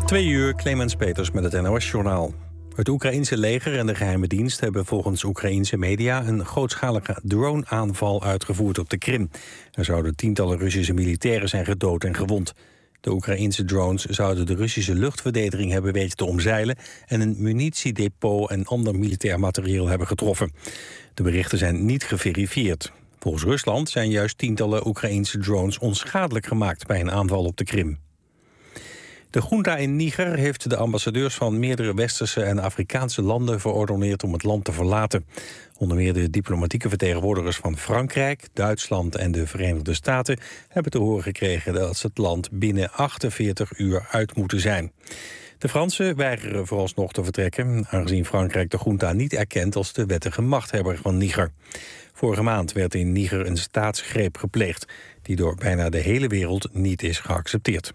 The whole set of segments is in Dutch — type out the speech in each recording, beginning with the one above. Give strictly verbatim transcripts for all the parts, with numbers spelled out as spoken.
Twee uur, Clemens Peters met het N O S-journaal. Het Oekraïense leger en de geheime dienst hebben volgens Oekraïense media een grootschalige drone-aanval uitgevoerd op de Krim. Er zouden tientallen Russische militairen zijn gedood en gewond. De Oekraïense drones zouden de Russische luchtverdediging hebben weten te omzeilen en een munitiedepot en ander militair materieel hebben getroffen. De berichten zijn niet geverifieerd. Volgens Rusland zijn juist tientallen Oekraïense drones onschadelijk gemaakt bij een aanval op de Krim. De junta in Niger heeft de ambassadeurs van meerdere westerse en Afrikaanse landen verordonneerd om het land te verlaten. Onder meer de diplomatieke vertegenwoordigers van Frankrijk, Duitsland en de Verenigde Staten hebben te horen gekregen dat ze het land binnen achtenveertig uur uit moeten zijn. De Fransen weigeren vooralsnog te vertrekken, aangezien Frankrijk de junta niet erkent als de wettige machthebber van Niger. Vorige maand werd in Niger een staatsgreep gepleegd, die door bijna de hele wereld niet is geaccepteerd.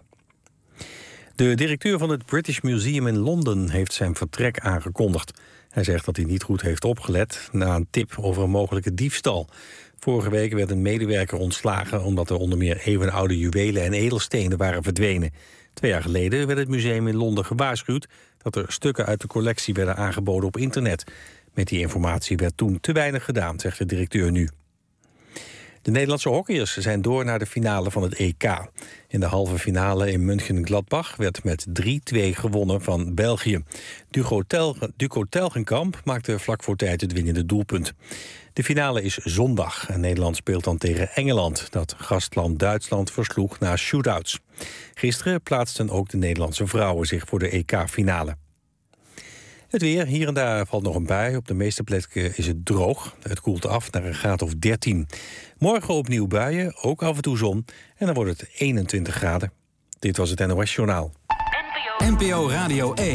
De directeur van het British Museum in Londen heeft zijn vertrek aangekondigd. Hij zegt dat hij niet goed heeft opgelet na een tip over een mogelijke diefstal. Vorige week werd een medewerker ontslagen omdat er onder meer eeuwenoude juwelen en edelstenen waren verdwenen. Twee jaar geleden werd het museum in Londen gewaarschuwd dat er stukken uit de collectie werden aangeboden op internet. Met die informatie werd toen te weinig gedaan, zegt de directeur nu. De Nederlandse hockeyers zijn door naar de finale van het E K. In de halve finale in München-Gladbach werd met drie-twee gewonnen van België. Duco, Tel- Duco Telgenkamp maakte vlak voor tijd het winnende doelpunt. De finale is zondag en Nederland speelt dan tegen Engeland, dat gastland Duitsland versloeg na shootouts. Gisteren plaatsten ook de Nederlandse vrouwen zich voor de E K-finale. Het weer, hier en daar valt nog een bui. Op de meeste plekken is het droog. Het koelt af naar een graad of dertien. Morgen opnieuw buien, ook af en toe zon. En dan wordt het eenentwintig graden. Dit was het N O S-journaal. N P O Radio één.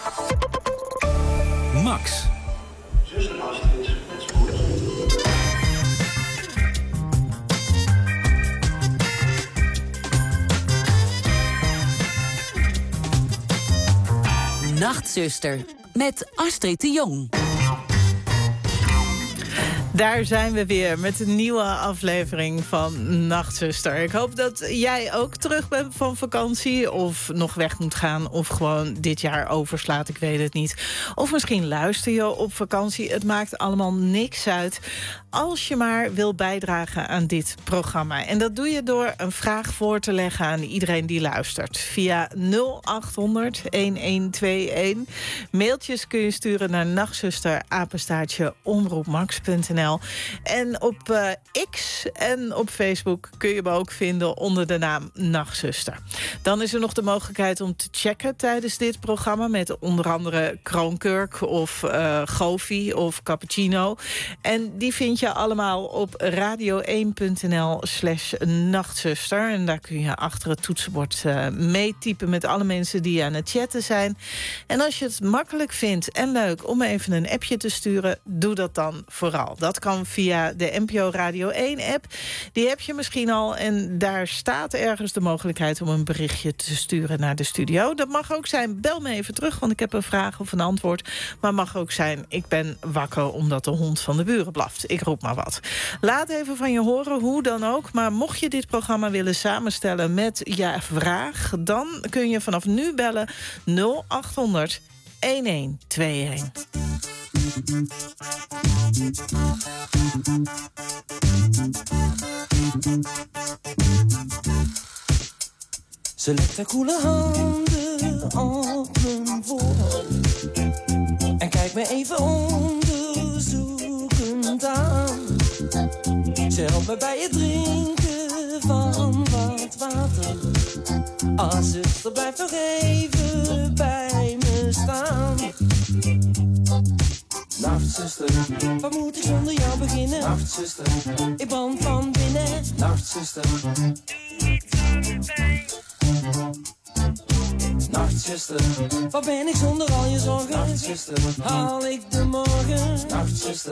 Max. Zuster Astrid, met spoed. Nachtzuster, met Astrid de Jong. Daar zijn we weer met een nieuwe aflevering van Nachtzuster. Ik hoop dat jij ook terug bent van vakantie, of nog weg moet gaan, of gewoon dit jaar overslaat, ik weet het niet. Of misschien luister je op vakantie, het maakt allemaal niks uit als je maar wil bijdragen aan dit programma. En dat doe je door een vraag voor te leggen aan iedereen die luistert. Via nul acht honderd elf tweeënentwintig. Mailtjes kun je sturen naar nachtzuster apenstaartje omroepmax punt n l. En op uh, X en op Facebook kun je me ook vinden onder de naam Nachtzuster. Dan is er nog de mogelijkheid om te checken tijdens dit programma met onder andere kroonkurk of uh, gofi of cappuccino. En die vind je allemaal op radio één punt n l slash nachtzuster. En daar kun je achter het toetsenbord uh, meetypen met alle mensen die aan het chatten zijn. En als je het makkelijk vindt en leuk om even een appje te sturen, doe dat dan vooral. Dat kan via de N P O Radio één-app. Die heb je misschien al en daar staat ergens de mogelijkheid om een berichtje te sturen naar de studio. Dat mag ook zijn, bel me even terug, want ik heb een vraag of een antwoord. Maar mag ook zijn, ik ben wakker omdat de hond van de buren blaft. Ik roep maar wat. Laat even van je horen, hoe dan ook. Maar mocht je dit programma willen samenstellen met je vraag, dan kun je vanaf nu bellen nul acht honderd elf tweeënentwintig. Ze legt haar koele handen op mijn voorhoofd en kijkt me even onderzoekend aan. Ze helpt me bij het drinken van wat water. Ah, zuster, blijf nog even bij me staan. Nachtzuster, wat moet ik zonder jou beginnen? Nachtzuster, ik brand van binnen. Nachtzuster, Nachtzuster, wat ben ik zonder al je zorgen? Nachtzuster, haal ik de morgen? Nachtzuster,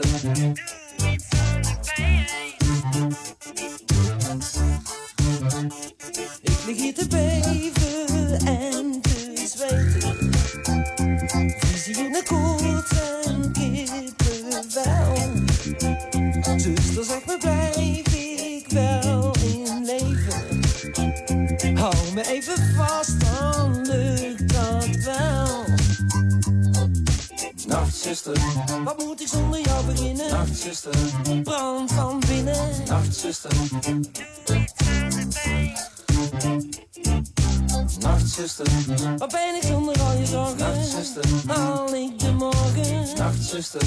ik lig hier te beven en te zweten. Visie in de koorts en kippenvel. Zuster, zeg me, blijf ik wel in leven? Hou me even vast, dan lukt dat Nachtzuster, wat moet ik zonder jou beginnen? Nachtzuster, ik brand van binnen. Nachtzuster, Nachtzuster, waar ben ik zonder al je zorgen? Nachtzuster, haal ik de morgen? Nachtzuster,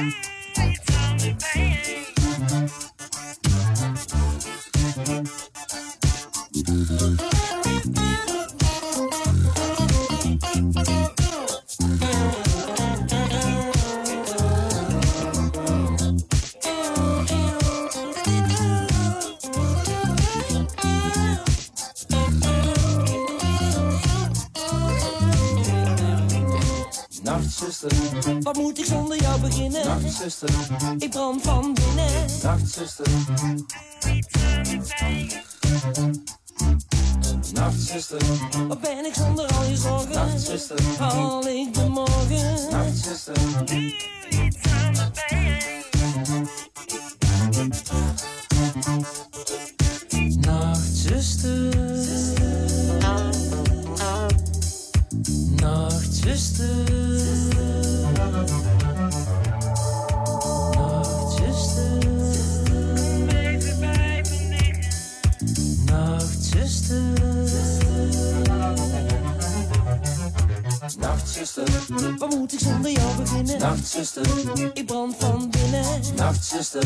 Nachtzuster, wat moet ik zonder jou beginnen? Nachtzuster, ik brand van binnen. Nachtzuster, Nachtzuster, wat ben ik zonder al je zorgen? Nachtzuster, haal ik de morgen? Nachtzuster, Nachtzuster, Nachtzuster, Nachtzuster, even bij me liggen. Nachtzuster, Nachtzuster, wat moet ik zonder jou beginnen? Nachtzuster, ik brand van binnen. Nachtzuster,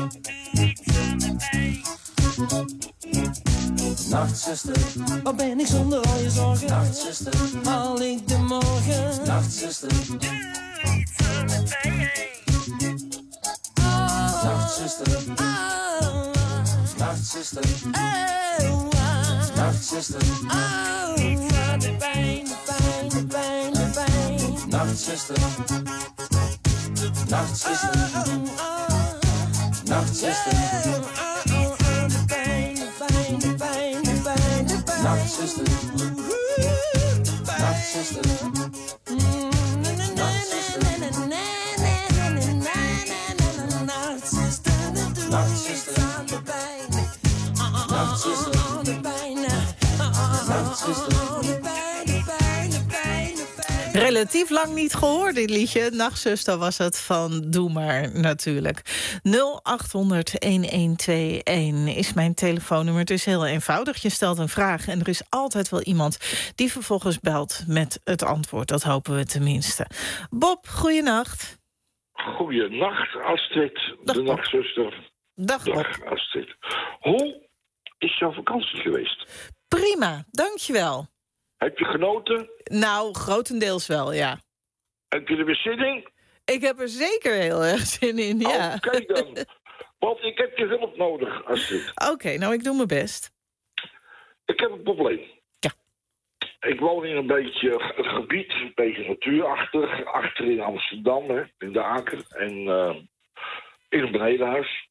Nachtzuster, waar ben ik zonder al je zorgen? Nachtzuster, haal ik de morgen? Nachtzuster, oh, Nachtzuster, oh, Nachtzuster, oh, Nachtzuster, oh, de pijn, de pijn, de pijn, de pijn. Nachtzuster, Nachtzuster, oh, oh, Nachtzuster, Nachtzuster, Nachtzuster, Relatief lang niet gehoord, dit liedje. Nachtzuster was het van Doe Maar natuurlijk. nul acht honderd een een twee een is mijn telefoonnummer. Het is heel eenvoudig. Je stelt een vraag en er is altijd wel iemand die vervolgens belt met het antwoord. Dat hopen we tenminste. Bob, goeienacht. Goeienacht, Astrid, Dag, de Bob. nachtzuster. Dag, Bob. Dag, Astrid. Hoe is jouw vakantie geweest? Prima, dankjewel. Heb je genoten? Nou, grotendeels wel, ja. Heb je er weer zin in? Ik heb er zeker heel erg zin in, ja. Oké dan. Want ik heb je hulp nodig, Astrid. Oké, nou, ik doe mijn best. Ik heb een probleem. Ja. Ik woon in een beetje het gebied, een beetje natuurachtig, achter in Amsterdam, hè, in de Aker. En uh, in een benedenhuis.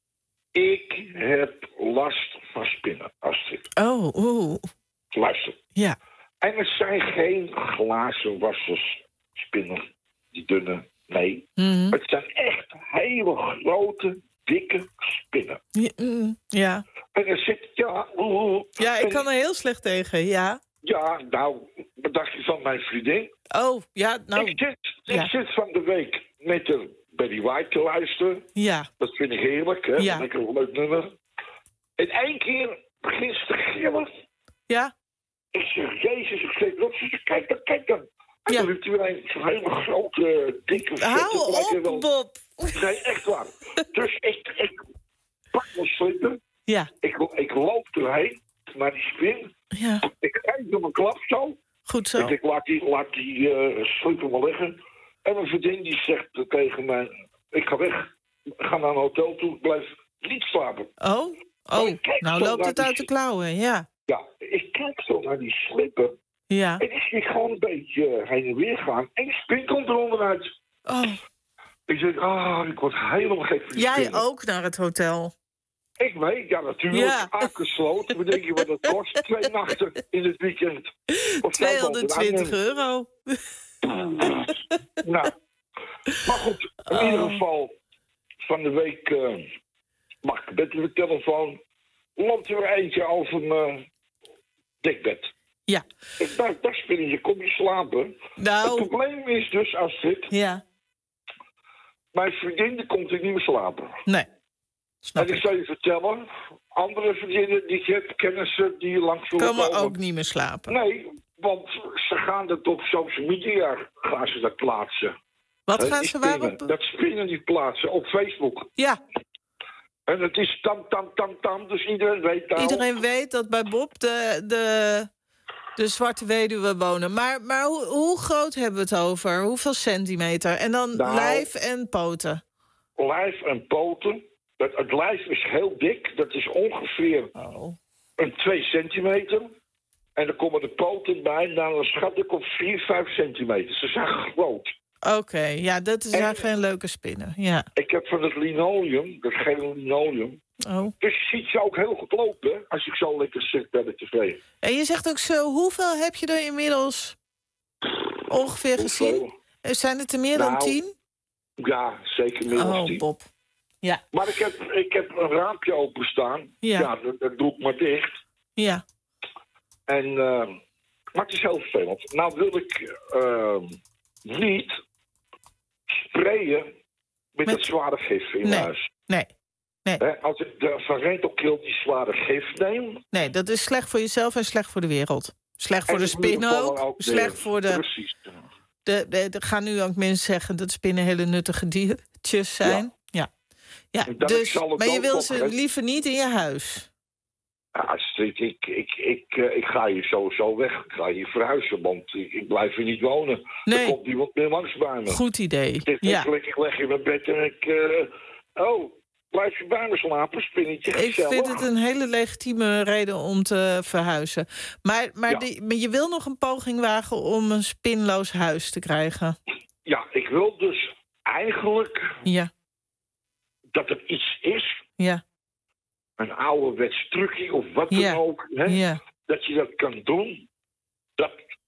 Ik heb last van spinnen, Astrid. Oh, oeh. Luister. Ja. En het zijn geen glazen wassers, spinnen, die dunne. Nee. Mm-hmm. Het zijn echt hele grote, dikke spinnen. Ja, mm, ja. En er zit, ja... Uh, Ja, ik en, kan er heel slecht tegen, ja. Ja, nou, wat dacht je van mijn vriendin? Oh, ja, nou, ik zit, ja. ik zit van de week met de Barry White te luisteren. ja. Dat vind ik heerlijk, hè? Ja. Lekker een leuk nummer. En één keer begint ze te gillen. Ja, Ik zeg, jezus, ik zeg, wat ze kijk dan, kijk dan. En Ja. dan liep hij weer een zo'n hele grote, dikke... vette, hou lijkt op, wel- Bob. Nee, echt waar. Dus ik, ik pak mijn slipper. Ja, Ik, ik loop erheen naar die spin. ja, Ik geef hem een klap zo. goed zo. Ik denk, laat die, laat die uh, slipper maar liggen. En mijn vriendin die zegt tegen mij, ik ga weg. Ik ga naar een hotel toe, ik blijf niet slapen. Oh, Maar oh, ik kijk nou zo loopt naar het die- uit de klauwen, ja. Ja, ik kijk zo naar die slipper. Ja, En ik zie gewoon een beetje heen en weer gaan. En die spin komt er onderuit. oh. Ik zeg, ah, ik word helemaal gek van die Jij spinnen. ook naar het hotel. Ik weet, ja natuurlijk. Ja. Afgesloten. Wat denk je wat dat kost? Twee nachten in het weekend. Of tweehonderdtwintig euro. Nou, maar goed. In Oh. ieder geval, van de week uh, mag ik met de telefoon. Loopt er eentje over mijn uh, dekbed. Ja, Ik dacht, daar spinnetje, kom je slapen. Het nou, probleem is dus, Astrid, ja. mijn vriendin die komt er niet meer slapen. Nee. Snap en ik ik. zal je vertellen, andere vriendinnen die ik heb, kennissen die langs willen Komen komen. ook niet meer slapen. Nee, want ze gaan dat op social media gaan ze dat plaatsen. Wat Hè, gaan die ze spinnen. waarop? Dat spinnen die plaatsen op Facebook. Ja, En het is tam, tam, tam, tam, dus iedereen weet nou... iedereen weet dat bij Bob de, de, de zwarte weduwe wonen. Maar, maar hoe, hoe groot hebben we het over? Hoeveel centimeter? En dan Nou, lijf en poten. Lijf en poten. Het, het lijf is heel dik. Dat is ongeveer Oh. een twee centimeter. En dan komen de poten bij. Nou, dan schat ik op vier, vijf centimeter. Ze zijn groot. Oké, ja, dat is En- eigenlijk een leuke spinnen. Ja. Ik heb van het linoleum, dat gele linoleum. Oh. Dus je ziet ze ook heel goed lopen, hè, als ik zo lekker zit bij de tv. En je zegt ook zo, hoeveel heb je er inmiddels ongeveer gezien? Hoeveel? Eh, Zijn het er meer dan Nou, tien? Ja, zeker meer dan Oh, tien. Bob. Ja, Maar ik heb, ik heb een raampje openstaan. Ja. Ja, dat, dat doe ik maar dicht. ja. En, uh, maar het is heel vervelend. Nou wil ik uh, niet sprayen met, Met- dat zware gif in Nee. huis. Nee, Hè, als ik de Van Rentelkill die zware gif neem... nee, dat is slecht voor jezelf en slecht voor de wereld. Slecht voor en de spinnen bloemen vallen ook. neer. Slecht voor de... Precies. de, de, de gaan nu ook mensen zeggen dat spinnen hele nuttige diertjes zijn. Ja, ja. Dat ik Dus, zal het maar je ook wil nog, ze hè. liever niet in je huis. Ja, Astrid, ik, ik, ik, eh, ik ga hier sowieso weg. Ik ga hier verhuizen, want ik, ik blijf hier niet wonen. Nee. Er komt niemand meer langs bij me. Goed idee. Ik, Ja. leg, ik leg in mijn bed en ik... eh, oh, blijf je bij me slapen, spinnetje, Ik gezellig. vind het een hele legitieme reden om te verhuizen. Maar, maar, Ja. die, maar je wil nog een poging wagen om een spinloos huis te krijgen. Ja, ik wil dus eigenlijk Ja, dat er iets is, ja, een ouderwets trucje of wat dan Ja. ook, hè, ja, dat je dat kan doen. Dat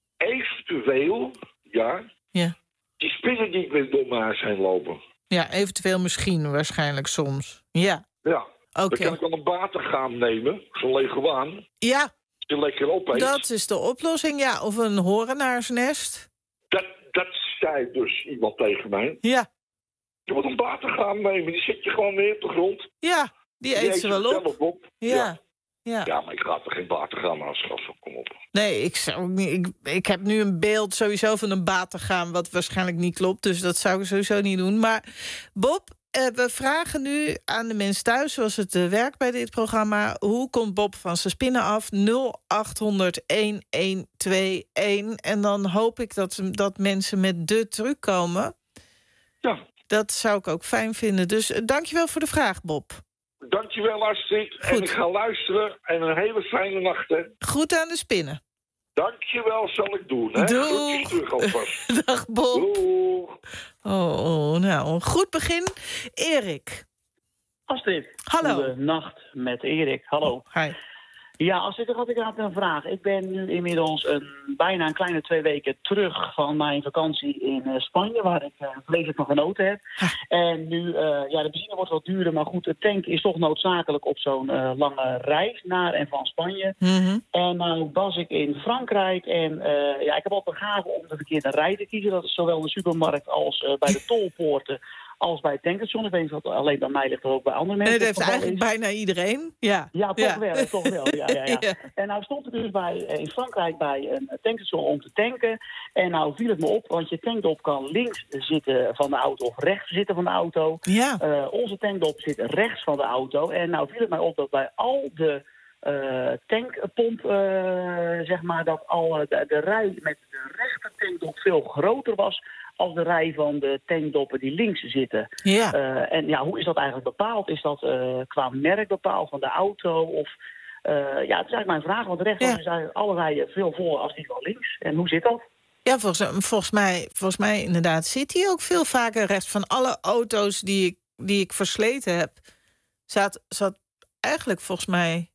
eventueel, ja, ja. die spinnen niet meer door mijn huis heen lopen. Ja, eventueel misschien, waarschijnlijk soms. Ja, Ja, oké. dan kan ik wel een watergaan nemen, zo'n leguaan, Ja, die lekker opeet. dat is de oplossing. Ja, of een horenaarsnest. Dat, dat zei dus iemand tegen mij. Ja, Je moet een watergaan nemen, die zet je gewoon neer op de grond. ja, die Die eet ze wel op. zelf op. Ja, ja. Ja, maar ik ga er geen watergaan aanschaffen, kom op. Nee, ik, zou ook niet, ik, ik heb nu een beeld sowieso van een batergaan... wat waarschijnlijk niet klopt, dus dat zou ik sowieso niet doen. Maar Bob, eh, we vragen nu aan de mensen thuis... zoals het eh, werkt bij dit programma... hoe komt Bob van zijn spinnen af? nul acht honderd een een twee een. En dan hoop ik dat, dat mensen met de truc komen. Ja, Dat zou ik ook fijn vinden. Dus eh, dankjewel voor de vraag, Bob. dankjewel Astrid. Goed. En ik ga luisteren en een hele fijne nacht, hè. Goed aan de spinnen. Dankjewel, zal ik doen, hè. Doeg. Groetjes terug alvast. Dag, Bob. Doeg. Oh, oh, nou, een goed begin. Erik. Astrid. Hallo. Goedenacht met Erik. Hallo. Hi. Ja, Astrid, dan had ik inderdaad een vraag. Ik ben nu inmiddels een, bijna een kleine twee weken terug van mijn vakantie in uh, Spanje, waar ik uh, vreselijk van genoten heb. En nu, uh, ja, de benzine wordt wat duurder, maar goed, de tank is toch noodzakelijk op zo'n uh, lange reis naar en van Spanje. Mhm. En nou was ik in Frankrijk en uh, ja, ik heb altijd de gave om de verkeerde rij te kiezen. Dat is zowel in de supermarkt als uh, bij de tolpoorten. Als bij het tankstation. Ik weet niet of dat alleen bij mij ligt, of ook bij andere mensen. Nee, dat heeft het geval eigenlijk is. bijna iedereen. Ja, Ja, toch ja. wel, toch wel. Ja, ja, ja. Ja. En nou stond ik dus bij, in Frankrijk bij een tankstation om te tanken. En nou viel het me op, want je tankdop kan links zitten van de auto of rechts zitten van de auto. Ja. Uh, onze tankdop zit rechts van de auto. En nou viel het mij op dat bij al de uh, tankpomp, uh, zeg maar, dat al uh, de, de rij met de rechter tankdop veel groter was als de rij van de tankdoppen die links zitten. Ja. Uh, en ja, hoe is dat eigenlijk bepaald? Is dat uh, qua merk bepaald van de auto? Of, uh, ja, het is eigenlijk mijn vraag, want rechts Ja. is eigenlijk alle rijen veel voller als die van links. En hoe zit dat? Ja, volgens, volgens, mij, volgens mij inderdaad zit hij ook veel vaker rechts. Van alle auto's die ik, die ik versleten heb, zat, zat eigenlijk volgens mij...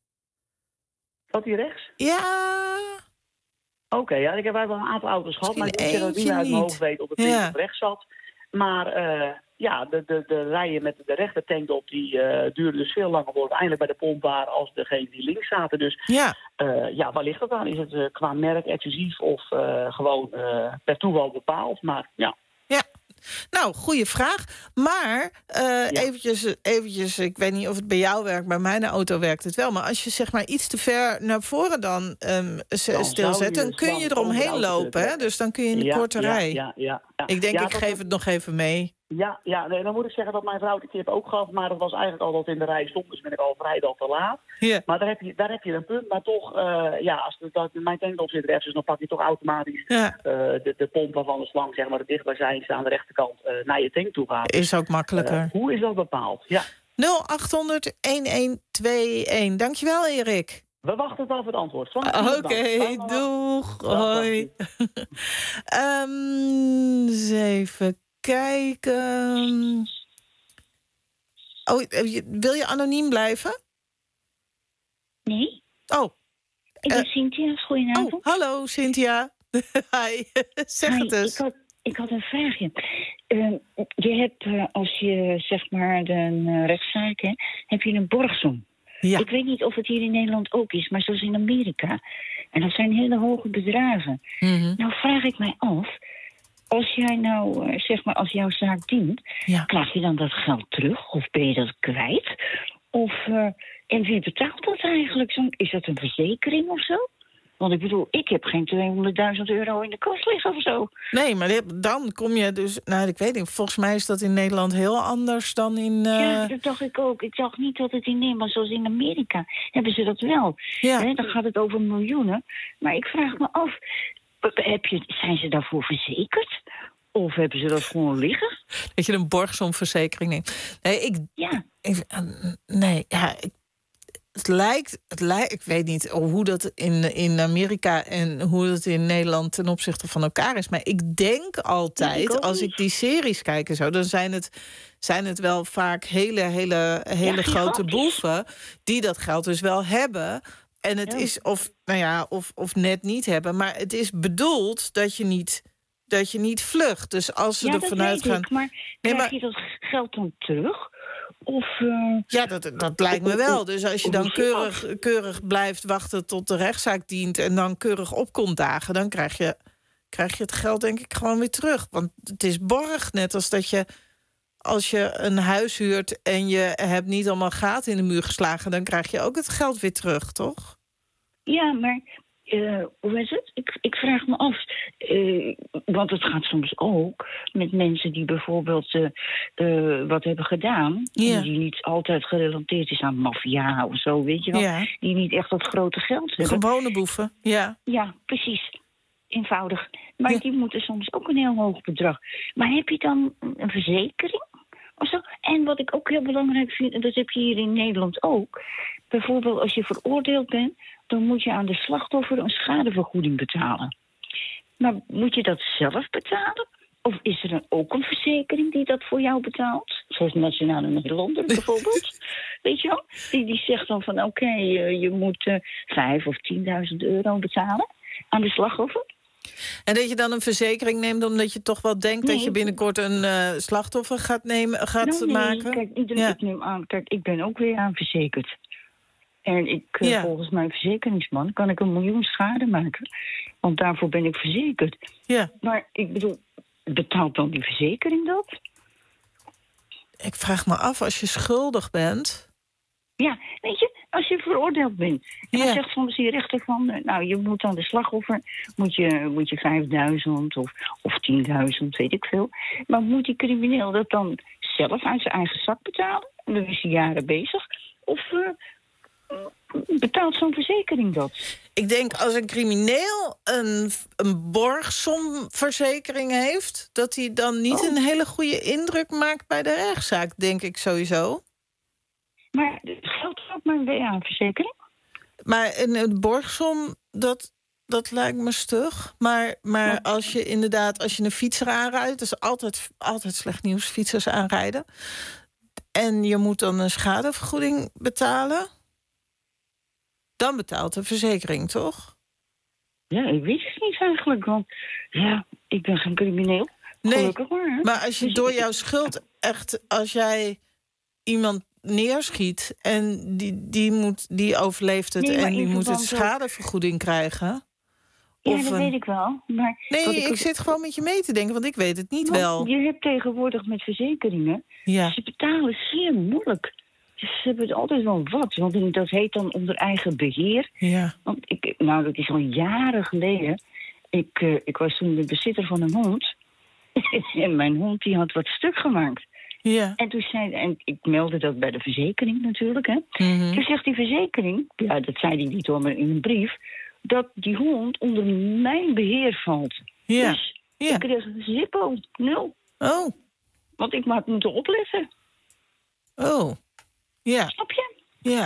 Zat die rechts? Ja, Oké, okay, ja, ik heb wel een aantal auto's gehad, maar ik Misschien moet zeggen dat ik niet meer uit mijn eentje hoofd weet of het niet. links Ja. of rechts zat. Maar uh, ja, de, de, de rijen met de rechter tankdop die uh, duurden dus veel langer voor uiteindelijk bij de pomp waren als degene die links zaten. Dus ja. uh, ja, waar ligt dat aan? Is het uh, qua merk exclusief of uh, gewoon uh, per toeval bepaald? Maar ja. Ja, Nou, goede vraag. Maar uh, ja. eventjes, eventjes, ik weet niet of het bij jou werkt... bij mijn auto werkt het wel. Maar als je zeg maar iets te ver naar voren dan um, stilzet... dan kun je eromheen lopen. Hè? Dus dan kun je in de ja, korte ja, rij. Ja, ja, ja. Ik denk, ja, ik geef het, het nog even mee. Ja, ja nee, dan moet ik zeggen dat mijn vrouw die tip ook gaf... maar dat was eigenlijk al dat in de rij stond... dus ben ik al vrijdag te laat. Yeah. Maar daar heb, je, daar heb je een punt. Maar toch, uh, ja, als de, dat, mijn tanktop zit rechts... dus dan pak je toch automatisch ja. uh, de, de pomp waarvan de slang zeg maar, het dichtbijzijnde aan de rechterkant... Uh, naar je tank toe gaat. Is ook makkelijker. Uh, hoe is dat bepaald? Ja. nul acht honderd een een twee een. Dankjewel, Erik. We wachten het af het antwoord. Oké, okay, doeg. Hoi. um, eens even kijken. Oh, wil je anoniem blijven? Nee. Oh. Ik ben uh, Cynthia. Goedenavond. Oh, hallo, Cynthia. Hi. Zeg Hi, het eens. Ik had, ik had een vraagje. Uh, je hebt, uh, als je zeg maar een uh, rechtszaak hebt, heb je een borgsom. Ja. Ik weet niet of het hier in Nederland ook is, maar zoals in Amerika. En dat zijn hele hoge bedragen. Mm-hmm. Nou vraag ik mij af, als jij nou, uh, zeg maar, als jouw zaak dient, ja. krijg je dan dat geld terug? Of ben je dat kwijt? Of, uh, en wie betaalt dat eigenlijk? Is dat een verzekering of zo? Want ik bedoel, ik heb geen tweehonderdduizend euro in de kast liggen of zo. Nee, maar dan kom je dus... Nou, ik weet niet, volgens mij is dat in Nederland heel anders dan in... Uh... Ja, dat dacht ik ook. Ik dacht niet dat het in Nederland, zoals in Amerika, hebben ze dat wel. Ja. He, dan gaat het over miljoenen. Maar ik vraag me af, heb je, zijn ze daarvoor verzekerd? Of hebben ze dat gewoon liggen? Dat je een borgsomverzekering neemt. Nee, ik... Ja. Ik, nee, ja... Ik, Het lijkt, het lijkt, ik weet niet hoe dat in, in Amerika en hoe dat in Nederland ten opzichte van elkaar is. Maar ik denk altijd, ik als ik die series kijk en zo, dan zijn het, zijn het wel vaak hele, hele, hele ja, grote boeven die dat geld dus wel hebben. En het ja. is of, nou ja, of, of net niet hebben. Maar het is bedoeld dat je niet, dat je niet vlucht. Dus als ze ja, ervan uitgaan. Ik, maar nee, krijg maar, je dat geld dan terug? Of, uh, ja, dat, dat lijkt me wel. Dus als je dan keurig, keurig blijft wachten tot de rechtszaak dient en dan keurig opkomt dagen, dan krijg je, krijg je het geld denk ik gewoon weer terug. Want het is borg, net als dat je als je een huis huurt en je hebt niet allemaal gaten in de muur geslagen, dan krijg je ook het geld weer terug, toch? Ja, maar Uh, hoe is het? Ik, ik vraag me af. Uh, want het gaat soms ook met mensen die bijvoorbeeld uh, uh, wat hebben gedaan. Yeah. Die niet altijd gerelateerd is aan maffia of zo, weet je wel. Yeah. Die niet echt dat grote geld hebben. Gewone boeven, ja. Ja, precies. Eenvoudig. Maar yeah. die moeten soms ook een heel hoog bedrag. Maar heb je dan een verzekering? Of zo? En wat ik ook heel belangrijk vind, en dat heb je hier in Nederland ook. Bijvoorbeeld als je veroordeeld bent, dan moet je aan de slachtoffer een schadevergoeding betalen. Maar moet je dat zelf betalen? Of is er dan ook een verzekering die dat voor jou betaalt? Zoals Nationale Nederlanden bijvoorbeeld. Weet je wel? Die, die zegt dan van oké, okay, uh, je moet uh, vijf of tienduizend euro betalen aan de slachtoffer. En dat je dan een verzekering neemt omdat je toch wel denkt nee. dat je binnenkort een uh, slachtoffer gaat, nemen, gaat nou, nee, maken? Kijk, iedereen, ja. ik neem aan, kijk, ik ben ook weer aan verzekerd. En ik, ja. volgens mijn verzekeringsman kan ik een miljoen schade maken. Want daarvoor ben ik verzekerd. Ja. Maar ik bedoel, betaalt dan die verzekering dat? Ik vraag me af, als je schuldig bent. Ja, weet je, als je veroordeeld bent. En ja. dan zegt soms die rechter van, nou, je moet aan de slachtoffer, moet je, moet je vijfduizend of, of tienduizend, weet ik veel. Maar moet die crimineel dat dan zelf uit zijn eigen zak betalen? En dan is hij jaren bezig. Of uh, betaalt zo'n verzekering dat? Ik denk als een crimineel een, een borgsomverzekering heeft, dat hij dan niet oh. een hele goede indruk maakt bij de rechtszaak, denk ik sowieso. Maar geldt ook maar een W A-verzekering? Maar een, een borgsom, dat, dat lijkt me stug. Maar, maar ja. als je inderdaad, als je een fietser aanrijdt, dat is altijd, altijd slecht nieuws, fietsers aanrijden. En je moet dan een schadevergoeding betalen. Dan betaalt de verzekering, toch? Ja, ik weet het niet eigenlijk, want ja, ik ben geen crimineel. Nee, gelukkig maar. Maar als je door jouw schuld echt, als jij iemand neerschiet en die, die, moet, die overleeft het nee, en die moet het schadevergoeding krijgen. Ja, Of dat een... weet ik wel. Maar Nee, wat ik, ik zit gewoon met je mee te denken, want ik weet het niet want wel. Je hebt tegenwoordig met verzekeringen... Ja. Ze betalen zeer moeilijk. Dus ze hebben altijd wel wat. Want dat heet dan onder eigen beheer. Ja. Want ik, nou, dat is al jaren geleden. Ik, uh, ik was toen de bezitter van een hond. En mijn hond die had wat stuk gemaakt. Ja. En toen zei en ik meldde dat bij de verzekering natuurlijk. Hè. Mm-hmm. Toen zegt die verzekering, ja, dat zei hij niet hoor, maar in een brief, dat die hond onder mijn beheer valt. Ja. Dus Ja. ik kreeg zippo, nul. Oh. Want ik had moeten opletten. Oh. Ja. Snap je? Ja.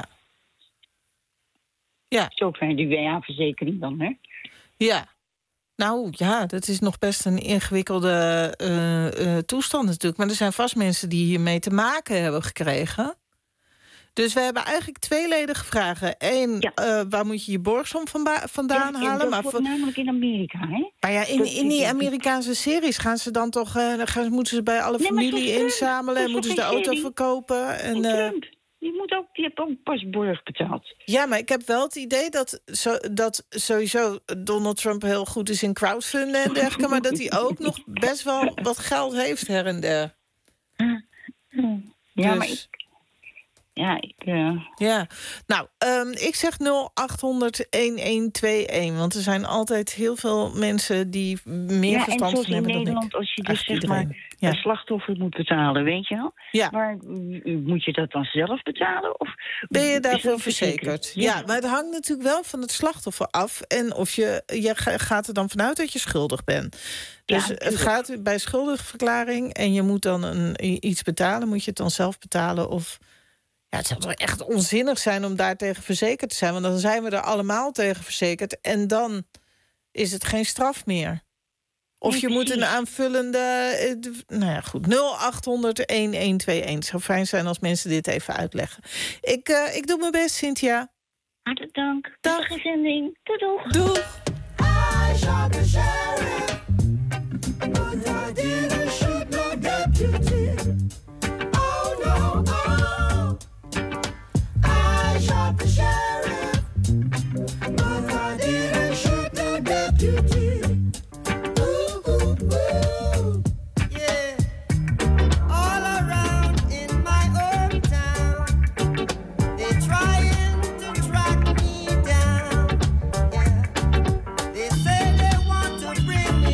Ja. Zo fijn die W A-verzekering dan, hè? Ja. Nou ja, dat is nog best een ingewikkelde uh, uh, toestand natuurlijk. Maar er zijn vast mensen die hiermee te maken hebben gekregen. Dus we hebben eigenlijk tweeledige vragen. Eén, ja. uh, waar moet je je borgsom van vandaan ja, halen? Dat maar wordt voor... namelijk in Amerika, hè? Maar ja, in, in die Amerikaanse series gaan ze dan toch... Uh, gaan, moeten ze bij alle nee, familie inzamelen en moeten ze de auto serie. verkopen. En, uh... Die moet ook, die heeft ook pas borg betaald. Ja, maar ik heb wel het idee dat, zo, dat sowieso Donald Trump heel goed is in crowdfunden en dergelijke, maar dat hij ook nog best wel wat geld heeft her en der. Ja, dus... maar ik... Ja, ik... Uh... Ja, nou, um, ik zeg nul acht honderd een een twee een, want er zijn altijd heel veel mensen die meer ja, verstand van hebben dan ik. in Nederland, als je dus zeg maar ja. een slachtoffer moet betalen, weet je wel? Ja. Maar moet je dat dan zelf betalen? Of ben je daarvoor verzekerd? verzekerd? Ja. ja, maar het hangt natuurlijk wel van het slachtoffer af. En of je, je gaat er dan vanuit dat je schuldig bent. Dus ja, het gaat bij schuldigverklaring en je moet dan een, iets betalen. Moet je het dan zelf betalen of... Ja, het zou toch echt onzinnig zijn om daar tegen verzekerd te zijn. Want dan zijn we er allemaal tegen verzekerd. En dan is het geen straf meer. Of nee, je precies. moet een aanvullende... Nou ja, goed. nul acht honderd een een twee een. Het zou fijn zijn als mensen dit even uitleggen. Ik, uh, ik doe mijn best, Cynthia. Hartelijk dank. Dag. Dag. Zending. Doei, doeg. Doeg. I shot the sheriff, but I didn't shoot no deputy. Oh, no, oh. I shot the sheriff, but I didn't shoot no deputy. Ooh, ooh, ooh. Yeah. All around in my own town, they're trying to track me down. Yeah. They say they want to bring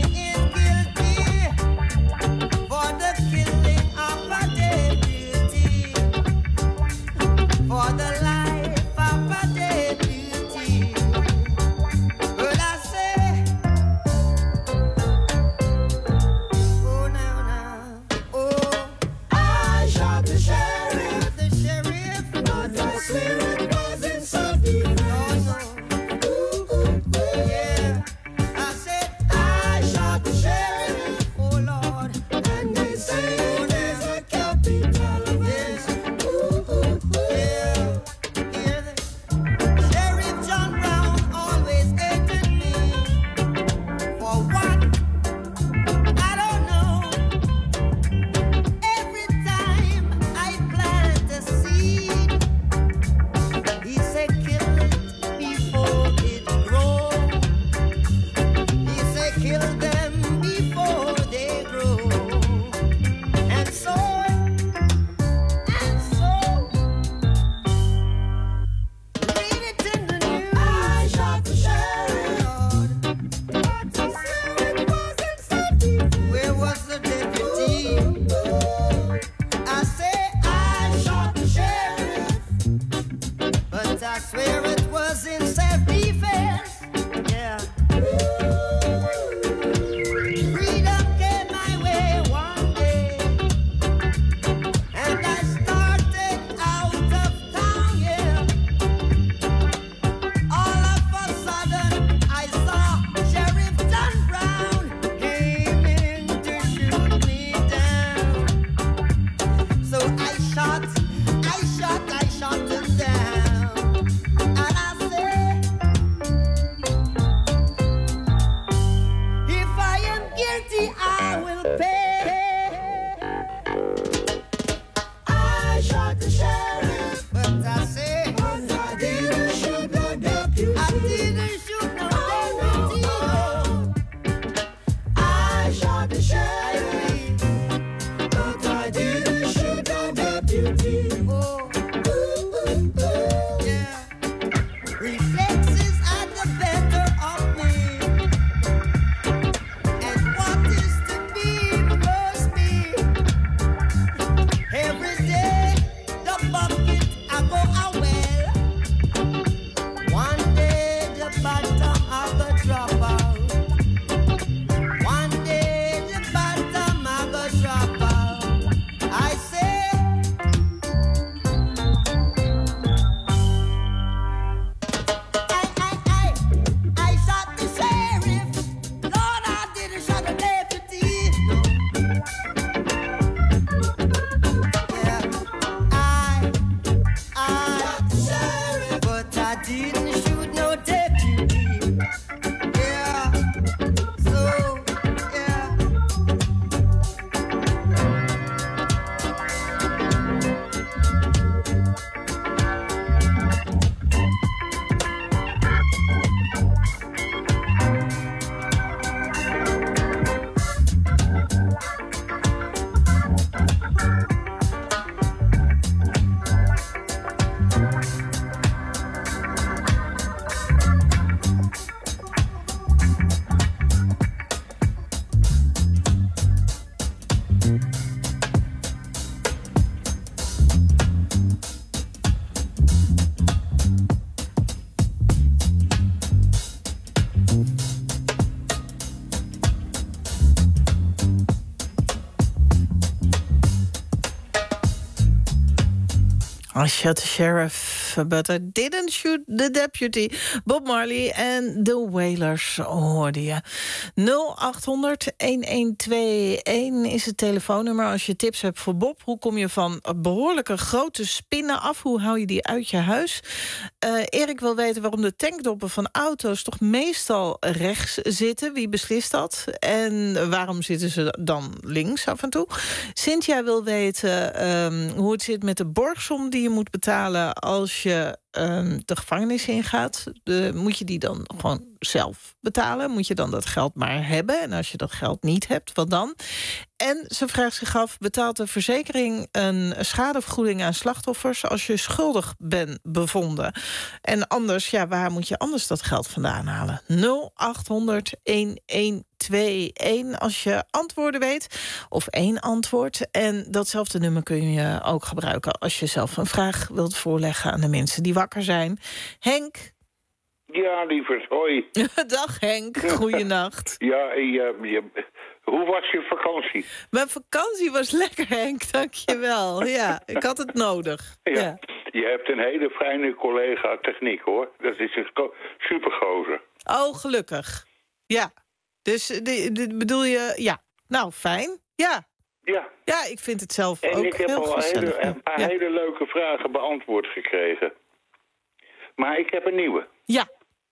I shot the sheriff, but I didn't shoot the deputy. Bob Marley en The Wailers hoorde je. nul acht honderd, een een twee een is het telefoonnummer als je tips hebt voor Bob. Hoe kom je van behoorlijke grote spinnen af? Hoe hou je die uit je huis? Uh, Erik wil weten waarom de tankdoppen van auto's toch meestal rechts zitten. Wie beslist dat? En waarom zitten ze dan links af en toe? Cynthia wil weten um, hoe het zit met de borgsom die je moet betalen als je um, de gevangenis ingaat. De, moet je die dan gewoon zelf betalen? Moet je dan dat geld maar hebben? En als je dat geld niet hebt, wat dan? En ze vraagt zich af, betaalt de verzekering een schadevergoeding aan slachtoffers als je schuldig bent bevonden? En anders, ja, waar moet je anders dat geld vandaan halen? nul acht honderd, een een twee een als je antwoorden weet. Of één antwoord. En datzelfde nummer kun je ook gebruiken als je zelf een vraag wilt voorleggen aan de mensen die wakker zijn. Henk. Ja, lieverd, hoi. Dag Henk, goeienacht. Ja, je, je, hoe was je vakantie? Mijn vakantie was lekker, Henk, dankjewel. Ja, ik had het nodig. Ja, ja. Je hebt een hele fijne collega techniek, hoor. Dat is een supergozer. Oh, gelukkig. Ja, dus de, de, bedoel je, ja. Nou, fijn, ja. Ja. Ja, ik vind het zelf en ook ik heb heel al gezellig. hele, een paar ja. hele leuke vragen beantwoord gekregen. Maar ik heb een nieuwe. Ja.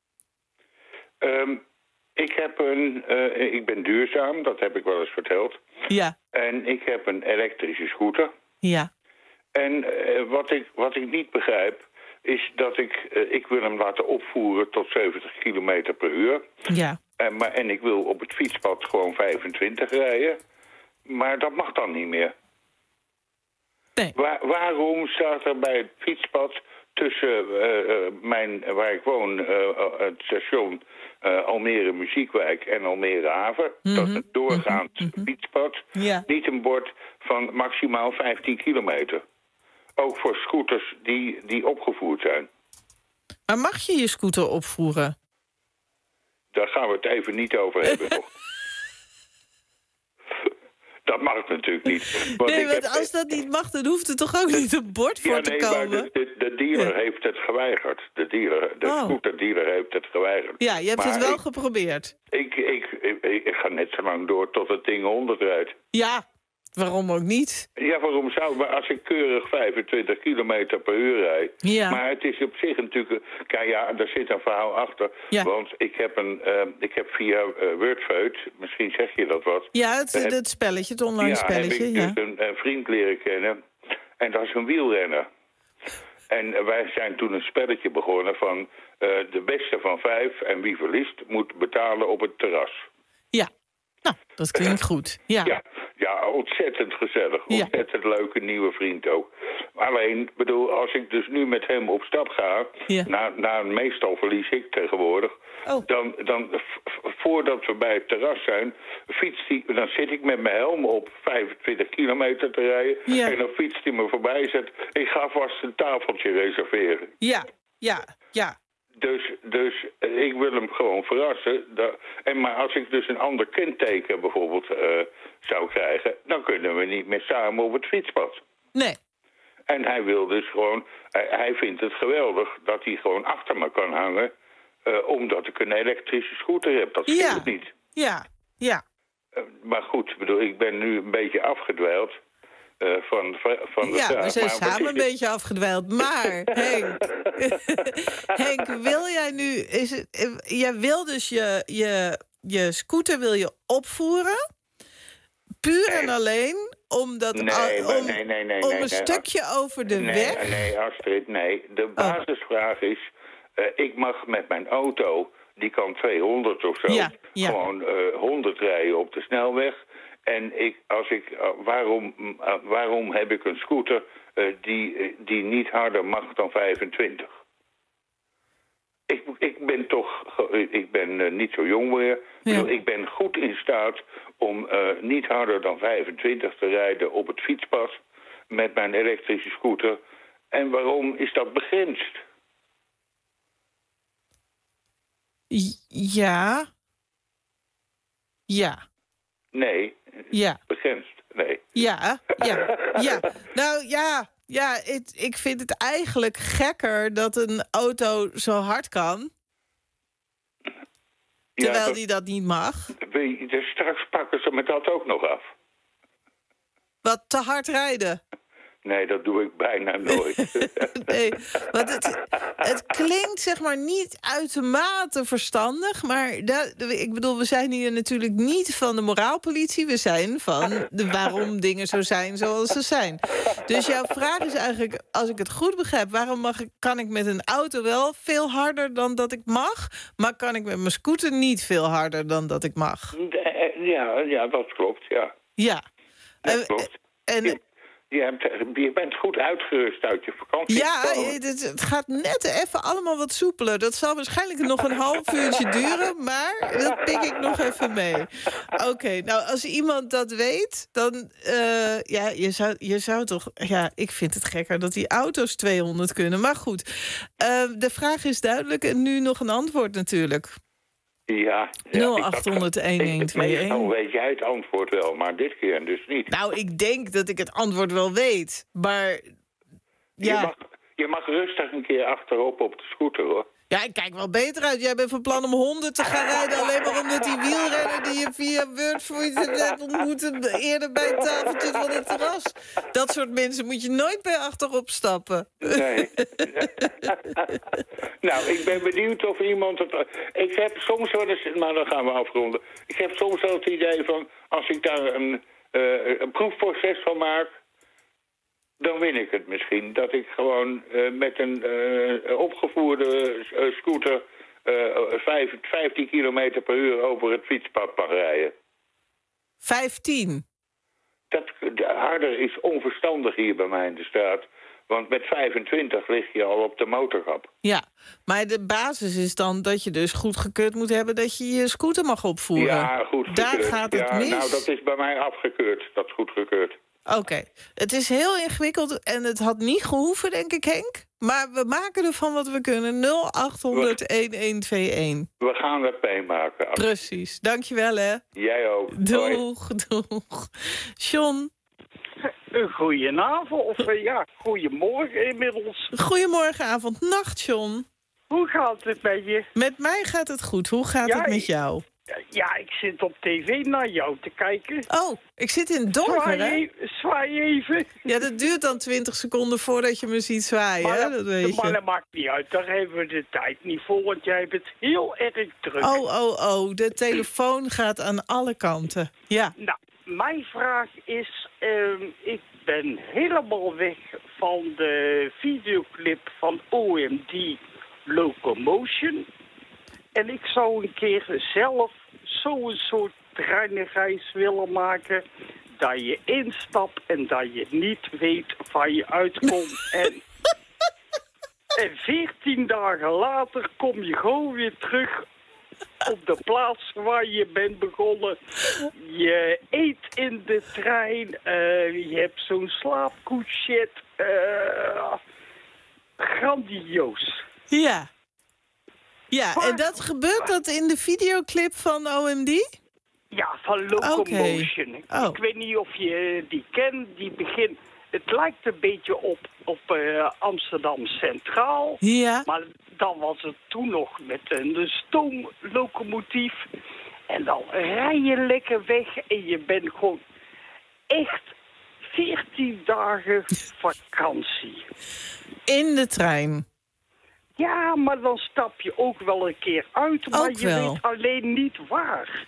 Um, ik heb een, uh, ik ben duurzaam, dat heb ik wel eens verteld. Ja. En ik heb een elektrische scooter. Ja. En uh, wat, ik, wat ik niet begrijp, is dat ik, uh, ik wil hem laten opvoeren tot zeventig kilometer per uur. Ja. Uh, maar, en ik wil op het fietspad gewoon vijfentwintig rijden. Maar dat mag dan niet meer. Nee. Waar, waarom staat er bij het fietspad tussen uh, mijn, waar ik woon, uh, het station uh, Almere Muziekwijk en Almere Haven, mm-hmm. dat is een doorgaand mm-hmm. fietspad, ja. niet een bord van maximaal vijftien kilometer. Ook voor scooters die, die opgevoerd zijn. Maar mag je je scooter opvoeren? Daar gaan we het even niet over hebben nog. Dat mag natuurlijk niet. Want nee, want heb... als dat niet mag, dan hoeft er toch ook niet een bord voor ja, te nee, komen? Maar de, de, de dealer ja. heeft het geweigerd. De, dealer, de oh. scooterdealer heeft het geweigerd. Ja, je hebt maar het wel ik, geprobeerd. Ik, ik, ik, ik ga net zo lang door tot het ding honderd rijdt. Ja, waarom ook niet? Ja, waarom zou... Maar als ik keurig vijfentwintig kilometer per uur rijd... Ja. Maar het is op zich natuurlijk... Kijk, ja, daar zit een verhaal achter. Ja. Want ik heb, een, uh, ik heb via uh, Wordfeud... Misschien zeg je dat wat. Ja, het, heb, het spelletje, het online ja, spelletje. heb ik ja. dus een, een vriend leren kennen. En dat is een wielrenner. En uh, wij zijn toen een spelletje begonnen van... Uh, de beste van vijf en wie verliest moet betalen op het terras. Ja. Nou, dat klinkt goed. Ja. Ja, ja, ontzettend gezellig. Ontzettend ja. leuke nieuwe vriend ook. Alleen, bedoel, als ik dus nu met hem op stap ga... Ja. Na, na, meestal verlies ik tegenwoordig... Oh. Dan, dan v- voordat we bij het terras zijn... Fietst die, dan zit ik met mijn helm op vijfentwintig kilometer te rijden... Ja. En dan fietst hij me voorbij zet. Ik ga vast een tafeltje reserveren. Ja, ja, ja. Dus, dus ik wil hem gewoon verrassen. Dat, en maar als ik dus een ander kenteken bijvoorbeeld uh, zou krijgen... dan kunnen we niet meer samen op het fietspad. Nee. En hij wil dus gewoon... Hij, hij vindt het geweldig dat hij gewoon achter me kan hangen... Uh, omdat ik een elektrische scooter heb. Dat ja. vind ik niet. Ja, ja. Uh, maar goed, bedoel, ik ben nu een beetje afgedwijld... Uh, van, van de ja, vraag. we zijn maar samen een beetje afgedwijld. Maar, Henk, Henk, wil jij nu... Is het, jij wil dus je, je, je scooter wil je opvoeren... puur nee. en alleen omdat, nee, al, om, nee, nee, nee, om nee, een nee, stukje Ast- over de nee, weg... Nee, Astrid, nee. De basisvraag is... Uh, ik mag met mijn auto, die kan tweehonderd of zo... Ja, ja. gewoon uh, honderd rijden op de snelweg... En ik, als ik, uh, waarom, uh, waarom heb ik een scooter uh, die, uh, die niet harder mag dan vijfentwintig? Ik, ik ben toch, ik ben uh, niet zo jong meer. Ja. Ik ben goed in staat om uh, niet harder dan vijfentwintig te rijden op het fietspad met mijn elektrische scooter. En waarom is dat begrensd? Ja. Ja. Nee. Ja. Begrensd, nee. Ja, ja, ja. Nou ja, ja het, ik vind het eigenlijk gekker dat een auto zo hard kan. Terwijl ja, dat, die dat niet mag. Dus straks pakken ze me dat ook nog af. Wat te hard rijden. Nee, dat doe ik bijna nooit. Nee, want het, het klinkt zeg maar niet uitermate verstandig. Maar dat, ik bedoel, we zijn hier natuurlijk niet van de moraalpolitie. We zijn van de waarom dingen zo zijn zoals ze zijn. Dus jouw vraag is eigenlijk, als ik het goed begrijp... waarom mag ik, kan ik met een auto wel veel harder dan dat ik mag... maar kan ik met mijn scooter niet veel harder dan dat ik mag? Ja, ja dat klopt, ja. Ja. Dat klopt. En... Je, je, hebt, je bent goed uitgerust uit je vakantie. Ja, het, het gaat net even allemaal wat soepeler. Dat zal waarschijnlijk nog een half uurtje duren, maar dat pik ik nog even mee. Oké, okay, nou, als iemand dat weet, dan... Uh, ja, je zou, je zou toch... Ja, ik vind het gekker dat die auto's tweehonderd kunnen. Maar goed, uh, de vraag is duidelijk en nu nog een antwoord natuurlijk. Ja, ja nul achthonderd elfhonderdeenentwintig. Meestal weet jij het antwoord wel, maar dit keer dus niet. Nou, ik denk dat ik het antwoord wel weet, maar... Ja. Je mag, je mag rustig een keer achterop op de scooter, hoor. Ja, ik kijk wel beter uit. Jij bent van plan om honderd te gaan rijden... alleen maar omdat die wielrenner die je via Wordvoice hebt ontmoeten... eerder bij het tafeltje van het terras. Dat soort mensen moet je nooit bij achterop stappen. Nee. Nou, ik ben benieuwd of iemand het... Ik heb soms wel eens... Maar dan gaan we afronden. Ik heb soms wel het idee van... als ik daar een, uh, een proefproces van maak... dan win ik het misschien. Dat ik gewoon uh, met een uh, opgevoerde uh, scooter... Uh, vijftien kilometer per uur over het fietspad mag rijden. vijftien? Dat, harder is onverstandig hier bij mij in de straat. Want met vijfentwintig lig je al op de motorkap. Ja, maar de basis is dan dat je dus goedgekeurd moet hebben... dat je je scooter mag opvoeren. Ja, goedgekeurd. Daar gaat het ja, mis. Nou, dat is bij mij afgekeurd. Dat is goedgekeurd. Oké, okay. Het is heel ingewikkeld en het had niet gehoeven, denk ik, Henk. Maar we maken ervan wat we kunnen. nul achthonderd elfhonderdeenentwintig. We gaan het meemaken. Precies. Dankjewel, hè. Jij ook. Doeg, doeg. John. Een goedenavond, of uh, ja, goedemorgen inmiddels. Goedemorgenavond, nacht, John. Hoe gaat het met je? Met mij gaat het goed. Hoe gaat ja, het met jou? Ja, ik zit op tv naar jou te kijken. Oh, ik zit in het donker, zwaai, hè? Zwaai even. Ja, dat duurt dan twintig seconden voordat je me ziet zwaaien, maar, hè? Dat weet maar je. dat maakt niet uit, daar hebben we de tijd niet voor, want jij hebt het heel erg druk. Oh, oh, oh, de telefoon gaat aan alle kanten. Ja. Nou, mijn vraag is, uh, ik ben helemaal weg van de videoclip van O M D Locomotion. En ik zou een keer zelf zo'n soort treinreis willen maken... dat je instapt en dat je niet weet waar je uitkomt. en, en veertien dagen later kom je gewoon weer terug op de plaats waar je bent begonnen. Je eet in de trein, uh, je hebt zo'n slaapcouchet. Uh, grandioos. Ja. Ja, maar, en dat gebeurt dat in de videoclip van O M D? Ja, van Locomotion. Okay. Oh. Ik weet niet of je die kent. Die begint... Het lijkt een beetje op, op uh, Amsterdam Centraal. Ja. Maar dan was het toen nog met een stoomlocomotief. En dan rij je lekker weg en je bent gewoon echt veertien dagen vakantie. In de trein? Ja, maar dan stap je ook wel een keer uit, maar ook je wel. weet alleen niet waar.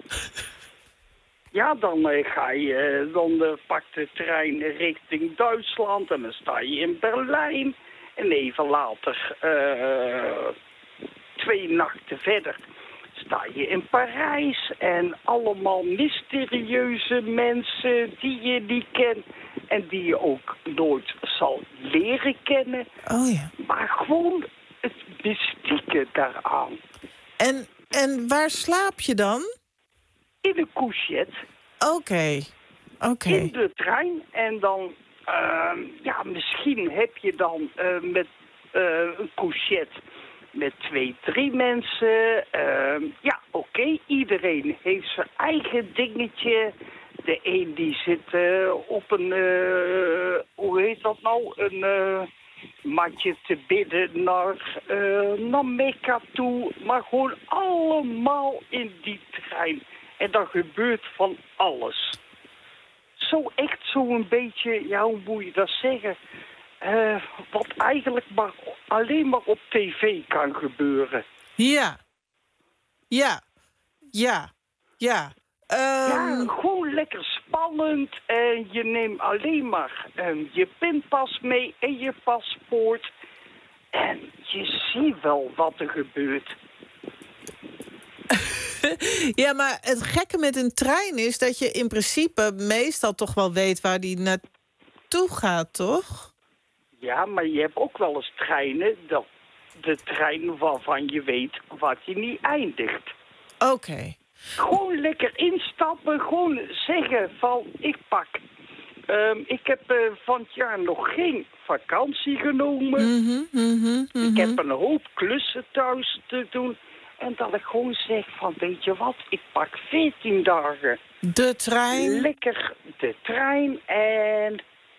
Ja, dan uh, ga je, dan uh, pakt de trein richting Duitsland en dan sta je in Berlijn. En even later, uh, twee nachten verder, sta je in Parijs. En allemaal mysterieuze mensen die je niet kent en die je ook nooit zal leren kennen. Oh ja. Maar gewoon het mystieke daaraan. En, en waar slaap je dan? In een couchet. Oké, okay. oké. Okay. In de trein. En dan, uh, ja, misschien heb je dan uh, met uh, een couchet met twee, drie mensen. Uh, ja, oké, okay. Iedereen heeft zijn eigen dingetje. de een die zit uh, op een, uh, hoe heet dat nou, een uh, matje te bidden naar, uh, naar Mekka toe. Maar gewoon allemaal in die trein. En dan gebeurt van alles. Zo echt zo'n beetje, ja, hoe moet je dat zeggen? Uh, wat eigenlijk maar alleen maar op tv kan gebeuren. Ja. Ja. Ja. Ja. Um... Ja, gewoon lekker spannend. En je neemt alleen maar um, je pinpas mee en je paspoort. En je ziet wel wat er gebeurt. Ja, maar het gekke met een trein is dat je in principe meestal toch wel weet waar die naartoe gaat, toch? Ja, maar je hebt ook wel eens treinen, dat de trein waarvan je weet wat je niet eindigt. Oké. Okay. Gewoon lekker instappen, gewoon zeggen van ik pak. Um, ik heb uh, van het jaar nog geen vakantie genomen. Mm-hmm, mm-hmm, mm-hmm. Ik heb een hoop klussen thuis te doen. En dat ik gewoon zeg van, weet je wat, ik pak veertien dagen. De trein? Lekker de trein. En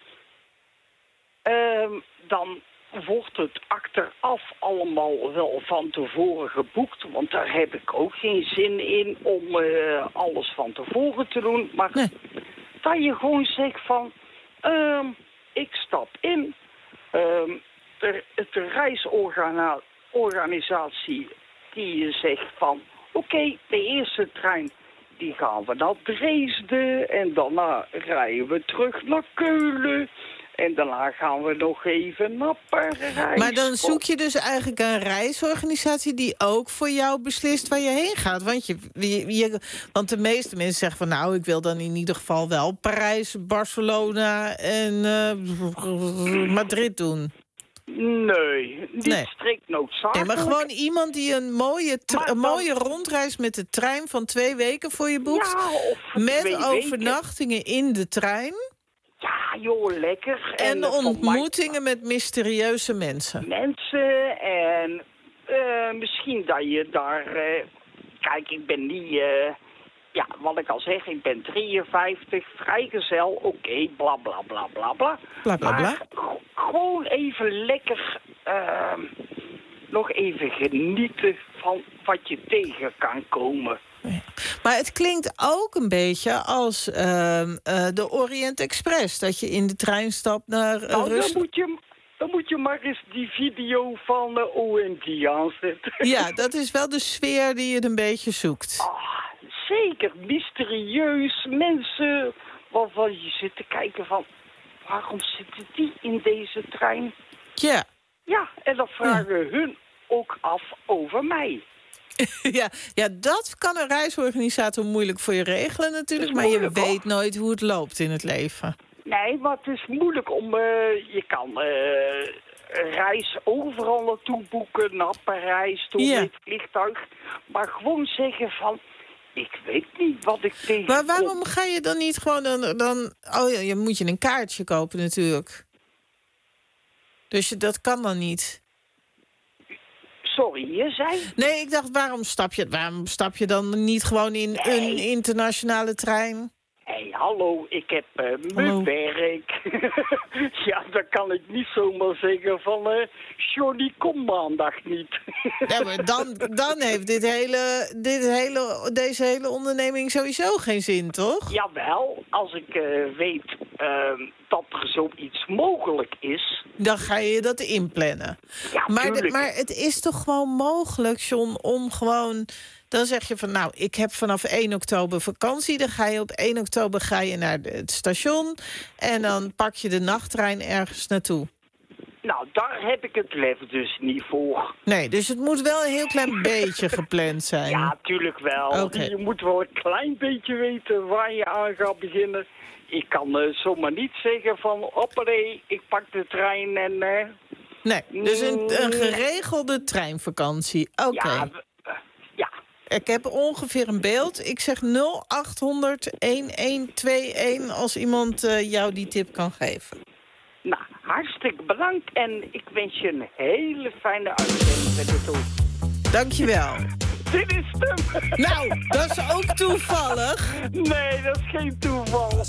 um, dan wordt het achteraf allemaal wel van tevoren geboekt. Want daar heb ik ook geen zin in om uh, alles van tevoren te doen. Maar nee. Dat je gewoon zegt van, um, ik stap in. Um, de, de reisorganisatie die zegt van, oké, okay, de eerste trein die gaan we naar Dresden. En daarna rijden we terug naar Keulen. En daarna gaan we nog even naar Parijs. Maar dan zoek je dus eigenlijk een reisorganisatie die ook voor jou beslist waar je heen gaat. Want, je, je, je, want de meeste mensen zeggen van nou, ik wil dan in ieder geval wel Parijs, Barcelona en uh, Madrid doen. Nee, niet nee. strikt noodzakelijk. Nee, maar gewoon iemand die een mooie, tra- een mooie dan... rondreis met de trein van twee weken voor je boekt. Ja, of met overnachtingen weken. In de trein. Ja, joh, lekker. En, en ontmoetingen mij... met mysterieuze mensen. Mensen en uh, misschien dat je daar... Uh, kijk, ik ben niet... Uh, ja, wat ik al zeg, ik ben drieënvijftig, vrijgezel, oké, okay, bla, bla, bla, bla, bla. Bla, bla, bla. Maar g- gewoon even lekker... Uh, nog even genieten van wat je tegen kan komen. Ja. Maar het klinkt ook een beetje als uh, uh, de Orient Express. Dat je in de trein stapt naar uh, nou, Rusland. Dan moet, je, dan moet je maar eens die video van uh, O M D aanzetten. Ja, dat is wel de sfeer die je een beetje zoekt. Oh, zeker, mysterieus. Mensen waarvan je zit te kijken van... waarom zitten die in deze trein? Ja. Ja, en dan vragen ja. hun ook af over mij. Ja, ja, dat kan een reisorganisator moeilijk voor je regelen natuurlijk. Maar je weet hoor. nooit hoe het loopt in het leven. Nee, maar het is moeilijk om... Uh, je kan uh, een reis overal naartoe boeken, naar Parijs, toe ja. met het vliegtuig. Maar gewoon zeggen van... ik weet niet wat ik tegen. Maar waarom ga je dan niet gewoon... Dan, dan, oh ja, je moet je een kaartje kopen natuurlijk. Dus je, dat kan dan niet. Sorry, je zei? Nee, ik dacht, waarom stap je, waarom stap je dan niet gewoon in nee. een internationale trein? Hé, hey, hallo, ik heb uh, mijn werk. Ja, dan kan ik niet zomaar zeggen van... Uh, Johnny, kom maandag niet. Ja, maar dan, dan heeft dit hele, dit hele, deze hele onderneming sowieso geen zin, toch? Jawel, als ik uh, weet uh, dat er zoiets mogelijk is... Dan ga je dat inplannen. Ja, maar, de, maar het is toch gewoon mogelijk, John, om gewoon... Dan zeg je van, nou, ik heb vanaf één oktober vakantie. Dan ga je op één oktober ga je naar het station. En dan pak je de nachttrein ergens naartoe. Nou, daar heb ik het lef dus niet voor. Nee, dus het moet wel een heel klein beetje gepland zijn. Ja, tuurlijk wel. Okay. Je moet wel een klein beetje weten waar je aan gaat beginnen. Ik kan uh, zomaar niet zeggen van, hoppatee, ik pak de trein en... Uh, nee, dus een, een geregelde treinvakantie. Oké. Okay. Ja, ja. Ik heb ongeveer een beeld. Ik zeg nul acht honderd elf tweeënhalf als iemand uh, jou die tip kan geven. Nou, hartstikke bedankt. En ik wens je een hele fijne uitzending met de toer. Dank je wel. Dit is hem. Nou, dat is ook toevallig. Nee, dat is geen toeval.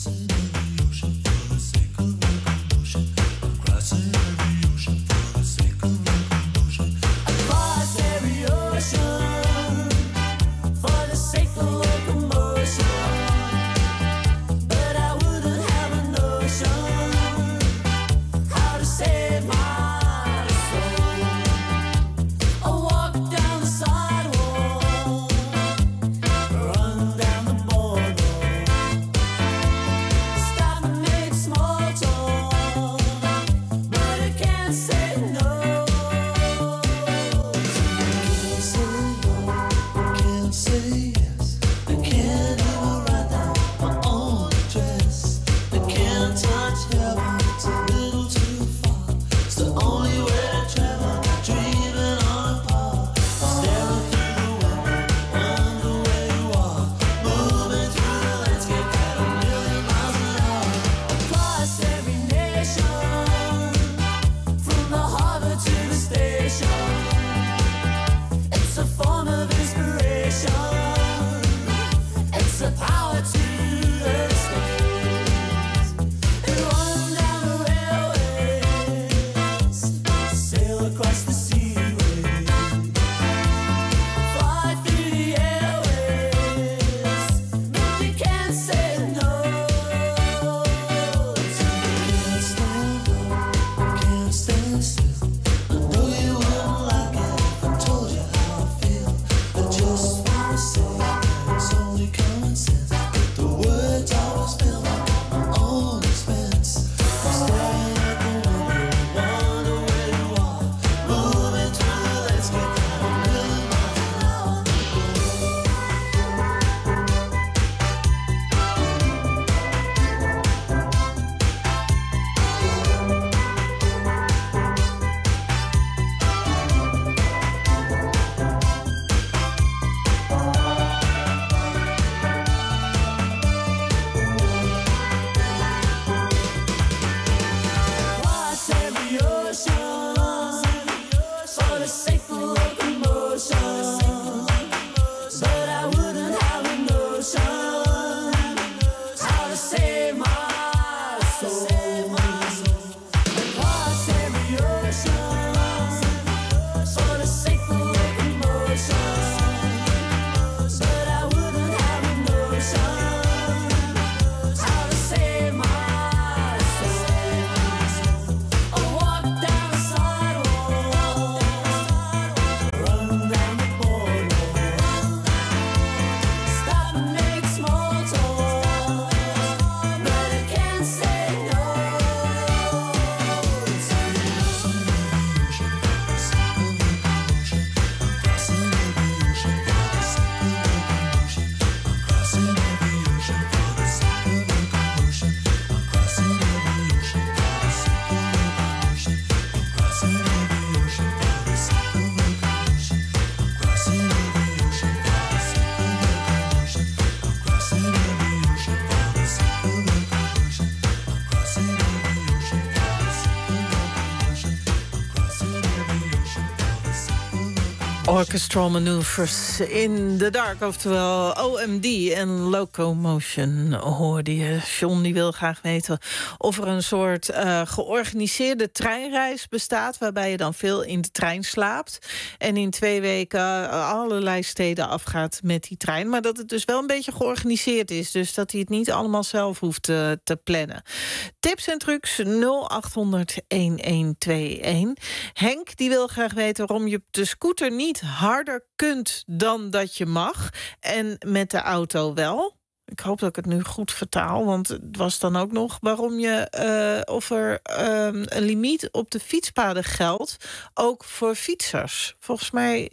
Orchestral Maneuvers in the Dark, oftewel O M D en Locomotion hoorde je. John die wil graag weten of er een soort uh, georganiseerde treinreis bestaat, waarbij je dan veel in de trein slaapt en in twee weken uh, allerlei steden afgaat met die trein. Maar dat het dus wel een beetje georganiseerd is, dus dat hij het niet allemaal zelf hoeft uh, te plannen. Tips en trucs nul acht honderd een een twee een. Henk die wil graag weten waarom je op de scooter niet harder kunt dan dat je mag en met de auto wel. Ik hoop dat ik het nu goed vertaal, want het was dan ook nog waarom je uh, of er um, een limiet op de fietspaden geldt, ook voor fietsers. Volgens mij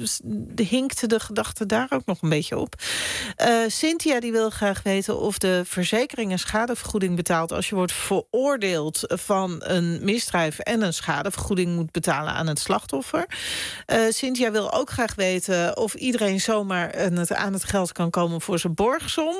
uh, hinkte de gedachte daar ook nog een beetje op. Uh, Cynthia die wil graag weten of de verzekering een schadevergoeding betaalt als je wordt veroordeeld van een misdrijf en een schadevergoeding moet betalen aan het slachtoffer. Uh, Cynthia wil ook graag weten of iedereen zomaar aan het, aan het geld kan komen voor zijn borgsom.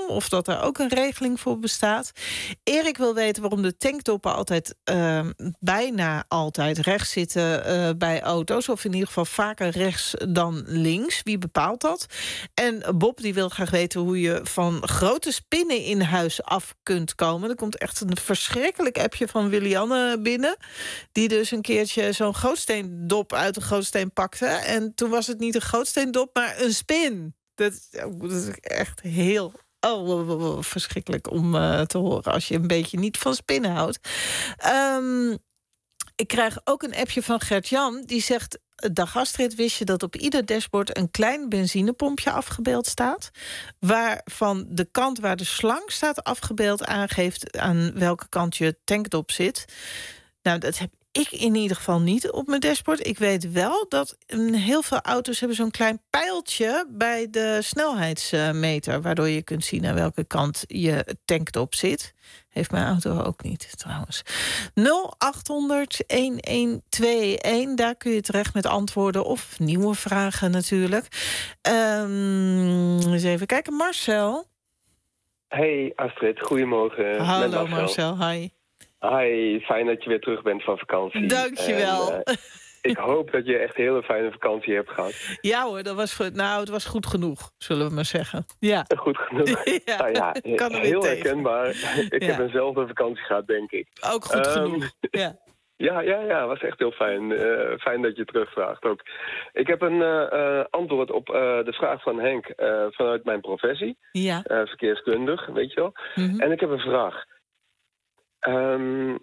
andersom, of dat er ook een regeling voor bestaat. Erik wil weten waarom de tanktoppen altijd, uh, bijna altijd rechts zitten uh, bij auto's, of in ieder geval vaker rechts dan links. Wie bepaalt dat? En Bob die wil graag weten hoe je van grote spinnen in huis af kunt komen. Er komt echt een verschrikkelijk appje van Willianne binnen, die dus een keertje zo'n grootsteendop uit een grootsteen pakte. En toen was het niet een grootsteendop, maar een spin. Dat, dat is echt heel oh, verschrikkelijk om uh, te horen als je een beetje niet van spinnen houdt. Um, ik krijg ook een appje van Gert-Jan, die zegt: dag Astrid, wist je dat op ieder dashboard een klein benzinepompje afgebeeld staat, waarvan de kant waar de slang staat afgebeeld aangeeft aan welke kant je tankdop zit? Nou, dat heb ik in ieder geval niet op mijn dashboard. Ik weet wel dat heel veel auto's hebben zo'n klein pijltje bij de snelheidsmeter, waardoor je kunt zien aan welke kant je tankdop zit. Heeft mijn auto ook niet, trouwens. nul acht honderd elf tweeëntwintig, daar kun je terecht met antwoorden of nieuwe vragen natuurlijk. Um, eens even kijken, Marcel. Hey Astrid, goedemorgen. Hallo Marcel, hi. Hi, fijn dat je weer terug bent van vakantie. Dank je wel. En, uh, ik hoop dat je echt een hele fijne vakantie hebt gehad. Ja hoor, dat was goed. Nou, het was goed genoeg, zullen we maar zeggen. Ja. Goed genoeg. Ja, nou ja, kan er heel tegen. herkenbaar. Ik Ja. heb eenzelfde vakantie gehad, denk ik. Ook goed Um, genoeg. Ja. Ja, ja, ja, was echt heel fijn. Uh, fijn dat je terugvraagt ook. Ik heb een uh, uh, antwoord op uh, de vraag van Henk uh, vanuit mijn professie. Ja. Uh, verkeerskundig, weet je wel. Mm-hmm. En ik heb een vraag. Um,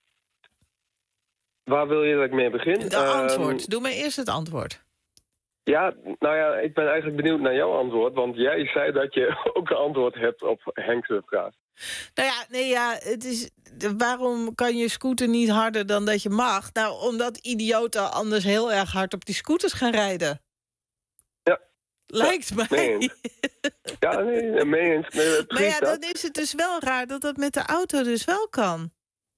waar wil je dat ik mee begin? De antwoord. Um, Doe maar eerst het antwoord. ja, nou ja, ik ben eigenlijk benieuwd naar jouw antwoord. Want jij zei dat je ook een antwoord hebt op Henk's vraag. Nou ja, nee, ja, het is, waarom kan je scooter niet harder dan dat je mag? Nou, omdat idioten anders heel erg hard op die scooters gaan rijden. Ja. Lijkt ja, mij. Mee eens. Ja, nee, mee eens. Nee, Maar ja, dat. dan is het dus wel raar dat dat met de auto dus wel kan.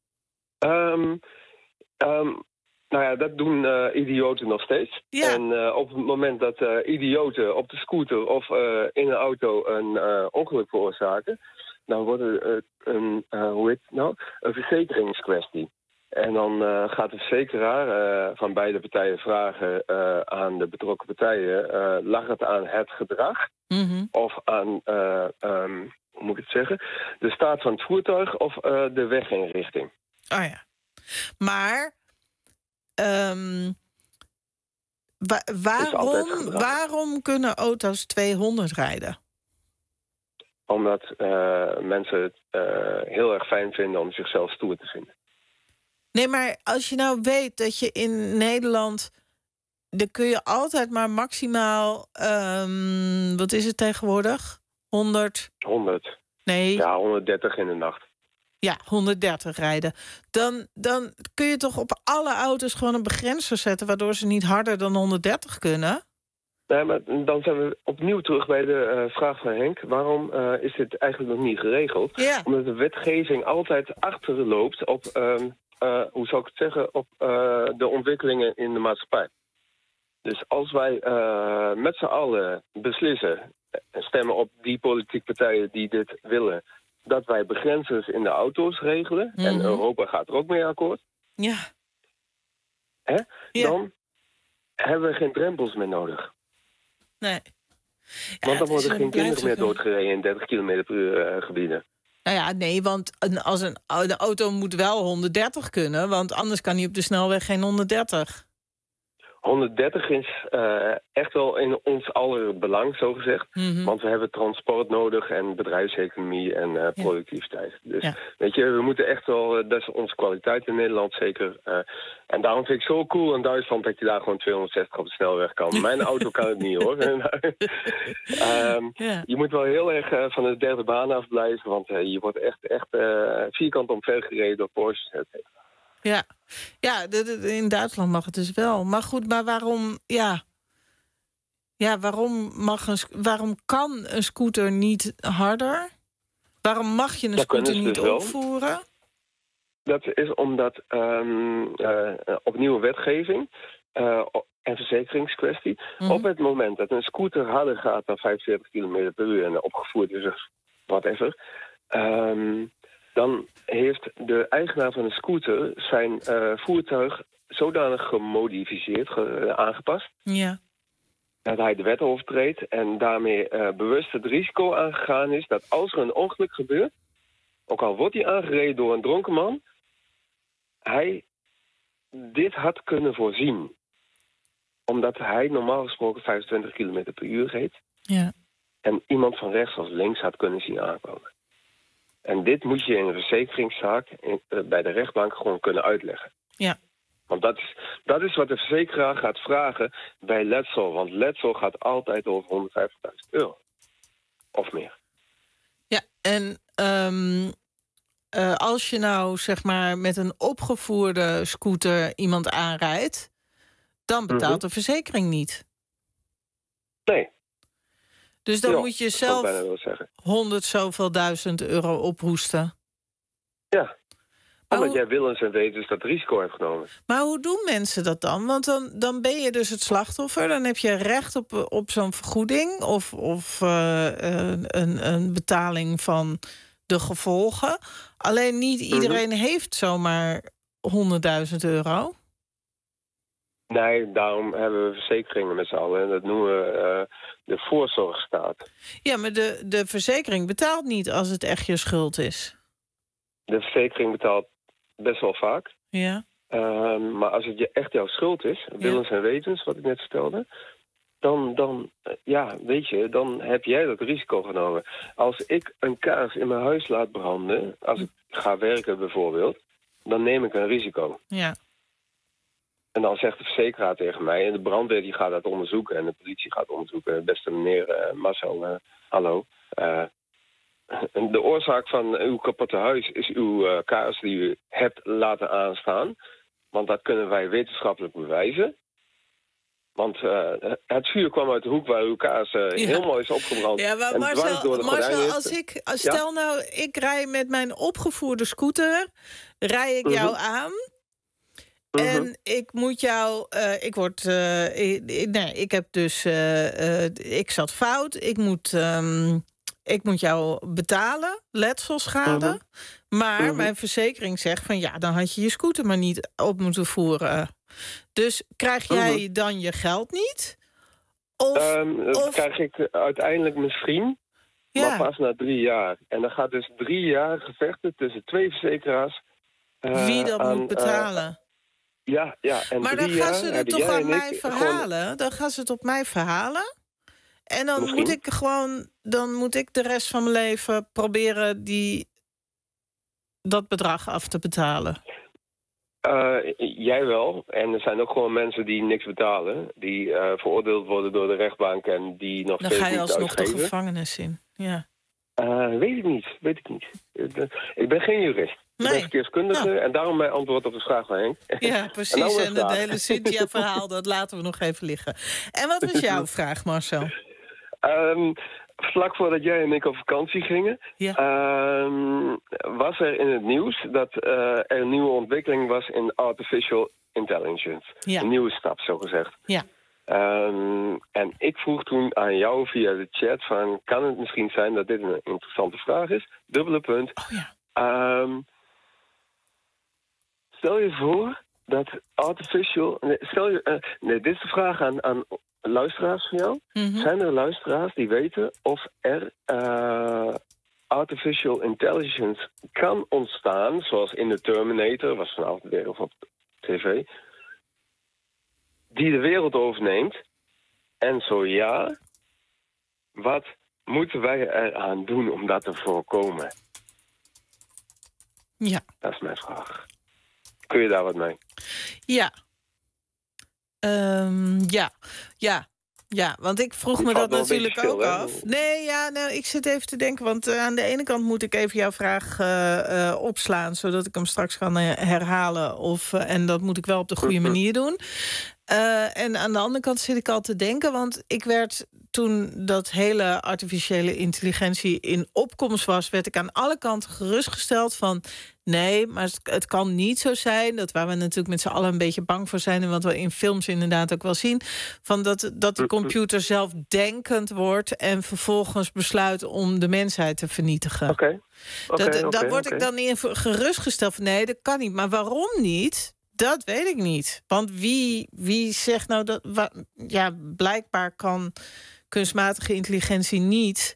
Um, um, nou ja, dat doen uh, idioten nog steeds. Ja. En uh, op het moment dat uh, idioten op de scooter of uh, in een auto een uh, ongeluk veroorzaken, dan wordt het uh, een, uh, hoe heet het nou? Een verzekeringskwestie. En dan uh, gaat de verzekeraar uh, van beide partijen vragen uh, aan de betrokken partijen, uh, lag het aan het gedrag Mm-hmm. of aan, uh, um, hoe moet ik het zeggen, de staat van het voertuig of uh, de weginrichting. Oh ja. Maar um, wa- waarom, waarom kunnen auto's tweehonderd rijden? Omdat uh, mensen het uh, heel erg fijn vinden om zichzelf stoer te vinden. Nee, maar als je nou weet dat je in Nederland, dan kun je altijd maar maximaal, um, wat is het tegenwoordig? honderd? honderd. Nee. Ja, honderddertig in de nacht. Ja, honderddertig rijden. Dan, dan kun je toch op alle auto's gewoon een begrenzer zetten, waardoor ze niet harder dan honderddertig kunnen? Nee, maar dan zijn we opnieuw terug bij de uh, vraag van Henk. Waarom uh, is dit eigenlijk nog niet geregeld? Ja. Omdat de wetgeving altijd achterloopt op, uh, uh, hoe zou ik het zeggen, op uh, de ontwikkelingen in de maatschappij. Dus als wij uh, met z'n allen beslissen en stemmen op die politieke partijen die dit willen, dat wij begrenzers in de auto's regelen, mm-hmm. en Europa gaat er ook mee akkoord. Ja. Hè? Ja. Dan hebben we geen drempels meer nodig. Nee. Want dan ja, worden geen kinderen meer wel doodgereden in dertig kilometer per uur uh, gebieden. Nou ja, nee, want een, als een, de auto moet wel honderddertig kunnen, want anders kan hij op de snelweg geen honderddertig. honderddertig is uh, echt wel in ons aller belang, zo gezegd. Mm-hmm. Want we hebben transport nodig en bedrijfseconomie en uh, productiviteit. Ja. Dus ja. weet je, we moeten echt wel, uh, dat is onze kwaliteit in Nederland zeker. Uh, en daarom vind ik het zo cool in Duitsland dat je daar gewoon tweehonderdzestig op de snelweg kan. Mijn auto kan het niet, hoor. um, ja. Je moet wel heel erg uh, van de derde baan afblijven, want uh, je wordt echt, echt uh, vierkant omver gereden door Porsche. et cetera. Ja, ja de, de, in Duitsland mag het dus wel. Maar goed, maar waarom, ja, ja waarom, mag een, waarom kan een scooter niet harder? Waarom mag je een dat scooter niet dus opvoeren? Dat is omdat um, uh, opnieuw wetgeving uh, en verzekeringskwestie. Mm-hmm. Op het moment dat een scooter harder gaat dan vijfenveertig kilometer per uur en opgevoerd is whatever. Um, dan heeft de eigenaar van de scooter zijn uh, voertuig zodanig gemodificeerd, ge, aangepast. Ja. Dat hij de wet overtreedt en daarmee uh, bewust het risico aangegaan is dat als er een ongeluk gebeurt, ook al wordt hij aangereden door een dronken man, hij dit had kunnen voorzien. Omdat hij normaal gesproken vijfentwintig kilometer per uur reed. Ja. En iemand van rechts of links had kunnen zien aankomen. En dit moet je in een verzekeringszaak in, uh, bij de rechtbank gewoon kunnen uitleggen. Ja. Want dat is, dat is wat de verzekeraar gaat vragen bij letsel. Want letsel gaat altijd over honderdvijftigduizend euro. Of meer. Ja, en um, uh, als je nou zeg maar met een opgevoerde scooter iemand aanrijdt, dan betaalt mm-hmm. de verzekering niet. Nee. Dus dan ja, moet je zelf honderd zoveel duizend euro ophoesten. Ja. Omdat hoe... jij willens en wetens dat risico hebt genomen. Maar hoe doen mensen dat dan? Want dan, dan ben je dus het slachtoffer. Dan heb je recht op, op zo'n vergoeding. Of, of uh, een, een betaling van de gevolgen. Alleen niet iedereen mm-hmm. heeft zomaar honderdduizend euro. Nee, daarom hebben we verzekeringen met z'n allen. En dat noemen we uh, de voorzorgstaat. Ja, maar de, de verzekering betaalt niet als het echt je schuld is. De verzekering betaalt best wel vaak. Ja. Uh, maar als het je echt jouw schuld is, willens ja. en wetens, wat ik net vertelde, dan, dan, uh, ja, weet je, dan heb jij dat risico genomen. Als ik een kaars in mijn huis laat branden, als ik ga werken bijvoorbeeld, dan neem ik een risico. Ja. En dan zegt de verzekeraar tegen mij, en de brandweer die gaat dat onderzoeken en de politie gaat onderzoeken. Beste meneer uh, Marcel, uh, hallo. Uh, de oorzaak van uw kapotte huis is uw uh, kaars die u hebt laten aanstaan. Want dat kunnen wij wetenschappelijk bewijzen. Want uh, het vuur kwam uit de hoek waar uw kaars uh, ja. heel mooi is opgebrand. Ja, maar en Marcel, door de Marcel als ik, als stel ja? nou, ik rij met mijn opgevoerde scooter, rij ik jou mm-hmm. aan. En mm-hmm. ik moet jou, uh, ik word, uh, ik, nee, ik heb dus, uh, uh, ik zat fout. Ik moet, um, ik moet jou betalen, letselschade. Mm-hmm. Maar mm-hmm. mijn verzekering zegt van ja, dan had je je scooter maar niet op moeten voeren. Dus krijg jij mm-hmm. dan je geld niet? Of, um, dat of... krijg ik uiteindelijk misschien, ja. maar pas na drie jaar. En dan gaat dus drie jaar gevechten tussen twee verzekeraars. Uh, Wie dat aan, moet betalen? Uh, Ja, ja. En maar dan gaan ze het toch aan mij verhalen? Gewoon... Dan gaan ze het op mij verhalen. En dan Misschien. moet ik gewoon, dan moet ik de rest van mijn leven proberen die, dat bedrag af te betalen. Uh, jij wel. En er zijn ook gewoon mensen die niks betalen. Die uh, veroordeeld worden door de rechtbank en die nog dan steeds ga je niet alsnog de uitgeven. gevangenis in. Ja. Uh, weet ik niet. Weet ik niet. Ik ben geen jurist. Ik nee. ben verkeerskundige nou. en daarom mijn antwoord op de vraag van Henk. Ja, precies. En, en het hele Cynthia-verhaal, dat laten we nog even liggen. En wat was jouw vraag, Marcel? Um, vlak voordat jij en ik op vakantie gingen, ja. um, was er in het nieuws dat uh, er een nieuwe ontwikkeling was in artificial intelligence. Ja. Een nieuwe stap, zo gezegd. Ja. Um, en ik vroeg toen aan jou via de chat van, kan het misschien zijn dat dit een interessante vraag is? Dubbele punt. Oh ja. Um, stel je voor dat artificial... Nee, stel je, uh, nee, dit is de vraag aan, aan luisteraars van jou. Mm-hmm. Zijn er luisteraars die weten of er uh, artificial intelligence kan ontstaan, zoals in de Terminator, was vanavond weer of op tv, die de wereld overneemt? En zo ja, wat moeten wij eraan doen om dat te voorkomen? Ja. Dat is mijn vraag. Kun je daar wat mee? Ja. Um, ja. Ja. Ja, want ik vroeg ik me dat natuurlijk stil, ook hè? af. Nee, ja, nou, ik zit even te denken, want uh, aan de ene kant moet ik even jouw vraag uh, uh, opslaan, zodat ik hem straks kan uh, herhalen. Of, uh, en dat moet ik wel op de goede manier doen. Uh, en aan de andere kant zit ik al te denken, want ik werd toen dat hele artificiële intelligentie in opkomst was, werd ik aan alle kanten gerustgesteld van nee, maar het, het kan niet zo zijn. Dat waar we natuurlijk met z'n allen een beetje bang voor zijn en wat we in films inderdaad ook wel zien, van dat, dat de computer zelf denkend wordt en vervolgens besluit om de mensheid te vernietigen. Oké. Okay. Okay, dat, okay, daar word okay. ik dan in gerustgesteld van nee, dat kan niet. Maar waarom niet? Dat weet ik niet. Want wie, wie zegt nou dat... Wa, ja, blijkbaar kan kunstmatige intelligentie niet...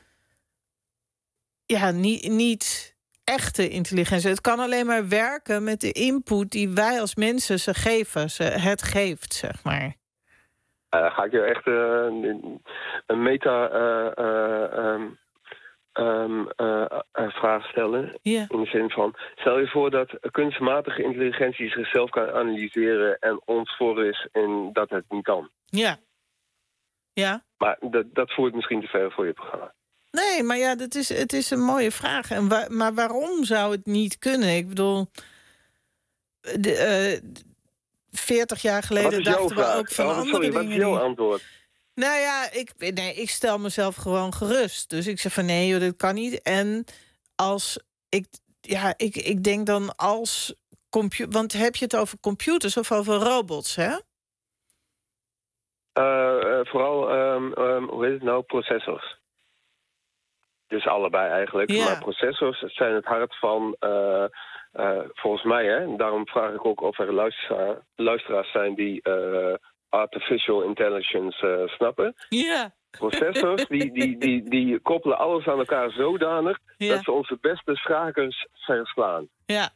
Ja, niet, niet echte intelligentie. Het kan alleen maar werken met de input die wij als mensen ze geven. Ze het geeft, zeg maar. Uh, ga ik je echt uh, een meta... Uh, uh, um... Um, uh, uh, vraag stellen. Yeah. In de zin van, stel je voor dat kunstmatige intelligentie zichzelf kan analyseren en ons voor is en dat het niet kan. Ja. Ja. Maar dat, dat voert misschien te ver voor je programma. Nee, maar ja, dat is, het is een mooie vraag. En wa- maar waarom zou het niet kunnen? Ik bedoel, de, uh, veertig jaar geleden dachten we vraag? ook van oh, andere sorry, dingen. Wat is jouw antwoord? Nou ja, ik, nee, ik stel mezelf gewoon gerust. Dus ik zeg van nee, joh, dat kan niet. En als ik, ja, ik, ik denk dan als computer. Want heb je het over computers of over robots, hè? Uh, uh, vooral, um, um, hoe heet het nou, processors. Dus allebei eigenlijk. Ja. Maar processors zijn het hart van, uh, uh, volgens mij, hè. En daarom vraag ik ook of er luisteraar, luisteraars zijn die Uh, artificial intelligence uh, snappen. Ja. Processors die, die, die, die koppelen alles aan elkaar zodanig Ja. dat ze onze beste schakers verslaan. Ja.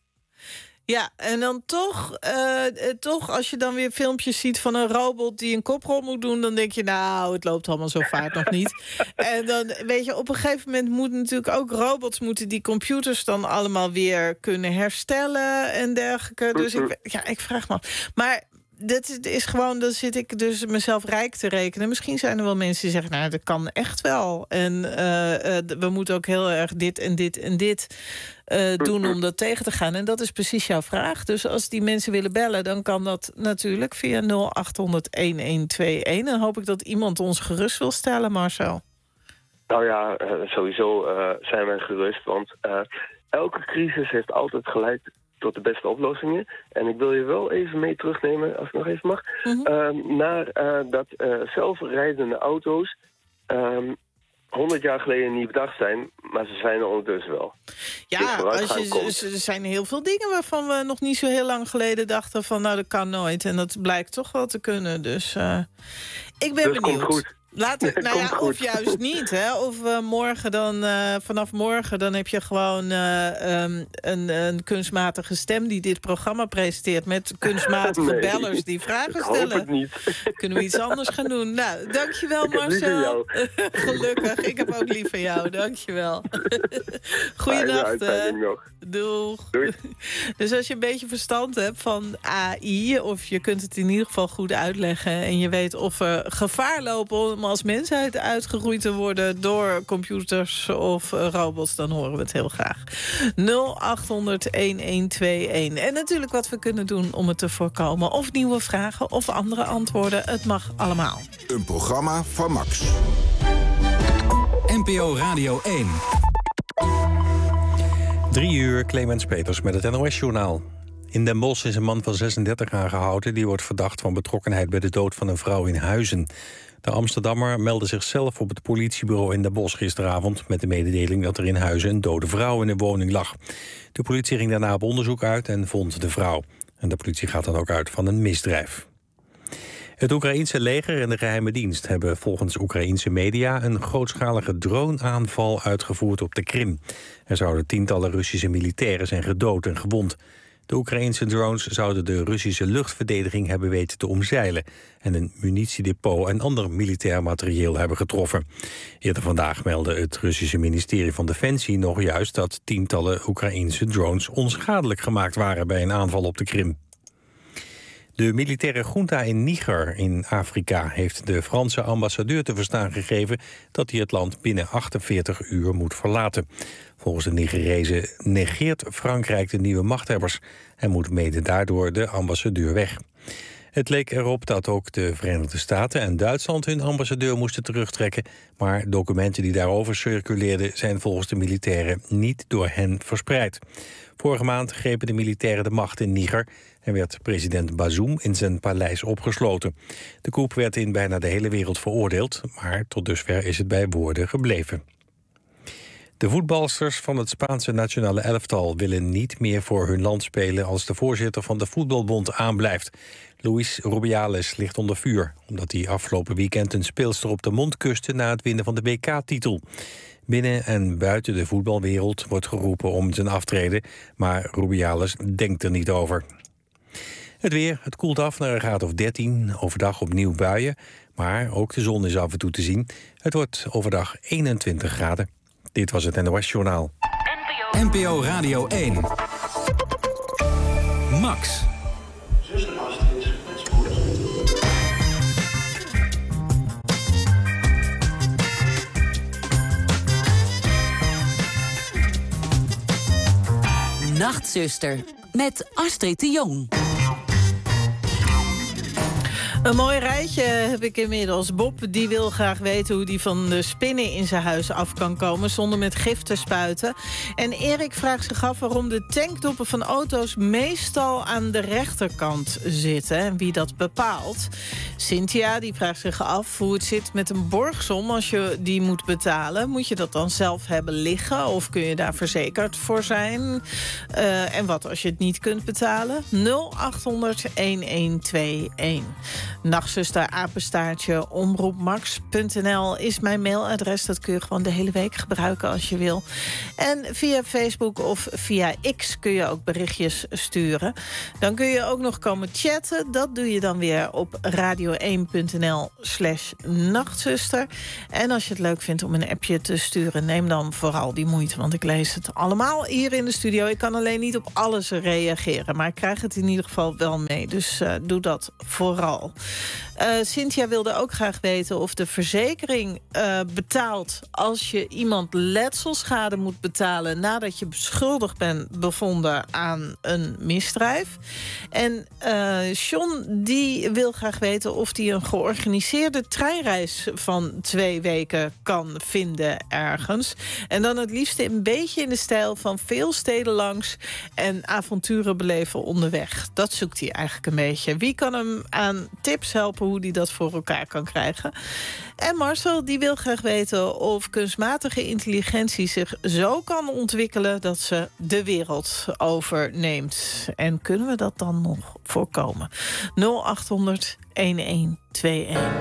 Ja, en dan toch, uh, toch, als je dan weer filmpjes ziet van een robot die een koprol moet doen, dan denk je, nou, het loopt allemaal zo vaart nog niet. En dan, weet je, op een gegeven moment moeten natuurlijk ook robots, moeten die computers dan allemaal weer kunnen herstellen en dergelijke. Dus ik, ja, ik vraag me af. Maar dit is gewoon, dan zit ik dus mezelf rijk te rekenen. Misschien zijn er wel mensen die zeggen, nou, dat kan echt wel. En uh, uh, we moeten ook heel erg dit en dit en dit uh, doen om dat tegen te gaan. En dat is precies jouw vraag. Dus als die mensen willen bellen, dan kan dat natuurlijk via nul acht honderd een een twee een. Dan hoop ik dat iemand ons gerust wil stellen, Marcel. Nou ja, uh, sowieso uh, zijn wij gerust. Want uh, elke crisis heeft altijd geleid tot de beste oplossingen. En ik wil je wel even mee terugnemen, als ik nog even mag, mm-hmm. uh, naar uh, dat uh, zelfrijdende auto's um, honderd jaar geleden niet bedacht zijn, maar ze zijn er ondertussen wel. Ja, als je, er zijn heel veel dingen waarvan we nog niet zo heel lang geleden dachten van, nou, dat kan nooit. En dat blijkt toch wel te kunnen. Dus uh, ik ben dus benieuwd. Komt goed. Laten, nou ja, of juist niet, hè? Of uh, morgen dan, uh, vanaf morgen, dan heb je gewoon uh, um, een, een kunstmatige stem die dit programma presenteert met kunstmatige nee, bellers die vragen stellen. Ik hoop het niet. Kunnen we iets anders gaan doen? Nou, dankjewel, ik Marcel. Gelukkig, ik heb ook lief van jou, dankjewel. Goeienacht. Doeg. Doei. Dus als je een beetje verstand hebt van A I, of je kunt het in ieder geval goed uitleggen en je weet of we gevaar lopen om als mensheid uitgegroeid te worden door computers of robots, dan horen we het heel graag. nul acht honderd een een twee een. En natuurlijk wat we kunnen doen om het te voorkomen. Of nieuwe vragen of andere antwoorden. Het mag allemaal. Een programma van Max. N P O Radio één. Drie uur, Clemens Peters met het N O S-journaal. In Den Bosch is een man van zesendertig aangehouden. Die wordt verdacht van betrokkenheid bij de dood van een vrouw in Huizen. De Amsterdammer meldde zichzelf op het politiebureau in Den Bosch gisteravond met de mededeling dat er in Huizen een dode vrouw in een woning lag. De politie ging daarna op onderzoek uit en vond de vrouw. En de politie gaat dan ook uit van een misdrijf. Het Oekraïense leger en de geheime dienst hebben volgens Oekraïense media een grootschalige droneaanval uitgevoerd op de Krim. Er zouden tientallen Russische militairen zijn gedood en gewond. De Oekraïense drones zouden de Russische luchtverdediging hebben weten te omzeilen en een munitiedepot en ander militair materieel hebben getroffen. Eerder vandaag meldde het Russische ministerie van Defensie nog juist dat tientallen Oekraïense drones onschadelijk gemaakt waren bij een aanval op de Krim. De militaire junta in Niger in Afrika heeft de Franse ambassadeur te verstaan gegeven dat hij het land binnen achtenveertig uur moet verlaten. Volgens de Nigerezen negeert Frankrijk de nieuwe machthebbers en moet mede daardoor de ambassadeur weg. Het leek erop dat ook de Verenigde Staten en Duitsland hun ambassadeur moesten terugtrekken, maar documenten die daarover circuleerden zijn volgens de militairen niet door hen verspreid. Vorige maand grepen de militairen de macht in Niger en werd president Bazoum in zijn paleis opgesloten. De coup werd in bijna de hele wereld veroordeeld, maar tot dusver is het bij woorden gebleven. De voetbalsters van het Spaanse nationale elftal willen niet meer voor hun land spelen als de voorzitter van de voetbalbond aanblijft. Luis Rubiales ligt onder vuur, omdat hij afgelopen weekend een speelster op de mond kuste na het winnen van de W K-titel. Binnen en buiten de voetbalwereld wordt geroepen om zijn aftreden, maar Rubiales denkt er niet over. Het weer, het koelt af naar een graad of dertien, overdag opnieuw buien, maar ook de zon is af en toe te zien. Het wordt overdag eenentwintig graden. Dit was het N O S-journaal. N P O Radio één. Max. Zuster Astrid met spoed. Nachtzuster met Astrid de Jong. Een mooi rijtje heb ik inmiddels. Bob die wil graag weten hoe hij van de spinnen in zijn huis af kan komen zonder met gif te spuiten. En Erik vraagt zich af waarom de tankdoppen van auto's meestal aan de rechterkant zitten en wie dat bepaalt. Cynthia die vraagt zich af hoe het zit met een borgsom als je die moet betalen. Moet je dat dan zelf hebben liggen of kun je daar verzekerd voor zijn? Uh, en wat als je het niet kunt betalen? nul acht honderd een een twee een. Nachtzuster, apenstaartje, omroepmax punt n l is mijn mailadres. Dat kun je gewoon de hele week gebruiken als je wil. En via Facebook of via X kun je ook berichtjes sturen. Dan kun je ook nog komen chatten. Dat doe je dan weer op radio één punt n l slash nachtzuster. En als je het leuk vindt om een appje te sturen, neem dan vooral die moeite. Want ik lees het allemaal hier in de studio. Ik kan alleen niet op alles reageren. Maar ik krijg het in ieder geval wel mee. Dus uh, doe dat vooral. Uh, Cynthia wilde ook graag weten of de verzekering uh, betaalt als je iemand letselschade moet betalen nadat je beschuldigd bent bevonden aan een misdrijf. En uh, John die wil graag weten of hij een georganiseerde treinreis van twee weken kan vinden ergens. En dan het liefst een beetje in de stijl van veel steden langs en avonturen beleven onderweg. Dat zoekt hij eigenlijk een beetje. Wie kan hem aan tips helpen hoe hij dat voor elkaar kan krijgen? En Marcel die wil graag weten of kunstmatige intelligentie zich zo kan ontwikkelen dat ze de wereld overneemt. En kunnen we dat dan nog voorkomen? nul acht honderd een een twee een.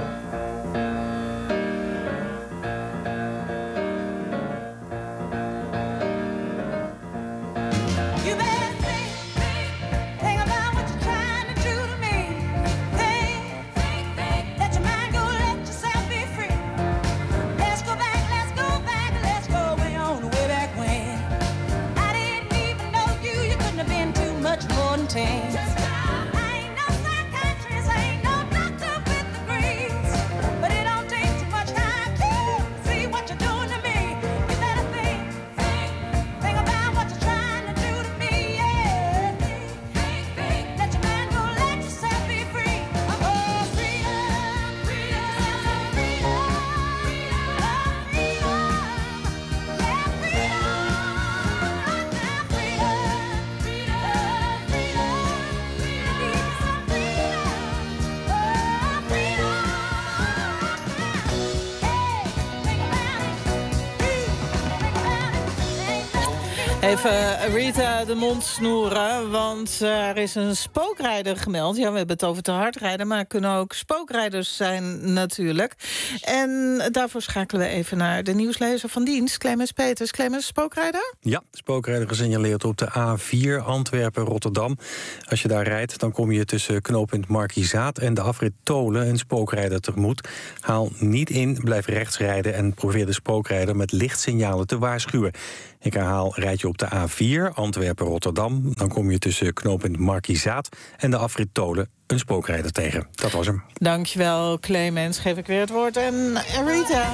Even Rita de mond snoeren, want er is een spookrijder gemeld. Ja, we hebben het over te hard rijden, maar het kunnen ook spookrijders zijn natuurlijk. En daarvoor schakelen we even naar de nieuwslezer van dienst, Clemens Peters. Clemens, spookrijder? Ja, spookrijder gesignaleerd op de A vier Antwerpen-Rotterdam. Als je daar rijdt, dan kom je tussen knooppunt Markizaat en de afrit Tolen een spookrijder tegemoet. Haal niet in, blijf rechts rijden en probeer de spookrijder met lichtsignalen te waarschuwen. Ik herhaal, rijd je op de A vier Antwerpen-Rotterdam, dan kom je tussen knooppunt Markizaat en de afrit Tolen een spookrijder tegen. Dat was hem. Dankjewel, Clemens. Geef ik weer het woord aan Rita.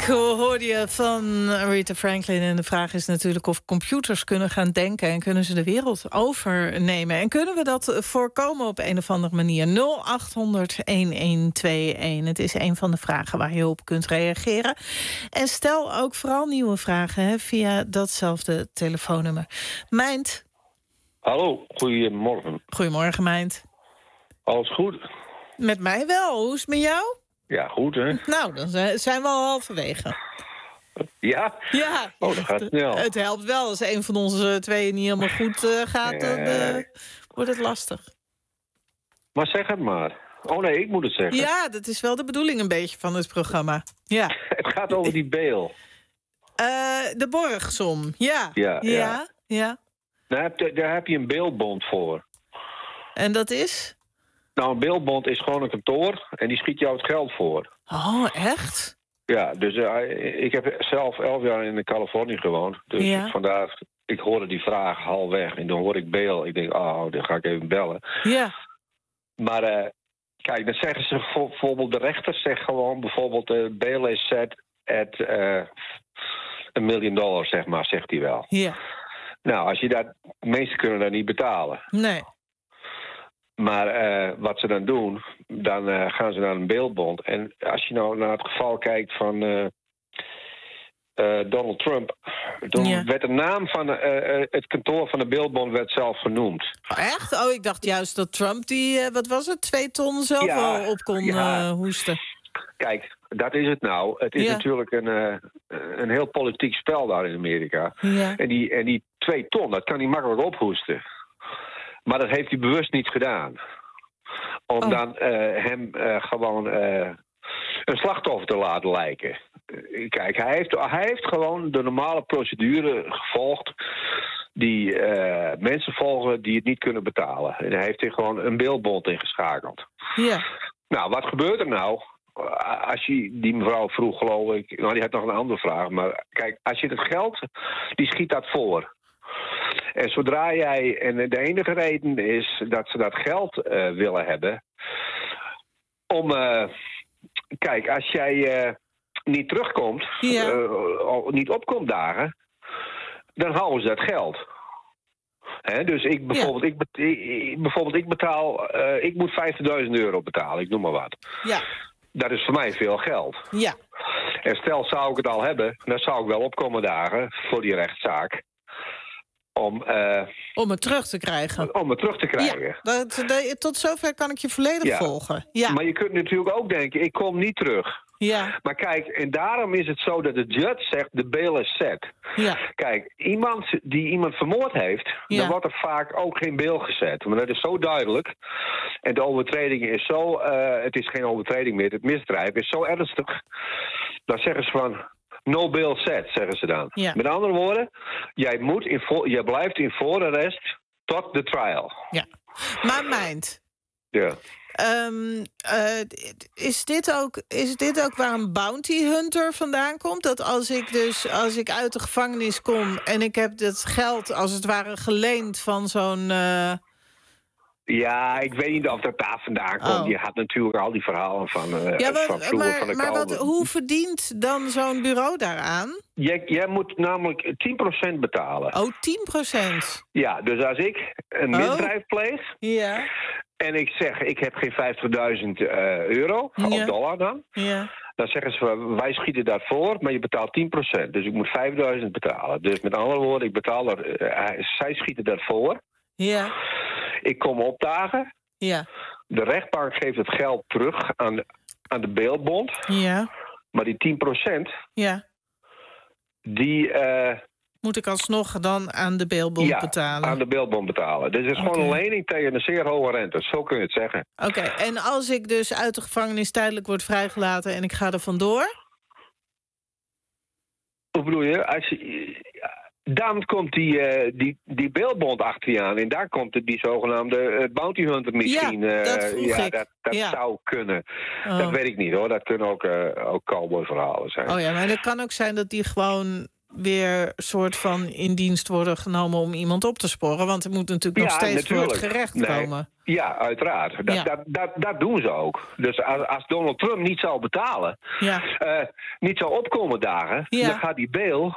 hoorde je van Aretha Franklin. En de vraag is natuurlijk of computers kunnen gaan denken... en kunnen ze de wereld overnemen. En kunnen we dat voorkomen op een of andere manier? nul acht honderd elf tweeënentwintig. Het is een van de vragen waar je op kunt reageren. En stel ook vooral nieuwe vragen hè, via datzelfde telefoonnummer. Mijnt. Hallo, goedemorgen. Goedemorgen, Mijnt. Alles goed? Met mij wel. Hoe is het met jou? Ja, goed, hè? Nou, dan zijn we al halverwege. Ja? Ja. Oh, dat gaat snel. Het helpt wel. Als een van onze tweeën niet helemaal goed uh, gaat, dan uh, wordt het lastig. Maar zeg het maar. Oh nee, ik moet het zeggen. Ja, dat is wel de bedoeling een beetje van het programma. Ja. Het gaat over die beel. Uh, de borgsom, ja. Ja, ja. ja. ja. Daar, heb je, daar heb je een beelbond voor. En dat is? Nou, een beelbond is gewoon een kantoor en die schiet jou het geld voor. Oh, echt? Ja, dus uh, ik heb zelf elf jaar in Californië gewoond. Dus ja. vandaar, ik hoorde die vraag halfweg. En dan hoor ik beel. Ik denk, oh, dan ga ik even bellen. Ja. Maar uh, kijk, dan zeggen ze bijvoorbeeld, de rechter zegt gewoon bijvoorbeeld... Uh, bail is set at uh, een miljoen dollar, zeg maar, zegt hij wel. Ja. Nou, als je dat, de meesten kunnen dat niet betalen. Nee. Maar uh, wat ze dan doen, dan uh, gaan ze naar een beelbond. En als je nou naar het geval kijkt van uh, uh, Donald Trump... toen ja. werd de naam van uh, uh, het kantoor van de beelbond werd zelf genoemd. Oh, echt? Oh, ik dacht juist dat Trump die, uh, wat was het, twee ton zelf ja, al op kon ja. uh, hoesten. Kijk, dat is het nou. Het is ja. natuurlijk een, uh, een heel politiek spel daar in Amerika. Ja. En, die, en die twee ton, dat kan hij makkelijk ophoesten. Maar dat heeft hij bewust niet gedaan. Om oh. dan uh, hem uh, gewoon uh, een slachtoffer te laten lijken. Uh, kijk, hij heeft, hij heeft gewoon de normale procedure gevolgd... die uh, mensen volgen die het niet kunnen betalen. En hij heeft er gewoon een beelbond ingeschakeld. Ja. Nou, wat gebeurt er nou... Als je die mevrouw vroeg, geloof ik... Nou, die had nog een andere vraag. Maar kijk, als je het geld... die schiet dat voor. En zodra jij... En de enige reden is dat ze dat geld uh, willen hebben... om... Uh, kijk, als jij uh, niet terugkomt... Ja. Uh, niet opkomt dagen... dan houden ze dat geld. He, dus ik bijvoorbeeld, ja. ik, bet, ik, bijvoorbeeld, ik betaal... Uh, ik moet vijftigduizend euro betalen, ik noem maar wat. Ja. Dat is voor mij veel geld. Ja. En stel, zou ik het al hebben... dan zou ik wel opkomen dagen voor die rechtszaak... Om, uh, om het terug te krijgen. Om het terug te krijgen. Ja, dat, dat, tot zover kan ik je volledig ja. volgen. Ja. Maar je kunt natuurlijk ook denken, ik kom niet terug. Ja. Maar kijk, en daarom is het zo dat de judge zegt, de bail is set. Ja. Kijk, iemand die iemand vermoord heeft, ja. dan wordt er vaak ook geen bail gezet. Maar dat is zo duidelijk. En de overtreding is zo, uh, het is geen overtreding meer, het misdrijf is zo ernstig. Dan zeggen ze van... No bail set, zeggen ze dan. Ja. Met andere woorden, jij, moet in vo- jij blijft in voorarrest tot de trial. Ja. Maar Mijnt. Ja. Um, uh, is, dit ook, is dit ook waar een bounty hunter vandaan komt? Dat als ik dus als ik uit de gevangenis kom en ik heb het geld als het ware geleend van zo'n... Uh... Ja, ik weet niet of dat daar vandaan komt. Oh. Je had natuurlijk al die verhalen van, uh, ja, wat, van vroeger maar, van de maar koude. wat, hoe verdient dan zo'n bureau daaraan? Jij, jij moet namelijk tien procent betalen. Oh, tien procent? Ja, dus als ik een oh. misdrijf pleeg... Ja. En ik zeg, ik heb geen vijftigduizend uh, euro, ja. of dollar dan... Ja. Dan zeggen ze, wij schieten dat voor, maar je betaalt tien procent. Dus ik moet vijfduizend betalen. Dus met andere woorden, ik betaal er, uh, zij schieten dat voor. Ja. Ik kom opdagen. Ja. De rechtbank geeft het geld terug aan, aan de bailbond. Ja. Maar die tien procent... Ja. Die... Uh, moet ik alsnog dan aan de bailbond ja, betalen? aan de bailbond betalen. Dus het is okay. gewoon een lening tegen een zeer hoge rente. Zo kun je het zeggen. Oké, okay. En als ik dus uit de gevangenis tijdelijk word vrijgelaten en ik ga er vandoor? Hoe bedoel je? Als je dan komt die, uh, die, die bailbond achter je aan. En daar komt het, die zogenaamde uh, bounty hunter misschien. Ja, dat vroeg uh, ja, ik. dat, dat ja. zou kunnen. Oh. Dat weet ik niet hoor. Dat kunnen ook, uh, ook cowboy verhalen zijn. Oh ja, maar het kan ook zijn dat die gewoon weer soort van in dienst worden genomen om iemand op te sporen? Want er moet natuurlijk nog Ja, steeds natuurlijk. voor het gerecht Nee. komen. Ja, uiteraard. Dat, Ja. Dat, dat, dat doen ze ook. Dus als, als Donald Trump niet zou betalen, Ja. eh, niet zou opkomen dagen, Ja. dan gaat die bail,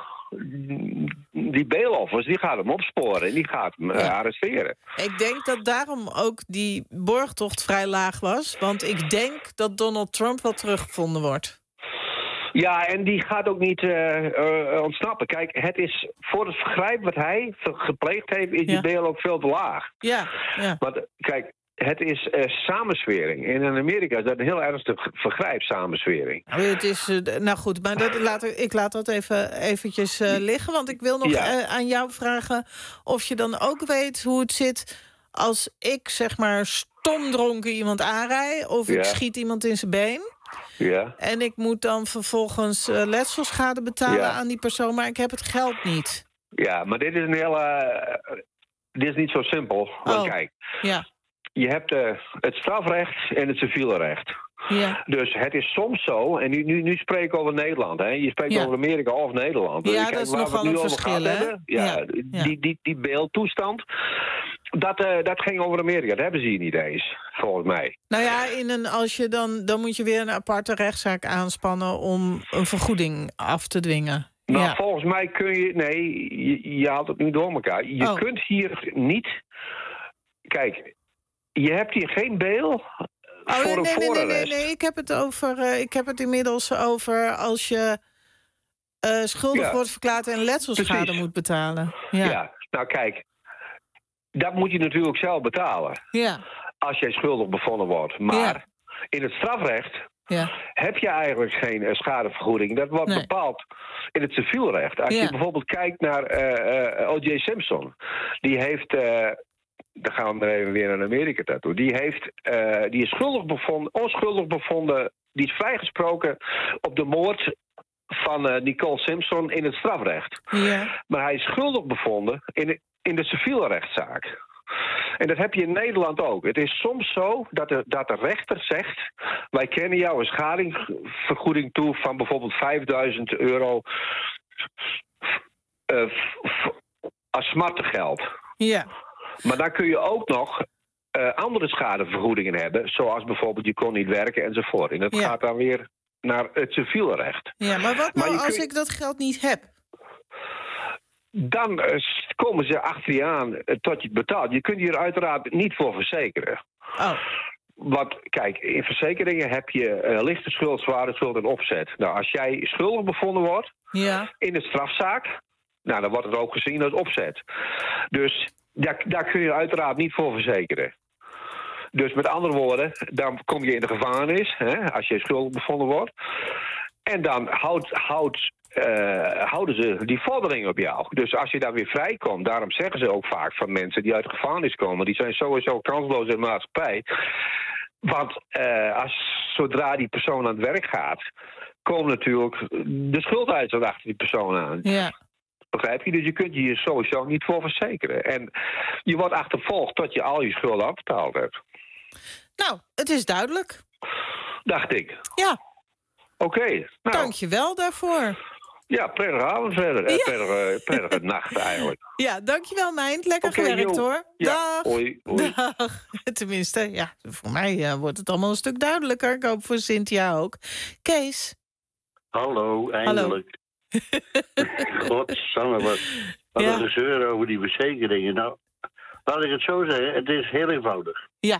die bailoffers, die gaat hem opsporen en die gaat hem eh, Ja. arresteren. Ik denk dat daarom ook die borgtocht vrij laag was. Want ik denk dat Donald Trump wel teruggevonden wordt. Ja, en die gaat ook niet eh, eh, ontsnappen. Kijk, het is voor het vergrijp wat hij ver- gepleegd heeft, is die Ja. bail ook veel te laag. Ja, ja. Want kijk, het is eh, samenswering. En in Amerika is dat een heel ernstig vergrijp, samenswering. Nou, het is, eh, nou goed, maar dat, laat, ik laat dat even eventjes eh, liggen. Want ik wil nog Ja. eh, aan jou vragen of je dan ook weet hoe het zit als ik zeg maar stomdronken iemand aanrij, of ik Ja. schiet iemand in zijn been. Ja. En ik moet dan vervolgens eh, letselschade betalen Ja. aan die persoon, maar ik heb het geld niet. Ja, maar dit is een hele. eh, dit is niet zo simpel. Want Oh. kijk, Ja, je hebt eh, het strafrecht en het civiele recht. ja. Dus het is soms zo, en nu, nu, nu spreek ik over Nederland, hè? Je spreekt Ja. over Amerika of Nederland. Ja, Dus dat kijk, is waar we nogal het nu een over verschil, gehad hè? hebben, ja, Ja, ja. Die, die, die beeldtoestand, dat, eh, dat ging over Amerika. Dat hebben ze hier niet eens, volgens mij. Nou ja, in een, als je dan, dan moet je weer een aparte rechtszaak aanspannen om een vergoeding af te dwingen. Nou, Ja. volgens mij kun je... Nee, je, je haalt het nu door elkaar. Je Oh. kunt hier niet... Kijk, je hebt hier geen bail Oh, voor nee, een nee, nee, nee, voorarrest. nee, nee. Ik heb het over. eh, ik heb het inmiddels over als je eh, schuldig Ja. wordt verklaard en letselschade Precies. moet betalen. Ja. Ja. Ja. nou kijk, dat moet je natuurlijk zelf betalen. Ja. Als jij schuldig bevonden wordt. Maar in het strafrecht Ja. heb je eigenlijk geen eh, schadevergoeding. Dat wordt Nee. bepaald in het civielrecht. Als Ja. je bijvoorbeeld kijkt naar eh, eh, O J Simpson. Die heeft... eh, dan gaan we maar even weer naar Amerika naartoe. Die, heeft, eh, die is schuldig bevonden, onschuldig bevonden. Die is vrijgesproken op de moord van eh, Nicole Simpson in het strafrecht. Ja. Maar hij is schuldig bevonden in de, in de civiele rechtszaak. En dat heb je in Nederland ook. Het is soms zo dat de, dat de rechter zegt... wij kennen jou een schadevergoeding toe van bijvoorbeeld vijfduizend euro... Uh, als smartengeld. Ja. Maar dan kun je ook nog uh, andere schadevergoedingen hebben... zoals bijvoorbeeld je kon niet werken enzovoort. En dat Ja. gaat dan weer naar het civiele recht. Ja, maar wat nou Maar je als kun- ik dat geld niet heb? Dan uh, komen ze achter je aan uh, tot je het betaalt. Je kunt hier uiteraard niet voor verzekeren. Oh. Want kijk, in verzekeringen heb je uh, lichte schuld, zware schuld en opzet. Nou, als jij schuldig bevonden wordt Ja. in een strafzaak... nou, dan wordt het ook gezien als opzet. Dus daar, daar kun je uiteraard niet voor verzekeren. Dus met andere woorden, dan kom je in de gevangenis... Hè, als je schuldig bevonden wordt. En dan houdt... houdt Uh, houden ze die vordering op jou. Dus als je daar weer vrijkomt, daarom zeggen ze ook vaak van mensen die uit de gevangenis komen, die zijn sowieso kansloos in de maatschappij. Want uh, als, zodra die persoon aan het werk gaat, komen natuurlijk de schuldeisers achter die persoon aan. Ja. Begrijp je? Dus je kunt je hier sowieso niet voor verzekeren. En je wordt achtervolgd tot je al je schulden afbetaald hebt. Nou, het is duidelijk. Dacht ik. Ja. Oké. Okay, nou. Dank je wel daarvoor. Ja, prettige avond verder. Ja. Eh, prettige, prettige nacht eigenlijk. Ja, dankjewel Meint. Lekker Oké, gewerkt joh. hoor. Ja, Dag. hoi, hoi. Dag. Tenminste, ja, voor mij uh, wordt het allemaal een stuk duidelijker. Ik hoop voor Cynthia ook. Kees. Hallo, eindelijk. Godsamme, wat, wat Ja. een gezeur over die verzekeringen. Nou, laat ik het zo zeggen, het is heel eenvoudig. Ja.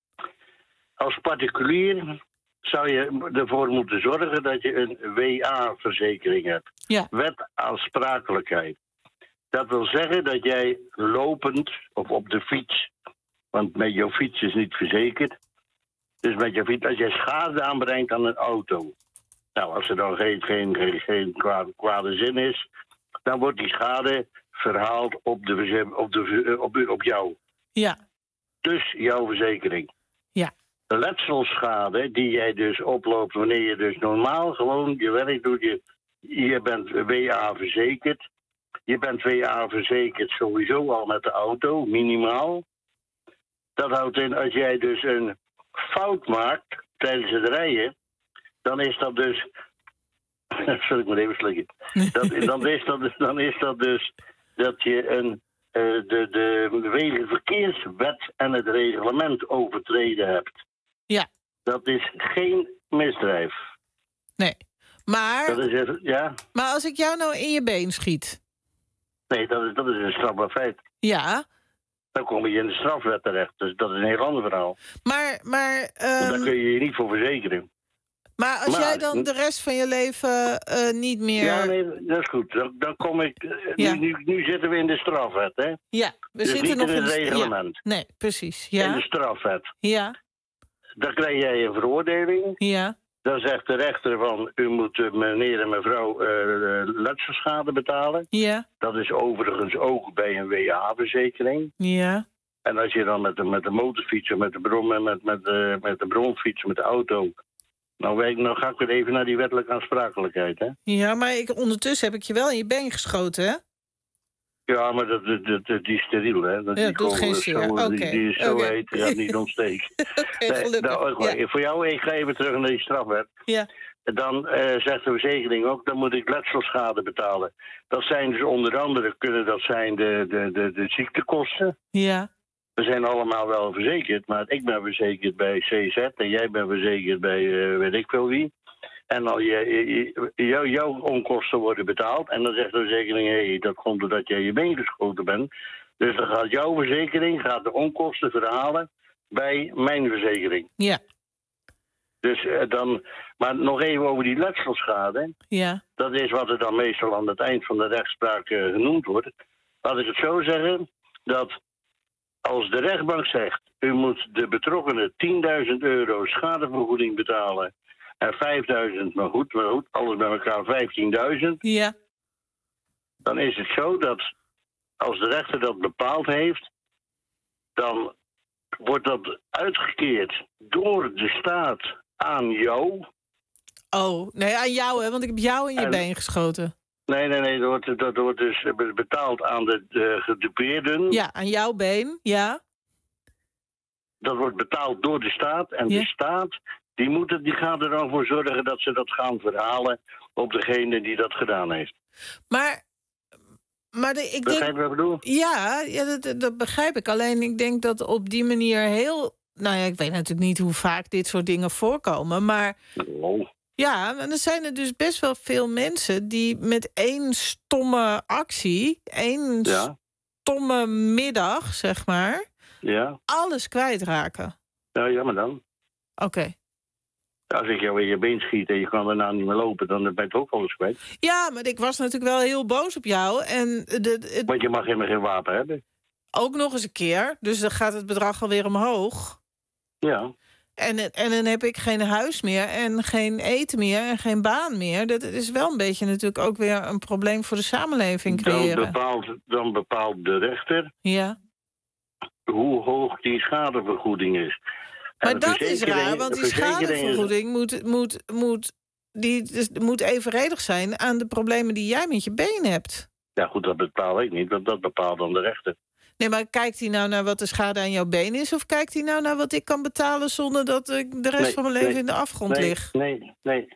Als particulier zou je ervoor moeten zorgen dat je een W A-verzekering hebt. Ja. Wet aansprakelijkheid. Dat wil zeggen dat jij lopend of op de fiets, want met jouw fiets is niet verzekerd. Dus met jouw fiets, als jij schade aanbrengt aan een auto. Nou, als er dan geen, geen, geen, geen kwade, kwade zin is, dan wordt die schade verhaald op, de, op, de, op, op jou. Ja. Dus jouw verzekering. Ja. De letselschade die jij dus oploopt wanneer je dus normaal gewoon je werk doet. Je, je bent W A verzekerd. Je bent W A verzekerd sowieso al met de auto, minimaal. Dat houdt in, als jij dus een fout maakt tijdens het rijden, dan is dat dus Zal ik maar even slikken. Dat, dan, is dat, dan is dat dus dat je een, uh, de, de wegenverkeerswet en het reglement overtreden hebt. Ja. Dat is geen misdrijf. Nee. Maar, dat is, ja? maar als ik jou nou in je been schiet... Nee, dat is, dat is een strafbaar feit. Ja. Dan kom je in de strafwet terecht. Dus dat is een heel ander verhaal. Maar... maar um... daar kun je je niet voor verzekeren. Maar als maar, jij dan de rest van je leven uh, niet meer... Ja, nee, dat is goed. Dan, dan kom ik... Uh, ja. nu, nu, nu zitten we in de strafwet, hè? Ja, we dus zitten niet nog in het in reglement. Ja. Nee, precies. Ja. In de strafwet. Ja. Dan krijg jij een veroordeling. Ja. Dan zegt de rechter van... u moet uh, meneer en mevrouw uh, letselschade betalen. Ja. Dat is overigens ook bij een W A-verzekering. Ja. En als je dan met de, met de motorfiets of met de, bron, met, met, de, met de bronfiets, met de auto... Nou, wij, nou ga ik weer even naar die wettelijke aansprakelijkheid, hè? Ja, maar ik, ondertussen heb ik je wel in je been geschoten, hè? Ja, maar dat, dat, dat, die is steriel, hè? Dat, ja, die doet geen zeer. Oké. Okay. Die, die is zo okay. heet, die gaat niet ontsteken. Oké, okay, gelukkig. Nou, ja. Voor jou, ik ga even terug naar die strafwet. Ja. Dan uh, zegt de verzekering ook, dan moet ik letselschade betalen. Dat zijn dus onder andere, kunnen dat zijn de, de, de, de ziektekosten. Ja. We zijn allemaal wel verzekerd, maar ik ben verzekerd bij C Z en jij bent verzekerd bij uh, weet ik veel wie. En al je, je, je, jouw onkosten worden betaald en dan zegt de verzekering, hé, hey, dat komt doordat jij je been geschoten bent. Dus dan gaat jouw verzekering gaat de onkosten verhalen bij mijn verzekering. Ja. Dus uh, dan, maar nog even over die letselschade. Ja. Dat is wat er dan meestal aan het eind van de rechtspraak uh, genoemd wordt. Laat ik het zo zeggen, dat als de rechtbank zegt, u moet de betrokkenen tienduizend euro schadevergoeding betalen en vijfduizend, maar goed, maar goed, alles bij elkaar vijftienduizend. Ja. Dan is het zo dat als de rechter dat bepaald heeft, dan wordt dat uitgekeerd door de staat aan jou. Oh, nee, aan jou, hè, want ik heb jou in je en, been geschoten. Nee, nee, nee, dat wordt, dat wordt dus betaald aan de, de gedupeerden. Ja, aan jouw been, ja. Dat wordt betaald door de staat. En ja. de staat, die, moet het, die gaat er dan voor zorgen dat ze dat gaan verhalen op degene die dat gedaan heeft. Maar, maar de, ik begrijp denk... je wat ik bedoel? Ja, ja dat, dat begrijp ik. Alleen ik denk dat op die manier heel... Nou ja, ik weet natuurlijk niet hoe vaak dit soort dingen voorkomen, maar... Oh. Ja, en er zijn er dus best wel veel mensen die met één stomme actie, één ja. stomme middag, zeg maar, ja. alles kwijtraken. Ja, jammer dan. Oké. Okay. Als ik jou in je been schiet en je kan daarna niet meer lopen, dan ben je ook alles kwijt. Ja, maar ik was natuurlijk wel heel boos op jou. En de, de, Want je mag helemaal geen wapen hebben. Ook nog eens een keer, dus dan gaat het bedrag alweer omhoog. Ja. En, en dan heb ik geen huis meer en geen eten meer en geen baan meer. Dat is wel een beetje natuurlijk ook weer een probleem voor de samenleving creëren. Dan bepaalt, dan bepaalt de rechter ja. hoe hoog die schadevergoeding is. Maar dat is raar, want die schadevergoeding moet, moet, moet, die, dus, moet evenredig zijn aan de problemen die jij met je been hebt. Ja goed, dat bepaal ik niet, want dat bepaalt dan de rechter. Nee, maar kijkt hij nou naar wat de schade aan jouw been is... of kijkt hij nou naar wat ik kan betalen... zonder dat ik de rest nee, van mijn leven nee, in de afgrond nee, lig? Nee, nee.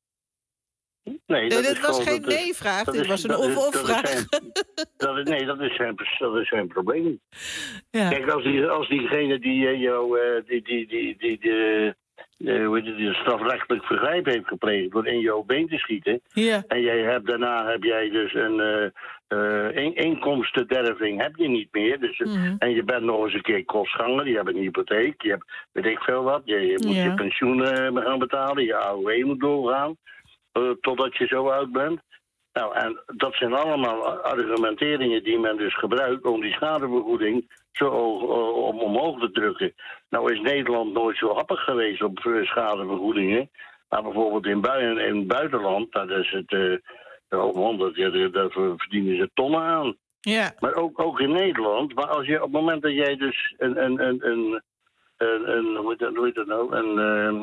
Nee, nee dat, dat was geen dat nee-vraag, dit is, was een of-of-vraag. Nee, dat is zijn, dat is zijn probleem. Ja. Kijk, als, die, als diegene die jou... Uh, die, die, die, die, die, uh, hoe heet het, die strafrechtelijk vergrijp heeft gepleegd... door in jouw been te schieten... Ja. en jij hebt, daarna heb jij dus een... Uh, Uh, in, inkomstenderving heb je niet meer. Dus, mm-hmm. En je bent nog eens een keer kostganger. Je hebt een hypotheek. Je hebt weet ik veel wat. Je, je moet ja. je pensioen uh, gaan betalen. Je A O W moet doorgaan. Uh, totdat je zo oud bent. Nou, en dat zijn allemaal argumenteringen die men dus gebruikt... om die schadevergoeding zo uh, om omhoog te drukken. Nou is Nederland nooit zo happig geweest op uh, schadevergoedingen. Maar bijvoorbeeld in, bui- in het buitenland... dat is het... Uh, honderd, ja, daar verdienen ze tonnen aan. Ja. Maar ook, ook in Nederland. Maar als je op het moment dat jij dus een, een, een, een, een, een hoe heet dat, hoe heet dat nou, een,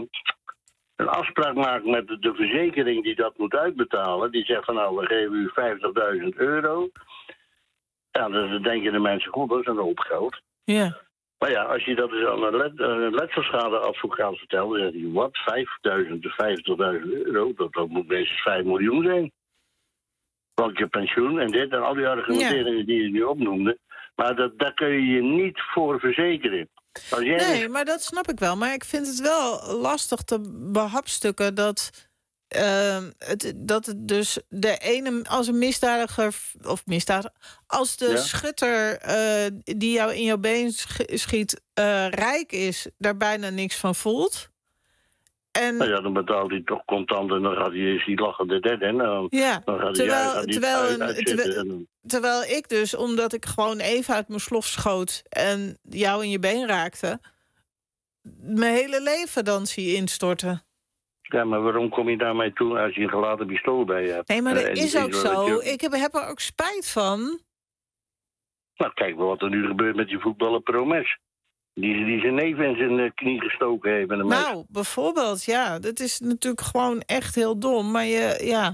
een afspraak maakt met de, de verzekering die dat moet uitbetalen, die zegt van nou, we geven u vijftigduizend euro. Ja, dan denken de mensen, goed, dat is een hoop geld. Ja. Maar ja, als je dat dus aan een, let, een letselschadeadvocaat vertelt, dan zegt hij, wat, vijfduizend tot vijftigduizend euro? Dat, dat moet minstens vijf miljoen zijn. Want je pensioen en dit en al die argumenteringen ja. die je nu opnoemde. Maar dat, daar kun je je niet voor verzekeren. Als jij nee, dus... maar dat snap ik wel. Maar ik vind het wel lastig te behapstukken dat... Uh, het, dat het dus de ene, als een misdadiger of misdadiger, als de ja? schutter uh, die jou in jouw been schiet uh, rijk is, daar bijna niks van voelt. En nou ja, dan betaalt hij toch contant en dan gaat hij eens die lachende dead in. Dan, ja, dan gaat terwijl, hij terwijl, uit, een, terwijl, en... terwijl ik dus, omdat ik gewoon even uit mijn slof schoot en jou in je been raakte, mijn hele leven dan zie instorten. Ja, maar waarom kom je daarmee toe als je een geladen pistool bij je hebt? Nee, maar dat uh, is ook zo. Je... Ik heb, heb er ook spijt van. Nou, kijk maar wat er nu gebeurt met die voetballer Promes. Die, die zijn neef in zijn knie gestoken heeft. Met een nou, mes. Bijvoorbeeld, ja. Dat is natuurlijk gewoon echt heel dom. Maar je, ja...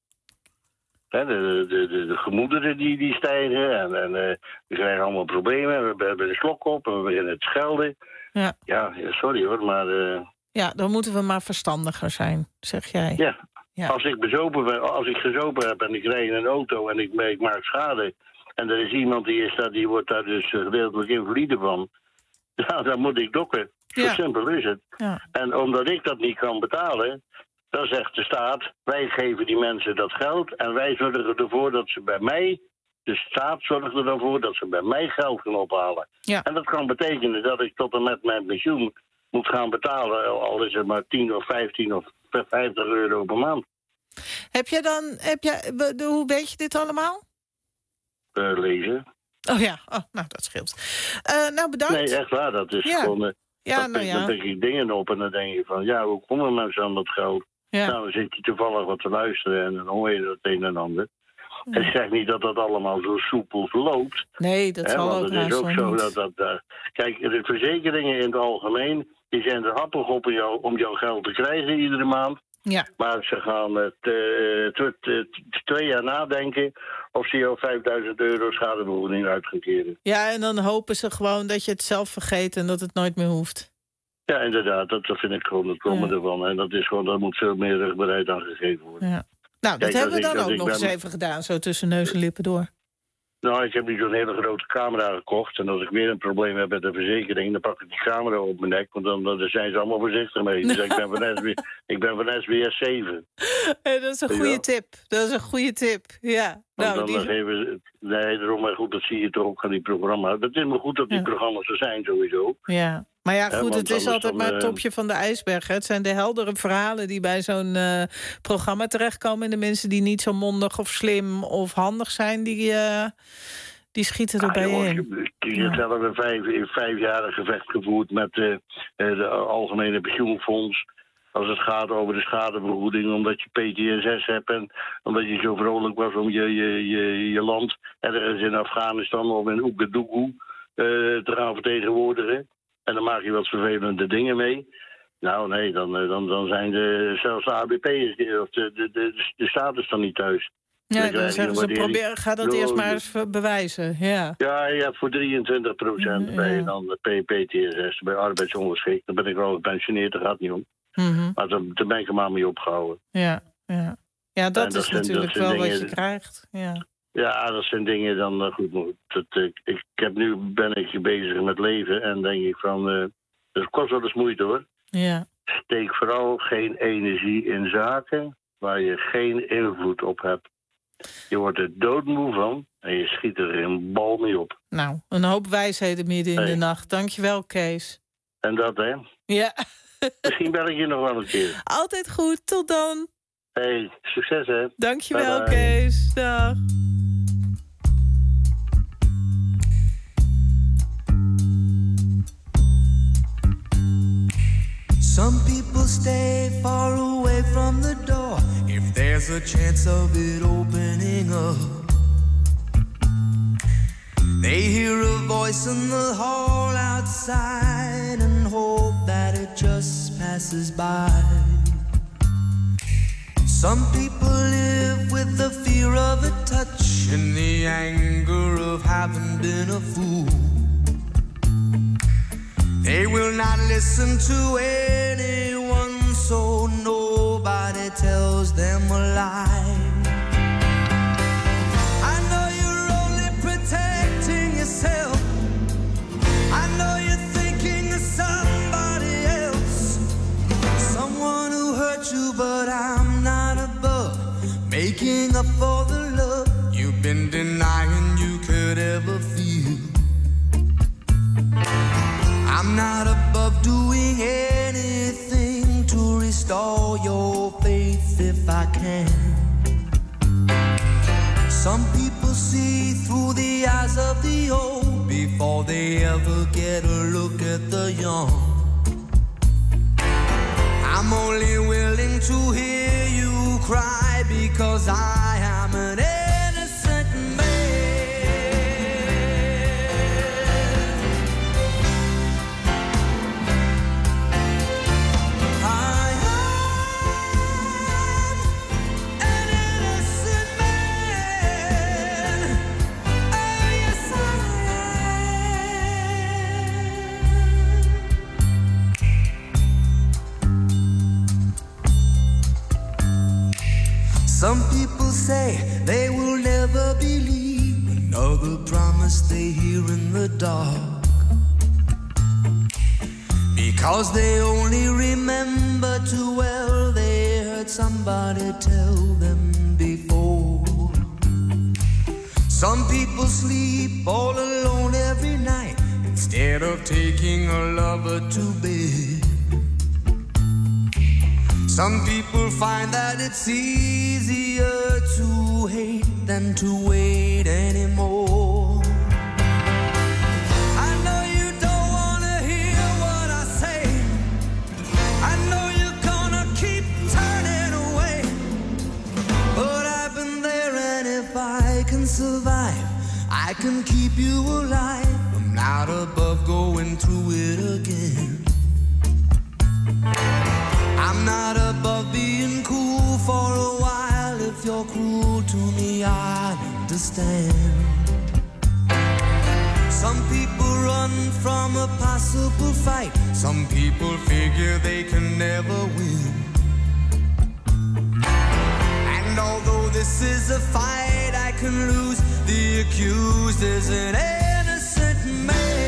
He, de, de, de, de gemoederen die, die stijgen. En, en uh, we krijgen allemaal problemen. We hebben de slok op en we beginnen te schelden. Ja, ja sorry hoor, maar... Uh... Ja, dan moeten we maar verstandiger zijn, zeg jij. Ja, ja. Als ik bezopen ben, als ik gezopen heb en ik rijd in een auto en ik, ik maak schade... en er is iemand die is daar, die wordt daar dus gedeeltelijk invalide van... ja, dan moet ik dokken. Zo ja. simpel is het. Ja. En omdat ik dat niet kan betalen... dan zegt de staat, wij geven die mensen dat geld... en wij zorgen ervoor dat ze bij mij... de staat zorgt er dan voor dat ze bij mij geld gaan ophalen. Ja. En dat kan betekenen dat ik tot en met mijn pensioen... moet gaan betalen, al is het maar tien of vijftien of vijftig euro per maand. Heb je dan, heb je, hoe weet je dit allemaal? Uh, lezen. Oh ja, oh, nou dat scheelt. Uh, nou bedankt. Nee, echt waar, dat is ja. gewoon... Uh, ja, dat nou ja. Dan denk ik dingen op en dan denk je van, ja, hoe komen mensen aan dat geld? Ja. Nou, dan zit je toevallig wat te luisteren en dan hoor je dat een en ander. Ja. En ik zeg niet dat dat allemaal zo soepel verloopt. Nee, dat hè, zal want ook het is ook zo niet. dat dat... Uh, kijk, de verzekeringen in het algemeen... die zijn er happig op om, jou, om jouw geld te krijgen iedere maand. Ja. Maar ze gaan uh, t, t, t, twee jaar nadenken... of ze jou vijfduizend euro schadevergoeding uit gaan keren. Ja, en dan hopen ze gewoon dat je het zelf vergeet... en dat het nooit meer hoeft. Ja, inderdaad. Dat, dat vind ik gewoon het kromme ja. ervan. En dat is gewoon, daar moet veel meer rugbaarheid aan gegeven worden. Ja. Nou, dat Kijk, hebben we dan ik, ook nog ben... eens even gedaan. Zo tussen neus en lippen door. Nou, ik heb nu zo'n hele grote camera gekocht. En als ik weer een probleem heb met de verzekering... dan pak ik die camera op mijn nek. Want dan, dan zijn ze allemaal voorzichtig mee. Dus ik ben van, S B, ik ben van S B S zeven. Hey, dat is een goede tip. Dat is een goede tip, ja. Nou, dan die... geven ze... Nee, daarom maar goed, dat zie je toch ook aan die programma's. Het is maar goed dat die ja. programma's er zijn, sowieso. Ja. Maar ja, goed, ja, het is altijd dan, maar het topje van de ijsberg. Hè. Het zijn de heldere verhalen die bij zo'n uh, programma terechtkomen. En de mensen die niet zo mondig of slim of handig zijn... die, uh, die schieten erbij ah, in. Ik heb zelf een vijf, vijfjarig gevecht gevoerd... met uh, de Algemene Pensioenfonds... als het gaat over de schadevergoeding... omdat je P T S S hebt... en omdat je zo vrolijk was om je, je, je, je land... ergens in Afghanistan of in Oekedoekoe uh, te gaan vertegenwoordigen... En dan maak je wat vervelende dingen mee. Nou, nee, dan, dan, dan zijn de, zelfs de A B P'ers, of de, de, de, de staat is dan niet thuis. Ja, dan, dan zeggen ze, probeer, ga dat eerst maar eens bewijzen. Ja, ja je hebt voor drieëntwintig procent ja. bij dan de P T S S, bij arbeidsongeschikt. Dan ben ik wel gepensioneerd, dat gaat niet om. Mm-hmm. Maar daar ben ik er maar mee opgehouden. Ja, ja. ja dat, dat is zijn, natuurlijk dat wel dingen, wat je krijgt. Ja. Ja, dat zijn dingen dan goed. Dat, ik, ik heb nu ben ik bezig met leven en denk ik van, uh, dat kost wel eens moeite hoor. Ja. Steek vooral geen energie in zaken waar je geen invloed op hebt. Je wordt er doodmoe van en je schiet er een bal mee op. Nou, een hoop wijsheden midden in hey. de nacht. Dankjewel, Kees. En dat hè? Ja. Misschien bel ik je nog wel een keer. Altijd goed, tot dan. Hey, succes hè. Dankjewel, bye bye. Kees. Dag. Some people stay far away from the door if there's a chance of it opening up. They hear a voice in the hall outside and hope that it just passes by. Some people live with the fear of a touch and the anger of having been a fool. They will not listen to anyone, so nobody tells them a lie. I know you're only protecting yourself. I know you're thinking of somebody else, someone who hurt you, but I'm not above making up for the love you've been denying you could ever feel. I'm not above doing anything to restore your faith if I can. Some people see through the eyes of the old before they ever get a look at the young. I'm only willing to hear you cry because I am an innocent man. I am an innocent man. Oh, yes, I am. Some people say they will never believe another promise they hear in the dark, because they only remember too well they heard somebody tell them before. Some people sleep all alone every night instead of taking a lover to bed. Some people find that it's easier to hate than to wait anymore. I know you don't want to hear what I say. I know you're gonna keep turning away, but I've been there, and if I can survive, I can keep you alive. I'm not above going through it again. I'm not above being cool for a while. If you're cruel to me, I understand. Some people run from a possible fight. Some people figure they can never win. And although this is a fight I can lose, the accused is an innocent man.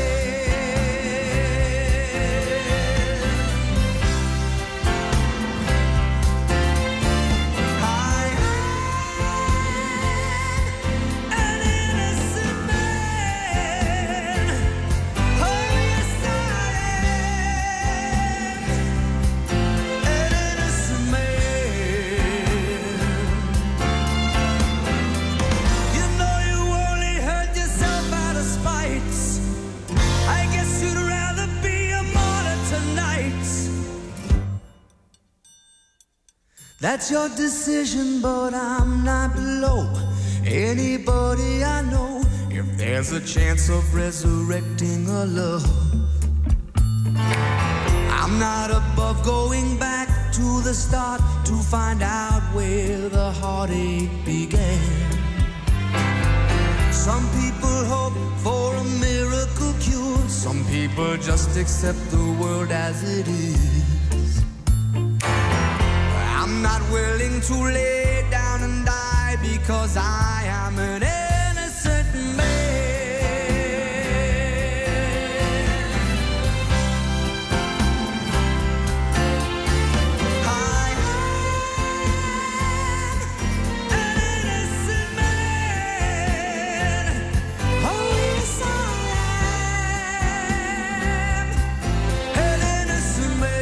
That's your decision, but I'm not below anybody I know. If there's a chance of resurrecting a love, I'm not above going back to the start to find out where the heartache began. Some people hope for a miracle cure. Some people just accept the world as it is. I'm not willing to lay down and die because I am an innocent man. I am an innocent man. Oh, yes, I am an innocent man.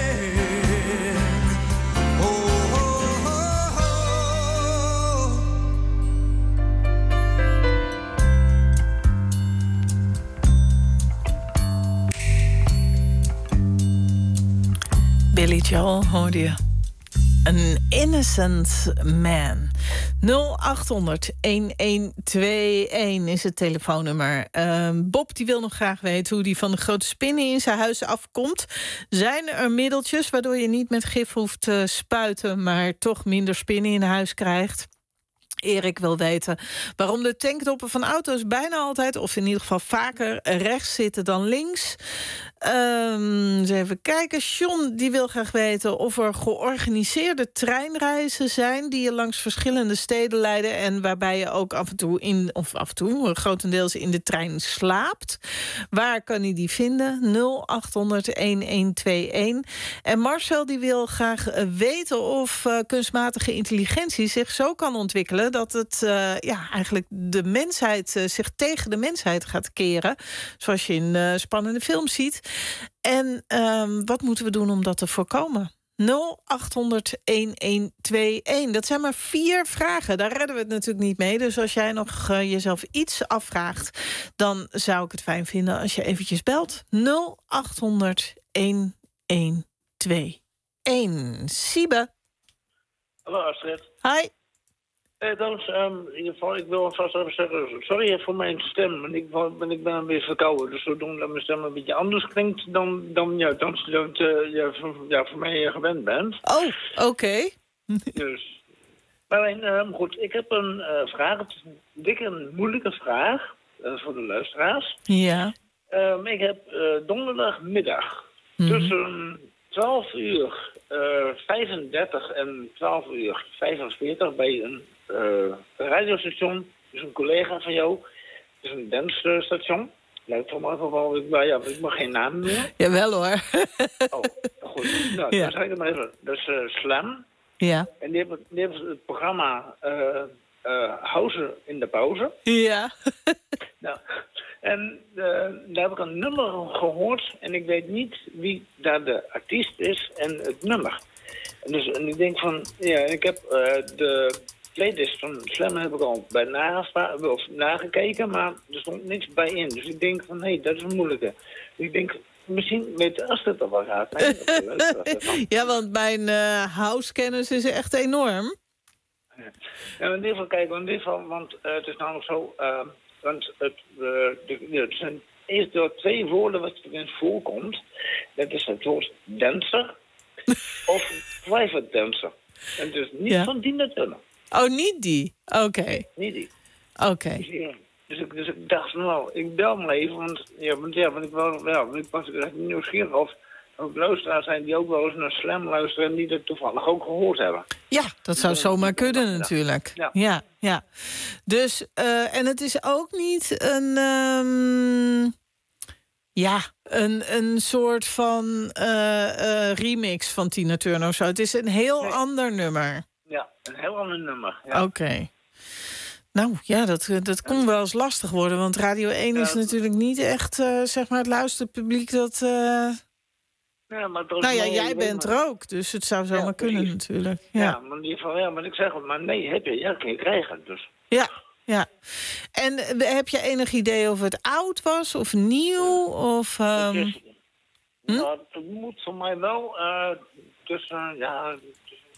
Billy Joel hoorde je. An Innocent Man. nul acht honderd een een twee een is het telefoonnummer. Uh, Bob die wil nog graag weten hoe die van de grote spinnen in zijn huis afkomt. Zijn er middeltjes waardoor je niet met gif hoeft te spuiten, maar toch minder spinnen in huis krijgt? Erik wil weten waarom de tankdoppen van auto's bijna altijd, of in ieder geval vaker, rechts zitten dan links. Um, eens even kijken. John die wil graag weten of er georganiseerde treinreizen zijn die je langs verschillende steden leiden en waarbij je ook af en toe in, of af en toe, grotendeels in de trein slaapt. Waar kan hij die vinden? nul acht honderd elf tweeënentwintig. En Marcel die wil graag weten of uh, kunstmatige intelligentie zich zo kan ontwikkelen dat het uh, ja, eigenlijk de mensheid uh, zich tegen de mensheid gaat keren. Zoals je in uh, spannende films ziet. En um, wat moeten we doen om dat te voorkomen? nul acht honderd elf tweeënentwintig. Dat zijn maar vier vragen. Daar redden we het natuurlijk niet mee. Dus als jij nog uh, jezelf iets afvraagt, dan zou ik het fijn vinden als je eventjes belt. nul acht honderd elf tweeënentwintig. Siebe. Hallo Astrid. Hi. Eh, dan, um, in ieder geval, ik wil vast even zeggen, sorry voor mijn stem. Ik, ben, ik ben een beetje verkouden, dus zodat mijn stem een beetje anders klinkt dan, dan, ja, dan je uh, ja, voor, ja, voor mij gewend bent. Oh, oké. Okay. Dus. Maar alleen, um, goed, ik heb een uh, vraag. Het is een dikke en moeilijke vraag uh, voor de luisteraars. Ja. Um, ik heb uh, donderdagmiddag mm-hmm. tussen twaalf uur uh, vijfendertig en twaalf uur vijfenveertig bij een uh, radiostation. Dus een collega van jou. Het is een dansstation. Lijkt voor mij wel, maar ja, ik mag geen naam noemen. Jawel hoor. Oh, goed. Nou, ja. dan zeg ik het maar even. Dat is uh, Slam. Ja. En die hebben, die hebben het programma uh, uh, Houden in de Pauze. Ja. Nou, en uh, daar heb ik een nummer gehoord en ik weet niet wie daar de artiest is en het nummer. En, dus, en ik denk van, ja, ik heb uh, de playlist van Slam heb ik al bij nagevra- of nagekeken, maar er stond niks bij in. Dus ik denk van, hé, hey, dat is een moeilijke. Dus ik denk, misschien weet Astrid er wel gaat. Nee, ja, want mijn uh, housekennis is echt enorm. Ja, in ieder geval, kijk, in ieder geval, want uh, het is namelijk zo, uh, want het, uh, de, ja, er zijn eerst door twee woorden wat erin voorkomt. Dat is het woord dancer of private dancer. En dus niet ja. van Tina Turner. Oh, niet die? Oké. Okay. Niet die. Oké. Okay. Dus, ja, dus, ik, dus ik dacht, nou, ik bel maar even, want, ja, want, ja, want ik, wel, ja, want ik was echt nieuwsgierig of ook luisteraars zijn die ook wel eens naar Slam luisteren en die dat toevallig ook gehoord hebben. Ja, dat zou zomaar kunnen natuurlijk. Ja, ja. ja. Dus, uh, en het is ook niet een, um, ja, een, een soort van uh, uh, remix van Tina Turner of zo. Het is een heel nee. ander nummer. Ja, een heel ander nummer. Ja. Oké. Okay. Nou ja, dat, dat kon wel eens lastig worden, want Radio één is ja, natuurlijk niet echt, uh, zeg maar, het luisterpubliek dat... Uh... Ja, maar nou ja, jij bent maar... er ook, dus het zou zomaar ja, kunnen natuurlijk. Ja, ja, maar in ieder geval, ja, maar ik zeg het, maar nee, heb je, ja, kun je krijgen, dus. Ja, ja. En heb je enig idee of het oud was of nieuw? Of, um... is, hm? Nou, het moet voor mij wel uh, tussen, ja, tussen,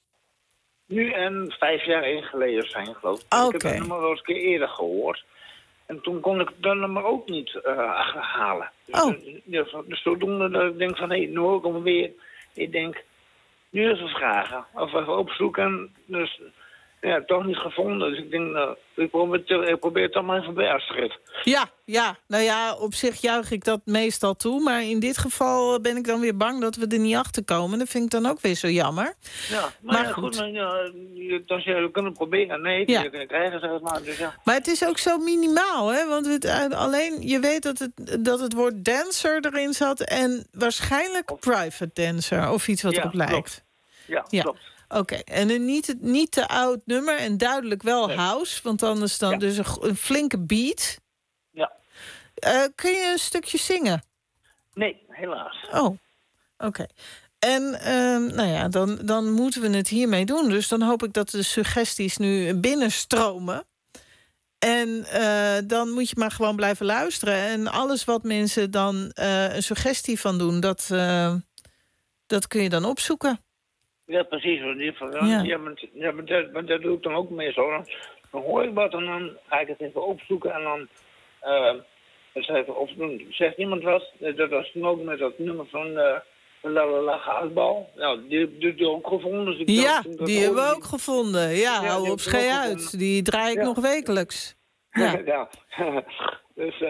nu en vijf jaar één geleden zijn, geloof ik. Okay. Ik heb het nummer wel eens een keer eerder gehoord. En toen kon ik dat nummer ook niet uh, achterhalen. Dus, oh. dus, dus zodoende dat ik denk van, hé, hey, nu hoor ik hem weer. Ik denk, nu even vragen. Of even opzoeken. Dus ja, toch niet gevonden. Dus ik denk, nou, ik probeer, ik probeer het dan maar even bij Astrid. Ja, ja, nou ja, op zich juich ik dat meestal toe. Maar in dit geval ben ik dan weer bang dat we er niet achter komen. Dat vind ik dan ook weer zo jammer. Ja, maar, maar ja, goed, goed maar, ja, dan zou je kunnen proberen. Nee, ja. je kunt krijgen, zeg maar. Dus ja. Maar het is ook zo minimaal, hè? Want het, alleen, je weet dat het, dat het woord dancer erin zat en waarschijnlijk of, private dancer of iets wat ja, erop lijkt. Klopt. Ja, ja, klopt. Oké, okay. En een niet, niet te oud nummer en duidelijk wel nee. house, want anders dan ja. dus een, een flinke beat. Ja. Uh, kun je een stukje zingen? Nee, helaas. Oh, oké. Okay. En uh, nou ja, dan, dan moeten we het hiermee doen. Dus dan hoop ik dat de suggesties nu binnenstromen. En uh, dan moet je maar gewoon blijven luisteren. En alles wat mensen dan uh, een suggestie van doen, dat, uh, dat kun je dan opzoeken. Ja, precies. In ieder geval. Ja. Ja, maar, ja, maar, dat, maar dat doe ik dan ook mee zo. Dan, dan hoor ik wat en dan ga ik het even opzoeken. En dan, uh, dan of, dan zegt iemand wat. Dat was toen ook met dat nummer van uh, La La La Gaasbal. Nou, die heb ik ook gevonden. Dus ik ja, dacht, die hebben we ook gevonden. Ja, ja hou op schei uit. Die draai ik ja. nog wekelijks. Ja. ja. Dus, uh,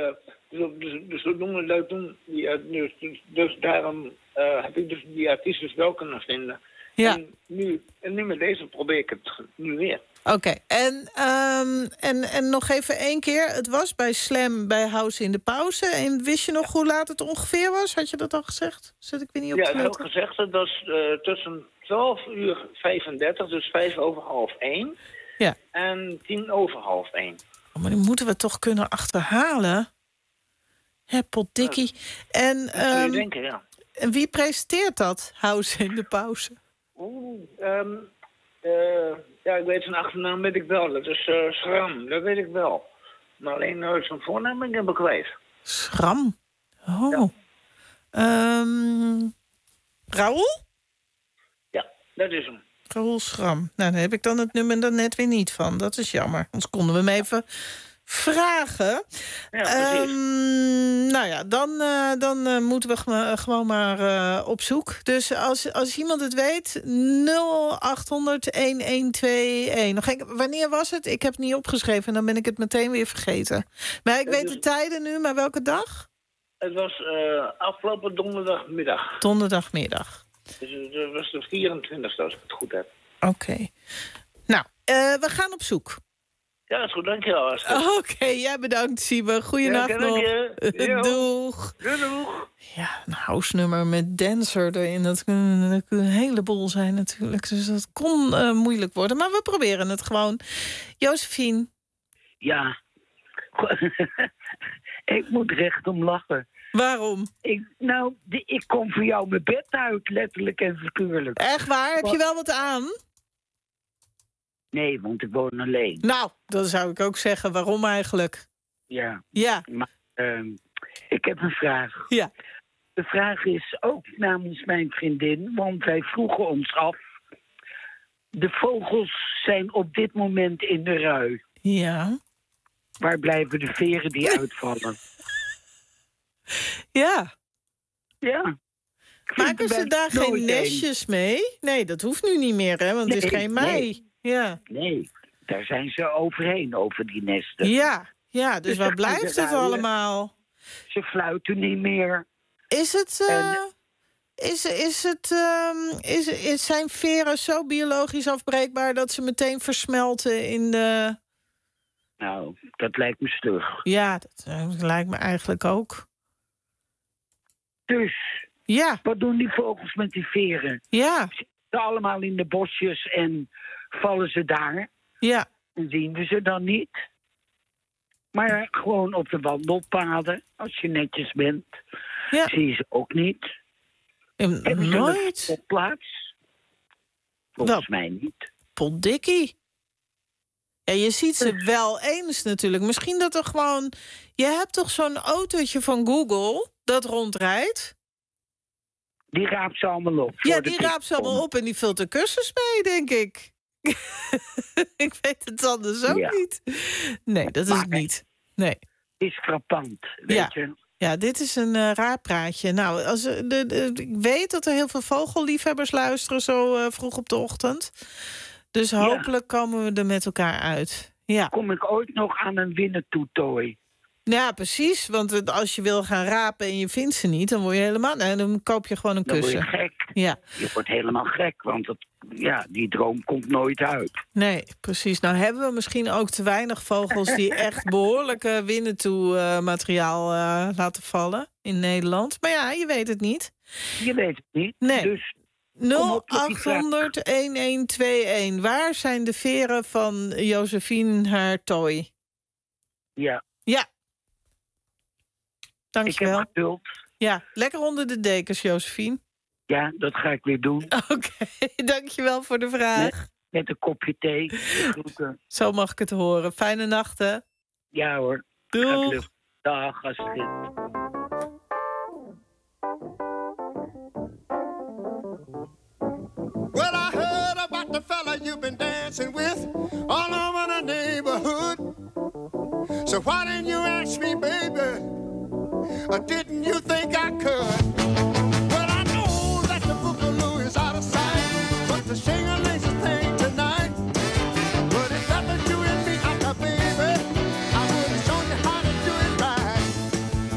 Dus, dus, dus zo doen we dat doen. Die, uh, dus, dus, dus daarom uh, heb ik dus die artiest dus wel kunnen vinden. Ja. En nu, en nu met deze probeer ik het nu weer. Oké, okay. en, um, en, en nog even één keer. Het was bij Slam bij House in de Pauze. En wist je nog hoe laat het ongeveer was? Had je dat al gezegd? Zit ik weer niet op ja, te ik heb letten? ook gezegd. Het was uh, tussen twaalf uur vijfendertig, dus vijf over half één. Ja. En tien over half één. Oh, maar die moeten we toch kunnen achterhalen? Hè, potdikkie. Ja. En, dat zou je um, denken, ja. En wie presenteert dat, House in de Pauze? Oeh, um, uh, ja, ik weet zijn achternaam weet ik wel. Dat is uh, Schram, dat weet ik wel. Maar alleen uh, zijn voornaam ben ik hem kwijt. Schram? Oh. Ja. Um, Raoul? Ja, dat is hem. Raoul Schram. Nou, daar heb ik dan het nummer er net weer niet van. Dat is jammer. Anders konden we hem even vragen. Ja, um, nou ja, dan, uh, dan uh, moeten we g- gewoon maar uh, op zoek. Dus als, als iemand het weet, nul acht honderd een een twee een. Nog een, wanneer was het? Ik heb het niet opgeschreven en dan ben ik het meteen weer vergeten. Maar ik weet dus, de tijden nu, maar welke dag? Het was uh, afgelopen donderdagmiddag. Donderdagmiddag. Dus dat was de vierentwintigste, als ik het goed heb. Oké. Okay. Nou, uh, we gaan op zoek. Ja, dat is goed, dankjewel. Oké, okay, jij bedankt, Siebe. Goeienacht ja, nog. Ja. Doeg. Doeg. Ja, een house-nummer met dancer erin. Dat kan een heleboel zijn natuurlijk. Dus dat kon uh, moeilijk worden. Maar we proberen het gewoon. Josephine. Ja. Ik moet recht om lachen. Waarom? Ik, nou, die, ik kom voor jou mijn bed uit, letterlijk en figuurlijk. Echt waar? Heb je wel wat aan? Nee, want ik woon alleen. Nou, dan zou ik ook zeggen, waarom eigenlijk? Ja. Ja. Maar uh, ik heb een vraag. Ja. De vraag is ook namens mijn vriendin, want wij vroegen ons af. De vogels zijn op dit moment in de rui. Ja. Waar blijven de veren die uitvallen? Ja. Ja. Maken ze daar geen nestjes mee? Nee, dat hoeft nu niet meer, hè? Want nee, het is geen mei. Nee. Ja. Nee, daar zijn ze overheen, over die nesten. Ja, ja, dus, dus waar blijft het ruien. allemaal? Ze fluiten niet meer. Is het... Uh, en... is, is het um, is, is, zijn veren zo biologisch afbreekbaar dat ze meteen versmelten in de... Nou, dat lijkt me stug. Ja, dat, dat lijkt me eigenlijk ook. Dus, ja. Wat doen die vogels met die veren? Ja. Ze zitten allemaal in de bosjes en vallen ze daar. Ja. En zien we ze dan niet. Maar gewoon op de wandelpaden, als je netjes bent, ja. Zie je ze ook niet. En Hebben ze nooit? een plaats? Volgens wel, mij niet. Potdikkie. Ja, je ziet ze wel eens natuurlijk. Misschien dat er gewoon... Je hebt toch zo'n autootje van Google dat rondrijdt? Die raapt ze allemaal op. Ja, die raapt ze allemaal op en die vult er kussens mee, denk ik. Ik weet het anders ook ja. niet. Nee, dat is maar, het niet. Nee. Het is frappant, weet ja. je. Ja, dit is een uh, raar praatje. Nou, als, de, de, ik weet dat er heel veel vogelliefhebbers luisteren zo uh, vroeg op de ochtend. Dus hopelijk ja. komen we er met elkaar uit. Ja. Kom ik ooit nog aan een winnetoetooi? Ja, precies. Want als je wil gaan rapen en je vindt ze niet, dan word je helemaal... Nee, dan koop je gewoon een kussen. Dan word je gek. Ja. Je wordt helemaal gek, want het, ja, die droom komt nooit uit. Nee, precies. Nou hebben we misschien ook te weinig vogels die echt behoorlijke winnetoe-materiaal uh, laten vallen in Nederland. Maar ja, je weet het niet. Je weet het niet. Nee. Dus nul acht honderd een een twee een. Waar zijn de veren van Josephine haar tooi? Ja. Ja. Dankjewel. Ik heb geduld. Ja, lekker onder de dekens, Josephine. Ja, dat ga ik weer doen. Oké, okay, dankjewel voor de vraag. Met, met een kopje thee. Zo mag ik het horen. Fijne nachten. Ja hoor. Doeg. Dag, Astrid. Well, I heard about the fella you've been dancing with all over the neighborhood. So why didn't you ask me, baby? Or didn't you think I could? Well, I know that the boogaloo is out of sight, but the shing-a-ling's a thing tonight. But if that was you and me, I thought, baby, I would have shown you how to do it right.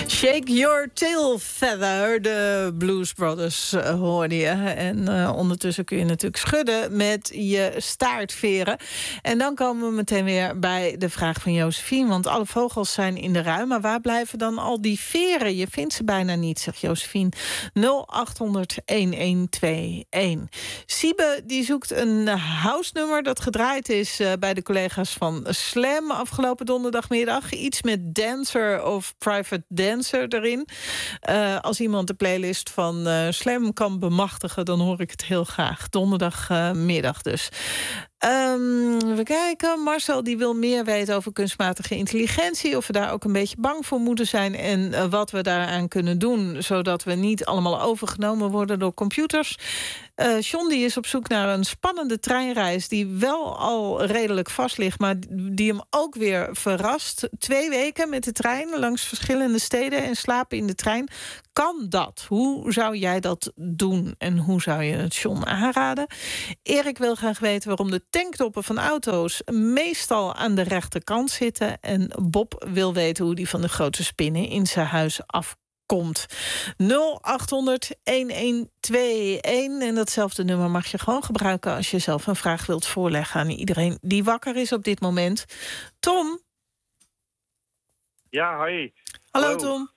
Shake Your Tail Feather, de Blues Brothers uh, hoorde je. En uh, ondertussen kun je natuurlijk schudden met je staartveren. En dan komen we meteen weer bij de vraag van Josephine. Want alle vogels zijn in de ruim, maar waar blijven dan al die veren? Je vindt ze bijna niet, zegt Josephine. nul acht honderd een een twee een. Siebe die zoekt een house-nummer dat gedraaid is uh, bij de collega's van Slam afgelopen donderdagmiddag. Iets met Dancer of Private Dancer erin. Uh, als iemand de playlist van uh, Slam kan bemachtigen, dan hoor ik het heel graag. Donderdagmiddag uh, dus. Um, even kijken. Marcel die wil meer weten over kunstmatige intelligentie. Of we daar ook een beetje bang voor moeten zijn. En uh, wat we daaraan kunnen doen. Zodat we niet allemaal overgenomen worden door computers. Uh, John die is op zoek naar een spannende treinreis. Die wel al redelijk vast ligt. Maar die hem ook weer verrast. Twee weken met de trein langs verschillende steden. En slapen in de trein. Kan dat? Hoe zou jij dat doen? En hoe zou je het John aanraden? Erik wil graag weten waarom de tanktoppen van auto's meestal aan de rechterkant zitten. En Bob wil weten hoe die van de grote spinnen in zijn huis afkomt. nul acht honderd een een twee een. En datzelfde nummer mag je gewoon gebruiken als je zelf een vraag wilt voorleggen aan iedereen die wakker is op dit moment. Tom? Ja, hoi. Hallo, Hallo. Tom.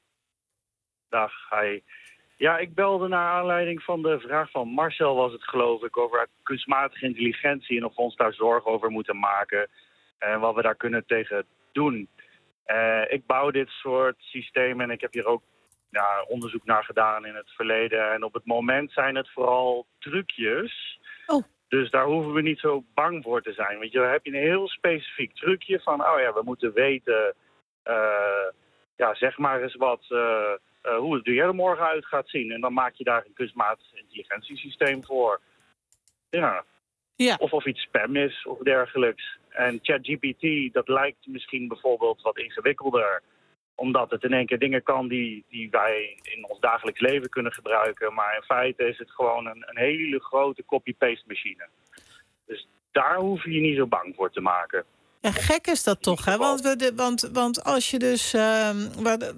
Dag, hi. Ja, ik belde naar aanleiding van de vraag van Marcel, was het geloof ik, over kunstmatige intelligentie en of we ons daar zorgen over moeten maken en wat we daar kunnen tegen doen. Uh, ik bouw dit soort systemen en ik heb hier ook ja, onderzoek naar gedaan in het verleden. En op het moment zijn het vooral trucjes. Oh. Dus daar hoeven we niet zo bang voor te zijn. Want je dan heb je een heel specifiek trucje van, oh ja, we moeten weten, uh, ja, zeg maar eens wat, uh, uh, hoe het er morgen uit gaat zien. En dan maak je daar een kunstmatig intelligentiesysteem voor. Ja. Ja. Of of iets spam is of dergelijks. En ChatGPT, dat lijkt misschien bijvoorbeeld wat ingewikkelder. Omdat het in één keer dingen kan die, die wij in ons dagelijks leven kunnen gebruiken. Maar in feite is het gewoon een, een hele grote copy-paste machine. Dus daar hoef je je niet zo bang voor te maken. Ja, gek is dat toch, hè? Want, we de, want, want als je dus... Uh, wat,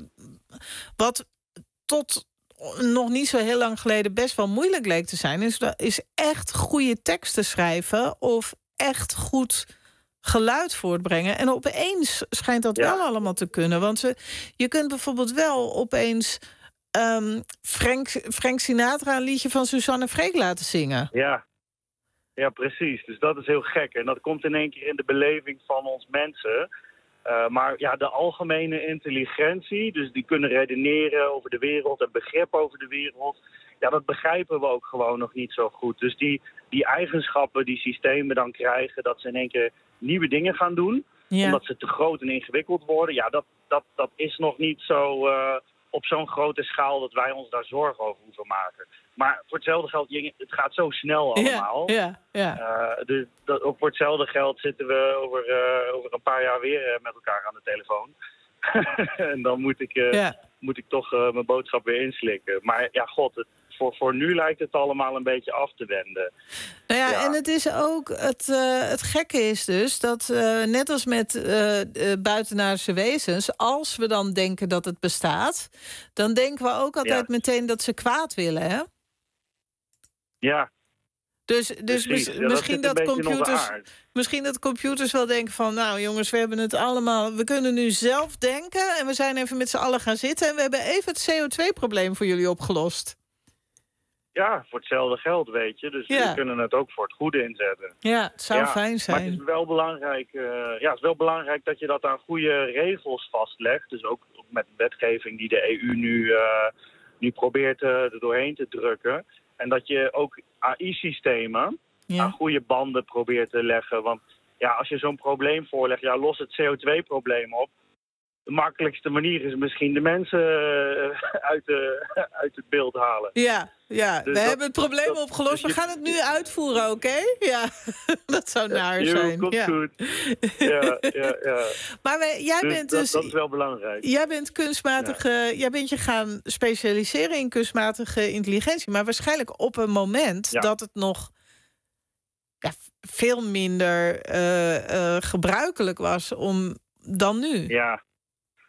wat tot nog niet zo heel lang geleden best wel moeilijk leek te zijn... is, is echt goede teksten schrijven of echt goed geluid voortbrengen. En opeens schijnt dat ja. wel allemaal te kunnen. Want we, je kunt bijvoorbeeld wel opeens um, Frank, Frank Sinatra... een liedje van Suzanne Freek laten zingen. Ja. Ja, precies. Dus dat is heel gek. En dat komt in één keer in de beleving van ons mensen. Uh, maar ja, de algemene intelligentie, dus die kunnen redeneren over de wereld en begrip over de wereld, ja, dat begrijpen we ook gewoon nog niet zo goed. Dus die, die eigenschappen die systemen dan krijgen, dat ze in één keer nieuwe dingen gaan doen, ja. omdat ze te groot en ingewikkeld worden, ja, dat, dat, dat is nog niet zo uh, op zo'n grote schaal dat wij ons daar zorgen over hoeven maken. Maar voor hetzelfde geld, het gaat zo snel allemaal. Ja, ja, ja. Uh, dus dat, ook voor hetzelfde geld zitten we over, uh, over een paar jaar weer uh, met elkaar aan de telefoon. En dan moet ik, uh, ja. moet ik toch uh, mijn boodschap weer inslikken. Maar ja, god, het, voor, voor nu lijkt het allemaal een beetje af te wenden. Nou ja, ja. en het is ook, het, uh, het gekke is dus dat uh, net als met uh, uh, buitenaardse wezens, als we dan denken dat het bestaat, dan denken we ook altijd ja. meteen dat ze kwaad willen, hè? Ja. Dus, dus mis, ja, misschien, dat dat computers, misschien dat computers wel denken van, nou jongens, we hebben het allemaal, we kunnen nu zelf denken en we zijn even met z'n allen gaan zitten en we hebben even het C O twee probleem voor jullie opgelost. Ja, voor hetzelfde geld, weet je. Dus ja. we kunnen het ook voor het goede inzetten. Ja, het zou ja, fijn zijn. Maar het is wel belangrijk, uh, ja, het is wel belangrijk dat je dat aan goede regels vastlegt. Dus ook met wetgeving die de E U nu, uh, nu probeert uh, er doorheen te drukken. En dat je ook A I-systemen ja. aan goede banden probeert te leggen. Want ja, als je zo'n probleem voorlegt, ja, los het C O twee probleem op. De makkelijkste manier is misschien de mensen uh, uit, de, uit het beeld halen. Ja, ja. Dus we dat, hebben het probleem dat, opgelost. Dus we je... gaan het nu uitvoeren, oké? Okay? Ja, dat zou naar ja, zijn. Komt ja. goed. Ja, ja, ja. Maar we, jij dus bent dat, dus... Dat is wel belangrijk. Jij bent kunstmatige... Ja. Jij bent je gaan specialiseren in kunstmatige intelligentie. Maar waarschijnlijk op een moment ja. dat het nog ja, veel minder uh, uh, gebruikelijk was om dan nu. Ja.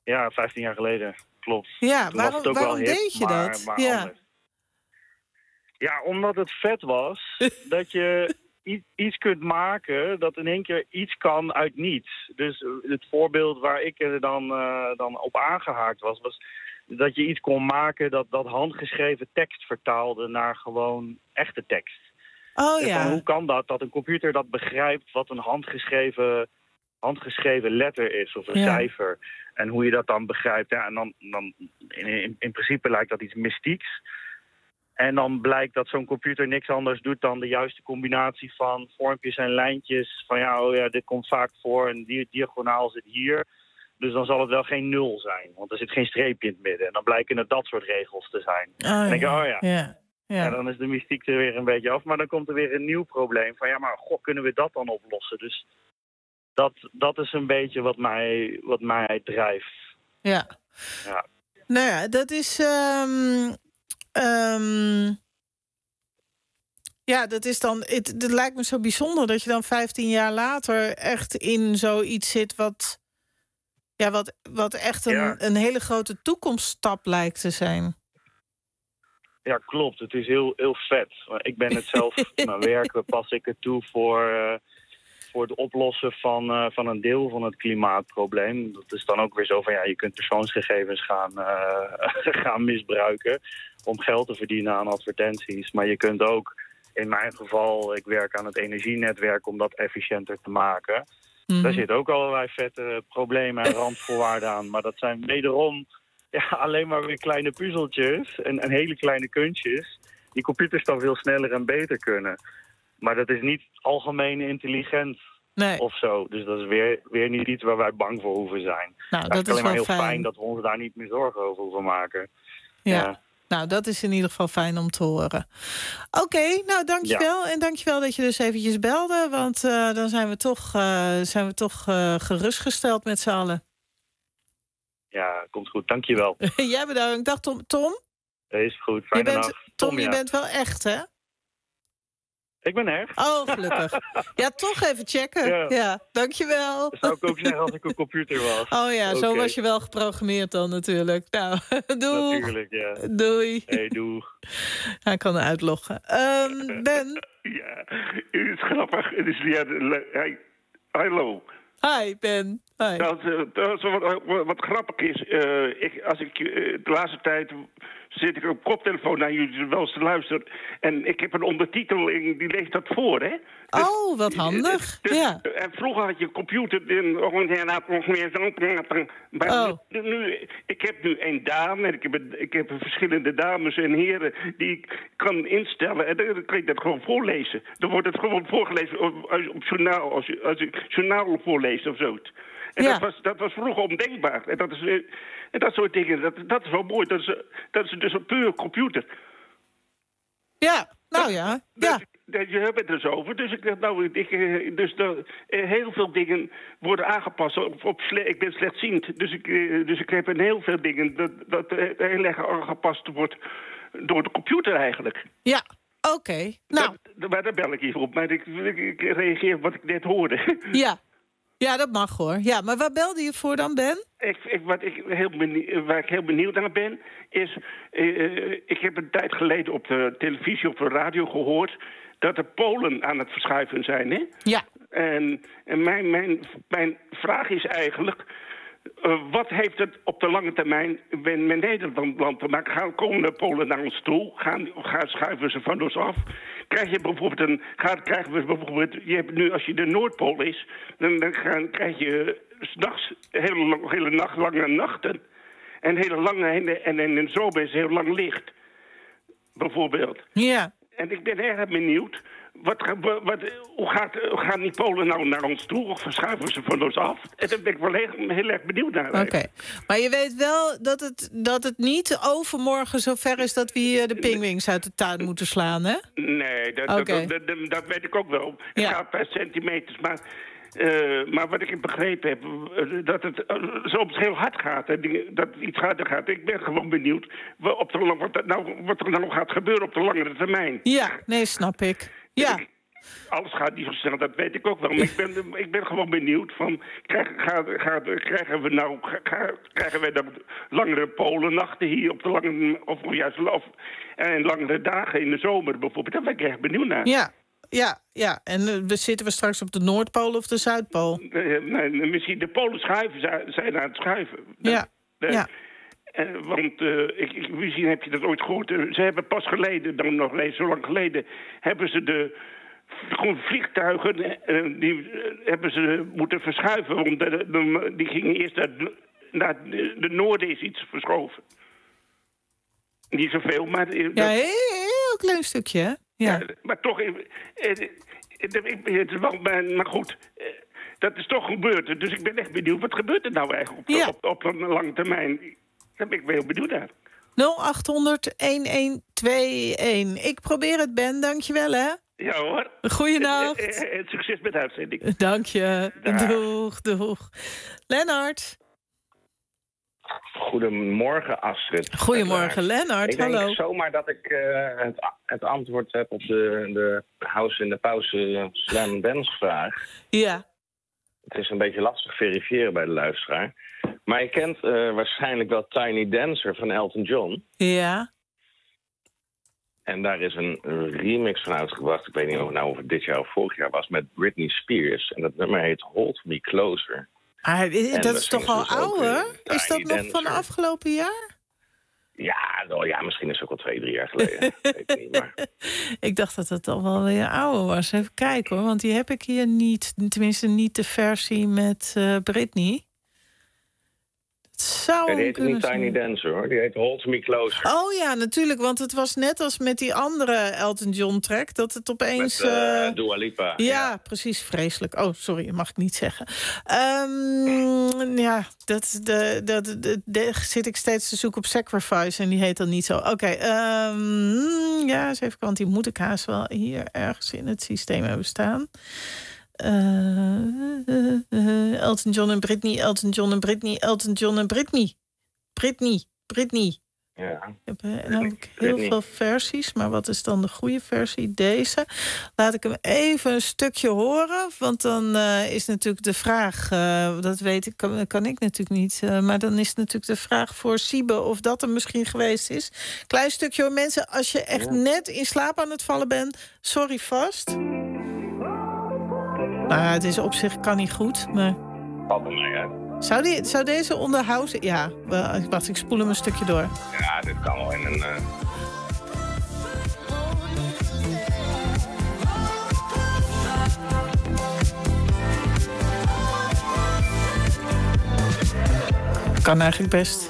Ja, vijftien jaar geleden. Klopt. Ja, Toen was waarom, het ook waarom wel hip, deed je maar, dat? Maar ja. anders. Ja, omdat het vet was dat je i- iets kunt maken dat in één keer iets kan uit niets. Dus het voorbeeld waar ik er dan, uh, dan op aangehaakt was, was dat je iets kon maken dat, dat handgeschreven tekst vertaalde naar gewoon echte tekst. Oh En ja. van, hoe kan dat, dat een computer dat begrijpt wat een handgeschreven, handgeschreven letter is of een Ja. cijfer. En hoe je dat dan begrijpt. Ja, en dan, dan in, in, in principe lijkt dat iets mystieks. En dan blijkt dat zo'n computer niks anders doet dan de juiste combinatie van vormpjes en lijntjes. Van ja, oh ja, dit komt vaak voor en die diagonaal zit hier. Dus dan zal het wel geen nul zijn, want er zit geen streepje in het midden. En dan blijken het dat soort regels te zijn. Oh, en dan denk ik, ja. oh ja. Ja. Ja. Ja, dan is de mystiek er weer een beetje af. Maar dan komt er weer een nieuw probleem. Van ja, maar goh, kunnen we dat dan oplossen? Dus dat, dat is een beetje wat mij, wat mij drijft. Ja. Ja. Nou ja, dat is... Um, um, ja, dat is dan... Het, het lijkt me zo bijzonder dat je dan vijftien jaar later echt in zoiets zit wat... Ja, wat, wat echt een, Ja. een hele grote toekomststap lijkt te zijn. Ja, klopt. Het is heel, heel vet. Ik ben het zelf, in mijn werk pas ik het toe voor, uh, voor het oplossen van, uh, van een deel van het klimaatprobleem. Dat is dan ook weer zo van, ja, je kunt persoonsgegevens gaan, uh, gaan misbruiken om geld te verdienen aan advertenties. Maar je kunt ook, in mijn geval, ik werk aan het energienetwerk om dat efficiënter te maken. Mm-hmm. Daar zitten ook allerlei vette problemen en randvoorwaarden aan. Maar dat zijn wederom... Ja, alleen maar weer kleine puzzeltjes en, en hele kleine kunstjes die computers dan veel sneller en beter kunnen. Maar dat is niet algemeen intelligent nee. of zo. Dus dat is weer, weer niet iets waar wij bang voor hoeven zijn. Nou, Het dat is is alleen maar wel heel fijn. fijn dat we ons daar niet meer zorgen over hoeven maken. Ja. Ja. Nou, dat is in ieder geval fijn om te horen. Oké, okay, nou dankjewel. Ja. En dankjewel dat je dus eventjes belde. Want uh, dan zijn we toch, uh, zijn we toch uh, gerustgesteld met z'n allen. Ja, komt goed. Dankjewel. Jij bedankt. Dag Tom. Tom? Is goed. Fijne je bent, nacht. Tom, Tom je ja. bent wel echt, hè? Ik ben echt. Oh, gelukkig. Ja, toch even checken. Ja, ja dankjewel. Dat zou ik ook zeggen als ik een computer was. Oh ja, okay. Zo was je wel geprogrammeerd dan natuurlijk. Nou, doei. Natuurlijk, ja. Doei. Hey, doeg. Hij kan eruit loggen. Um, Ben? Ja, het is grappig. Het is, ja, hey, hallo. Hi, Ben. Hi. Dat, dat wat, wat, wat grappig is, uh, ik, als ik uh, de laatste tijd zit ik op koptelefoon naar jullie wel eens te luisteren. En ik heb een ondertiteling, die leest dat voor, hè? Dus, oh, wat handig. Dus, ja. En vroeger had je een computer, maar oh. nu, ik heb nu een dame, en ik heb, ik heb verschillende dames en heren die ik kan instellen. En dan kan ik dat gewoon voorlezen. Dan wordt het gewoon voorgelezen op, op journaal, als je, als je journaal voorleest of zo. En ja. dat, was, dat was vroeger ondenkbaar. En dat, is, en dat soort dingen, dat, dat is wel mooi. Dat is, dat is dus een puur computer. Ja, nou ja. ja. Dat, je hebt het er dus over. Dus, ik, nou, ik, dus de, heel veel dingen worden aangepast. Op, op sle- ik ben slechtziend. Dus ik, dus ik heb een heel veel dingen dat, dat heel erg aangepast wordt door de computer eigenlijk. Ja, oké. Okay. Nou. Dat, maar daar bel ik even op. Maar ik, ik, ik reageer op wat ik net hoorde. Ja. Ja, dat mag hoor. Ja, maar waar belde je voor dan, Ben? Ik, ik, wat ik heel benieuwd, waar ik heel benieuwd naar ben, is... Uh, ik heb een tijd geleden op de televisie, op de radio gehoord dat de Polen aan het verschuiven zijn, hè? Ja. En, en mijn, mijn, mijn vraag is eigenlijk... Uh, wat heeft het op de lange termijn met Nederland te maken? Gaan, komen de Polen naar ons toe? Gaan, gaan schuiven ze van ons af? Krijg je bijvoorbeeld een... Gaat, krijgen we bijvoorbeeld... Je hebt nu, als je de Noordpool is... dan, dan gaan, krijg je 's nachts hele, hele nacht, lange nachten. En hele lange... En, en in de zomer is heel lang licht. Bijvoorbeeld. Ja. En ik ben erg benieuwd... Wat, wat, hoe, gaat, hoe gaan die Polen nou naar ons toe? Of verschuiven ze van ons af? En daar ben ik wel heel, heel erg benieuwd naar. Oké, okay. Maar je weet wel dat het, dat het niet overmorgen zover is... dat we hier de pingwings uit de tuin moeten slaan, hè? Nee, dat, okay. dat, dat, dat, dat weet ik ook wel. Het ja. gaat per centimeters, maar... Uh, maar wat ik begrepen heb, uh, dat het uh, soms heel hard gaat. Hè, dat het iets harder gaat. Ik ben gewoon benieuwd wat, op de, wat, er nou, wat er nou gaat gebeuren op de langere termijn. Ja, nee, snap ik. Ja. Ik, Alles gaat niet zo snel, dat weet ik ook wel. Maar ik ben, ik ben gewoon benieuwd van... Krijgen, gaat, gaat, krijgen we nou ga, krijgen wij dan langere polennachten hier op de lange... Of juist of, en langere dagen in de zomer bijvoorbeeld. Daar ben ik echt benieuwd naar. Ja, ja, ja. En uh, we zitten we straks op de Noordpool of de Zuidpool? Uh, nee, misschien de polen schuiven, zijn aan het schuiven. Ja, de, ja. Uh, want uh, ik, ik, misschien heb je dat ooit gehoord. Uh, ze hebben pas geleden, dan nog eens zo lang geleden... hebben ze de... Gewoon vliegtuigen, uh, die uh, hebben ze moeten verschuiven. Want de, de, die gingen eerst naar, naar de, de noorden is iets verschoven. Niet zoveel, maar... Uh, ja, heel, heel klein stukje, hè? Ja. Uh, maar toch... Uh, uh, uh, het is wel, maar goed... Uh, dat is toch gebeurd. Dus ik ben echt benieuwd. Wat gebeurt er nou eigenlijk op, ja. op, op een lange termijn? Daar ben ik wel heel benieuwd naar. nul acht honderd, een een twee een. Ik probeer het, Ben. Dankjewel, hè? Ja hoor. Goeienacht. En, en, en succes met de uitzending. Dank je. Dag. Doeg, doeg. Lennart. Goedemorgen, Astrid. Goedemorgen, Lennart. Ik denk Hallo. zomaar dat ik uh, het, het antwoord heb op de, de House in de Pauze Slam Dance vraag. Ja. Het is een beetje lastig verifiëren bij de luisteraar. Maar je kent uh, waarschijnlijk wel Tiny Dancer van Elton John. Ja. En daar is een remix van uitgebracht. Ik weet niet of het nou of het dit jaar of vorig jaar was. Met Britney Spears. En dat nummer heet Hold Me Closer. Ah, dat is toch al dus ouder? Is dat nog dancer. Van afgelopen jaar? Ja, nou, ja, misschien is het ook al twee, drie jaar geleden. Weet ik niet, maar... Ik dacht dat het al wel weer ouder was. Even kijken hoor, want die heb ik hier niet. Tenminste niet de versie met uh, Britney. Het zou ja, die heet niet zijn. Tiny Dancer hoor, die heet Hold Me Closer. Oh ja, natuurlijk, want het was net als met die andere Elton John track... dat het opeens... Met uh, uh... Dua Lipa. Ja, ja, precies, vreselijk. Oh, sorry, dat mag ik niet zeggen. Um, ja, dat, de, dat, de, de, zit ik steeds te zoeken op Sacrifice... en die heet dan niet zo. Oké, okay, um, ja, eens even, want die moet ik haast wel hier ergens in het systeem hebben staan... Uh, uh, uh, Elton John en Britney, Elton John en Britney, Elton John en Britney. Britney, Britney. Ja. Ik heb, nou heb ik heel veel versies, maar wat is dan de goede versie? Deze. Laat ik hem even een stukje horen, want dan uh, is natuurlijk de vraag... Uh, dat weet ik, kan, kan ik natuurlijk niet, uh, maar dan is natuurlijk de vraag voor Siebe... of dat er misschien geweest is. Klein stukje hoor, mensen, als je echt net in slaap aan het vallen bent... sorry vast... Nou, het is op zich kan niet goed, maar... Valt er mij uit. Zou, die, zou deze onderhouden... Ja, wacht, ik spoel hem een stukje door. Ja, dit kan wel in een... Uh... Kan eigenlijk best.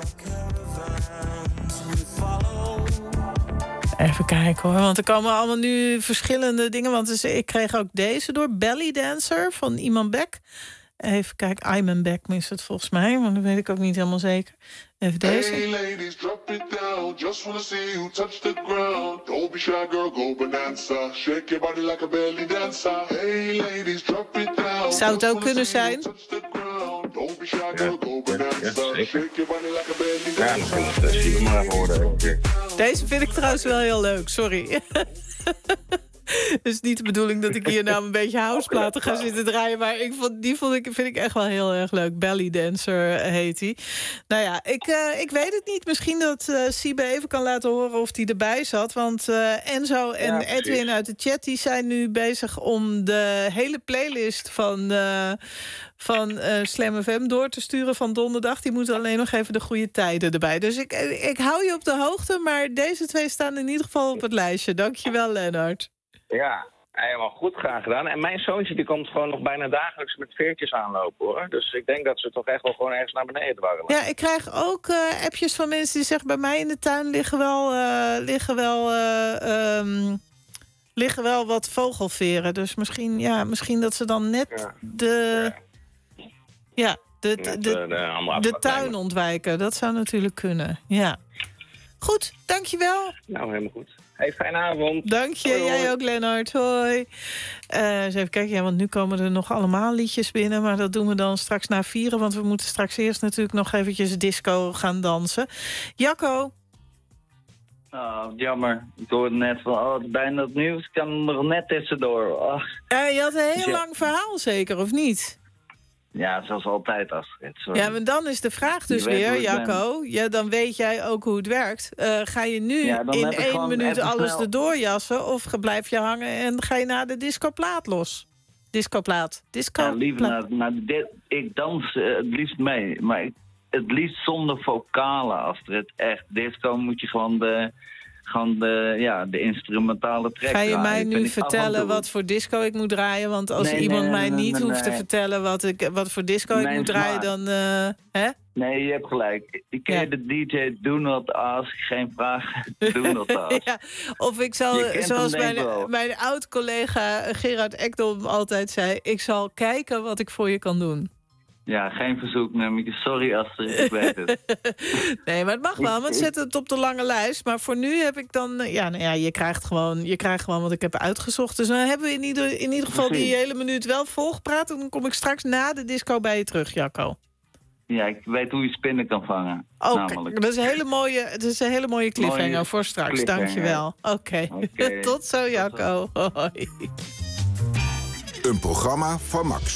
Even kijken hoor, want er komen allemaal nu verschillende dingen. Want dus, ik kreeg ook deze door, Belly Dancer van Iman Beck. Even kijken, Iman Beck is het volgens mij, maar dat weet ik ook niet helemaal zeker. Even deze. Hey ladies, drop it down. Just wanna see you touch the ground. Don't be shy, girl, go bonanza. Shake your body like a belly dancer. Hey ladies, drop it down. Zou het ook kunnen zijn? Don't be shy, girl, go bonanza. Shake your body like a belly dancer. Ja, misschien moet het zien maar even horen. Deze vind ik trouwens wel heel leuk, sorry. Het is niet de bedoeling dat ik hier nou een beetje houseplaten ga zitten draaien. Maar ik vond, die vond ik, vind ik echt wel heel erg leuk. Belly Dancer heet die. Nou ja, ik, uh, ik weet het niet. Misschien dat uh, Siebe even kan laten horen of die erbij zat. Want uh, Enzo en ja, Edwin uit de chat... die zijn nu bezig om de hele playlist van... Uh, van uh, Slam F M door te sturen van donderdag. Die moeten alleen nog even de goede tijden erbij. Dus ik, ik hou je op de hoogte, maar deze twee staan in ieder geval op het lijstje. Dankjewel, Lennart. Ja, helemaal goed, graag gedaan. En mijn zoontje die komt gewoon nog bijna dagelijks met veertjes aanlopen, hoor. Dus ik denk dat ze toch echt wel gewoon ergens naar beneden dwarrelen. Ja, ik krijg ook uh, appjes van mensen die zeggen... bij mij in de tuin liggen wel, uh, liggen wel, uh, um, liggen wel wat vogelveren. Dus misschien, ja, misschien dat ze dan net ja. de... Ja. Ja, de, de, de, de, de tuin ontwijken. Dat zou natuurlijk kunnen, ja. Goed, dankjewel. Nou, helemaal goed. Hey, fijne avond. Dank je, hoi, hoi. jij ook, Lennart. Hoi. Uh, eens even kijken, ja, want nu komen er nog allemaal liedjes binnen... maar dat doen we dan straks na vieren... want we moeten straks eerst natuurlijk nog eventjes disco gaan dansen. Jacco. Oh, jammer. Ik hoorde net van, oh, het is bijna het nieuws. Ik kan er nog net tussendoor. Ach. Ja, je had een heel Dus ja. lang verhaal zeker, of niet? Ja, zoals altijd, Astrid. Sorry. Ja, maar dan is de vraag dus Je weet weer, hoe ik ben. Jacco. Ja, dan weet jij ook hoe het werkt. Uh, ga je nu Ja, dan in heb ik één gewoon minuut even alles snel- erdoor jassen? Of ge- blijf je hangen en ga je naar de discoplaat los? Discoplaat. Disco. Ja, liever naar, naar de, ik dans eh, het liefst mee, maar ik, het liefst zonder vocalen, Astrid. Echt, disco moet je gewoon de, gewoon de, ja, de instrumentale track Ga je draaien. mij Ik nu ben niet af en vertellen toe- wat voor disco ik moet draaien? Want als Nee, iemand nee, mij nee, nee, niet nee, hoeft te nee. vertellen wat, ik, wat voor disco ik Mijn moet draaien, smaak. dan... uh, hè? Nee, je hebt gelijk. Ik ken Ja. de D J Do Not Ask, geen vraag, Do Not Ask. Ja, of ik zal, Je kent zoals hem denk mijn, ik wel. mijn oud-collega Gerard Ekdom altijd zei... ik zal kijken wat ik voor je kan doen. Ja, geen verzoeknummer. Sorry Astrid, ik weet het. Nee, maar het mag wel, want zet het op de lange lijst. Maar voor nu heb ik dan... eh, Ja, nou ja, je krijgt gewoon, je krijgt gewoon wat ik heb uitgezocht. Dus dan hebben we in ieder, in ieder geval Precies. die hele minuut wel volgepraat. En dan kom ik straks na de disco bij je terug, Jacco. Ja, ik weet hoe je spinnen kan vangen. Oké, namelijk. dat is een hele mooie, dat is een hele mooie cliffhanger Mooie voor straks. cliffhanger. Dankjewel. Oké, Oké. tot zo, Jacco. Hoi. Een programma van Max.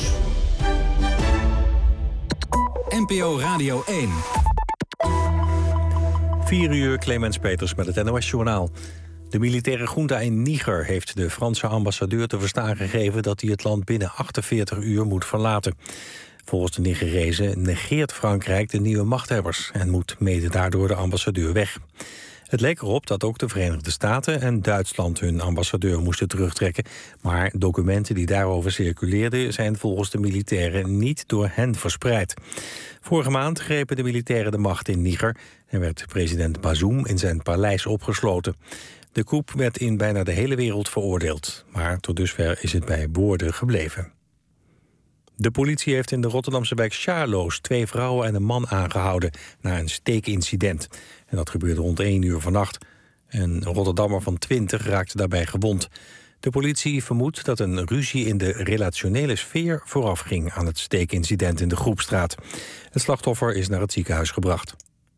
N P O Radio één. Vier uur, Clemens Peters met het N O S-journaal. De militaire junta in Niger heeft de Franse ambassadeur te verstaan gegeven... dat hij het land binnen achtenveertig uur moet verlaten. Volgens de Nigerezen negeert Frankrijk de nieuwe machthebbers... en moet mede daardoor de ambassadeur weg. Het leek erop dat ook de Verenigde Staten en Duitsland hun ambassadeur moesten terugtrekken. Maar documenten die daarover circuleerden zijn volgens de militairen niet door hen verspreid. Vorige maand grepen de militairen de macht in Niger en werd president Bazoum in zijn paleis opgesloten. De coup werd in bijna de hele wereld veroordeeld, maar tot dusver is het bij woorden gebleven. De politie heeft in de Rotterdamse wijk Sjaarloos twee vrouwen en een man aangehouden na een steekincident. En dat gebeurde rond één uur vannacht. Een Rotterdammer van twintig raakte daarbij gewond. De politie vermoedt dat een ruzie in de relationele sfeer voorafging aan het steekincident in de Groepstraat. Het slachtoffer is naar het ziekenhuis gebracht.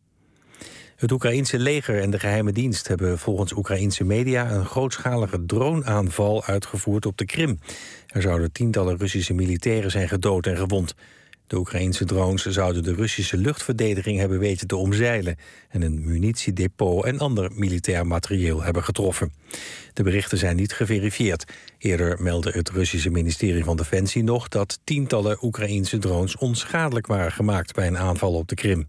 Het Oekraïense leger en de geheime dienst hebben volgens Oekraïense media een grootschalige droneaanval uitgevoerd op de Krim. Er zouden tientallen Russische militairen zijn gedood en gewond. De Oekraïense drones zouden de Russische luchtverdediging hebben weten te omzeilen en een munitiedepot en ander militair materieel hebben getroffen. De berichten zijn niet geverifieerd. Eerder meldde het Russische ministerie van Defensie nog dat tientallen Oekraïense drones onschadelijk waren gemaakt bij een aanval op de Krim.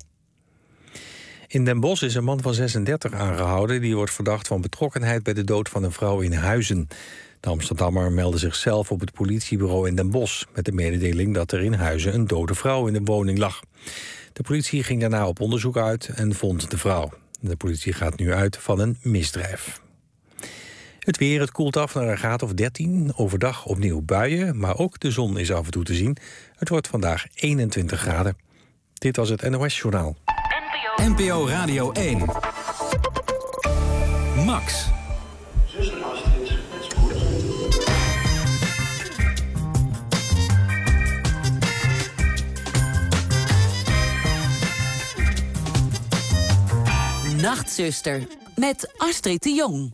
In Den Bosch is een man van zesendertig aangehouden die wordt verdacht van betrokkenheid bij de dood van een vrouw in Huizen. De Amsterdammer meldde zichzelf op het politiebureau in Den Bosch met de mededeling dat er in Huizen een dode vrouw in de woning lag. De politie ging daarna op onderzoek uit en vond de vrouw. De politie gaat nu uit van een misdrijf. Het weer, het koelt af naar een graad of dertien. Overdag opnieuw buien, maar ook de zon is af en toe te zien. Het wordt vandaag eenentwintig graden. Dit was het N O S-journaal. N P O Radio één. Max. Zuster Astrid, met spoed. Nachtzuster, met Astrid de Jong.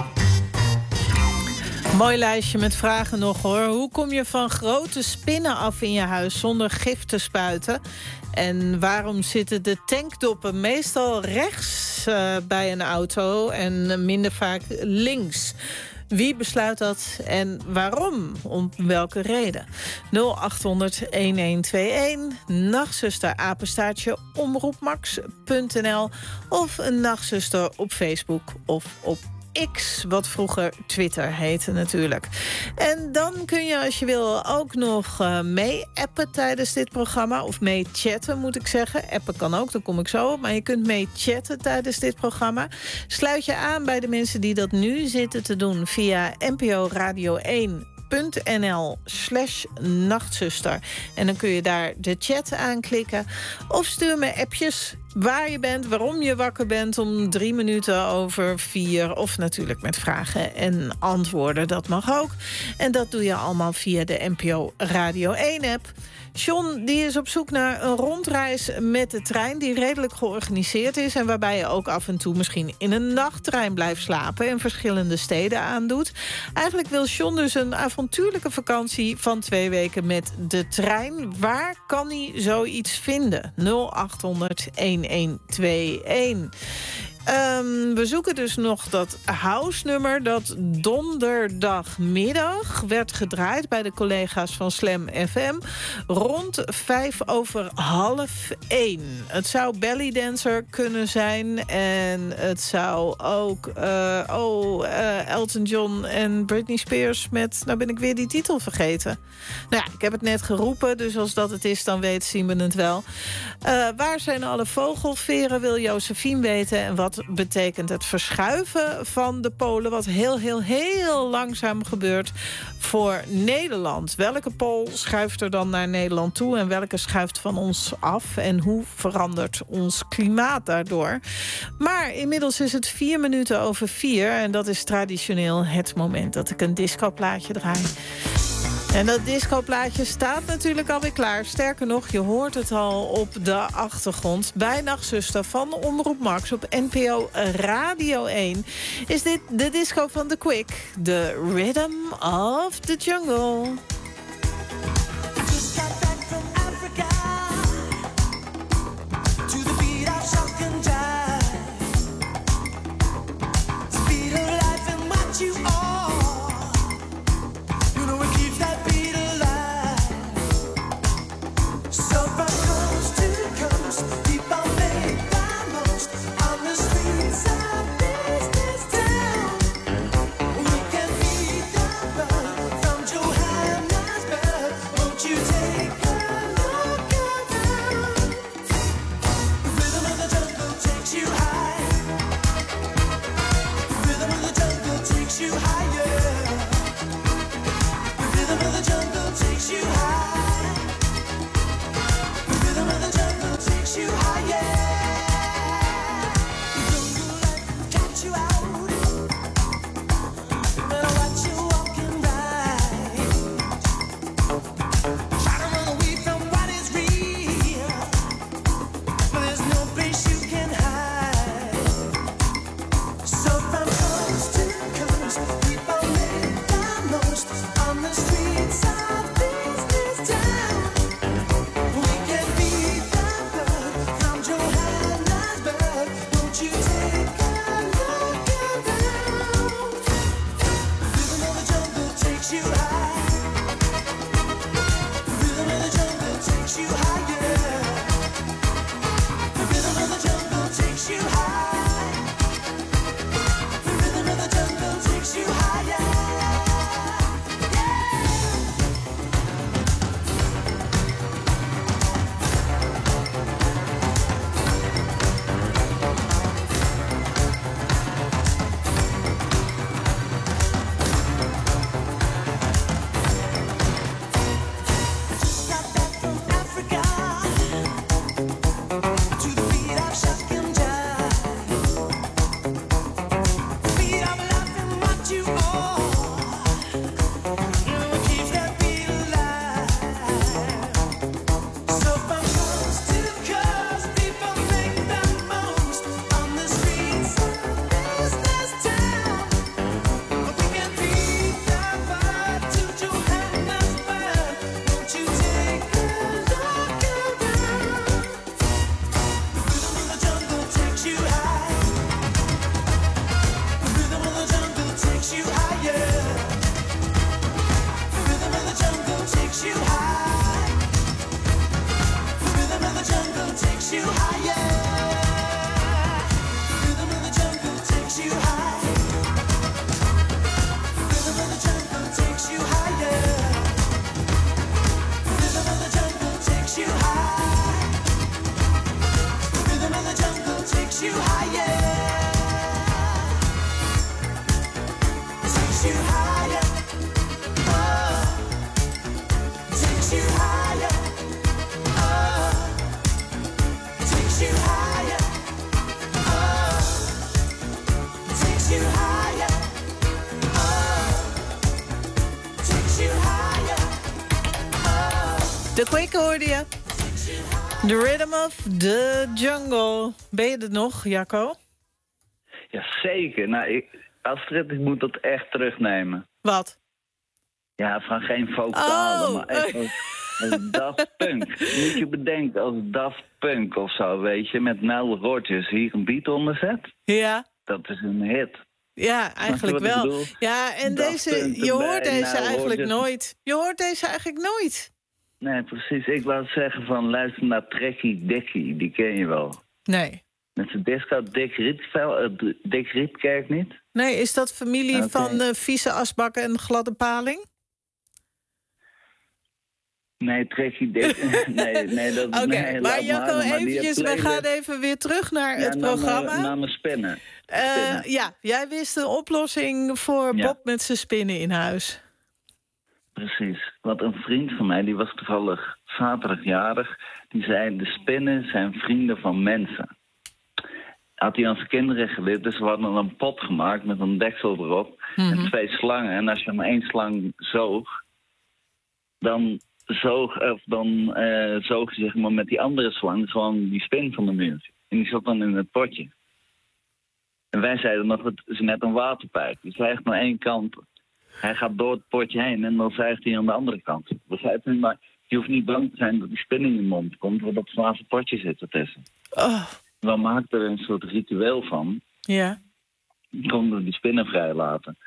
Mooi lijstje met vragen nog, hoor. Hoe kom je van grote spinnen af in je huis zonder gif te spuiten? En waarom zitten de tankdoppen meestal rechts uh, bij een auto en minder vaak links? Wie besluit dat en waarom? Om welke reden? nul acht honderd elf tweeënentwintig, nachtzuster, apenstaartje, omroepmax punt n l... of een nachtzuster op Facebook of op X, wat vroeger Twitter heette natuurlijk. En dan kun je, als je wil, ook nog uh, mee-appen tijdens dit programma. Of mee-chatten, moet ik zeggen. Appen kan ook, daar kom ik zo op. Maar je kunt mee-chatten tijdens dit programma. Sluit je aan bij de mensen die dat nu zitten te doen via N P O Radio één. .nl slash nachtzuster. En dan kun je daar de chat aanklikken. Of stuur me appjes waar je bent, waarom je wakker bent om drie minuten over vier. Of natuurlijk met vragen en antwoorden, dat mag ook. En dat doe je allemaal via de N P O Radio één app. John die is op zoek naar een rondreis met de trein die redelijk georganiseerd is en waarbij je ook af en toe misschien in een nachttrein blijft slapen en verschillende steden aandoet. Eigenlijk wil John dus een avontuurlijke vakantie van twee weken met de trein. Waar kan hij zoiets vinden? nul acht honderd elf tweeënentwintig. Um, we zoeken dus nog dat house-nummer dat donderdagmiddag werd gedraaid bij de collega's van Slam F M rond vijf over half één. Het zou Belly Dancer kunnen zijn en het zou ook uh, oh, uh, Elton John en Britney Spears met, nou ben ik weer die titel vergeten. Nou ja, ik heb het net geroepen, dus als dat het is, dan weet Simon het wel. Uh, waar zijn alle vogelveren, wil Josephine weten, en wat betekent het verschuiven van de polen, wat heel, heel, heel langzaam gebeurt voor Nederland. Welke pool schuift er dan naar Nederland toe en welke schuift van ons af en hoe verandert ons klimaat daardoor? Maar inmiddels is het vier minuten over vier en dat is traditioneel het moment dat ik een discoplaatje draai. En dat discoplaatje staat natuurlijk alweer klaar. Sterker nog, je hoort het al op de achtergrond. Bij Nachtzuster van Omroep Max op N P O Radio één... is dit de disco van The Quick. The Rhythm of the Jungle. From Johannesburg The Quick hoorde je. The Rhythm of the Jungle. Ben je het nog, Jacco? Jazeker. Nou, ik, Astrid, ik moet dat echt terugnemen. Wat? Ja, van geen vocalen, oh. maar echt als, als Daft Punk. Moet je bedenken, als Daft Punk of zo, weet je, met Nile Rodgers hier een beat onder zet. Ja. Dat is een hit. Ja, eigenlijk wel. Ja, en Daft deze, Punk je hoort erbij, deze Nile eigenlijk Rodgers. nooit. Je hoort deze eigenlijk nooit. Nee, precies. Ik wou zeggen van, luister naar Trekkie Dickie, die ken je wel. Nee. Met zijn disco, Dick, Rietvel, uh, Dick Rietkerk niet? Nee, is dat familie Okay. van uh, vieze asbakken en gladde paling? Nee, Trekkie Dickie. nee, nee, dat Oké, nee, maar laat Jacco, maar, maar die eventjes, we playlist- gaan even weer terug naar Ja, het naar programma. mijn- Naar mijn spinnen. Uh, Spinnen. ja, jij wist een oplossing voor Ja. Bob met zijn spinnen in huis. Precies. Want een vriend van mij, die was toevallig zaterdagjarig, die zei, de spinnen zijn vrienden van mensen. Had hij aan zijn kinderen geleerd, dus we hadden een pot gemaakt met een deksel erop en twee slangen. En als je maar één slang zoog, dan zoog, of dan, eh, zoog je zeg maar met die andere slang dus gewoon die spin van de muur. En die zat dan in het potje. En wij zeiden nog, het is net een waterpijp. Dus hij heeft maar één kant. Hij gaat door het potje heen en dan zuigt hij aan de andere kant. We zeiden, maar je hoeft niet bang te zijn dat die spin in je mond komt, want dat zwaar potje zit ertussen. Oh. We maakten er een soort ritueel van. Ja. Konden we die spinnen vrijlaten.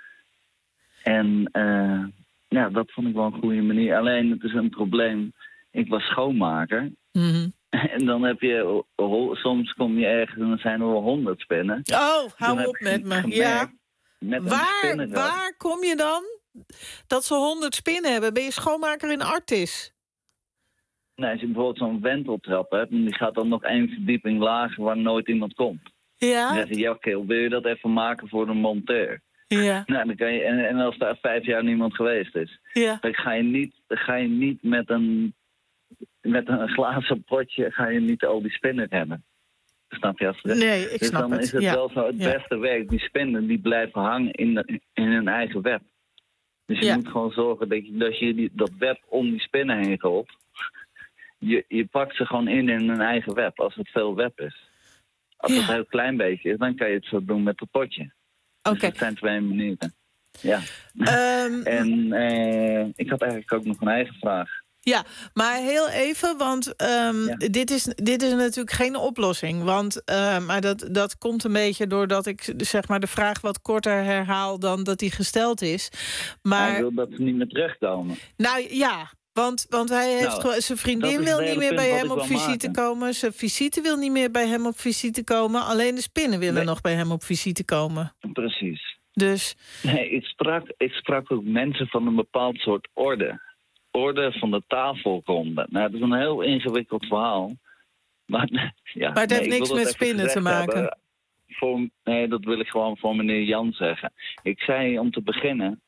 En uh, ja, dat vond ik wel een goede manier. Alleen, het is een probleem. Ik was schoonmaker. Mm-hmm. En dan heb je, soms kom je ergens en dan zijn er wel honderd spinnen. Oh, Dan hou heb op ik met me. gemerkt, Ja. Met een Waar, spinnenrad. waar kom je dan dat ze honderd spinnen hebben? Ben je schoonmaker in Artis? Nee, als je bijvoorbeeld zo'n wenteltrap hebt, en die gaat dan nog één verdieping lager waar nooit iemand komt. Ja? Dan zeg je, ja, Keel, wil je dat even maken voor de monteur? Ja. Nou, dan kan je, en, en als daar vijf jaar niemand geweest is, Ja. dan ga je niet, dan ga je niet met een met een glazen potje ga je niet al die spinnen hebben. Snap je? Als het, Nee, ik dus snap dan het. is het Ja. wel zo het Ja. beste werk. Die spinnen die blijven hangen in, de, in hun eigen web. Dus je Ja. moet gewoon zorgen dat je, dat, je die, dat web om die spinnen heen gooit. Je, je pakt ze gewoon in in hun eigen web, als het veel web is. Als het een heel klein beetje is, dan kan je het zo doen met het potje. Oké. Dus dat zijn twee manieren. Ja. Ehm, en eh, ik had eigenlijk ook nog een eigen vraag. Ja, maar heel even, want ehm, Ja. dit, is, dit is natuurlijk geen oplossing. Want uh, maar dat, dat komt een beetje doordat ik zeg maar, de vraag wat korter herhaal dan dat die gesteld is. Maar Hij wil dat ze niet meer terugkomen. nou ja, want, want hij heeft Nou, gewoon, zijn dat vriendin is wil het niet hele meer punt bij wat hem ik op wou visite maken. komen. Zijn visite wil niet meer bij hem op visite komen. Alleen de spinnen willen Nee. nog bij hem op visite komen. Precies. Dus Nee, ik sprak, ik sprak ook mensen van een bepaald soort orde. Orde van de tafelronde. Nou, dat is een heel ingewikkeld verhaal. Maar, ja, Maar het nee, heeft ik niks wil dat met even spinnen te gezegd maken. hebben. Voor, nee, dat wil ik gewoon voor meneer Jan zeggen. Ik zei om te beginnen...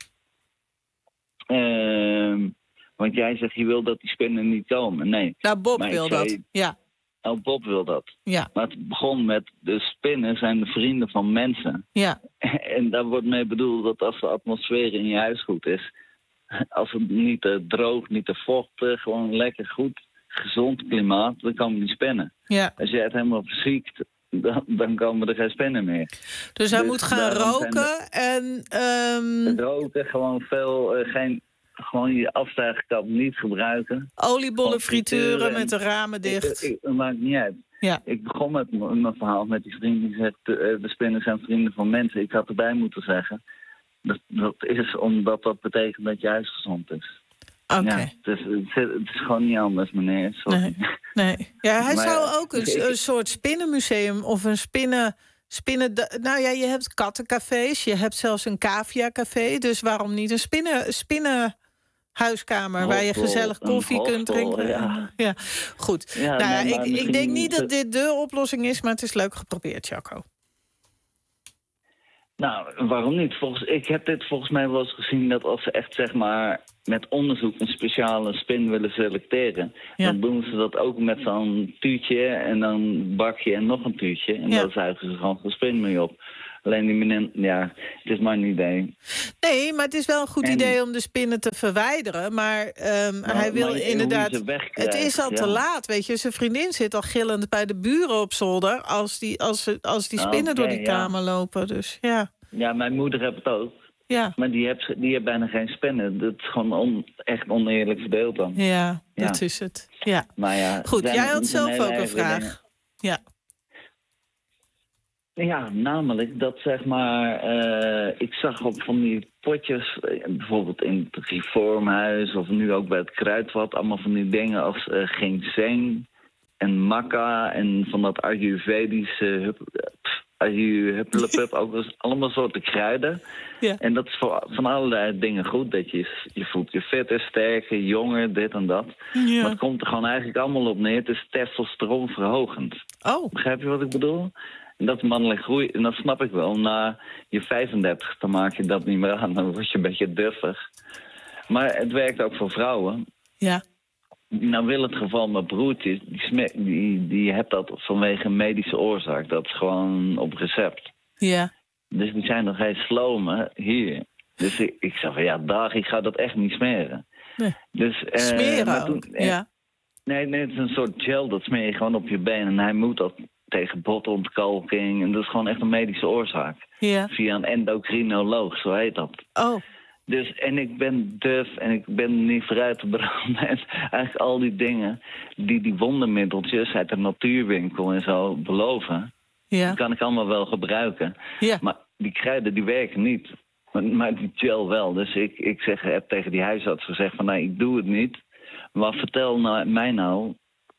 ehm, want jij zegt, je wil dat die spinnen niet komen. Nee. nou, Bob Maar ik wil zei- dat. Ja, Oh, Bob wil dat. ja, Maar het begon met, de spinnen zijn de vrienden van mensen. ja. En daar wordt mee bedoeld dat als de atmosfeer in je huis goed is... als het niet te droog, niet te vochtig, gewoon lekker goed, gezond klimaat... dan komen die spinnen. ja. Als je het helemaal verziekt, dan, dan komen er geen spinnen meer. Dus hij Dus moet gaan daarom zijn roken en... ehm, Roken, gewoon veel, eh, geen... Gewoon je afstijgkap niet gebruiken. oliebollen Gewoon frituren frituren met de ramen dicht. Ik, ik, dat maakt niet uit. Ja. Ik begon met m- mijn verhaal met die vriend die zegt... eh, de spinnen zijn vrienden van mensen. Ik had erbij moeten zeggen... Dat, dat is omdat dat betekent dat je huis gezond is. Oké. Ja, het, is het, is, het is gewoon niet anders, meneer. Sorry. Nee. Nee. Ja, hij Maar zou ja, ook een, ik- een soort spinnenmuseum of een spinnen... spinnen nou ja, je hebt kattencafés, je hebt zelfs een caviacafé. Dus waarom niet een spinnen, spinnenhuiskamer... waar je Hostel, gezellig een koffie kunt hostel, drinken? ja. Ja, goed. Ja, nou, ja, nee, maar ik, ik misschien denk niet dat te- dit de oplossing is... maar het is leuk geprobeerd, Jacco. Nou, waarom niet? Volgens, ik heb dit volgens mij wel eens gezien dat als ze echt zeg maar met onderzoek een speciale spin willen selecteren, Ja. dan doen ze dat ook met zo'n tuutje en dan bakje en nog een tuutje. En Ja. dan zuigen ze gewoon geen spin mee op. Alleen die meneer, ja, het is maar een idee. Nee, maar het is wel een goed En- idee om de spinnen te verwijderen. Maar ehm, Nou, hij wil maar hoe je inderdaad... ze wegkrijgt, Het is al te ja. laat, weet je. Zijn vriendin zit al gillend bij de buren op zolder... als die, als, ze- als die spinnen door Oké, die ja. kamer lopen. Dus ja. Ja, mijn moeder heeft het ook. Ja. Maar die heeft, die heeft bijna geen spinnen. Dat is gewoon on, echt oneerlijk verdeeld dan. Ja, Ja. dat is het. Ja. Maar ja, Goed, zijn- jij had zijn zelf hele ook een eigen vraag. dingen. Ja. Ja, namelijk dat zeg maar, eh, ik zag op van die potjes, eh, bijvoorbeeld in het reformhuis of nu ook bij het kruidvat, allemaal van die dingen als eh ginseng en maca en van dat ayurvedische hup, pff, ayu- huppelepup, ook wel eens allemaal soorten kruiden. Ja. En dat is voor van allerlei dingen goed, dat je je voelt je fitter, sterker, jonger, dit en dat. Ja. Maar het komt er gewoon eigenlijk allemaal op neer, het is testosteronverhogend. Oh. Begrijp je wat ik bedoel? En dat is mannelijk groei, en dat snap ik wel. Na je vijfendertig dan maak je dat niet meer aan, dan word je een beetje duffig. Maar het werkt ook voor vrouwen. Ja. Nou wil het geval mijn broertje, die, sme- die, die heeft dat vanwege een medische oorzaak. Dat is gewoon op recept. Ja. Dus die zijn nog geen slomen hier. Dus ik, ik zei van ja, dag, ik ga dat echt niet smeren. Nee. Dus, eh, Smeren maar toen- ook, eh, ja. Nee, nee, het is een soort gel, dat smeer je gewoon op je been. En hij moet dat tegen botontkalking. En dat is gewoon echt een medische oorzaak. Ja. Via een endocrinoloog, zo heet dat. Oh. Dus, en ik ben duf en ik ben niet vooruit te branden. En eigenlijk al die dingen die die wondermiddeltjes uit de natuurwinkel en zo beloven, Ja. die kan ik allemaal wel gebruiken. Ja. Maar die kruiden die werken niet. Maar, maar die gel wel. Dus ik, ik zeg, heb tegen die huisarts gezegd van nee, ik doe het niet. Maar vertel nou, mij nou,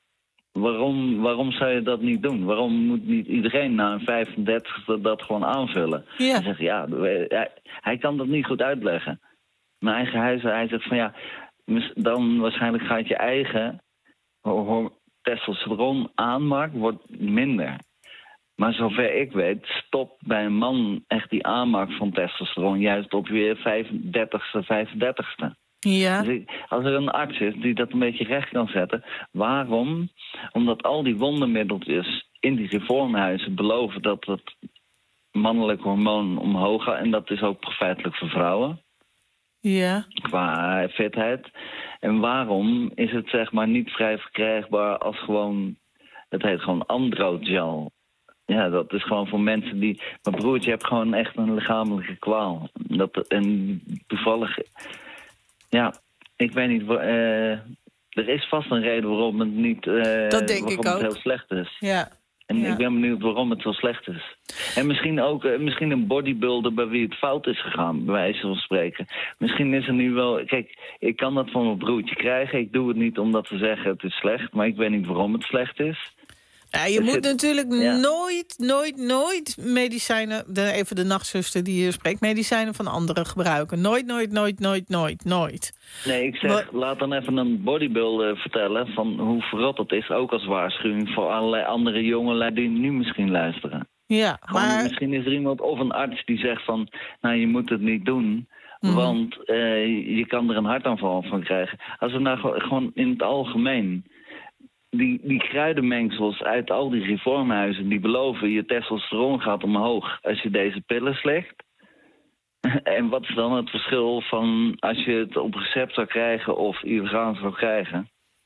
waarom, waarom zou je dat niet doen? Waarom moet niet iedereen na een vijfendertigste dat gewoon aanvullen? Ja. Hij zegt, ja, hij, hij kan dat niet goed uitleggen. Mijn eigen huis, hij zegt van ja, mis- dan waarschijnlijk gaat je eigen ho- ho- testosteron aanmaak wordt minder. Maar zover ik weet, stopt bij een man echt die aanmaak van testosteron juist op je vijfendertigste, vijfendertigste. Ja. Dus ik- als er een arts is die dat een beetje recht kan zetten, waarom? Omdat al die wondermiddeltjes in die reformhuizen beloven dat het mannelijk hormoon omhoog gaat. En dat is ook profijtelijk voor vrouwen, Ja. qua fitheid. En waarom is het zeg maar niet vrij verkrijgbaar als gewoon, het heet gewoon androgel. Ja, dat is gewoon voor mensen die, mijn broertje heeft gewoon echt een lichamelijke kwaal. Dat, en toevallig, ja, ik weet niet, wa- eh, er is vast een reden waarom het niet, eh Dat denk ik waarom het ook. heel slecht is. Ja. En Ja. ik ben benieuwd waarom het zo slecht is. En misschien ook eh, misschien een bodybuilder bij wie het fout is gegaan, bij wijze van spreken. Misschien is er nu wel, kijk, ik kan dat van mijn broertje krijgen. Ik doe het niet omdat ze zeggen het is slecht, maar ik weet niet waarom het slecht is. Ja, je Er moet zit- natuurlijk ja. nooit, nooit, nooit medicijnen... De, even de nachtzuster die hier spreekt... medicijnen van anderen gebruiken. Nooit, nooit, nooit, nooit, nooit, nooit. Nee, ik zeg, laat dan even een bodybuilder vertellen van hoe verrot het is. Ook als waarschuwing voor allerlei andere jongelui die nu misschien luisteren. Ja, Gewoon, maar... Misschien is er iemand of een arts die zegt van, nou je moet het niet doen. Mhm. Want eh, je kan er een hartaanval van krijgen. Als we nou gewoon- gewoon in het algemeen, die, die kruidenmengsels uit al die reformhuizen, die beloven je testosteron gaat omhoog als je deze pillen slikt. En wat is dan het verschil van als je het op recept zou krijgen of illegaal zou krijgen?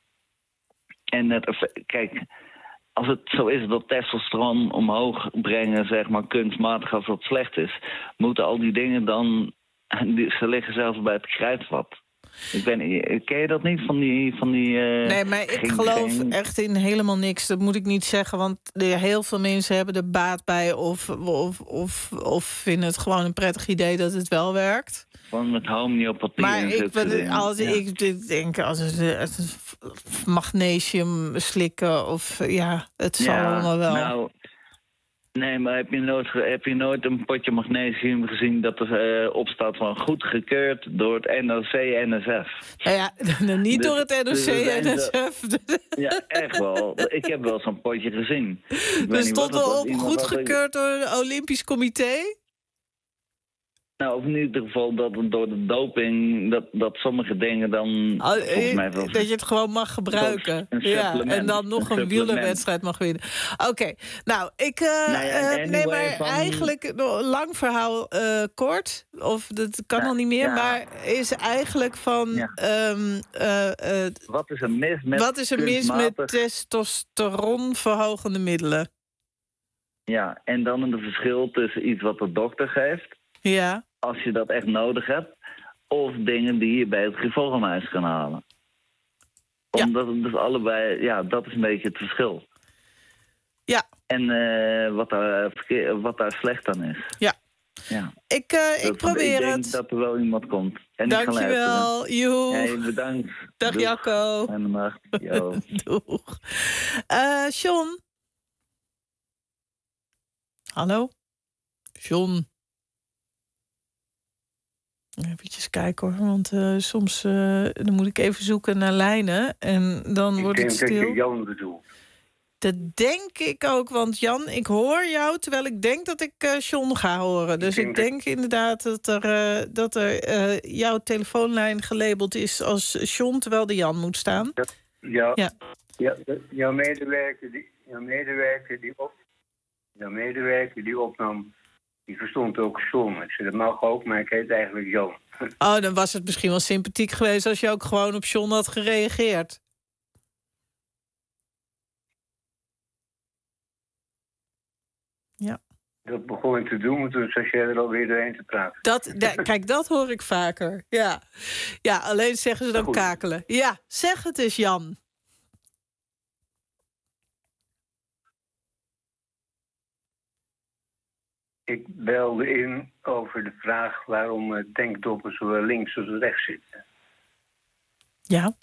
En het, effe- kijk, als het zo is dat testosteron omhoog brengen, zeg maar, kunstmatig als dat slecht is, moeten al die dingen dan, die, ze liggen zelfs bij het kruidvat. Ik ben, ken je dat niet van die... Van die eh, Nee, maar ik geen- geloof geen- echt in helemaal niks. Dat moet ik niet zeggen, want er- heel veel mensen hebben er baat bij... Of, of, of, of vinden het gewoon een prettig idee dat het wel werkt. Van met homeopathie Maar en ik, zulke ben- dingen. als Ja. ik denk, als het, het magnesium slikken of ja, het zal Ja, allemaal wel. Nou, nee, maar heb je, nooit, ge- heb je nooit een potje magnesium gezien dat er uh, op staat van goedgekeurd door het N O C N S F? Nou ja, niet Dus- door het N O dus C er zijn N S F. Ja, echt wel. Ik heb wel zo'n potje gezien. Ik weet Er niet stond wat het was. erop Iemand had er- goedgekeurd door het Olympisch Comité. Nou, of in ieder geval dat het door de doping, dat, dat sommige dingen dan... Oh, volgens mij wel, dat je het gewoon mag gebruiken. Een Ja, supplement, en dan nog een een wielerwedstrijd mag winnen. Oké, okay. nou, ik uh, Nou ja, uh, nee, maar van... eigenlijk, no, lang verhaal uh, kort, of dat kan ja, al niet meer, ja. maar is eigenlijk van... Ja. Um, uh, uh, wat is er mis met Wat is er mis met testosteronverhogende middelen? Ja, en dan een verschil tussen iets wat de dokter geeft... Ja. Als je dat echt nodig hebt. Of dingen die je bij het Grifogelhuis kan halen. Omdat het dus allebei... Ja, dat is een beetje het verschil. Ja. En uh, wat, daar, wat daar slecht aan is. Ja. Ja. Ik, uh, ik probeer ik denk het. dat er wel iemand komt. En dankjewel. Joe. Hey, bedankt. Dag Doeg. Jacco. En de nacht. Doeg. Uh, John. Hallo? John. Even kijken hoor, want uh, soms uh, dan moet ik even zoeken naar lijnen en dan ik wordt het stil. Ik denk dat je Jan bedoelt. Dat denk ik ook, want Jan, ik hoor jou terwijl ik denk dat ik uh, John ga horen. Dus ik denk, ik denk dat... inderdaad dat er, uh, dat er uh, jouw telefoonlijn gelabeld is als John, terwijl de Jan moet staan. Ja, ja. ja jouw medewerker die, jouw medewerker die op, jouw medewerker die opnam. Die verstond ook John. Ik zei, dat mag ook, maar ik heet eigenlijk Jan. Oh, dan was het misschien wel sympathiek geweest als je ook gewoon op John had gereageerd. Ja. Dat begon ik te doen, maar toen zat jij er alweer doorheen te praten. Dat, da, kijk, dat hoor ik vaker. Ja. Ja, alleen zeggen ze dan kakelen. Ja, zeg het eens, Jan. Ik belde in over de vraag waarom tanktoppen zowel links als rechts zitten. Ja.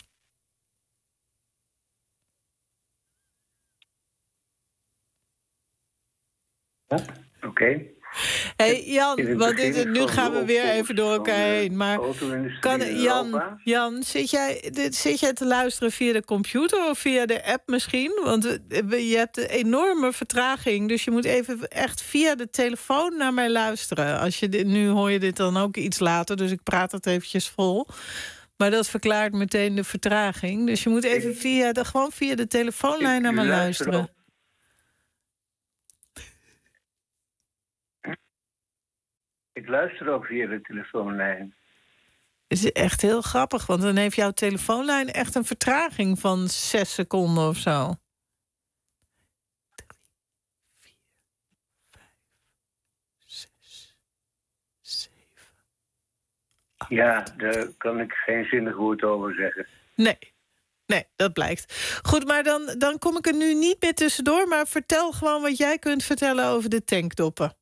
Ja, oké. Okay. Hey Jan, want dit, nu gaan we weer even door elkaar heen. Maar kan, Jan, Jan zit, jij, zit jij te luisteren via de computer of via de app misschien? Want je hebt een enorme vertraging. Dus je moet even echt via de telefoon naar mij luisteren. Als je dit, nu hoor je dit dan ook iets later, dus ik praat het eventjes vol. Maar dat verklaart meteen de vertraging. Dus je moet even via de, gewoon via de telefoonlijn naar mij luisteren. Ik luister ook via de telefoonlijn. Het is echt heel grappig, want dan heeft jouw telefoonlijn echt een vertraging van zes seconden of zo. Drie, vier, vijf, zes, zeven, acht. Ja, daar kan ik geen zinnig woord over zeggen. Nee. Nee, dat blijkt. Goed, maar dan, dan kom ik er nu niet meer tussendoor, maar vertel gewoon wat jij kunt vertellen over de tanktoppen.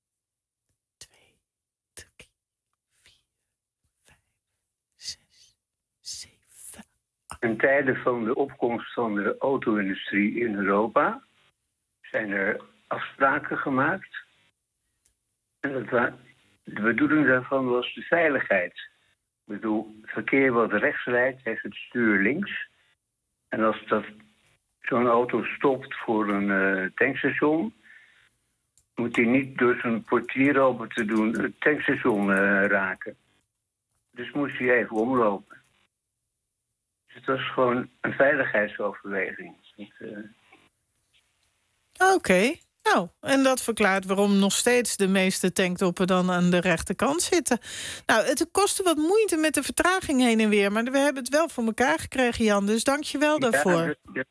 In tijden van de opkomst van de auto-industrie in Europa zijn er afspraken gemaakt. En dat wa- de bedoeling daarvan was de veiligheid. Ik bedoel, verkeer wat rechts rijdt, heeft het stuur links. En als dat zo'n auto stopt voor een uh, tankstation, moet hij niet door zijn portier open te doen het tankstation uh, raken. Dus moest hij even omlopen. Dus het was gewoon een veiligheidsoverweging. Uh... Oké, okay. Nou, en dat verklaart waarom nog steeds de meeste tanktoppen dan aan de rechterkant zitten. Nou, het kostte wat moeite met de vertraging heen en weer, maar we hebben het wel voor elkaar gekregen, Jan. Dus dank je wel daarvoor. Ja,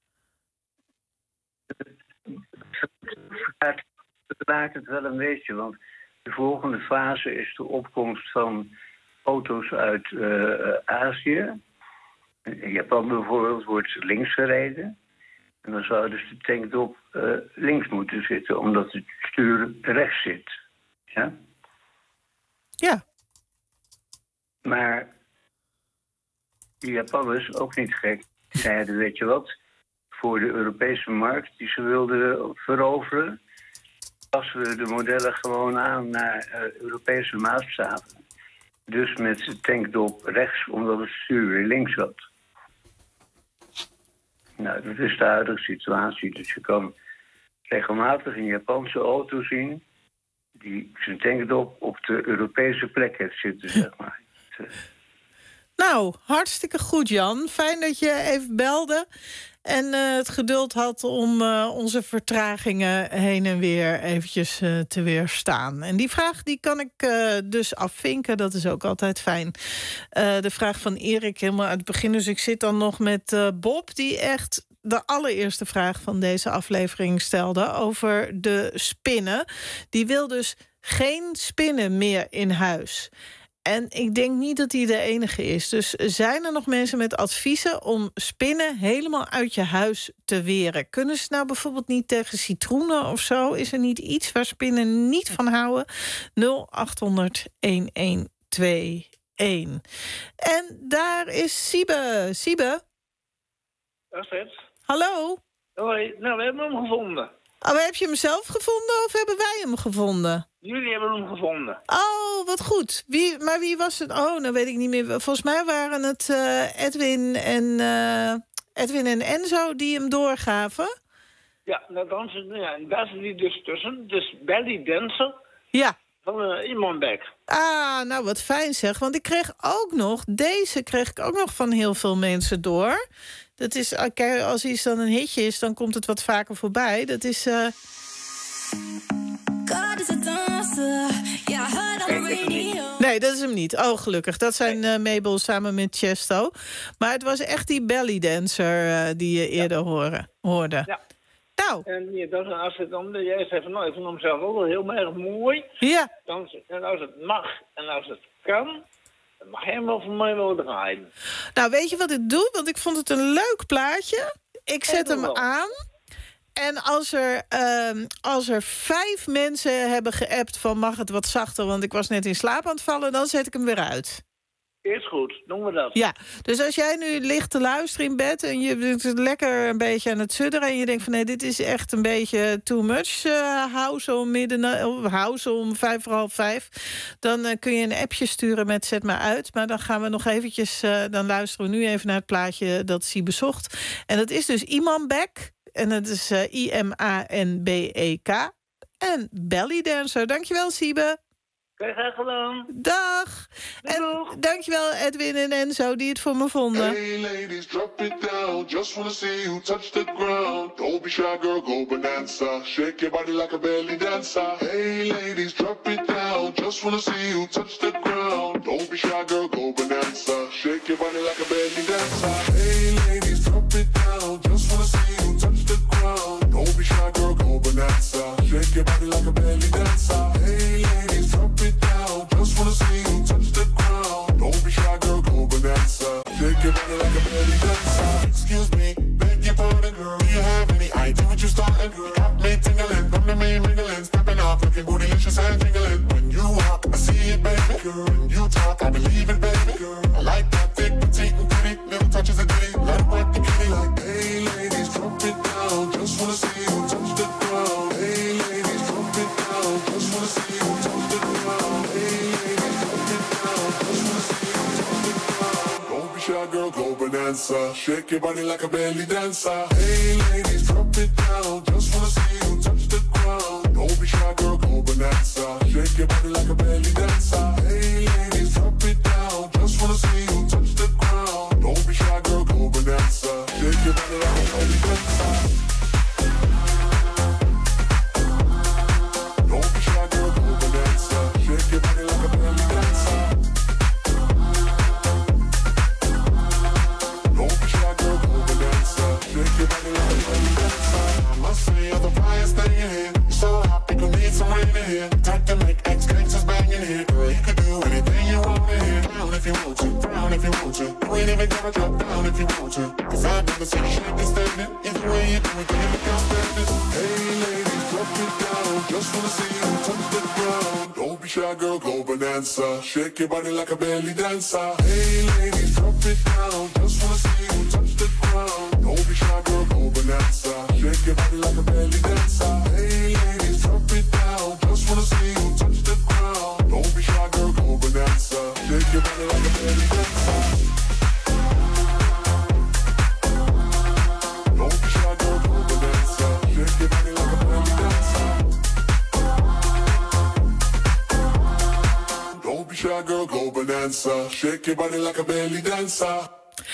het verklaart het wel een beetje, want de volgende fase is de opkomst van auto's uit uh, Azië. In Japan bijvoorbeeld wordt links gereden. En dan zou dus de tanktop uh, links moeten zitten, omdat het stuur rechts zit. Ja? Ja. Maar de Japanners, ook niet gek, zeiden, weet je wat, voor de Europese markt die ze wilden veroveren, passen we de modellen gewoon aan naar uh, Europese maatstaven. Dus met de tankdop rechts, omdat het stuur weer links zat. Nou, dat is de huidige situatie. Dus je kan regelmatig een Japanse auto zien die zijn tankdop op de Europese plek heeft zitten, zeg maar. Nou, hartstikke goed, Jan. Fijn dat je even belde en uh, het geduld had om uh, onze vertragingen heen en weer eventjes uh, te weerstaan. En die vraag die kan ik uh, dus afvinken, dat is ook altijd fijn. Uh, de vraag van Erik helemaal uit het begin, dus ik zit dan nog met uh, Bob, die echt de allereerste vraag van deze aflevering stelde over de spinnen. Die wil dus geen spinnen meer in huis. En ik denk niet dat hij de enige is. Dus zijn er nog mensen met adviezen om spinnen helemaal uit je huis te weren? Kunnen ze nou bijvoorbeeld niet tegen citroenen of zo? Is er niet iets waar spinnen niet van houden? nul acht honderd een een twee een. En daar is Siebe. Siebe? Dat is het. Hallo? Hoi, nou, we hebben hem gevonden. Oh, heb je hem zelf gevonden of hebben wij hem gevonden? Jullie hebben hem gevonden. Oh, wat goed. Wie, maar wie was het? Oh, nou weet ik niet meer. Volgens mij waren het uh, Edwin, en, uh, Edwin en Enzo die hem doorgaven. Ja, nou, dan zit, ja, daar zit hij dus tussen. Dus Belly Dancer. Ja. Van uh, Imanbek. Ah, nou wat fijn zeg. Want ik kreeg ook nog, deze kreeg ik ook nog van heel veel mensen door. Dat is, kijk, als iets dan een hitje is, dan komt het wat vaker voorbij. Dat is... Uh... Nee, dat is hem niet. Oh, gelukkig. Dat zijn uh, Mabel samen met Chesto. Maar het was echt die belly dancer uh, die je eerder ja. horen, hoorde. Ja. Nou. En ja, dat, als het dan, jij zegt van, nou, ik vind hem zelf ook wel heel erg mooi. Ja. Dan, en als het mag en als het kan, dan mag hij hem wel voor mij wel draaien. Nou, weet je wat ik doe? Want ik vond het een leuk plaatje. Ik zet hem wel aan. En als er, uh, als er vijf mensen hebben geappt van mag het wat zachter, want ik was net in slaap aan het vallen, dan zet ik hem weer uit. Is goed, doen we dat. Ja, dus als jij nu ligt te luisteren in bed en je bent lekker een beetje aan het sudderen en je denkt van nee, dit is echt een beetje too much, uh, house om midden, house om vijf voor half vijf, dan uh, kun je een appje sturen met zet maar uit. Maar dan gaan we nog eventjes, uh, dan luisteren we nu even naar het plaatje dat Sie bezocht. En dat is dus Imanbek. En dat is uh, I M A N B E K. En Belly Dancer. Dankjewel, Siebe. Oké, graag gedaan. Dag. En dankjewel Edwin en Enzo die het voor me vonden. Hey ladies, drop it down. Just wanna see you touch the ground. Don't be shy, girl, go bonanza. Shake your body like a belly dancer. Hey ladies, drop it down. Just wanna see you touch the ground. Don't be shy, girl, go bonanza. Shake your body like a belly dancer. Hey ladies, drop it down. Just wanna see you touch the ground. Don't be shy, girl, go bonanza. Shake your body like a belly dancer. Hey ladies, drop it down. Just wanna see you touch the ground. Don't be shy, girl, go bonanza. Shake your body like a belly dancer. Excuse me, beg your pardon, girl. Do you have any idea what you're starting, girl? Got me tingling, come to me mingling, stepping off, looking bootylicious and jingling. When you walk, I see it, baby, girl. When you talk, I believe it, baby, girl. I like that thick, petite, and pretty. Little touches of ditty, let it work the kitty. Like, hey, ladies, drop it down. Just wanna see you touch the ground. Hey, ladies, drop it down. Just wanna see you touch the ground. Hey, ladies, drop it down. Just wanna see you touch the ground. Don't be shy, girl, go bonanza. Shake your body like a belly dancer. Hey, ladies, drop it down. Just wanna see you touch the ground. Don't be shy, girl, go bonanza. Shake your body like a belly dancer. Hey, ladies, drop it down. Just wanna see you touch the ground. Don't be shy, girl, go bonanza. Shake your body like a belly dancer. Don't be shy, girl, go bonanza. Shake your body like a belly dancer. Don't be shy, girl, go bonanza. Shake your body like a belly dancer. I must say you're the brightest thing in here. You're so hot, people need some rain in here. Time to make ex-gangsters bang in here. Girl, you could do anything you want in here. Down if you want to, down if you want to. You ain't even gotta drop down if you want to. Cause I've never seen you shake this standing. Either way you do it, then you look outstanding. Hey ladies, drop it down. Just wanna see you touch the ground. Don't be shy, girl, go bonanza. Shake your body like a belly dancer. Hey ladies, drop it down. Just wanna see you touch the ground. Don't be shy, girl, go bonanza. Shake your body like a belly dancer. Hey ladies, drop it down. Just wanna see you touch the ground. Don't be shy, girl, go bonanza. Shake your body like a belly dancer. Don't be shy, girl, go bonanza. Shake your body like a belly dancer. shy girl, go bonanza. Shake your body like a belly dancer.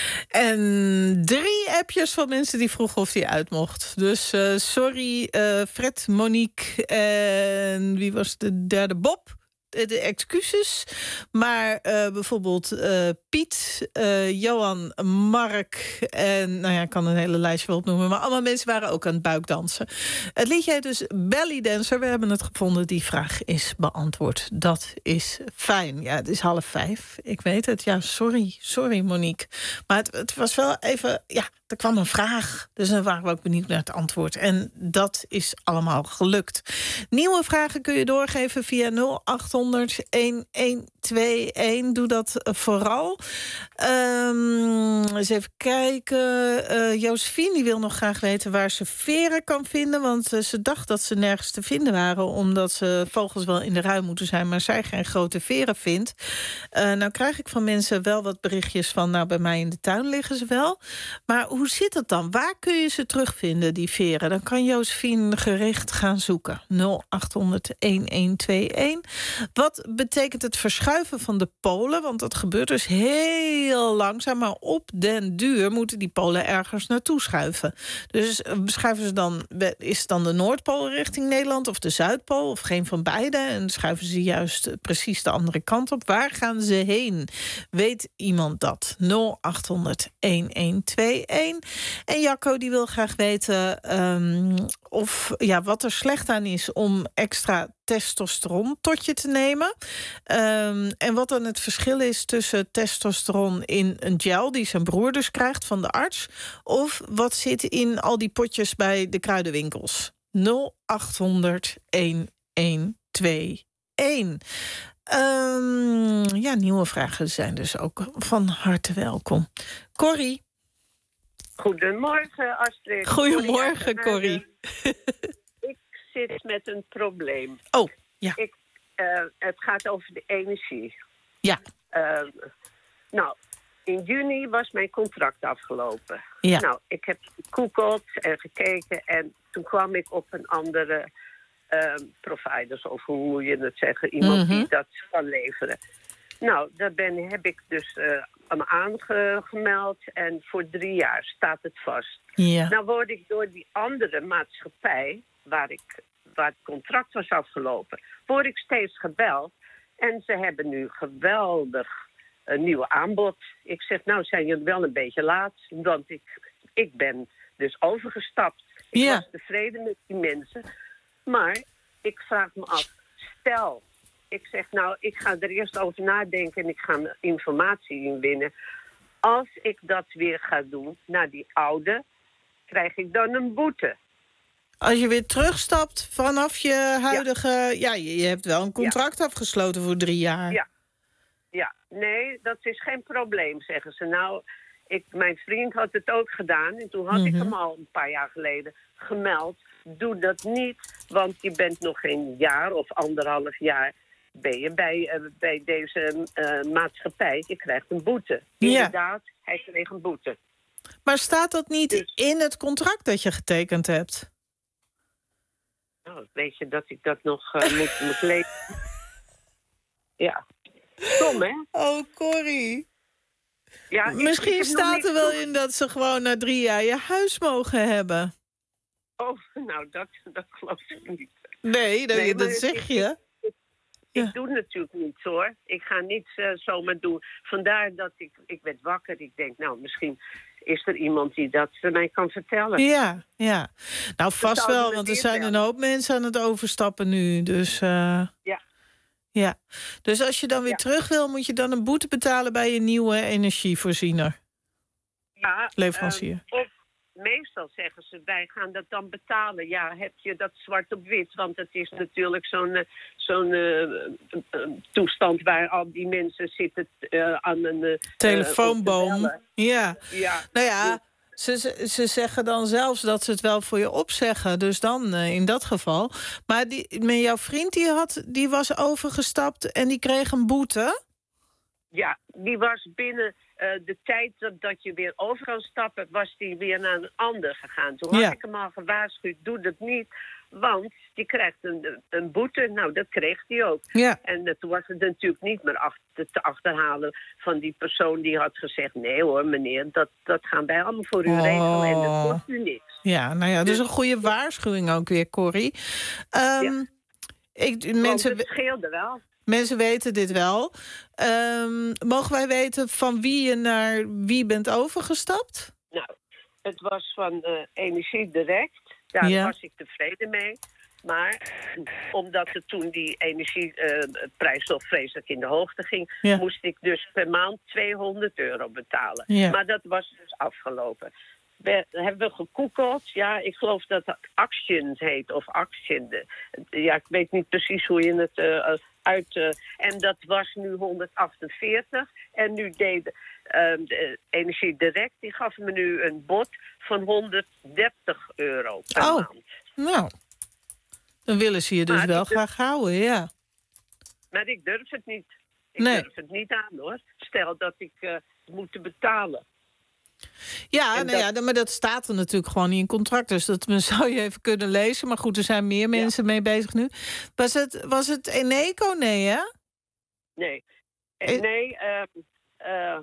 En drie appjes van mensen die vroegen of hij uit mocht. Dus uh, sorry, uh, Fred, Monique en wie was de derde? Bob. De excuses. Maar uh, bijvoorbeeld uh, Piet, uh, Johan, Mark en nou ja, ik kan een hele lijstje wel opnoemen, maar allemaal mensen waren ook aan het buikdansen. Het liedje heet dus Belly Dancer. We hebben het gevonden. Die vraag is beantwoord. Dat is fijn. Ja, het is half vijf. Ik weet het. Ja, sorry. Sorry, Monique. Maar het, het was wel even... Ja, er kwam een vraag. Dus dan waren we ook benieuwd naar het antwoord. En dat is allemaal gelukt. Nieuwe vragen kun je doorgeven via nul acht honderd een een twee een. Doe dat vooral. Um, eens even kijken. Uh, Josephine die wil nog graag weten waar ze veren kan vinden. Want uh, ze dacht dat ze nergens te vinden waren. Omdat ze vogels wel in de rui moeten zijn. Maar zij geen grote veren vindt. Uh, nou krijg ik van mensen wel wat berichtjes van... nou, bij mij in de tuin liggen ze wel. Maar hoe zit het dan? Waar kun je ze terugvinden, die veren? Dan kan Josephine gericht gaan zoeken. nul acht honderd een een twee een. Wat betekent het verschuiven van de polen? Want dat gebeurt dus heel langzaam. Maar op den duur moeten die polen ergens naartoe schuiven. Dus schuiven ze dan, is het dan de Noordpool richting Nederland... of de Zuidpool, of geen van beide? En schuiven ze juist precies de andere kant op? Waar gaan ze heen? Weet iemand dat? nul acht honderd een een twee een. En Jacco die wil graag weten um, of, ja, wat er slecht aan is om extra testosteron tot je te nemen. Um, en wat dan het verschil is tussen testosteron in een gel... die zijn broer dus krijgt van de arts... of wat zit in al die potjes bij de kruidenwinkels. nul acht honderd een een twee een. Um, ja, nieuwe vragen zijn dus ook van harte welkom. Corrie. Goedemorgen, Astrid. Goedemorgen, Corrie. Ik zit met een probleem. Oh, ja. Ik, uh, het gaat over de energie. Ja. Uh, nou, in juni was mijn contract afgelopen. Ja. Nou, ik heb gegoogeld en gekeken... en toen kwam ik op een andere uh, provider... of hoe moet je het zeggen, iemand mm-hmm. die dat kan leveren. Nou, daar ben, heb ik dus... Uh, me aangemeld en voor drie jaar staat het vast. Ja. Nou word ik door die andere maatschappij, waar, ik, waar het contract was afgelopen, word ik steeds gebeld. En ze hebben nu geweldig een nieuw aanbod. Ik zeg, nou zijn jullie wel een beetje laat, want ik, ik ben dus overgestapt. Ik ja. was tevreden met die mensen. Maar ik vraag me af, stel... Ik zeg, nou, ik ga er eerst over nadenken en ik ga informatie inwinnen. Als ik dat weer ga doen naar die oude, krijg ik dan een boete. Als je weer terugstapt vanaf je huidige... Ja, ja je, je hebt wel een contract ja. afgesloten voor drie jaar. Ja. ja, nee, dat is geen probleem, zeggen ze. Nou, ik, mijn vriend had het ook gedaan en toen had mm-hmm. ik hem al een paar jaar geleden gemeld. Doe dat niet, want je bent nog geen jaar of anderhalf jaar... ben je bij, uh, bij deze uh, maatschappij. Je krijgt een boete. Ja. Inderdaad, hij kreeg een boete. Maar staat dat niet dus, in het contract dat je getekend hebt? Nou, weet je dat ik dat nog uh, moet, moet lezen? Ja. Stom, hè? Oh, Corrie. Ja, ik, Misschien ik staat er wel in dat ze gewoon na drie jaar je huis mogen hebben. Oh, nou, dat, dat geloof ik niet. Nee, dat, nee, dat zeg je. Ik ja. doe het natuurlijk niet, hoor. Ik ga niet uh, zomaar doen. Vandaar dat ik... Ik werd wakker. Ik denk, nou, misschien is er iemand die dat mij kan vertellen. Ja, ja. Nou, vast wel, want er zijn een hoop mensen aan het overstappen nu. Dus, uh, ja. ja. Dus als je dan weer ja. terug wil, moet je dan een boete betalen bij je nieuwe energievoorziener. Ja. Leverancier. Uh, of meestal zeggen ze, wij gaan dat dan betalen. Ja, heb je dat zwart op wit? Want het is natuurlijk zo'n, zo'n uh, uh, toestand waar al die mensen zitten uh, aan een... Uh, telefoonboom. Ja. ja. Nou ja, ze, ze zeggen dan zelfs dat ze het wel voor je opzeggen. Dus dan uh, in dat geval. Maar die, met jouw vriend die, had, die was overgestapt en die kreeg een boete? Ja, die was binnen... Uh, de tijd dat, dat je weer over kan stappen, was die weer naar een ander gegaan. Toen ja. had ik hem al gewaarschuwd, doe dat niet. Want die krijgt een, een boete. Nou, dat kreeg hij ook. Ja. En uh, toen was het natuurlijk niet meer achter, te achterhalen van die persoon die had gezegd... nee hoor, meneer, dat, dat gaan wij allemaal voor u Oh. regelen en dat kost u niks. Ja, nou ja, dus een goede waarschuwing ook weer, Corrie. Um, ja. ik, Want mensen, het scheelde wel. mensen weten dit wel. Um, mogen wij weten van wie je naar wie bent overgestapt? Nou, het was van uh, Energie Direct. Daar Ja. was ik tevreden mee. Maar omdat er toen die energieprijs uh, toch vreselijk in de hoogte ging... Ja. moest ik dus per maand tweehonderd euro betalen. Ja. Maar dat was dus afgelopen. We hebben we gekoekeld. Ja, ik geloof dat het Action heet. Of Action. Ja, ik weet niet precies hoe je het uh, uit... Uh, en dat was nu honderdachtenveertig. En nu deed uh, de Energie Direct... die gaf me nu een bod van honderddertig euro per oh, maand. Nou, dan willen ze je dus Maar wel ik durf- graag houden, ja. Maar ik durf het niet. Ik Nee. durf het niet aan, hoor. Stel dat ik uh, moet betalen. Ja, En nou ja, dat- maar dat staat er natuurlijk gewoon niet in contract. Dus dat zou je even kunnen lezen. Maar goed, er zijn meer mensen mee bezig nu. Was het, was het Eneco? Nee, hè? Nee. Eh, En nee, uh, uh,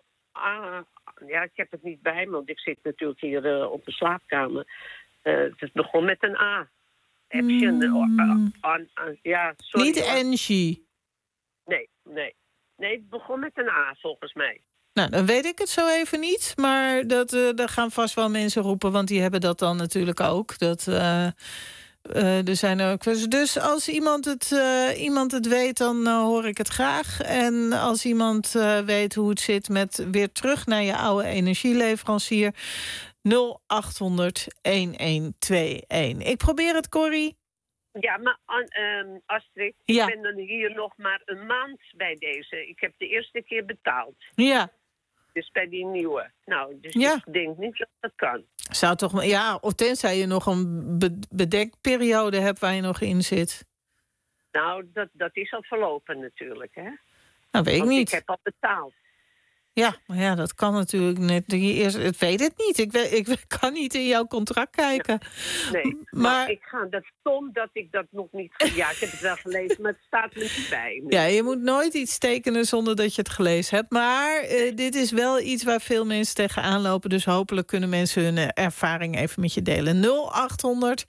ah, ja, ik heb het niet bij me, want ik zit natuurlijk hier uh, op de slaapkamer. Uh, het begon met een A. Action. uh, uh, uh, uh, ja, sorry. Niet hoor. Engie. Nee, nee. Nee, het begon met een A, volgens mij. Nou, dan weet ik het zo even niet. Maar dat, uh, daar gaan vast wel mensen roepen. Want die hebben dat dan natuurlijk ook. Dat, uh, uh, er zijn ook. Dus als iemand het, uh, iemand het weet, dan uh, hoor ik het graag. En als iemand uh, weet hoe het zit met weer terug naar je oude energieleverancier... nul acht honderd elf twee een. Ik probeer het, Corrie. Ja, maar uh, Astrid, Ja. ik ben dan hier nog maar een maand bij deze. Ik heb de eerste keer betaald. Ja. Dus bij die nieuwe. Nou, dus Ja. ik denk niet dat dat kan. Zou toch, maar- ja, of tenzij je nog een be- bedenkperiode hebt waar je nog in zit. Nou, dat, dat is al verlopen natuurlijk, hè? Nou, weet ik Want niet. ik heb al betaald. Ja, maar ja, dat kan natuurlijk net. Die eerste, ik weet het niet. Ik, weet, ik kan niet in jouw contract kijken. Nee, maar, Maar- ik ga, dat is stom dat ik dat nog niet... ge- Ja, ik heb het wel gelezen, maar het staat me niet bij. Ja, je moet nooit iets tekenen zonder dat je het gelezen hebt. Maar eh, dit is wel iets waar veel mensen tegenaan lopen. Dus hopelijk kunnen mensen hun eh, ervaring even met je delen. nul acht honderd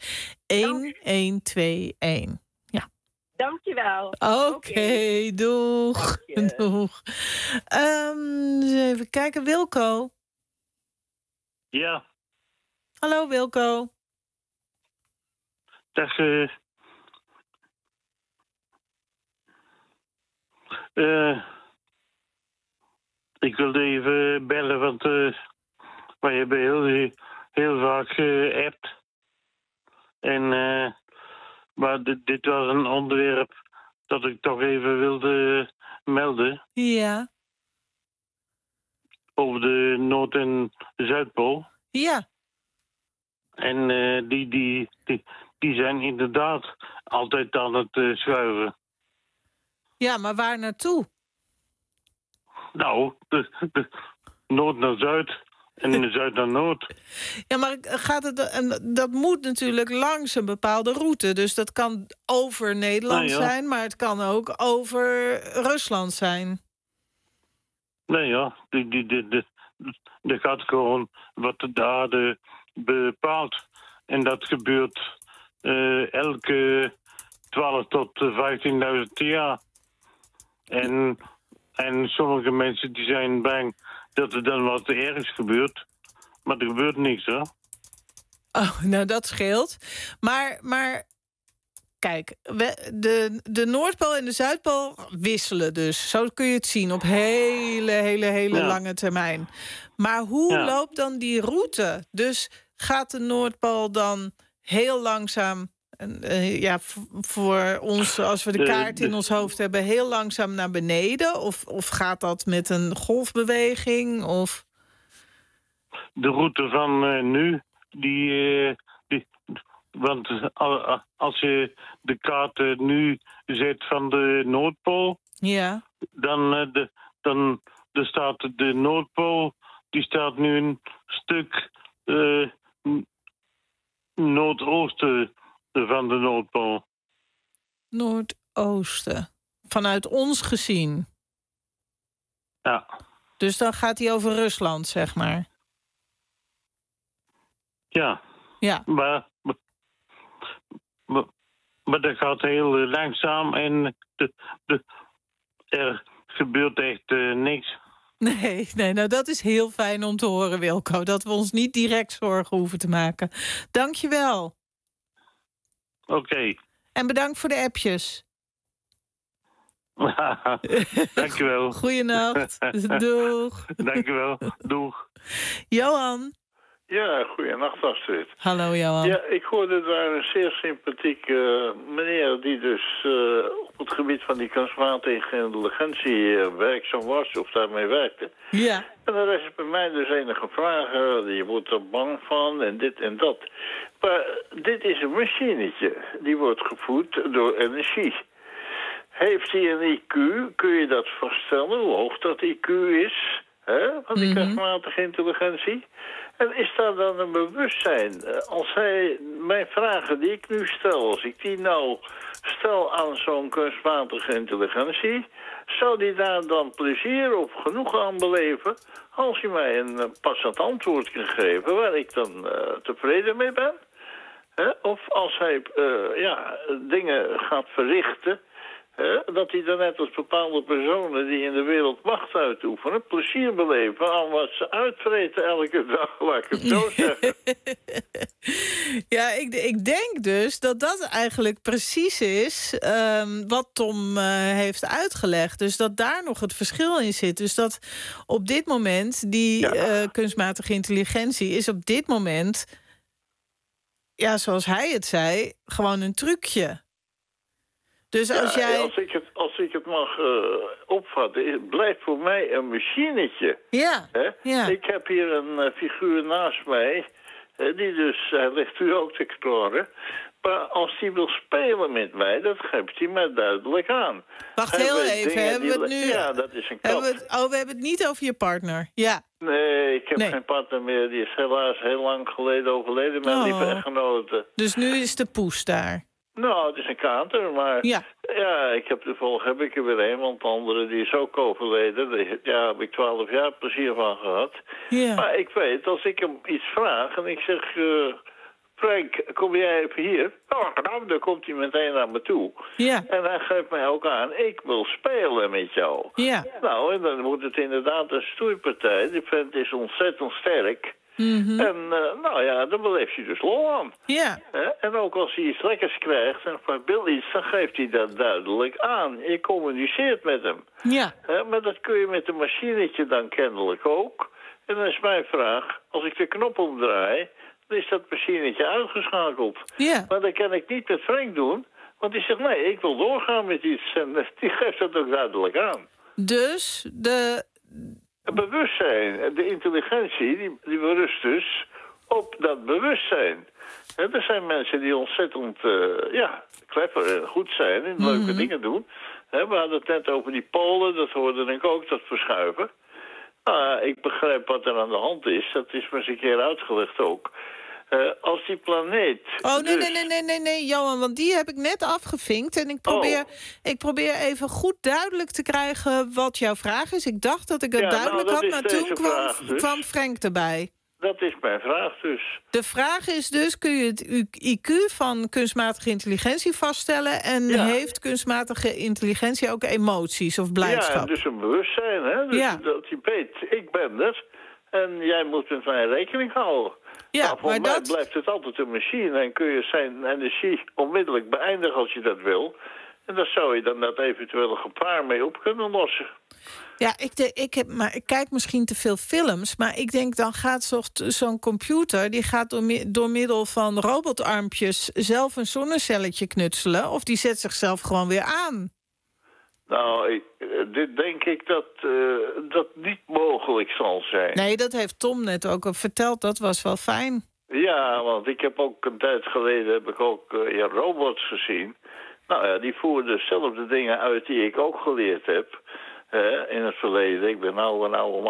elf twee een. Ja. Dankjewel. Oké, okay, doeg. Doeg. Um, eens even kijken, Wilco. Ja, Hallo, Wilco. dag. Uh, uh, ik wilde even bellen, want uh, wij hebben heel, heel vaak geappt. En, uh, maar dit, dit was een onderwerp dat ik toch even wilde melden. Ja. Over de Noord- en Zuidpool. Ja. En uh, die, die, die, die zijn inderdaad altijd aan het uh, schuiven. Ja, maar waar naartoe? Nou, de, de Noord naar Zuid en de Zuid naar Noord. Ja, maar gaat het, en dat moet natuurlijk langs een bepaalde route. Dus dat kan over Nederland Nou ja. zijn, maar het kan ook over Rusland zijn. Nee ja, die, die, die, die, die gaat gewoon wat de aarde bepaalt. En dat gebeurt uh, elke twaalf tot vijftienduizend jaar. En, en sommige mensen die zijn bang dat er dan wat ergens gebeurt. Maar er gebeurt niks, hè? Oh, nou, dat scheelt. Maar, maar kijk, we, de, de Noordpool en de Zuidpool wisselen dus. Zo kun je het zien op hele, hele, hele Ja. lange termijn. Maar hoe Ja. loopt dan die route? Dus gaat de Noordpool dan heel langzaam... Uh, ja, v- voor ons, als we de De- kaart in de- ons hoofd hebben... heel langzaam naar beneden? Of, of gaat dat met een golfbeweging? Of... De route van uh, nu, die, uh, die... Want uh, als je de kaart uh, nu zet van de Noordpool... Ja. Dan, uh, de, dan de staat de Noordpool... die staat nu een stuk uh, n- noordoosten van de Noordpool. Noordoosten. Vanuit ons gezien. Ja. Dus dan gaat hij over Rusland, zeg maar. Ja. Ja. Maar, maar, maar dat gaat heel uh, langzaam en de, de, er gebeurt echt uh, niks. Nee, nee, nou dat is heel fijn om te horen, Wilco. Dat we ons niet direct zorgen hoeven te maken. Dank je wel. Oké. Okay. En bedankt voor de appjes. Dank je wel. Goeienacht. Doeg. Dank je wel. Doeg. Johan. Ja, goeienacht Astrid. Hallo Johan. Ja, ik hoorde daar een zeer sympathieke uh, meneer die dus uh, op het gebied van die kunstmatige intelligentie uh, werkzaam was of daarmee werkte. Ja. En dan is bij mij dus enige vragen. Je wordt er bang van en dit en dat. Maar dit is een machinetje. Die wordt gevoed door energie. Heeft hij een I Q? Kun je dat vaststellen? Hoe hoog dat I Q is? Hè? Van die Mm-hmm. kunstmatige intelligentie. En is daar dan een bewustzijn? Als hij mijn vragen die ik nu stel, als ik die nou stel aan zo'n kunstmatige intelligentie, zou die daar dan plezier of genoeg aan beleven als hij mij een passend antwoord kan geven waar ik dan uh, tevreden mee ben? Hè? Of als hij uh, ja, dingen gaat verrichten, He, dat hij dan net als bepaalde personen die in de wereld macht uitoefenen, plezier beleven aan wat ze uitvreten elke dag, laat ik het zo zeggen. Ja, ik, ik denk dus dat dat eigenlijk precies is um, wat Tom uh, heeft uitgelegd. Dus dat daar nog het verschil in zit. Dus dat op dit moment die ja. uh, kunstmatige intelligentie is op dit moment, ja, zoals hij het zei, gewoon een trucje. Dus als ja, jij... als ik het, als ik het mag uh, opvatten, het blijft voor mij een machinetje. Ja, Hè? ja. Ik heb hier een uh, figuur naast mij, uh, die dus, hij uh, ligt u ook te knoren. Maar als hij wil spelen met mij, dat geeft hij mij duidelijk aan. Wacht hij heel even, hebben we het nu... Ja, dat is een kat. We het... Oh, we hebben het niet over je partner, ja. Nee, ik heb nee. geen partner meer. Die is helaas heel lang geleden overleden, mijn oh. lieve echtgenote. Dus nu is de poes daar. Nou, het is een kater, maar ja, ja ik heb toevallig heb ik er weer een, want de andere die is ook overleden. Daar ja, heb ik twaalf jaar plezier van gehad. Ja. Maar ik weet, als ik hem iets vraag en ik zeg, uh, Frank, kom jij even hier? Oh, nou, dan komt hij meteen naar me toe. Ja. En hij geeft mij ook aan, ik wil spelen met jou. Ja. Nou, en dan wordt het inderdaad een stoeipartij. Die vent is ontzettend sterk. Mm-hmm. En uh, nou ja, dan beleeft hij dus lol aan. Ja. He? En ook als hij iets lekkers krijgt en van wil iets, dan geeft hij dat duidelijk aan. Je communiceert met hem. Ja. He? Maar dat kun je met een machinetje dan kennelijk ook. En dan is mijn vraag, als ik de knop omdraai, dan is dat machinetje uitgeschakeld. Ja. Maar dat kan ik niet met Frank doen, want die zegt nee, ik wil doorgaan met iets. En die geeft dat ook duidelijk aan. Dus de... Het bewustzijn, de intelligentie, die, die berust dus op dat bewustzijn. He, er zijn mensen die ontzettend uh, ja, clever en goed zijn en leuke mm-hmm. dingen doen. He, we hadden het net over die Polen, dat hoorde ik ook, dat verschuiven. Nou, ik begrijp wat er aan de hand is, dat is me eens een keer uitgelegd ook. Uh, als die planeet... Oh, nee, dus... nee, nee, nee, nee, nee, Johan, want die heb ik net afgevinkt. En ik probeer, oh. ik probeer even goed duidelijk te krijgen wat jouw vraag is. Ik dacht dat ik het ja, duidelijk nou, had, maar toen kwam, vraag, dus. kwam Frank erbij. Dat is mijn vraag dus. De vraag is dus, kun je het I Q van kunstmatige intelligentie vaststellen? En ja. heeft kunstmatige intelligentie ook emoties of blijdschap? Ja, dus een bewustzijn, hè? Dus ja. dat je weet, ik ben er en jij moet met mij rekening houden. Ja, nou, voor maar mij dat... blijft het altijd een machine en kun je zijn energie onmiddellijk beëindigen als je dat wil. En daar zou je dan dat eventuele gevaar mee op kunnen lossen. Ja, ik, de, ik, heb, maar ik kijk misschien te veel films, maar ik denk dan gaat zo, zo'n computer, die gaat door, door middel van robotarmpjes zelf een zonnecelletje knutselen, of die zet zichzelf gewoon weer aan. Nou, ik, dit denk ik dat uh, dat niet mogelijk zal zijn. Nee, dat heeft Tom net ook al verteld, dat was wel fijn. Ja, want ik heb ook een tijd geleden heb ik ook uh, ja, robots gezien. Nou ja, die voerden dezelfde dingen uit die ik ook geleerd heb. Uh, in het verleden. Ik ben nou een oude man.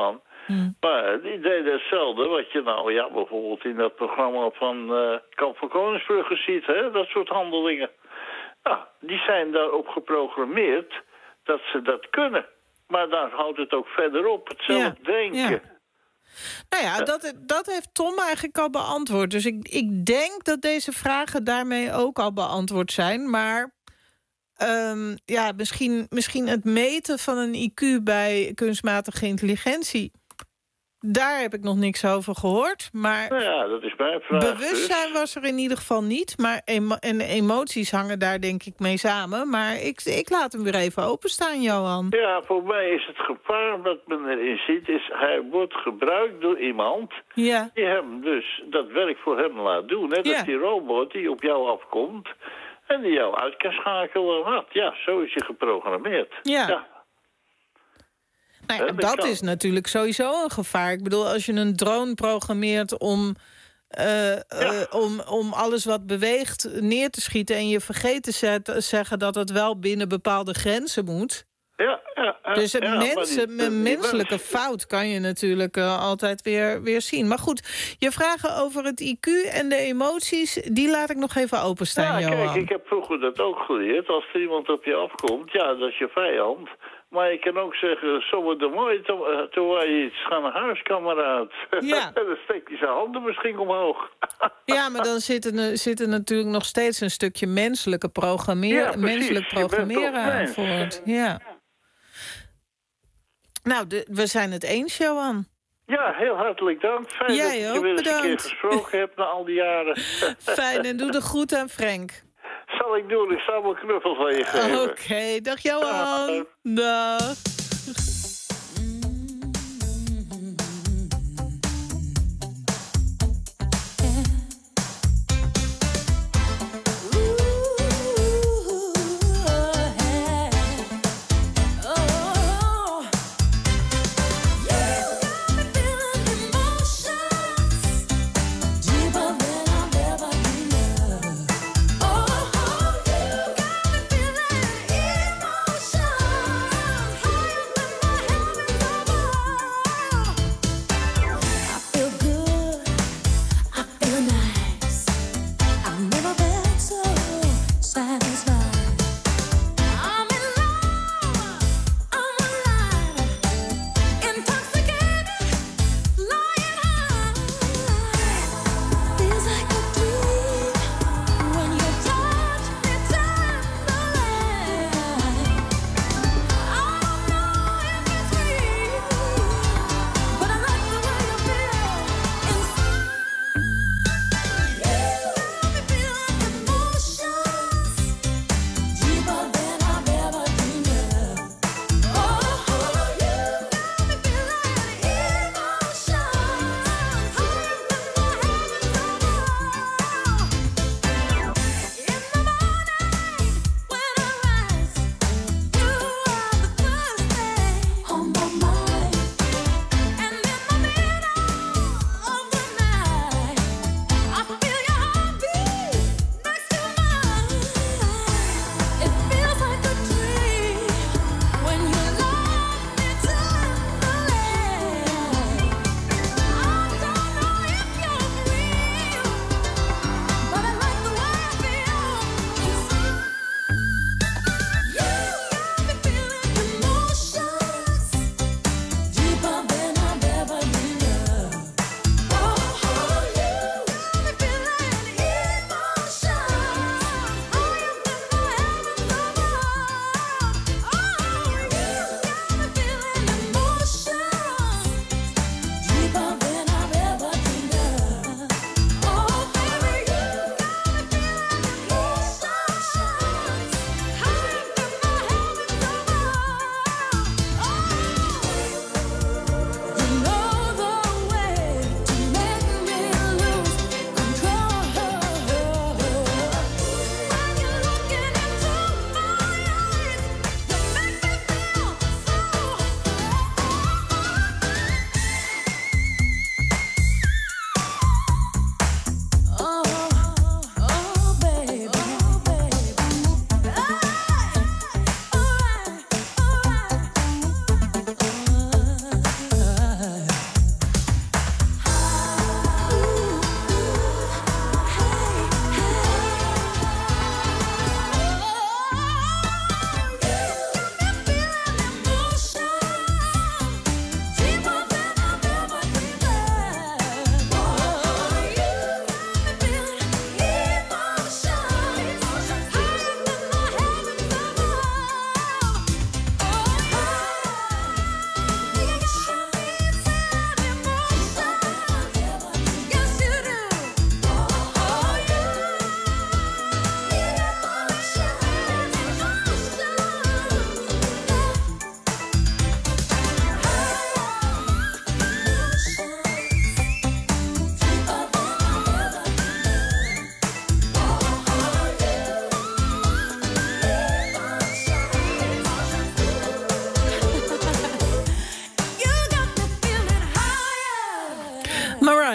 Hmm. Maar die deden hetzelfde wat je nou ja, bijvoorbeeld in dat programma van uh, Kamp van Koningsbrugge ziet, hè? Dat soort handelingen. Nou, die zijn daarop geprogrammeerd dat ze dat kunnen. Maar daar houdt het ook verder op, het zelf Ja, denken. ja. Nou ja, dat, dat heeft Tom eigenlijk al beantwoord. Dus ik, ik denk dat deze vragen daarmee ook al beantwoord zijn. Maar um, ja, misschien, misschien het meten van een I Q bij kunstmatige intelligentie, daar heb ik nog niks over gehoord. Maar nou ja, dat is mijn vraag. Bewustzijn dus. was er in ieder geval niet. Maar emo- en emoties hangen daar denk ik mee samen. Maar ik, ik laat hem weer even openstaan, Johan. Ja, voor mij is het gevaar wat men erin ziet, is hij wordt gebruikt door iemand ja. die hem dus dat werk voor hem laat doen. Net als Ja. die robot die op jou afkomt en die jou uit kan schakelen. Wat? Ja, zo is je geprogrammeerd. Ja. ja. Nou ja, Hè, dat dat kan. is natuurlijk sowieso een gevaar. Ik bedoel, als je een drone programmeert om, uh, uh, om, om alles wat beweegt neer te schieten en je vergeet te zet, zeggen dat het wel binnen bepaalde grenzen moet. Ja, ja, ja, Dus een ja, maar mensen, die- die menselijke mens- fout kan je natuurlijk uh, altijd weer, weer zien. Maar goed, je vragen over het I Q en de emoties, die laat ik nog even openstaan, Ja, Johan. kijk, ik heb vroeger dat ook geleerd. Als er iemand op je afkomt, ja, dat is je vijand. Maar je kan ook zeggen, zo wordt het mooi, toen wij iets gaan naar huis, kameraad. Ja. Dan steekt hij zijn handen misschien omhoog. Ja, maar dan zit er, zit er natuurlijk nog steeds een stukje menselijke programmeren, Ja, precies. menselijk Je bent programmeren toch aan mens. voort. Ja. Nou, de, we zijn het eens, Johan. Ja, heel hartelijk dank. Fijn Jij dat ik je ook, weer eens een keer bedankt. gesproken heb na al die jaren. Fijn, en doe de groet aan Frank. Zal ik doen, ik zal wel knuffels van je geven. Oké, dag Johan. Dag. Oh,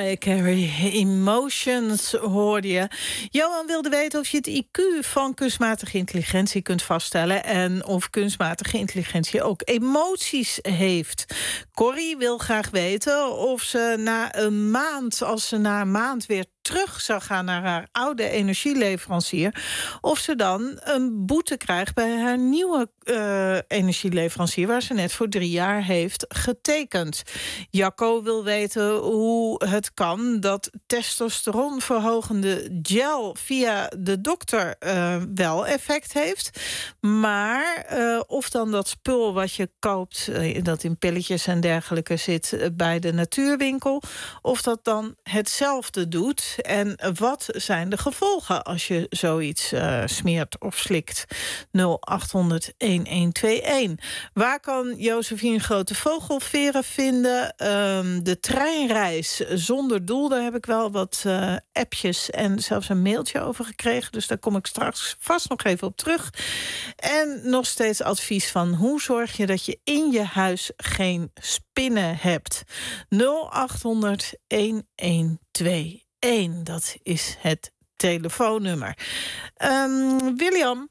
Mariah Carey, Emotions hoorde je. Johan wilde weten of je het I Q van kunstmatige intelligentie kunt vaststellen... en of kunstmatige intelligentie ook emoties heeft. Corrie wil graag weten of ze na een maand... als ze na een maand weer terug zou gaan naar haar oude energieleverancier... of ze dan een boete krijgt bij haar nieuwe uh, energieleverancier... waar ze net voor drie jaar heeft getekend. Jacco wil weten hoe het kan dat testosteronverhogende gel... via de dokter uh, wel effect heeft. Maar uh, of dan dat spul wat je koopt... Uh, dat in pilletjes en dergelijke zit uh, bij de natuurwinkel... of dat dan hetzelfde doet... En wat zijn de gevolgen als je zoiets uh, smeert of slikt? nul acht honderd een een twee een. Waar kan Josephine Grote Vogelveren vinden? Um, de treinreis zonder doel, daar heb ik wel wat uh, appjes... en zelfs een mailtje over gekregen. Dus daar kom ik straks vast nog even op terug. En nog steeds advies van hoe zorg je dat je in je huis geen spinnen hebt? nul acht honderd een een twee een. Dat is het telefoonnummer. Um, William.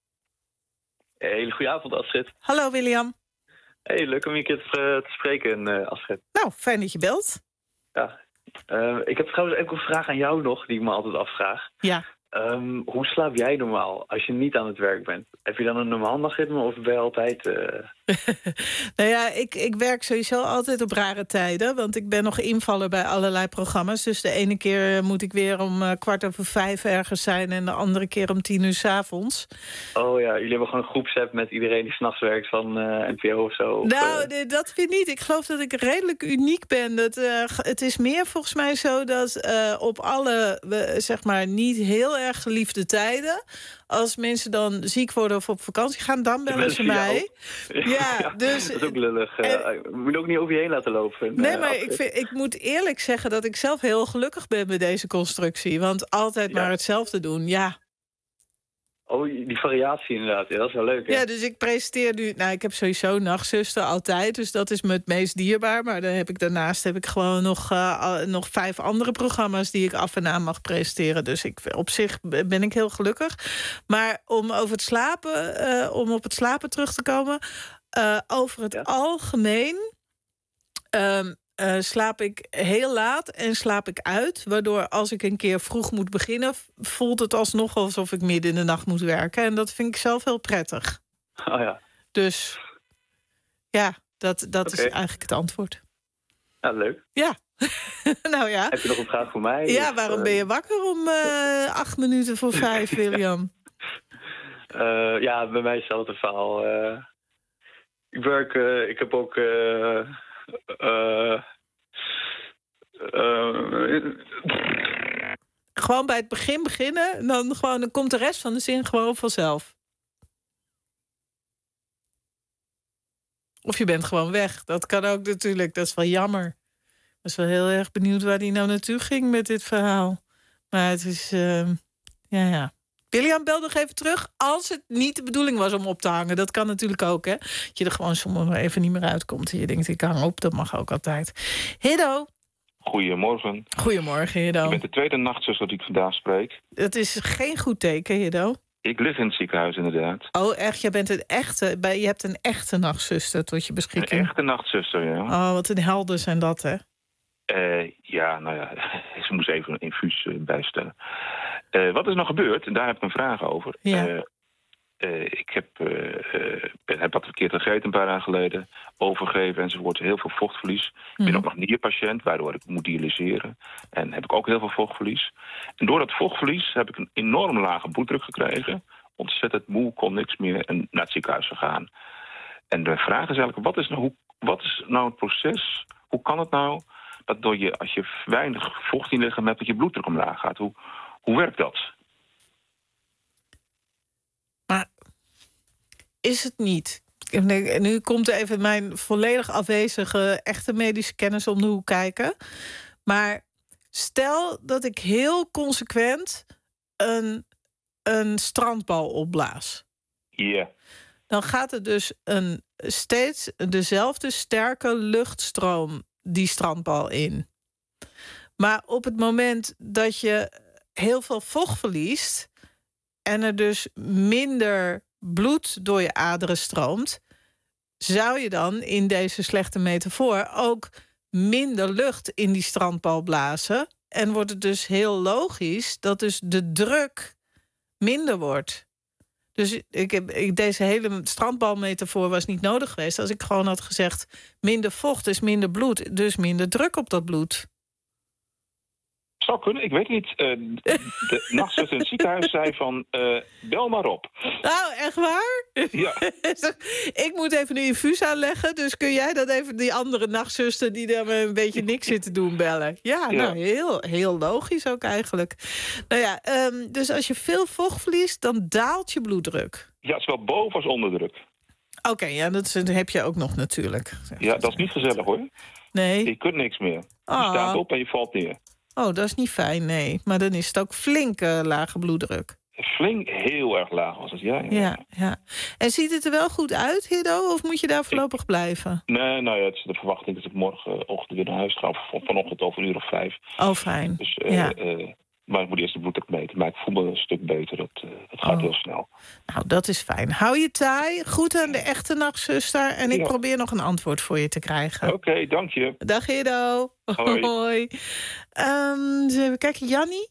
Hele goede avond, Astrid. Hallo, William. Hey, leuk om je een keer te, te spreken, uh, Astrid. Nou, fijn dat je belt. Ja. Uh, ik heb trouwens ook een vraag aan jou nog, die ik me altijd afvraag. Ja. Um, hoe slaap jij normaal als je niet aan het werk bent? Heb je dan een normaal nachtritme of ben je altijd... Uh... nou ja, ik, ik werk sowieso altijd op rare tijden. Want ik ben nog invaller bij allerlei programma's. Dus de ene keer moet ik weer om uh, kwart over vijf ergens zijn... en de andere keer om tien uur 's avonds. Oh ja, jullie hebben gewoon een groepsapp met iedereen die 's nachts werkt van uh, N P O of zo? Of, nou, uh... nee, dat vind ik niet. Ik geloof dat ik redelijk uniek ben. Dat, uh, het is meer volgens mij zo dat uh, op alle, uh, zeg maar, niet heel erg geliefde tijden... als mensen dan ziek worden of op vakantie gaan, dan bellen ze mij. Ja, ja, ja, dus, dat is ook lullig. Uh, en, je moet ook niet over je heen laten lopen. Nee, uh, maar ik, vind, ik moet eerlijk zeggen dat ik zelf heel gelukkig ben met deze constructie. Want altijd ja. maar hetzelfde doen, ja. Oh, die variatie inderdaad. Ja, dat is wel leuk. Hè? Ja, dus ik presenteer nu... Nou, ik heb sowieso Nachtzuster altijd. Dus dat is me het meest dierbaar. Maar dan heb ik daarnaast heb ik gewoon nog, uh, nog vijf andere programma's... die ik af en aan mag presenteren. Dus ik, op zich ben ik heel gelukkig. Maar om over het slapen, uh, om op het slapen terug te komen... Uh, over het ja. algemeen... Um, Uh, slaap ik heel laat en slaap ik uit. Waardoor als ik een keer vroeg moet beginnen... voelt het alsnog alsof ik midden in de nacht moet werken. En dat vind ik zelf heel prettig. Oh ja. Dus ja, dat, dat okay. is eigenlijk het antwoord. Ja, leuk. Ja. nou ja. Heb je nog een vraag voor mij? Ja, of, waarom uh... ben je wakker om uh, acht minuten voor vijf, William? uh, ja, bij mij is het altijd een verhaal. Uh, ik werk, uh, ik heb ook... Uh, Uh, uh, gewoon bij het begin beginnen... en dan, gewoon, dan komt de rest van de zin gewoon vanzelf. Of je bent gewoon weg. Dat kan ook natuurlijk, dat is wel jammer. Ik was wel heel erg benieuwd waar die nou naartoe ging met dit verhaal. Maar het is... Uh, ja, ja. William, bel nog even terug. Als het niet de bedoeling was om op te hangen. Dat kan natuurlijk ook, hè. Dat je er gewoon soms even niet meer uitkomt. En je denkt, ik hang op. Dat mag ook altijd. Hiddo. Goedemorgen. Goedemorgen, Hiddo. Je bent de tweede nachtzuster die ik vandaag spreek. Dat is geen goed teken, Hiddo. Ik lig in het ziekenhuis, inderdaad. Oh, echt? Je bent een echte... Je hebt een echte nachtzuster tot je beschikking. Een echte nachtzuster, ja. Oh, wat een helden zijn dat, hè? Uh, ja, nou ja, ze moest even een infuus uh, bijstellen. Uh, wat is nou gebeurd? Daar heb ik een vraag over. Ja. Uh, uh, ik heb, uh, uh, heb wat verkeerd gegeten een paar dagen geleden. Overgeven enzovoort. Heel veel vochtverlies. Mm. Ik ben ook nog nierpatiënt, waardoor ik moet dialyseren. En heb ik ook heel veel vochtverlies. En door dat vochtverlies heb ik een enorm lage bloeddruk gekregen. Ontzettend moe, kon niks meer en naar het ziekenhuis gegaan. En de vraag is eigenlijk, wat is nou, hoe, wat is nou het proces? Hoe kan het nou dat door je, als je weinig vocht in je lichaam hebt, dat je bloeddruk omlaag gaat? Hoe, hoe werkt dat? Maar is het niet? Nu komt even mijn volledig afwezige echte medische kennis om de hoek kijken. Maar stel dat ik heel consequent een, een strandbal opblaas. Ja. Yeah. Dan gaat er dus een steeds dezelfde sterke luchtstroom die strandbal in. Maar op het moment dat je heel veel vocht verliest en er dus minder bloed door je aderen stroomt, zou je dan in deze slechte metafoor ook minder lucht in die strandbal blazen. En wordt het dus heel logisch dat dus de druk minder wordt. Dus ik heb, ik, deze hele strandbalmetafoor was niet nodig geweest als ik gewoon had gezegd minder vocht is minder bloed, dus minder druk op dat bloed. Zou kunnen, ik weet niet. Uh, de de nachtzuster in het ziekenhuis zei van, uh, bel maar op. Nou, echt waar? Ja. Ik moet even een infuus aanleggen, dus kun jij dat even die andere nachtzuster die daar een beetje niks zit te doen bellen? Ja, Ja. nou, heel, heel logisch ook eigenlijk. Nou ja, um, dus als je veel vocht verliest, dan daalt je bloeddruk. Ja, zowel boven als onder druk. Oké, okay, ja, dat, is, dat heb je ook nog natuurlijk. Ja, dat is niet gezellig hoor. Nee. Je kunt niks meer. Je Ah. staat op en je valt neer. Oh, dat is niet fijn, nee. Maar dan is het ook flink uh, lage bloeddruk. Flink heel erg laag was het, ja. ja. Ja, ja. En ziet het er wel goed uit, Hiddo? Of moet je daar voorlopig blijven? Nee, nou ja, het is de verwachting dat ik morgenochtend weer naar huis ga. Van, vanochtend over een uur of vijf. Oh, fijn. Dus, uh, ja. uh, maar ik moet eerst de bloeddruk meten. Maar ik voel me een stuk beter. Dat, uh, dat gaat Oh. heel snel. Nou, dat is fijn. Hou je taai. Goed aan de echte nachtzuster. En ik Ja. probeer nog een antwoord voor je te krijgen. Oké, okay, dank je. Dag Hiddo. Hoi. Hoi. Um, dus even kijken, Jannie?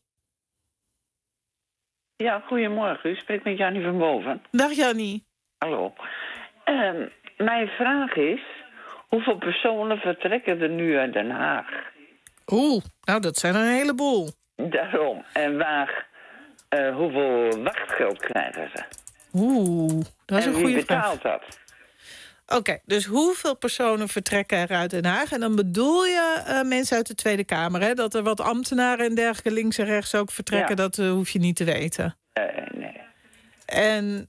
Ja, goedemorgen. U spreekt met Jannie van Boven. Dag Jannie. Hallo. Um, mijn vraag is, hoeveel personen vertrekken er nu uit Den Haag? Oeh, nou dat zijn er een heleboel. Daarom. En waar, uh, hoeveel wachtgeld krijgen ze? Oeh, dat is en een goede wie vraag. betaalt dat? Oké, okay, dus hoeveel personen vertrekken er uit Den Haag? En dan bedoel je uh, mensen uit de Tweede Kamer, hè? Dat er wat ambtenaren en dergelijke links en rechts ook vertrekken, Ja. dat uh, hoef je niet te weten. Uh, nee. En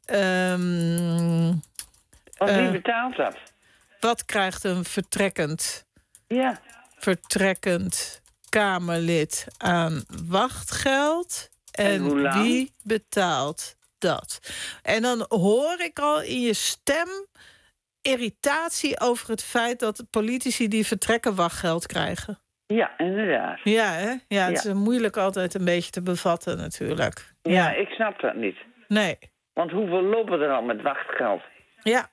um, Want wie uh, betaalt dat? wat krijgt een vertrekkend, ja. vertrekkend Kamerlid aan wachtgeld? En, en hoe lang? Wie betaalt dat? En dan hoor ik al in je stem irritatie over het feit dat politici die vertrekken wachtgeld krijgen. Ja, inderdaad. Ja, hè? Ja, het Ja. is moeilijk altijd een beetje te bevatten natuurlijk. Ja, Ja. ik snap dat niet. Nee. Want hoeveel lopen er al met wachtgeld? Ja.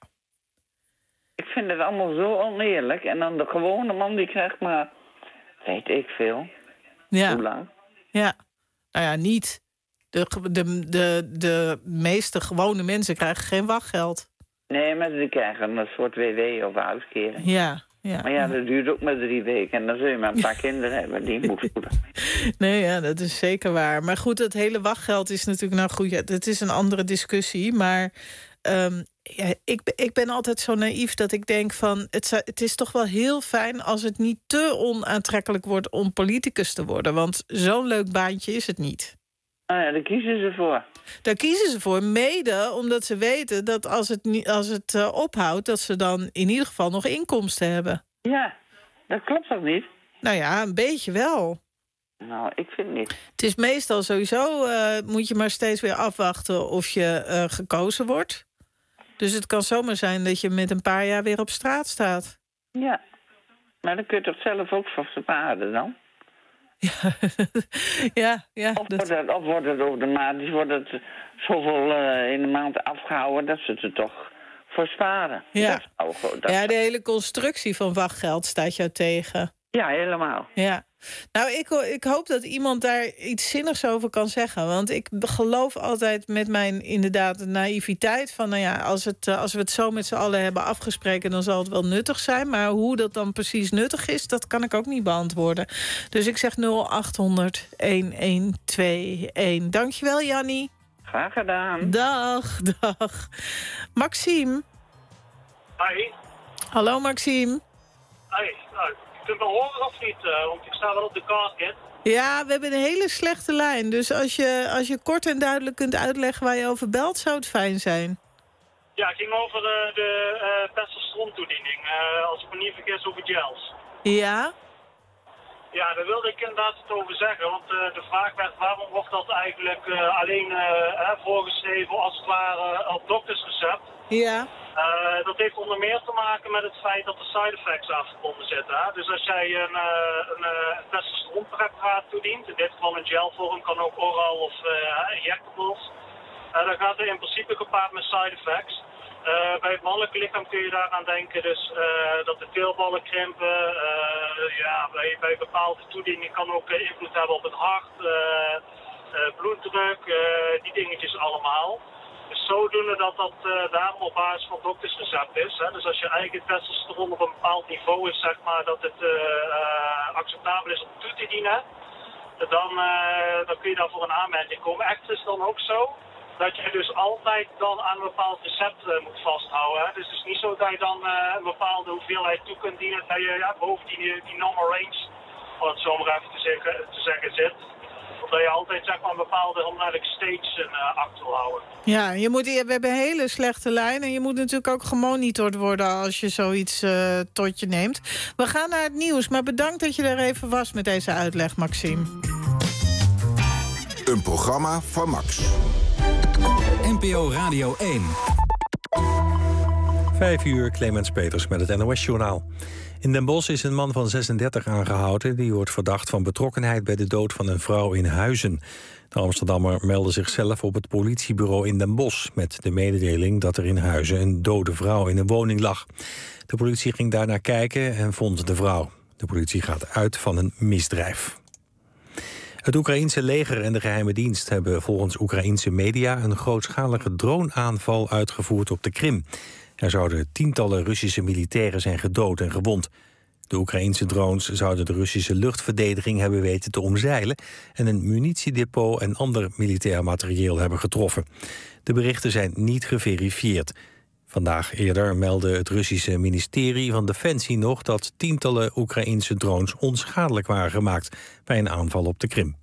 Ik vind het allemaal zo oneerlijk. En dan de gewone man die krijgt maar, weet ik veel. Ja. Hoe lang? Ja. Nou ja, niet. De, de, de, de meeste gewone mensen krijgen geen wachtgeld. Nee, maar die krijgen een soort W W of uitkering. Ja, ja. Maar ja, dat duurt ook maar drie weken. En dan zul je maar een paar kinderen hebben die je moet voeden. Nee, ja, dat is zeker waar. Maar goed, dat hele wachtgeld is natuurlijk nou goed. Ja, het is een andere discussie. Maar um, ja, ik, ik ben altijd zo naïef dat ik denk van het, zou- het is toch wel heel fijn als het niet te onaantrekkelijk wordt om politicus te worden. Want zo'n leuk baantje is het niet. Nou ja, daar kiezen ze voor. Daar kiezen ze voor, mede omdat ze weten dat als het, niet, als het uh, ophoudt, dat ze dan in ieder geval nog inkomsten hebben. Ja, dat klopt toch niet? Nou ja, een beetje wel. Nou, ik vind niet. Het is meestal sowieso, uh, moet je maar steeds weer afwachten of je uh, gekozen wordt. Dus het kan zomaar zijn dat je met een paar jaar weer op straat staat. Ja, maar dan kun je toch zelf ook voor sparen dan? Ja, ja. Of, wordt het, of wordt het automatisch, wordt het zoveel uh, in de maand afgehouden dat ze het er toch voor sparen? Ja, Dat zou gewoon- dat ja de hele constructie van wachtgeld staat jou tegen. Ja, helemaal. Ja. Nou, ik, ho- ik hoop dat iemand daar iets zinnigs over kan zeggen. Want ik geloof altijd met mijn inderdaad naïviteit van, nou ja, als, het, uh, als we het zo met z'n allen hebben afgesproken, dan zal het wel nuttig zijn. Maar hoe dat dan precies nuttig is, dat kan ik ook niet beantwoorden. Dus ik zeg nul acht honderd een een twee een. Dankjewel, Jannie. Graag gedaan. Dag, dag. Maxime. Hi. Hallo, Maxime. Hey, nou, je kunt me horen of niet? Uh, want ik sta wel op de casket. Ja, we hebben een hele slechte lijn. Dus als je, als je kort en duidelijk kunt uitleggen waar je over belt, zou het fijn zijn. Ja, het ging over de, de uh, testosterontoediening. Uh, als ik me niet vergis over gels. Ja? Ja, daar wilde ik inderdaad het over zeggen. Want uh, de vraag werd, waarom wordt dat eigenlijk uh, alleen uh, uh, voorgeschreven als het ware op doktersrecept? Ja. Uh, dat heeft onder meer te maken met het feit dat er side effects aan verbonden zitten. Hè? Dus als jij een, uh, een, uh, een testosteronpreparaat toedient, in dit geval een gelvorm, kan ook oral of uh, injectables, uh, dan gaat er in principe gepaard met side effects. Uh, bij het mannelijke lichaam kun je daaraan denken dus, uh, dat de teelballen krimpen. Uh, ja, bij, bij bepaalde toediening kan ook uh, invloed hebben op het hart, uh, uh, bloeddruk, uh, die dingetjes allemaal. Dus zodoende dat dat uh, daarom op basis van doktersrecept is. Hè. Dus als je eigen testosteron op een bepaald niveau is, zeg maar, dat het uh, uh, acceptabel is om toe te dienen, dan, uh, dan kun je daar voor een aanmerking komen. Echt is het dan ook zo dat je dus altijd dan aan een bepaald recept uh, moet vasthouden. Hè. Dus het is niet zo dat je dan uh, een bepaalde hoeveelheid toe kunt dienen, dat je ja, boven die, die normal range, om het zo maar even te zeggen, te zeggen zit. Of dat je altijd zeg maar, een bepaalde onmiddellijke stage uh, act wil houden. Ja, je moet, we hebben een hele slechte lijn en je moet natuurlijk ook gemonitord worden als je zoiets uh, tot je neemt. We gaan naar het nieuws, maar bedankt dat je er even was met deze uitleg, Maxime. Een programma van Max. N P O Radio één. Vijf uur, Clemens Peters met het N O S-journaal. In Den Bosch is een man van zesendertig aangehouden. Die wordt verdacht van betrokkenheid bij de dood van een vrouw in Huizen. De Amsterdammer meldde zichzelf op het politiebureau in Den Bosch met de mededeling dat er in Huizen een dode vrouw in een woning lag. De politie ging daarnaar kijken en vond de vrouw. De politie gaat uit van een misdrijf. Het Oekraïense leger en de geheime dienst hebben volgens Oekraïense media een grootschalige droneaanval uitgevoerd op de Krim. Er zouden tientallen Russische militairen zijn gedood en gewond. De Oekraïense drones zouden de Russische luchtverdediging hebben weten te omzeilen en een munitiedepot en ander militair materieel hebben getroffen. De berichten zijn niet geverifieerd. Vandaag eerder meldde het Russische ministerie van Defensie nog dat tientallen Oekraïense drones onschadelijk waren gemaakt bij een aanval op de Krim.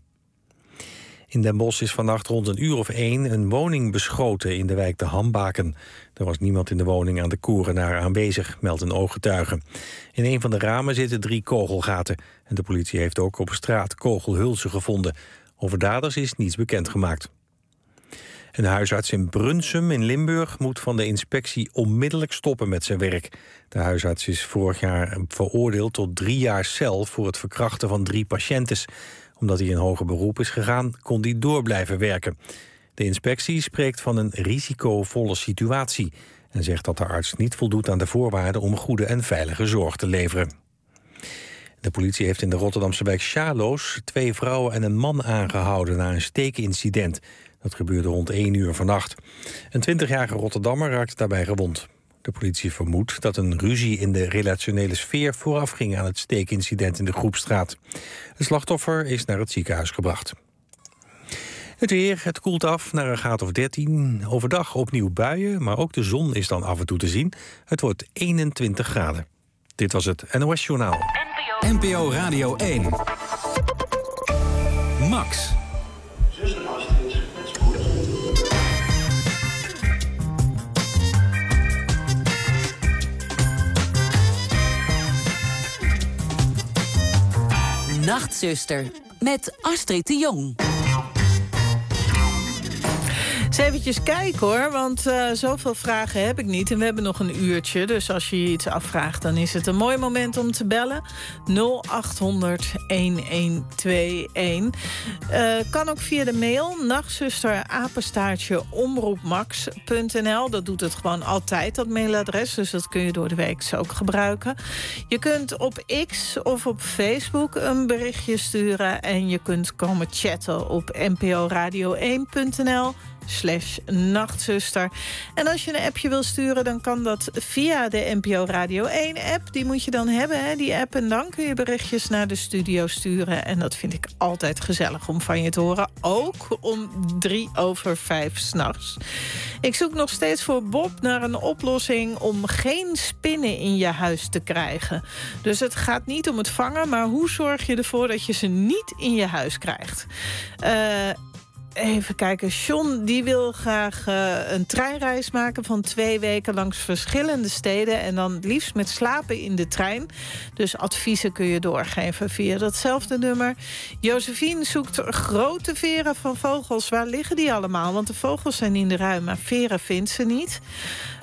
In Den Bosch is vannacht rond een uur of één een woning beschoten in de wijk de Hambaken. Er was niemand in de woning aan de Koerenaar aanwezig, meldt een ooggetuige. In een van de ramen zitten drie kogelgaten. En de politie heeft ook op straat kogelhulzen gevonden. Over daders is niets bekendgemaakt. Een huisarts in Brunsum in Limburg moet van de inspectie onmiddellijk stoppen met zijn werk. De huisarts is vorig jaar veroordeeld tot drie jaar cel voor het verkrachten van drie patiëntes. Omdat hij in hoger beroep is gegaan, kon hij door blijven werken. De inspectie spreekt van een risicovolle situatie en zegt dat de arts niet voldoet aan de voorwaarden om goede en veilige zorg te leveren. De politie heeft in de Rotterdamse wijk Sjaloos twee vrouwen en een man aangehouden na een steekincident. Dat gebeurde rond één uur vannacht. Een twintigjarige Rotterdammer raakte daarbij gewond. De politie vermoedt dat een ruzie in de relationele sfeer voorafging aan het steekincident in de Groepstraat. Het slachtoffer is naar het ziekenhuis gebracht. Het weer, het koelt af naar een graad of dertien. Overdag opnieuw buien, maar ook de zon is dan af en toe te zien. Het wordt eenentwintig graden. Dit was het N O S-journaal. N P O Radio één. Max. Zuster Astrid, met spoed. Nachtzuster, met Astrid de Jong. Eens eventjes kijken hoor, want uh, zoveel vragen heb ik niet. En we hebben nog een uurtje, dus als je je iets afvraagt... dan is het een mooi moment om te bellen. nul acht honderd een twee een. Uh, kan ook via de mail. Nachtzuster, apenstaartje, omroepmax punt n l. Dat doet het gewoon altijd, dat mailadres. Dus dat kun je door de week ook gebruiken. Je kunt op X of op Facebook een berichtje sturen. En je kunt komen chatten op n p o radio één punt n l. slash nachtzuster. En als je een appje wil sturen, dan kan dat via de N P O Radio één app. Die moet je dan hebben, hè, die app. En dan kun je berichtjes naar de studio sturen. En dat vind ik altijd gezellig om van je te horen. Ook om drie over vijf 's nachts. Ik zoek nog steeds voor Bob naar een oplossing om geen spinnen in je huis te krijgen. Dus het gaat niet om het vangen, maar hoe zorg je ervoor dat je ze niet in je huis krijgt? Uh, Even kijken, John die wil graag uh, een treinreis maken van twee weken langs verschillende steden. En dan liefst met slapen in de trein. Dus adviezen kun je doorgeven via datzelfde nummer. Josephine zoekt grote veren van vogels. Waar liggen die allemaal? Want de vogels zijn in de ruim, maar veren vindt ze niet.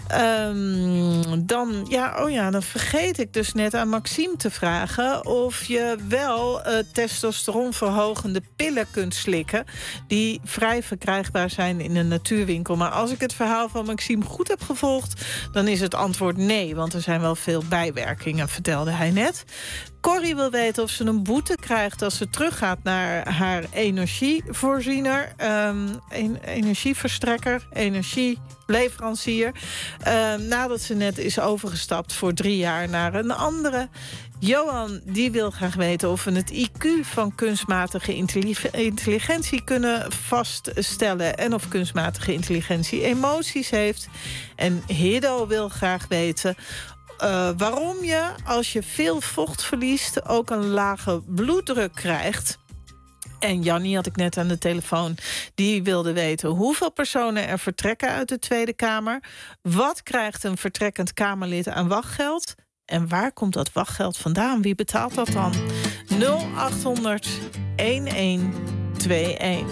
Um, dan, ja, oh ja, dan vergeet ik dus net aan Maxime te vragen of je wel uh, testosteronverhogende pillen kunt slikken die vrij verkrijgbaar zijn in een natuurwinkel. Maar als ik het verhaal van Maxime goed heb gevolgd, dan is het antwoord nee, want er zijn wel veel bijwerkingen, vertelde hij net. Corrie wil weten of ze een boete krijgt als ze teruggaat naar haar energievoorziener, um, en, energieverstrekker, energieleverancier, um, nadat ze net is overgestapt voor drie jaar naar een andere. Johan die wil graag weten of we het I Q van kunstmatige intelligentie kunnen vaststellen en of kunstmatige intelligentie emoties heeft. En Hiddo wil graag weten Uh, waarom je, als je veel vocht verliest, ook een lage bloeddruk krijgt. En Jannie had ik net aan de telefoon. Die wilde weten hoeveel personen er vertrekken uit de Tweede Kamer. Wat krijgt een vertrekkend Kamerlid aan wachtgeld? En waar komt dat wachtgeld vandaan? Wie betaalt dat dan? nul acht honderd elf tweeëntwintig.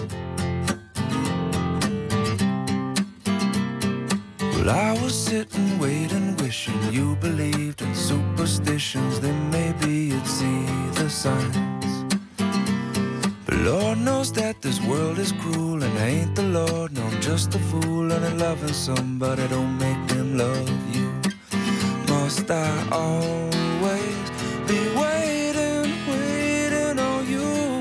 Well, I was sitting, waiting, wishing you believed in superstitions. Then maybe you'd see the signs. But Lord knows that this world is cruel, and I ain't the Lord, no, I'm just a fool. And loving somebody don't make them love you. Must I always be waiting, waiting on you?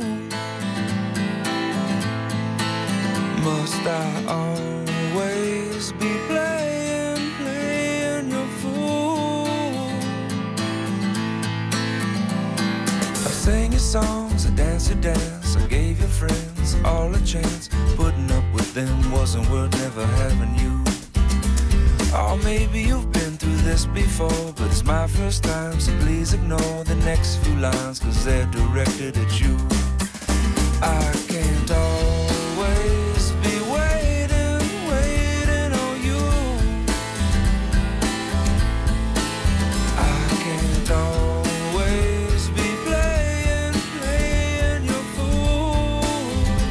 Must I always be playing, playing your fool? I sang your songs, I danced your dance, I gave your friends all a chance. Putting up with them wasn't worth never having you. Oh, maybe you've been through this before, but it's my first time, so please ignore the next few lines, cause they're directed at you. I can't always be waiting, waiting on you. I can't always be playing, playing your fool.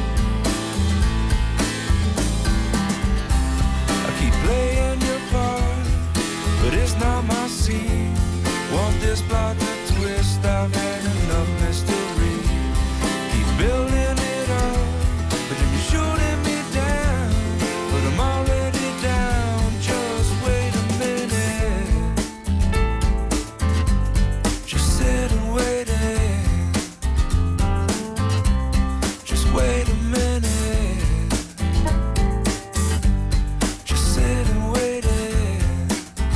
I keep playing your part, but it's not my scene. Want this plot to twist, I've had enough mystery. Keep building it up, but then you're shooting me down. But I'm already down, just wait a minute. Just sit and wait it. Just wait a minute. Just sit and wait it.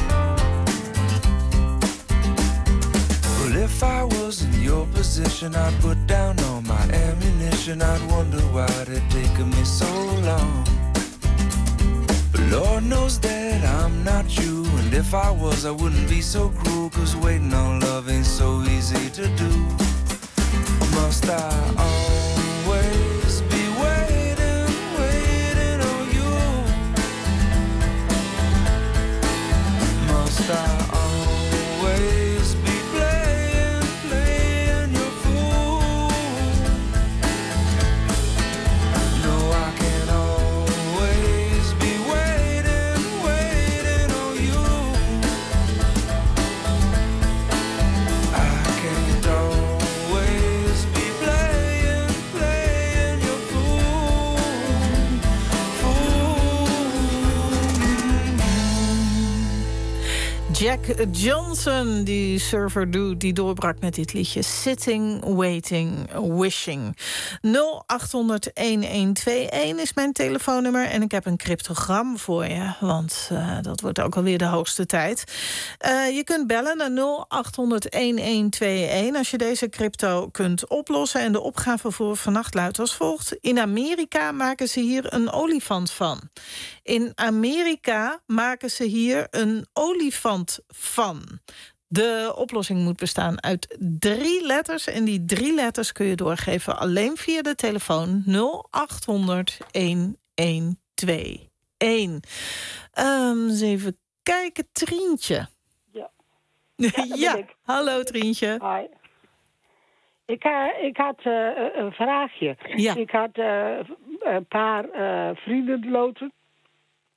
Well, if I was in your position, I'd put down all my ammunition. I'd wonder why it taken me so long. But Lord knows that I'm not you, and if I was, I wouldn't be so cruel, cause waiting on love ain't so easy to do. Must I always be waiting, waiting on you? Must I always be playing, playing your fool? No, I can always be waiting, waiting on you. I can't always be playing, playing your fool, Jack Johnson, die server dude, die doorbrak met dit liedje Sitting, Waiting, Wishing. nul acht honderd elf tweeëntwintig is mijn telefoonnummer. En ik heb een cryptogram voor je, want uh, dat wordt ook alweer de hoogste tijd. Uh, je kunt bellen naar nul acht honderd elf tweeëntwintig als je deze crypto kunt oplossen. En de opgave voor vannacht luidt als volgt. In Amerika maken ze hier een olifant van. In Amerika maken ze hier een olifant van. De oplossing moet bestaan uit drie letters. En die drie letters kun je doorgeven alleen via de telefoon nul acht honderd elf tweeëntwintig. Um, eens even kijken, Trientje. Ja, ja, ja ik. Hallo Trientje. Hi. Ik, uh, ik had uh, een vraagje. Ja. Ik had uh, een paar uh, vriendenloten.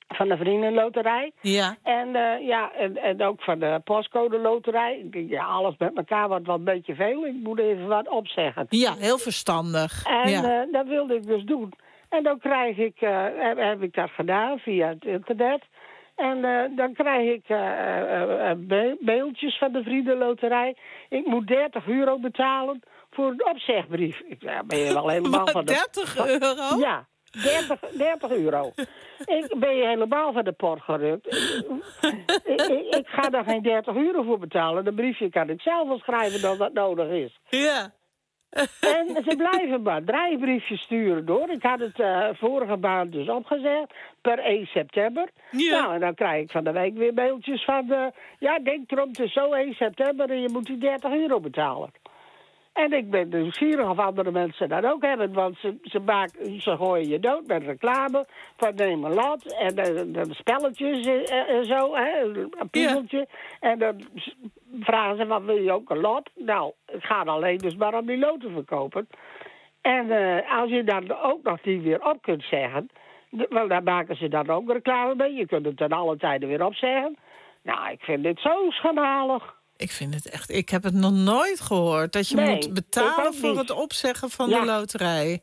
van de Vriendenloterij. Ja. En, uh, ja, en, en ook van de postcode loterij. Ik denk, ja, alles met elkaar wordt wel een beetje veel. Ik moet even wat opzeggen. Ja, heel verstandig. En ja. uh, dat wilde ik dus doen. En dan krijg ik, uh, heb, heb ik dat gedaan via het internet. En uh, dan krijg ik uh, uh, uh, mailtjes van de Vriendenloterij. Ik moet dertig euro betalen voor een opzegbrief. Ik ja, ben je wel helemaal Wat, van de... dertig euro? Ja, dertig, dertig euro. Ik ben je helemaal van de pot gerukt. ik, ik, ik ga daar geen dertig euro voor betalen. Een briefje kan ik zelf wel schrijven dat dat nodig is. Ja. En ze blijven maar draaibriefjes sturen door. Ik had het uh, vorige maand dus opgezegd. Per één september. Ja. Nou, en dan krijg ik van de week weer mailtjes van... Uh, ja, denk erom, het is zo één september en je moet die dertig euro betalen. En ik ben nieuwsgierig of andere mensen dat ook hebben. Want ze, ze, maken, ze gooien je dood met reclame van neem een lot. En de, de spelletjes en, en zo, hè, een puzzeltje. Ja. En dan vragen ze, wat wil je ook een lot? Nou, het gaat alleen dus maar om die loten verkopen. En uh, als je dan ook nog die weer op kunt zeggen... wel, dan maken ze dan ook reclame mee. Je kunt het ten alle tijden weer opzeggen. Nou, ik vind dit zo schandalig. Ik vind het echt... Ik heb het nog nooit gehoord. Dat je nee, moet betalen voor niet. het opzeggen van ja. de loterij.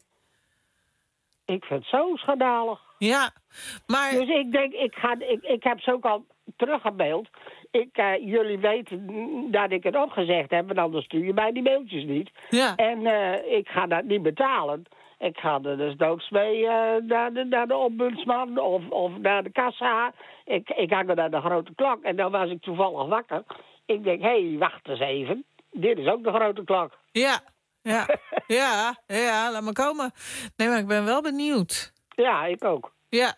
Ik vind het zo schandalig. Ja, maar... Dus ik denk, ik, ga, ik, ik heb ze ook al teruggemaild. Ik, uh, jullie weten dat ik het opgezegd heb, en anders stuur je mij die mailtjes niet. Ja. En uh, ik ga dat niet betalen. Ik ga er dus doods mee uh, naar, de, naar de ombudsman of, of naar de kassa. Ik, ik hang er naar de grote klok en dan was ik toevallig wakker. Ik denk, hé, hey, wacht eens even. Dit is ook de grote klok. Ja, ja, ja, ja, laat maar komen. Nee, maar ik ben wel benieuwd. Ja, ik ook. Ja.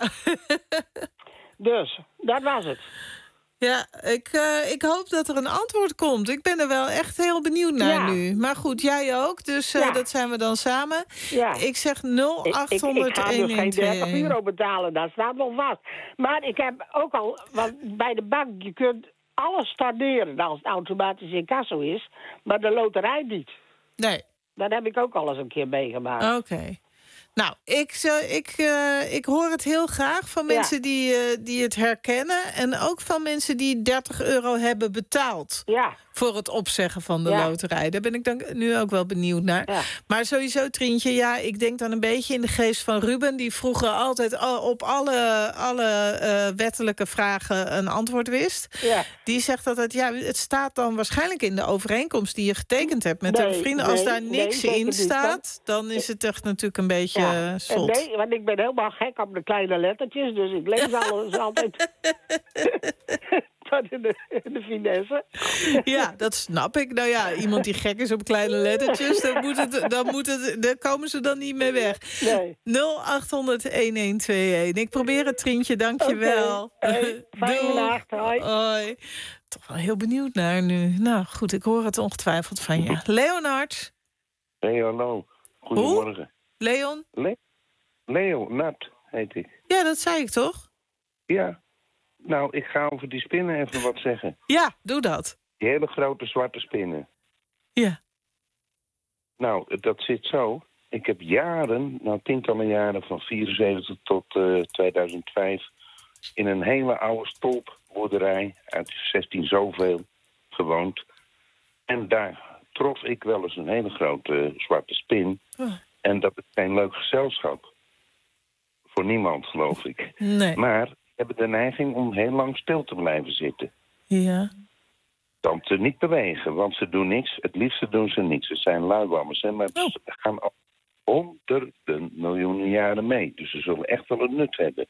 Dus, dat was het. Ja, ik, uh, ik hoop dat er een antwoord komt. Ik ben er wel echt heel benieuwd naar ja. nu. Maar goed, jij ook, dus uh, ja. dat zijn we dan samen. Ja. Ik zeg nul achthonderd Ik, ik, ik ga dus geen dertig euro betalen, dat staat nog vast. Maar ik heb ook al, want bij de bank, je kunt alles storneren als het automatisch incasso is, maar de loterij niet. Nee. Dat heb ik ook al eens een keer meegemaakt. Oké. Okay. Nou, ik, ik, uh, ik hoor het heel graag van mensen ja. die, uh, die het herkennen. En ook van mensen die dertig euro hebben betaald. Ja. Voor het opzeggen van de ja. loterij. Daar ben ik dan nu ook wel benieuwd naar. Ja. Maar sowieso, Trientje, ja, ik denk dan een beetje in de geest van Ruben. Die vroeger altijd op alle, alle uh, wettelijke vragen een antwoord wist. Ja. Die zegt altijd, ja, het staat dan waarschijnlijk in de overeenkomst die je getekend hebt met nee, de vrienden. Nee, Als daar niks nee, in staat, dan is het echt natuurlijk een beetje ja. zot. Nee, want ik ben helemaal gek op de kleine lettertjes. Dus ik lees alles altijd... In de, in de finesse. Ja, dat snap ik. Nou ja, iemand die gek is op kleine lettertjes, dan, moet het, dan, moet het, dan komen ze dan niet mee weg. Nee. nul achthonderd eenentwintig. Ik probeer het, Trientje, dank je wel. Okay. Hey, fijne nacht, hoi. Hoi. Toch wel heel benieuwd naar nu. Nou goed, ik hoor het ongetwijfeld van je. Leonard. Leo, hallo. Goedemorgen. Hoe? Leon? Le Leo, Nat heet ik. Ja, dat zei ik toch? Ja. Nou, ik ga over die spinnen even wat zeggen. Ja, doe dat. Die hele grote zwarte spinnen. Ja. Nou, dat zit zo. Ik heb jaren, nou tientallen jaren, van vierenzeventig tot uh, tweeduizend vijf... in een hele oude stolpboerderij uit zestien zoveel gewoond. En daar trof ik wel eens een hele grote uh, zwarte spin. Oh. En dat is geen leuk gezelschap. Voor niemand, geloof ik. Nee. Maar... hebben de neiging om heel lang stil te blijven zitten. Ja. Dan te niet bewegen, want ze doen niks. Het liefste doen ze niks. Ze zijn luiwammers, hè, maar oh. ze gaan al honderden miljoenen jaren mee. Dus ze zullen echt wel een nut hebben.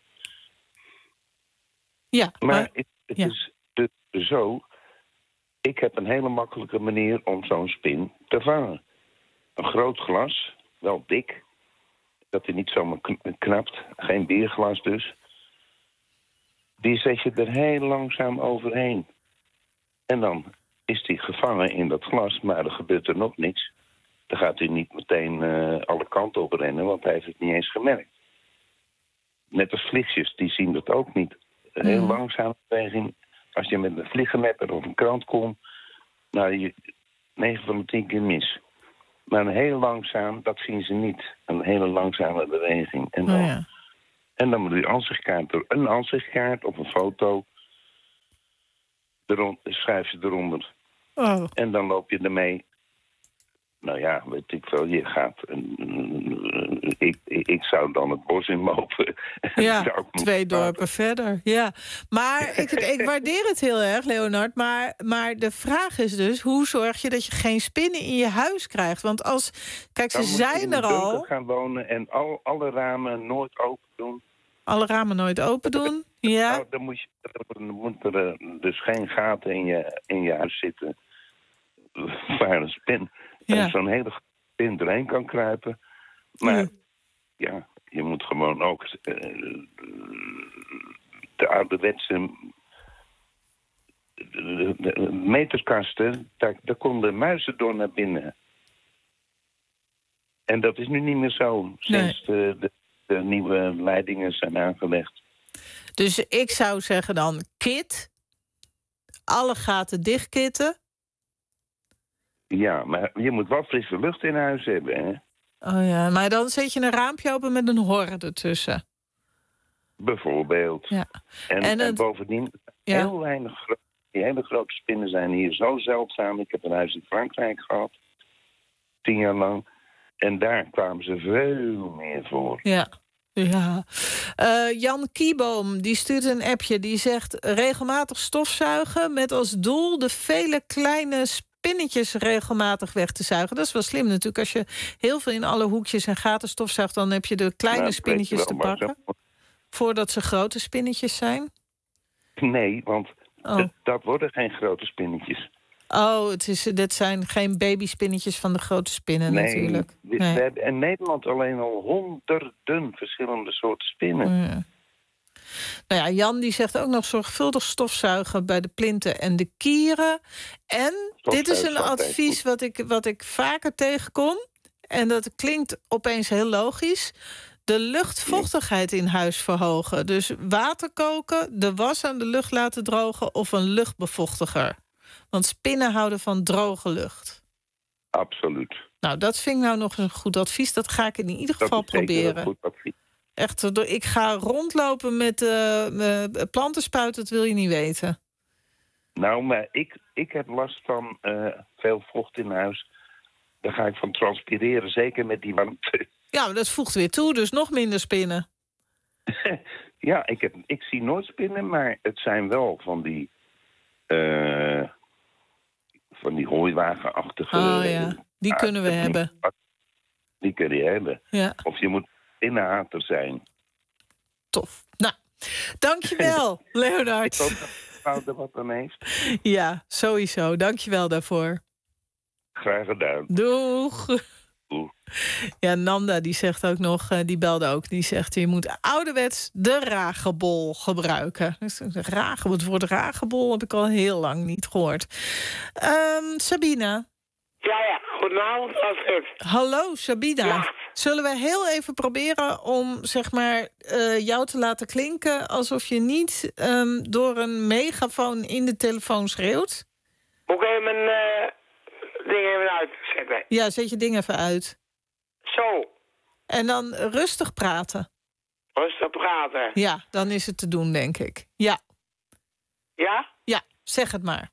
Ja. Maar, maar het, het ja. is dus zo... Ik heb een hele makkelijke manier om zo'n spin te vangen. Een groot glas, wel dik. Dat hij niet zomaar knapt. Geen bierglas dus. Die zet je er heel langzaam overheen. En dan is die gevangen in dat glas, maar er gebeurt er nog niks. Dan gaat hij niet meteen uh, alle kanten op rennen, want hij heeft het niet eens gemerkt. Net als vliegjes, die zien dat ook niet. Een heel mm. langzame beweging. Als je met een vliegennetter of een krant komt, nou, je negen van de tien keer mis. Maar een heel langzaam, dat zien ze niet. Een hele langzame beweging. En dan, oh ja. En dan moet je ansichtkaart, er- een ansichtkaart of een foto. Eron, schrijf je eronder. Oh. En dan loop je ermee. Nou ja, weet ik veel. Je gaat. een- ik, ik, ik zou dan het bos in lopen. Ja, Zou ik twee moeten dorpen verder. Ja. Maar ik, ik waardeer het heel erg, Leonard. Maar, maar de vraag is dus, hoe zorg je dat je geen spinnen in je huis krijgt? Want als, kijk, ze Dan moet je zijn in er een al. bunker gaan wonen en al, alle ramen nooit open doen. Alle ramen nooit open doen. Ja. Nou, dan moet, je, dan moet er eh, dus geen gaten in je, in je huis zitten waar een spin, Ja. en zo'n hele spin doorheen kan kruipen. Maar Ja. ja, je moet gewoon ook eh, de ouderwetse de, de meterkasten, daar, daar konden muizen door naar binnen. En dat is nu niet meer zo, sinds de, de, de nieuwe leidingen zijn aangelegd. Dus ik zou zeggen dan, kit. Alle gaten dichtkitten. Ja, maar je moet wel frisse lucht in huis hebben, hè? Oh ja, maar dan zet je een raampje open met een hor ertussen. Bijvoorbeeld. Ja. En, En en, het- bovendien, Ja. heel weinig gro- die hele grote spinnen zijn hier zo zeldzaam. Ik heb een huis in Frankrijk gehad, tien jaar lang. En daar kwamen ze veel meer voor. Ja. Ja. Eh, Jan Kieboom die stuurt een appje. Die zegt regelmatig stofzuigen met als doel de vele kleine spinnetjes regelmatig weg te zuigen. Dat is wel slim natuurlijk. Als je heel veel in alle hoekjes en gaten stofzuigt, dan heb je de kleine Nou, dat weet je spinnetjes te wel, maar pakken. Voordat ze grote spinnetjes zijn. Nee, want Oh. dat, dat worden geen grote spinnetjes. Oh, het is, dit zijn geen babyspinnetjes van de grote spinnen natuurlijk. we, Nee. we hebben in Nederland alleen al honderden verschillende soorten spinnen. Ja. Nou ja, Jan die zegt ook nog zorgvuldig stofzuigen bij de plinten en de kieren. En dit is een Stofzuigen, advies wat ik, wat ik vaker tegenkom. En dat klinkt opeens heel logisch. De luchtvochtigheid in huis verhogen. Dus water koken, de was aan de lucht laten drogen of een luchtbevochtiger. Want spinnen houden van droge lucht. Absoluut. Nou, dat vind ik nou nog een goed advies. Dat ga ik in ieder geval dat is zeker proberen. een goed advies. Echt, ik ga rondlopen met uh, plantenspuiten, dat wil je niet weten. Nou, maar ik, ik heb last van uh, veel vocht in huis. Daar ga ik van transpireren, zeker met die warmte. Ja, maar dat voegt weer toe, dus nog minder spinnen. Ja, ik, heb, ik zie nooit spinnen, maar het zijn wel van die... Uh, van die hooiwagenachtige... Oh ja, die uh, kunnen we die, hebben. Die kun je hebben. Ja. Of je moet binnenhater zijn. Tof. Nou, dankjewel, Leonard. Ik hoop dat de vrouw er wat aan heeft. Ja, sowieso. Dankjewel daarvoor. Graag gedaan. Doeg. Doeg. Ja, Nanda die zegt ook nog, die belde ook, die zegt je moet ouderwets de ragebol gebruiken. Dus ragebol, het woord ragebol heb ik al heel lang niet gehoord. Um, Sabina. Ja, ja, goedenavond, Astrid. Hallo, Sabina. Ja. Zullen we heel even proberen om zeg maar uh, jou te laten klinken alsof je niet um, door een megafoon in de telefoon schreeuwt? Moet ik even mijn uh, ding even uitzetten? Ja, zet je ding even uit. Zo. En dan rustig praten. Rustig praten? Ja, dan is het te doen, denk ik. Ja. Ja? Ja, zeg het maar.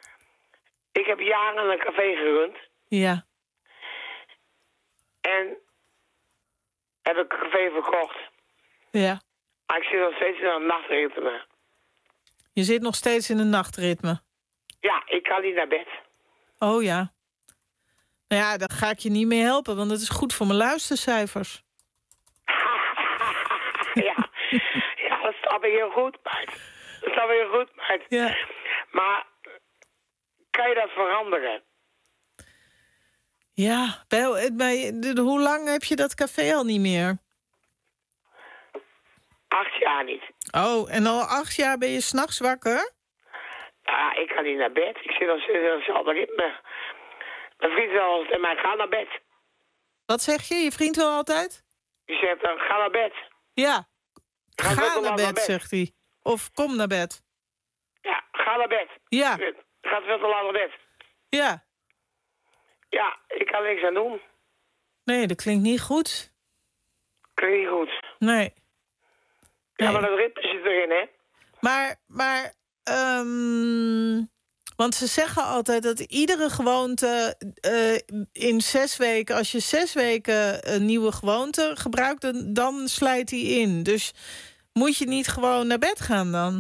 Ik heb jaren een café gerund. Ja. En heb ik een café verkocht. Ja. Maar ik zit nog steeds in een nachtritme. Je zit nog steeds in een nachtritme? Ja, ik kan niet naar bed. Oh ja. Nou ja, dan ga ik je niet mee helpen, want het is goed voor mijn luistercijfers. ja. ja, dat snap ik heel goed, meid. Dat snap ik heel goed, meid. Ja. Maar kan je dat veranderen? Ja, bij, bij, de, hoe lang heb je dat café al niet meer? Acht jaar niet. Oh, en al acht jaar ben je 's nachts wakker? Ja, ik kan niet naar bed. Ik zit al in hetzelfde ritme. Mijn vriend wil altijd mij, ga naar bed. Wat zeg je? Je vriend wil altijd? Die zegt dan, ga naar bed. Ja, ga, ga naar bed, naar bed, zegt hij. Of kom naar bed. Ja, ga naar bed. Ja. Gaat veel te laat naar bed. Ja. Ja, ik kan niks aan doen. Nee, dat klinkt niet goed. Klinkt niet goed. Nee. Ja, maar dat ritme zit erin, hè? Maar, maar um, want ze zeggen altijd dat iedere gewoonte uh, in zes weken... als je zes weken een nieuwe gewoonte gebruikt, dan, dan slijt die in. Dus moet je niet gewoon naar bed gaan dan?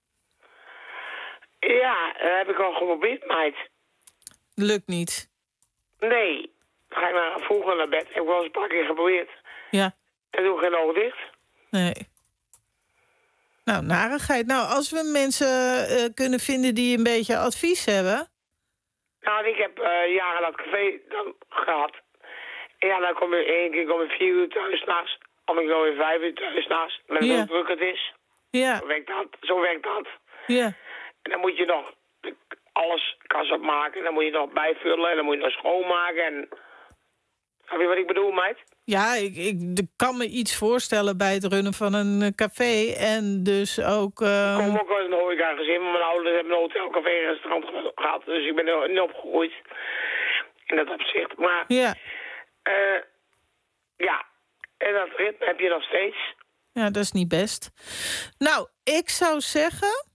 Ja, dat heb ik al geprobeerd, meid. Lukt niet. Nee. Dan ga ik maar vroeger naar bed. Ik heb wel eens een paar keer geprobeerd. Ja. En doe geen oog dicht. Nee. Nou, narigheid. Nou, als we mensen uh, kunnen vinden die een beetje advies hebben... Nou, ik heb uh, jaren dat café dan gehad. En ja, dan kom je één keer kom je vier uur thuis s'nachts. Of ik kom je vijf uur thuis s'nachts. Met Ja. hoe druk het is. Ja. Zo werkt dat. Zo werkt dat. Ja. En dan moet je nog alles kas opmaken. En dan moet je nog bijvullen. En dan moet je nog schoonmaken. En... Snap je wat ik bedoel, meid? Ja, ik, ik ik kan me iets voorstellen bij het runnen van een uh, café. En dus ook... Uh... Ik kom ook uit een horeca gezin. Maar mijn ouders hebben een hotel, café en restaurant ge- gehad. Dus ik ben er niet opgegroeid. In dat opzicht. Maar... Ja. Uh, ja. En dat ritme heb je nog steeds. Ja, dat is niet best. Nou, ik zou zeggen...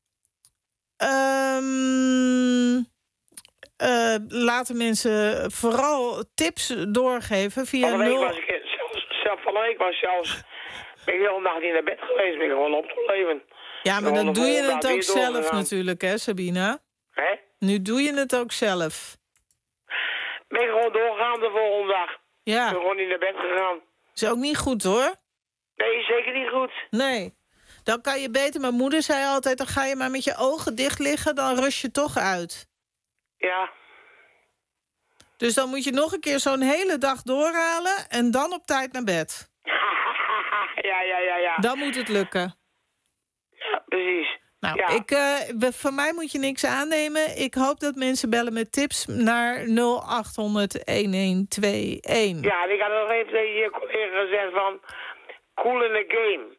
Um, uh, laten mensen vooral tips doorgeven via Van de week nul... was ik zelfs, zelf van de week was zelfs ben ik de hele nacht niet naar bed geweest, ben ik gewoon opgebleven. Ja, maar Gewoon dan de doe je volgende het dag ook weer zelf doorgegaan. natuurlijk, hè, Sabina? Hè? Nu doe je het ook zelf. Ben ik gewoon doorgegaan de volgende dag. Ja. Ik ben gewoon niet naar bed gegaan. Is ook niet goed, hoor. Nee, zeker niet goed. Nee. Dan kan je beter... Mijn moeder zei altijd, dan ga je maar met je ogen dicht liggen, dan rust je toch uit. Ja. Dus dan moet je nog een keer zo'n hele dag doorhalen en dan op tijd naar bed. ja, ja, ja, ja. Dan moet het lukken. Ja, precies. Nou, ja. ik, uh, van mij moet je niks aannemen. Ik hoop dat mensen bellen met tips naar nul acht honderd een een twee een. Ja, en ik had nog even tegen je collega gezegd van... Cool in the game.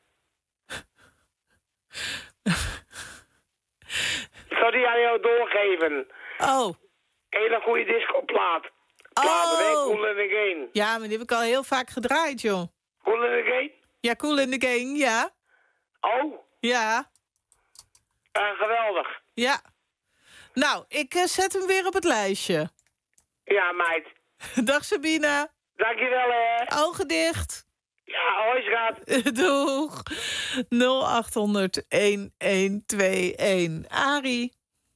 Ik zou die aan jou doorgeven. Oh. Hele goede discoplaat. Platen, hè? Oh. Cool in the game. Ja, maar die heb ik al heel vaak gedraaid, joh. Cool in the game? Ja, Cool in the Gang, ja. Oh. Ja. Uh, geweldig. Ja. Nou, ik uh, zet hem weer op het lijstje. Ja, meid. Dag, Sabina. Dankjewel, hè. Ogen dicht. Ja, hoi, schat. Doeg. nul acht honderd een een twee een. Arie.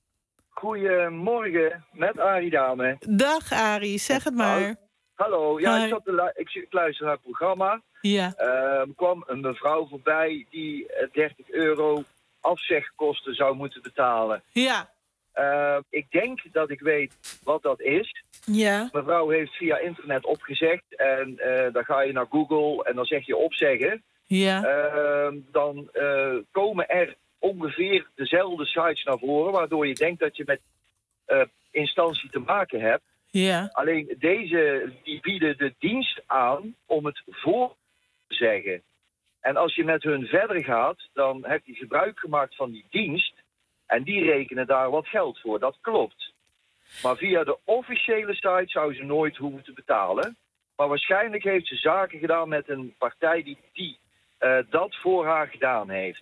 Goedemorgen, met Arie Dame. Dag, Arie. Zeg het maar. Hallo, ja, Hi. ik, zat te lu- ik, ik luister naar het programma. Ja. Er kwam een mevrouw voorbij die eh, dertig euro afzegkosten zou moeten betalen. Ja. Uh, ik denk dat ik weet wat dat is. Ja. Mevrouw heeft via internet opgezegd en uh, dan ga je naar Google en dan zeg je opzeggen. Ja. Uh, dan uh, komen er ongeveer dezelfde sites naar voren, waardoor je denkt dat je met uh, instantie te maken hebt. Ja. Alleen deze die bieden de dienst aan om het voor te zeggen. En als je met hun verder gaat, dan heb je gebruik gemaakt van die dienst. En die rekenen daar wat geld voor, dat klopt. Maar via de officiële site zou ze nooit hoeven te betalen. Maar waarschijnlijk heeft ze zaken gedaan met een partij die, die uh, dat voor haar gedaan heeft.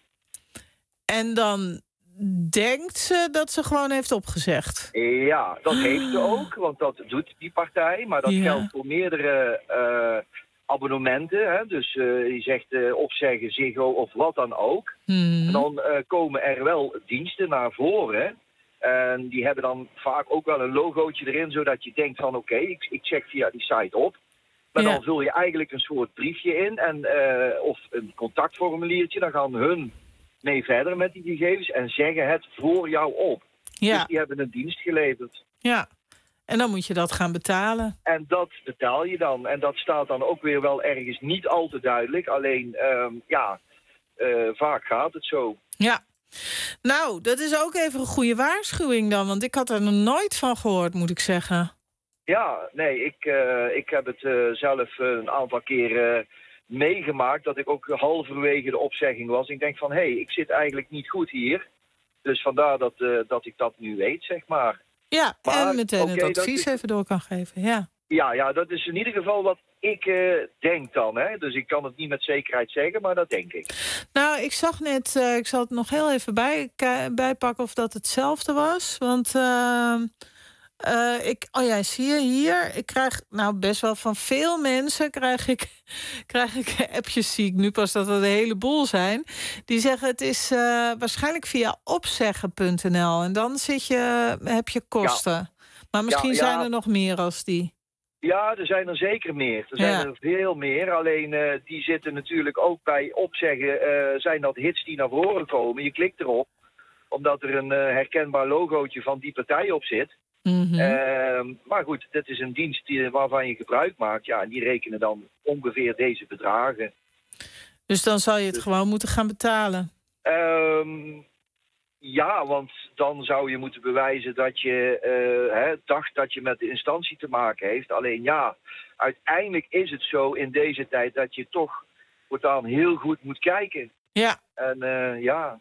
En dan denkt ze dat ze gewoon heeft opgezegd? Ja, dat heeft ze ook, want dat doet die partij. Maar dat Ja. geldt voor meerdere uh, abonnementen. Hè? Dus uh, je zegt uh, opzeggen, Ziggo of wat dan ook. Hmm. En dan uh, komen er wel diensten naar voren. En die hebben dan vaak ook wel een logootje erin, zodat je denkt van oké, okay, ik, ik check via die site op. Maar Ja. dan vul je eigenlijk een soort briefje in en, uh, of een contactformuliertje. Dan gaan hun mee verder met die gegevens en zeggen het voor jou op. Ja. Dus die hebben een dienst geleverd. Ja. En dan moet je dat gaan betalen. En dat betaal je dan. En dat staat dan ook weer wel ergens niet al te duidelijk. Alleen, um, ja, uh, vaak gaat het zo. Ja. Nou, dat is ook even een goede waarschuwing dan. Want ik had er nog nooit van gehoord, moet ik zeggen. Ja, nee, ik, uh, ik heb het uh, zelf uh, een aantal keren uh, meegemaakt. Dat ik ook halverwege de opzegging was. Ik denk van, hé, hey, ik zit eigenlijk niet goed hier. Dus vandaar dat, uh, dat ik dat nu weet, zeg maar. Ja, maar, en meteen okay, het advies is... even door kan geven, ja. Ja, ja, dat is in ieder geval wat ik uh, denk dan. Hè? Dus ik kan het niet met zekerheid zeggen, maar dat denk ik. Nou, ik zag net, uh, ik zal het nog heel even bij, bijpakken of dat hetzelfde was. Want uh, uh, ik, oh ja, zie je hier, ik krijg nou best wel van veel mensen krijg ik, krijg ik appjes, zie ik nu pas dat er een heleboel zijn. Die zeggen het is uh, waarschijnlijk via opzeggen punt n l en dan zit je, heb je kosten. Ja. Maar misschien ja, ja. zijn er nog meer als die. Ja, er zijn er zeker meer. Er zijn ja. er veel meer. Alleen uh, die zitten natuurlijk ook bij opzeggen. Uh, zijn dat hits die naar voren komen. Je klikt erop, omdat er een uh, herkenbaar logootje van die partij op zit. Mm-hmm. Uh, maar goed, dit is een dienst die, waarvan je gebruik maakt. Ja, en die rekenen dan ongeveer deze bedragen. Dus dan zal je het dus gewoon moeten gaan betalen? Um, Ja, want dan zou je moeten bewijzen dat je uh, hè, dacht dat je met de instantie te maken heeft. Alleen ja, uiteindelijk is het zo in deze tijd dat je toch voortaan heel goed moet kijken. Ja. En uh, ja.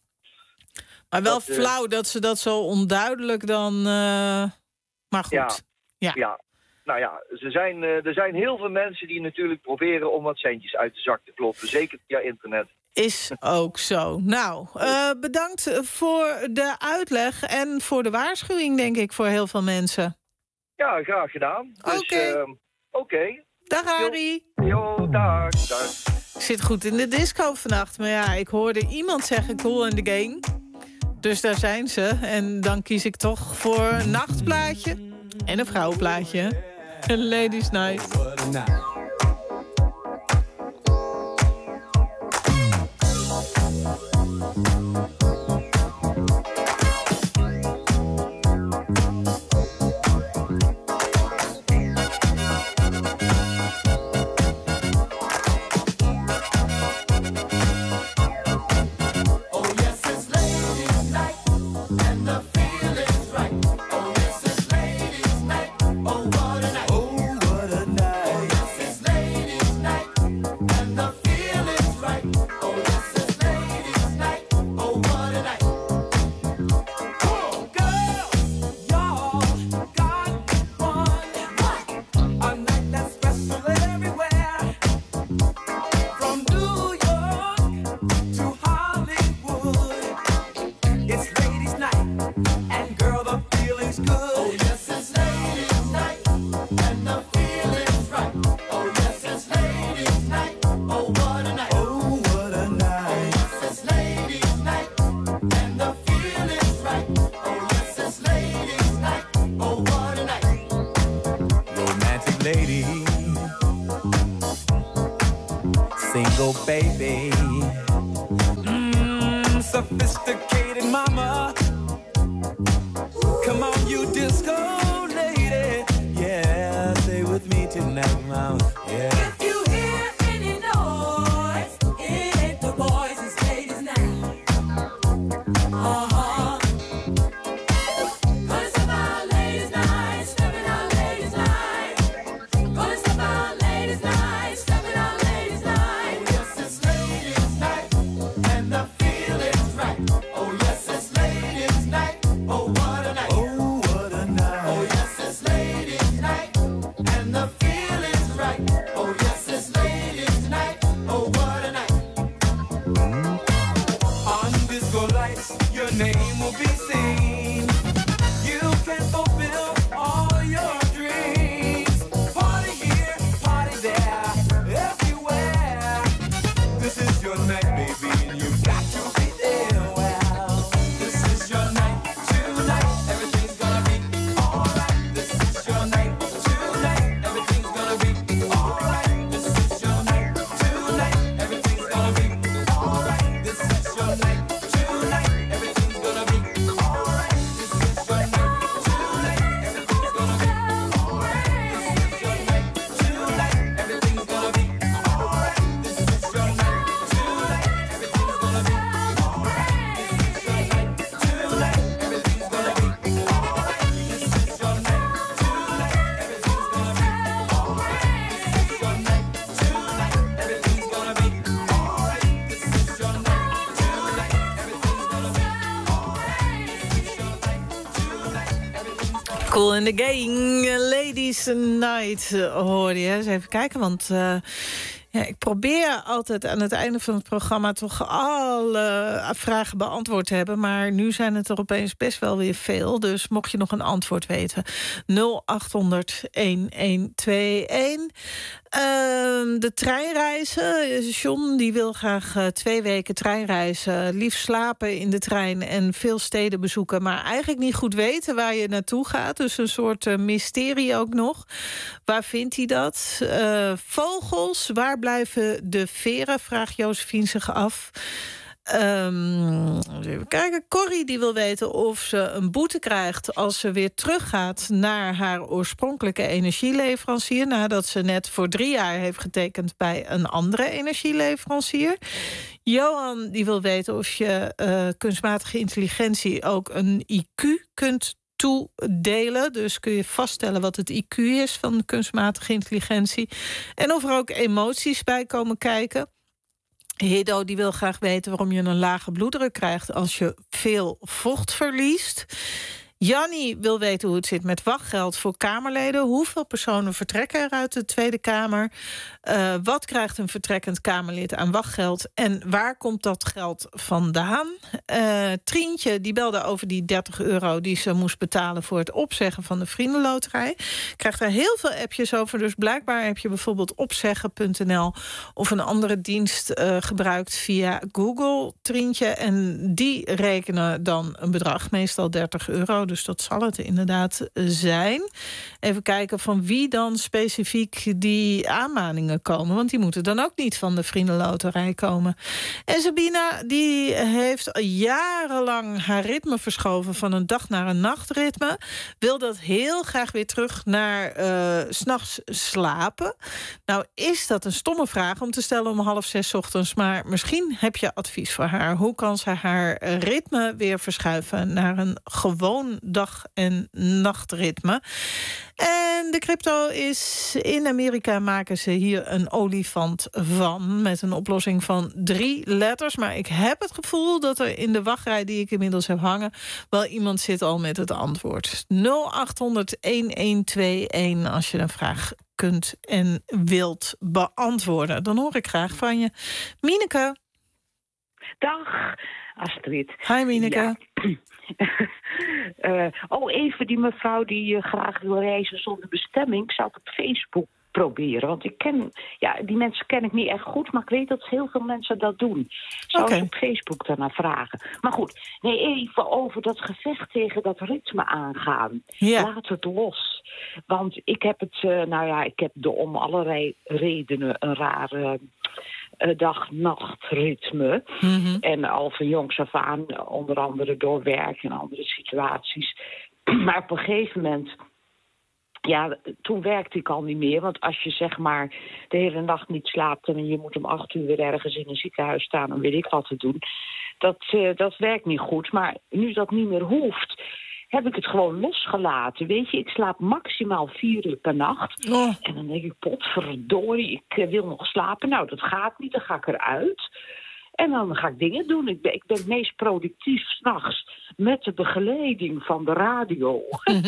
Maar wel dat, uh, flauw dat ze dat zo onduidelijk dan... Uh... Maar goed. Ja, ja. ja. Nou ja, er zijn, uh, er zijn heel veel mensen die natuurlijk proberen om wat centjes uit de zak te kloppen. Zeker via internet. Is ook zo. Nou, uh, bedankt voor de uitleg en voor de waarschuwing, denk ik, voor heel veel mensen. Ja, graag gedaan. Oké. Okay. Dus, uh, Oké. Okay. Dag, Harry. Jo, jo, dag, dag. Ik zit goed in de disco vannacht, maar ja, ik hoorde iemand zeggen Cool in the Game. Dus daar zijn ze. En dan kies ik toch voor een nachtplaatje en een vrouwenplaatje. Een Ladies Night. Right. Cool in the Gang, Ladies Night hoorde je. Eens even kijken, want uh, ja, ik probeer altijd aan het einde van het programma toch alle vragen beantwoord te hebben. Maar nu zijn het er opeens best wel weer veel. Dus mocht je nog een antwoord weten, nul acht honderd, een twee een. Uh, de treinreizen. John die wil graag uh, twee weken treinreizen. Liefst slapen in de trein en veel steden bezoeken. Maar eigenlijk niet goed weten waar je naartoe gaat. Dus een soort uh, mysterie ook nog. Waar vindt hij dat? Uh, vogels, waar blijven de veren? Vraagt Josephine zich af. Um, even kijken. Corrie die wil weten of ze een boete krijgt als ze weer teruggaat naar haar oorspronkelijke energieleverancier, nadat ze net voor drie jaar heeft getekend bij een andere energieleverancier. Johan die wil weten of je uh, kunstmatige intelligentie ook een I Q kunt toedelen. Dus kun je vaststellen wat het I Q is van kunstmatige intelligentie. En of er ook emoties bij komen kijken. Hiddo die wil graag weten waarom je een lage bloeddruk krijgt als je veel vocht verliest. Jannie wil weten hoe het zit met wachtgeld voor Kamerleden. Hoeveel personen vertrekken er uit de Tweede Kamer? Uh, wat krijgt een vertrekkend Kamerlid aan wachtgeld? En waar komt dat geld vandaan? Uh, Trientje die belde over die dertig euro die ze moest betalen voor het opzeggen van de Vriendenloterij. Krijgt daar heel veel appjes over. Dus blijkbaar heb je bijvoorbeeld opzeggen punt n l of een andere dienst uh, gebruikt via Google, Trientje. En die rekenen dan een bedrag, meestal dertig euro. Dus dat zal het inderdaad zijn. Even kijken van wie dan specifiek die aanmaningen komen. Want die moeten dan ook niet van de Vriendenloterij komen. En Sabina die heeft jarenlang haar ritme verschoven van een dag naar een nachtritme. Wil dat heel graag weer terug naar uh, 's nachts slapen. Nou is dat een stomme vraag om te stellen om half zes ochtends. Maar misschien heb je advies voor haar. Hoe kan ze haar ritme weer verschuiven naar een gewoon dag- en nachtritme? En de crypto is in Amerika, maken ze hier een olifant van met een oplossing van drie letters. Maar ik heb het gevoel dat er in de wachtrij die ik inmiddels heb hangen wel iemand zit al met het antwoord. nul acht honderd, een twee een als je een vraag kunt en wilt beantwoorden. Dan hoor ik graag van je. Mieneke. Dag, Astrid. Hi, Mieneke. Ja. uh, oh, even die mevrouw die uh, graag wil reizen zonder bestemming. Ik zou het op Facebook proberen. Want ik ken, ja, die mensen ken ik niet echt goed, maar ik weet dat heel veel mensen dat doen. Zou okay. ze op Facebook daarna vragen. Maar goed, nee, even over dat gevecht tegen dat ritme aangaan. Ja. Laat het los. Want ik heb het, uh, nou ja, ik heb de om allerlei redenen een rare uh, dag-nachtritme. Mm-hmm. En al van jongs af aan, onder andere door werk en andere situaties. Maar op een gegeven moment, ja, toen werkte ik al niet meer. Want als je zeg maar de hele nacht niet slaapt en je moet om acht uur weer ergens in een ziekenhuis staan, dan weet ik wat te doen. Dat, uh, dat werkt niet goed. Maar nu dat niet meer hoeft, heb ik het gewoon losgelaten. Weet je, ik slaap maximaal vier uur per nacht. Oh. En dan denk ik, potverdorie, ik uh, wil nog slapen. Nou, dat gaat niet, dan ga ik eruit. En dan ga ik dingen doen. Ik ben, ik ben het meest productief 's nachts met de begeleiding van de radio.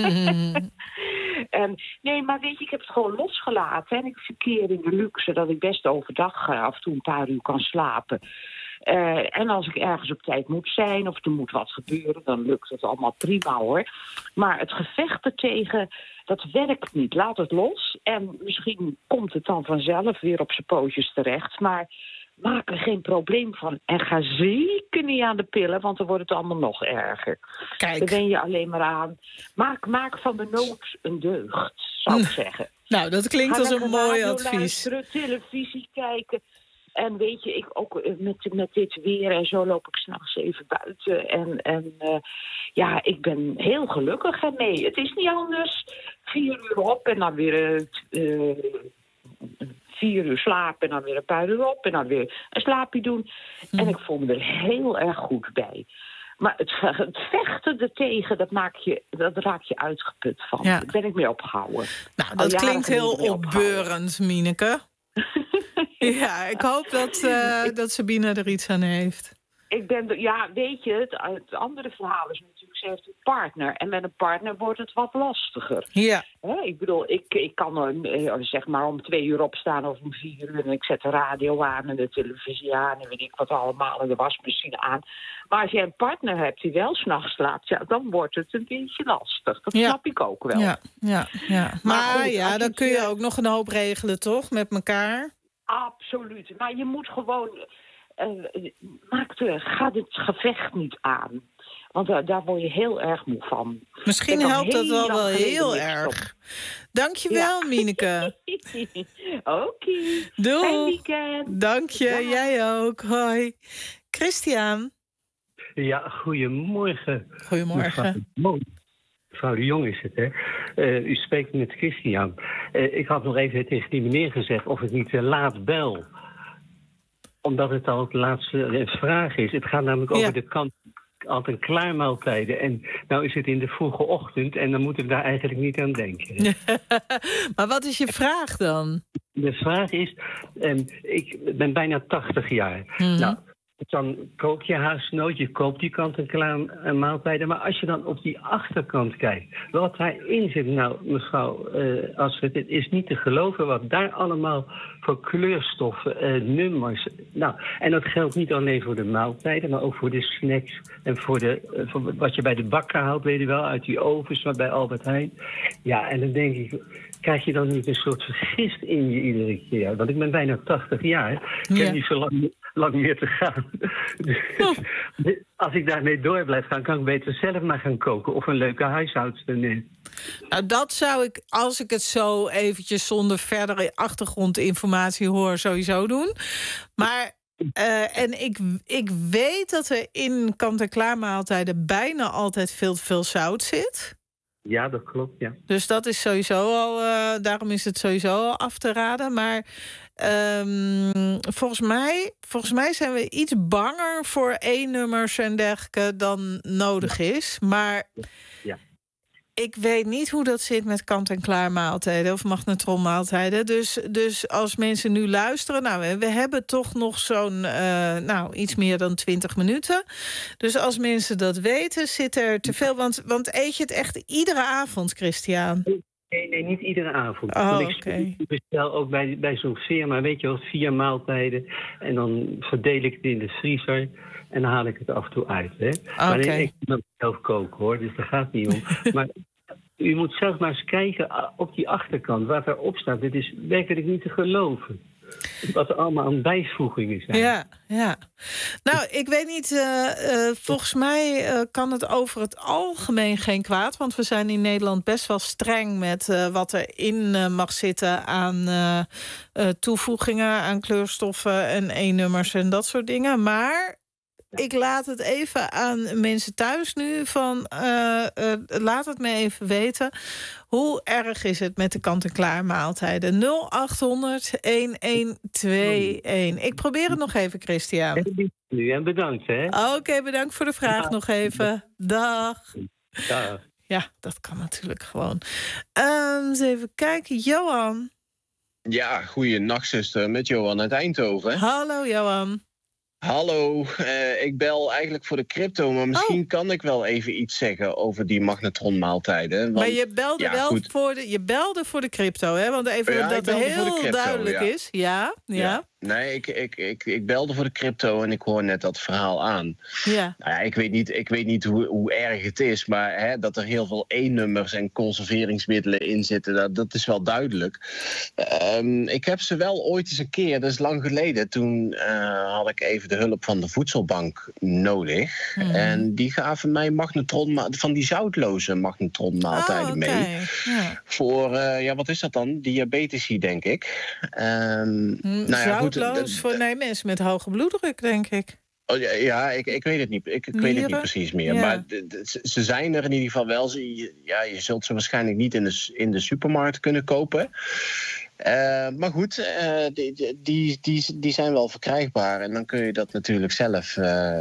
En, nee, maar weet je, ik heb het gewoon losgelaten. En ik verkeer in de luxe dat ik best overdag uh, af en toe een paar uur kan slapen. Uh, en als ik ergens op tijd moet zijn of er moet wat gebeuren, dan lukt het allemaal prima hoor. Maar het gevecht ertegen, dat werkt niet. Laat het los. En misschien komt het dan vanzelf weer op zijn pootjes terecht. Maar maak er geen probleem van. En ga zeker niet aan de pillen, want dan wordt het allemaal nog erger. Kijk. Dan ben je alleen maar aan. Maak, maak van de nood een deugd, zou ik zeggen. Nou, dat klinkt Ga als een mooi radio advies. Luisteren, televisie kijken. En weet je, ik ook met, met dit weer en zo loop ik 's nachts even buiten. En, en uh, ja, ik ben heel gelukkig ermee. Het is niet anders. Vier uur op en dan weer uh, vier uur slapen en dan weer een paar uur op en dan weer een slaapje doen. Mm. En ik voel me er heel erg goed bij. Maar het, het vechten ertegen, dat, maak je, dat raak je uitgeput van. Ja. Daar ben ik mee opgehouden. Nou, dat klinkt heel opbeurend, Mieneke. Ja, ik hoop dat, uh, dat Sabine er iets aan heeft. Ik ben, ja, weet je, het, het andere verhaal is natuurlijk ze heeft een partner. En met een partner wordt het wat lastiger. Ja. Hè, ik bedoel, ik, ik kan uh, zeg maar om twee uur opstaan of om vier uur... en ik zet de radio aan en de televisie aan en weet ik wat allemaal... en de wasmachine aan. Maar als je een partner hebt die wel 's nachts slaapt... Ja, dan wordt het een beetje lastig. Dat Ja. snap ik ook wel. Ja, ja, ja. Maar, Maar goed, ja, als dan je- kun je ook nog een hoop regelen, toch? Met elkaar. Absoluut. Maar je moet gewoon... Uh, maak de, ga dit gevecht niet aan. Want uh, daar word je heel erg moe van. Misschien Ik heb helpt dat heel wel lang wel geleden heel niks erg. Dankjewel, Ja. Mieneke. Oké. Doei. Fijn weekend. Dank je, Dag. jij ook. Hoi. Christian. Ja, goedemorgen. Goedemorgen. Mevrouw, mevrouw de Jong is het, hè? Uh, u spreekt met Christian. Uh, ik had nog even tegen die meneer gezegd of ik niet uh, laat bel. Omdat het al het laatste uh, vraag is. Het gaat namelijk Ja. over de kant altijd klaarmaaltijden. En nou is het in de vroege ochtend en dan moet ik daar eigenlijk niet aan denken. Maar wat is je vraag dan? De vraag is, um, ik ben bijna tachtig jaar. Mhm. Nou, dan kook je haasnoot, je koopt die kant-en-klaar uh, maaltijden. Maar als je dan op die achterkant kijkt, wat daarin zit, nou mevrouw uh, Astrid, het is niet te geloven wat daar allemaal voor kleurstoffen, uh, nummers. Nou, en dat geldt niet alleen voor de maaltijden, maar ook voor de snacks en voor, de, uh, voor wat je bij de bakker haalt, weet je wel, uit die ovens, maar bij Albert Heijn. Ja, en dan denk ik, krijg je dan niet een soort vergist in je iedere keer? Want ik ben bijna tachtig jaar. Ik Ja. heb niet zo lang, lang meer te gaan. Dus als ik daarmee door blijf gaan, kan ik beter zelf maar gaan koken. Of een leuke huishoudster nemen. Nou, dat zou ik, als ik het zo eventjes zonder verdere achtergrondinformatie hoor, sowieso doen. Maar, uh, en ik, ik weet dat er in kant-en-klaar maaltijden bijna altijd veel te veel zout zit. Ja, dat klopt, ja. Dus dat is sowieso al, uh, daarom is het sowieso al af te raden. Maar um, volgens mij, volgens mij zijn we iets banger voor E-nummers en dergelijke dan nodig is. Maar ja. ik weet niet hoe dat zit met kant-en-klaar maaltijden of magnetronmaaltijden. Dus, dus als mensen nu luisteren, nou, we, we hebben toch nog zo'n, uh, nou, iets meer dan twintig minuten. Dus als mensen dat weten, zit er te veel. Want, want eet je het echt iedere avond, Christian? Nee, nee, niet iedere avond. Oh, Want ik oké. bestel ook bij, bij zo'n firma, weet je wel, vier maaltijden. En dan verdeel ik het in de vriezer. En dan haal ik het af en toe uit. Hè? Maar Oké. nee, ik kan zelf koken, hoor. Dus daar gaat het niet om. Maar u moet zelf maar eens kijken op die achterkant, wat erop staat. Dit is werkelijk niet te geloven. Wat er allemaal aan bijvoegingen zijn. Ja, ja. Nou, ik weet niet, uh, uh, volgens mij uh, kan het over het algemeen geen kwaad. Want we zijn in Nederland best wel streng met uh, wat erin uh, mag zitten aan uh, uh, toevoegingen, aan kleurstoffen en E-nummers en dat soort dingen. Maar ik laat het even aan mensen thuis nu van, uh, uh, laat het me even weten. Hoe erg is het met de kant-en-klaar maaltijden? nul acht honderd, een een twee een. Ik probeer het nog even, Christian. Nu en bedankt, hè. Oké, okay, bedankt voor de vraag ja. nog even. Dag. Dag. Ja, dat kan natuurlijk gewoon. Um, eens even kijken. Johan. Ja, goeie nachtzuster, met Johan uit Eindhoven. Hallo, Johan. Hallo, uh, ik bel eigenlijk voor de crypto, maar misschien oh. kan ik wel even iets zeggen over die magnetronmaaltijden. Want, maar je belde ja, wel goed. voor de, je belde voor de crypto, hè? Want even ja, dat het heel crypto, duidelijk ja. is. Ja, ja. ja. Nee, ik, ik, ik, ik belde voor de crypto en ik hoor net dat verhaal aan. Ja. Nou ja, ik weet niet, ik weet niet hoe, hoe erg het is, maar hè, dat er heel veel E-nummers en conserveringsmiddelen in zitten, dat, dat is wel duidelijk. Um, ik heb ze wel ooit eens een keer, dat is lang geleden, toen uh, had ik even de hulp van de voedselbank nodig. Hmm. En die gaven mij magnetron, van die zoutloze magnetronmaaltijden oh, okay. mee. Ja. Voor, uh, ja, wat is dat dan? Diabetici, denk ik. Um, Mm, nou ja, zoutloos goed, voor nee, mensen met hoge bloeddruk, denk ik. Oh, ja, ja ik, ik weet het niet. Ik, ik weet het niet precies meer. Ja. Maar de, de, ze zijn er in ieder geval wel. Ze, ja, je zult ze waarschijnlijk niet in de, in de supermarkt kunnen kopen. Uh, maar goed, uh, die, die, die, die zijn wel verkrijgbaar. En dan kun je dat natuurlijk zelf, uh,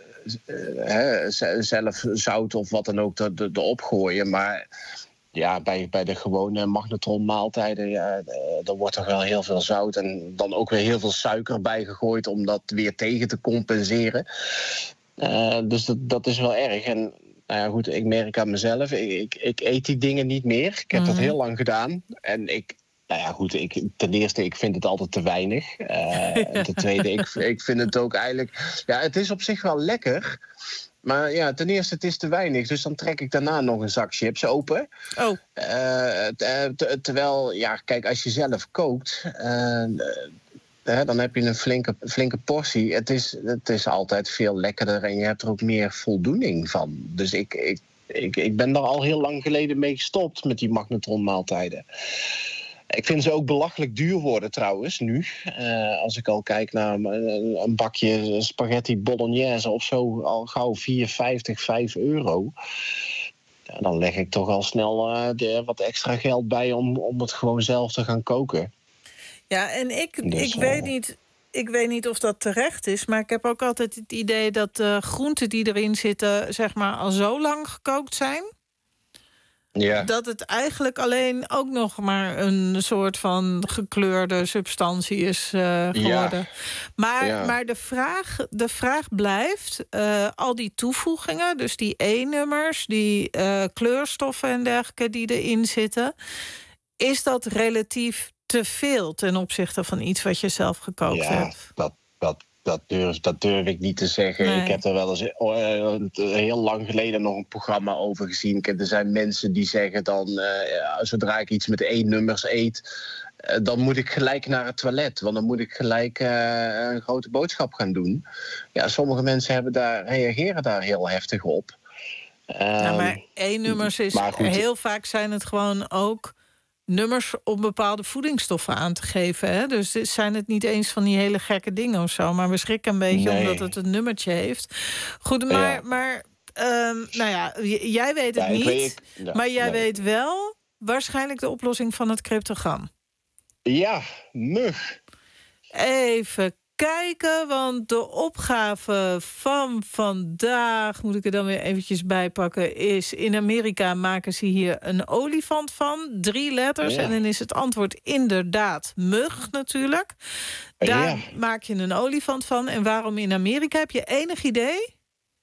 uh, hè, zelf zout of wat dan ook erop gooien. Maar ja, bij, bij de gewone magnetronmaaltijden, ja, er wordt toch wel heel veel zout en dan ook weer heel veel suiker bijgegooid om dat weer tegen te compenseren. Uh, dus dat, dat is wel erg. En nou ja, goed, ik merk aan mezelf. Ik, ik, ik eet die dingen niet meer. Ik heb Mm-hmm. dat heel lang gedaan. En ik... Nou ja, goed, ik, ten eerste, ik vind het altijd te weinig. Uh, en ten tweede, ik, ik vind het ook eigenlijk... Ja, het is op zich wel lekker. Maar ja, ten eerste, het is te weinig. Dus dan trek ik daarna nog een zak chips open. Oh. Uh, t- t- terwijl, ja, kijk, als je zelf kookt... Uh, uh, dan heb je een flinke, flinke portie. Het is, het is altijd veel lekkerder en je hebt er ook meer voldoening van. Dus ik, ik, ik, ik ben daar al heel lang geleden mee gestopt met die magnetronmaaltijden. Ik vind ze ook belachelijk duur worden trouwens, nu. Uh, als ik al kijk naar een, een bakje spaghetti bolognese of zo... al gauw vier vijftig, vijf euro. Ja, dan leg ik toch al snel uh, de, wat extra geld bij om, om het gewoon zelf te gaan koken. Ja, en ik, Dus, ik, uh, weet niet, ik weet niet of dat terecht is... maar ik heb ook altijd het idee dat de groenten die erin zitten... zeg maar al zo lang gekookt zijn... Ja. dat het eigenlijk alleen ook nog maar een soort van gekleurde substantie is uh, geworden. Ja. Maar, Ja. maar de, vraag, de vraag blijft, uh, al die toevoegingen... dus die E-nummers, die uh, kleurstoffen en dergelijke die erin zitten... is dat relatief te veel ten opzichte van iets wat je zelf gekookt ja, hebt? Dat, dat, dat, durf, dat durf ik niet te zeggen. Nee. Ik heb er wel eens uh, heel lang geleden nog een programma over gezien. Ik heb, er zijn mensen die zeggen dan... Uh, ja, zodra ik iets met één nummers eet... Uh, dan moet ik gelijk naar het toilet. Want dan moet ik gelijk uh, een grote boodschap gaan doen. Ja, sommige mensen hebben daar, reageren daar heel heftig op. Uh, Ja, maar E-nummers is... maar goed. heel vaak zijn het gewoon ook... nummers om bepaalde voedingsstoffen aan te geven. Hè? Dus zijn het niet eens van die hele gekke dingen of zo. Maar we schrikken een beetje Nee. omdat het een nummertje heeft. Goed, maar, Ja. maar um, nou ja, j- jij weet het Ja, ik niet. weet- ik- ja, maar jij nee. weet wel waarschijnlijk de oplossing van het cryptogram. Ja, mug. Even kijken, want de opgave van vandaag... moet ik er dan weer eventjes bij pakken... is in Amerika maken ze hier een olifant van. Drie letters. Ja. En dan is het antwoord inderdaad mug natuurlijk. Daar Ja. maak je een olifant van. En waarom in Amerika? Heb je enig idee?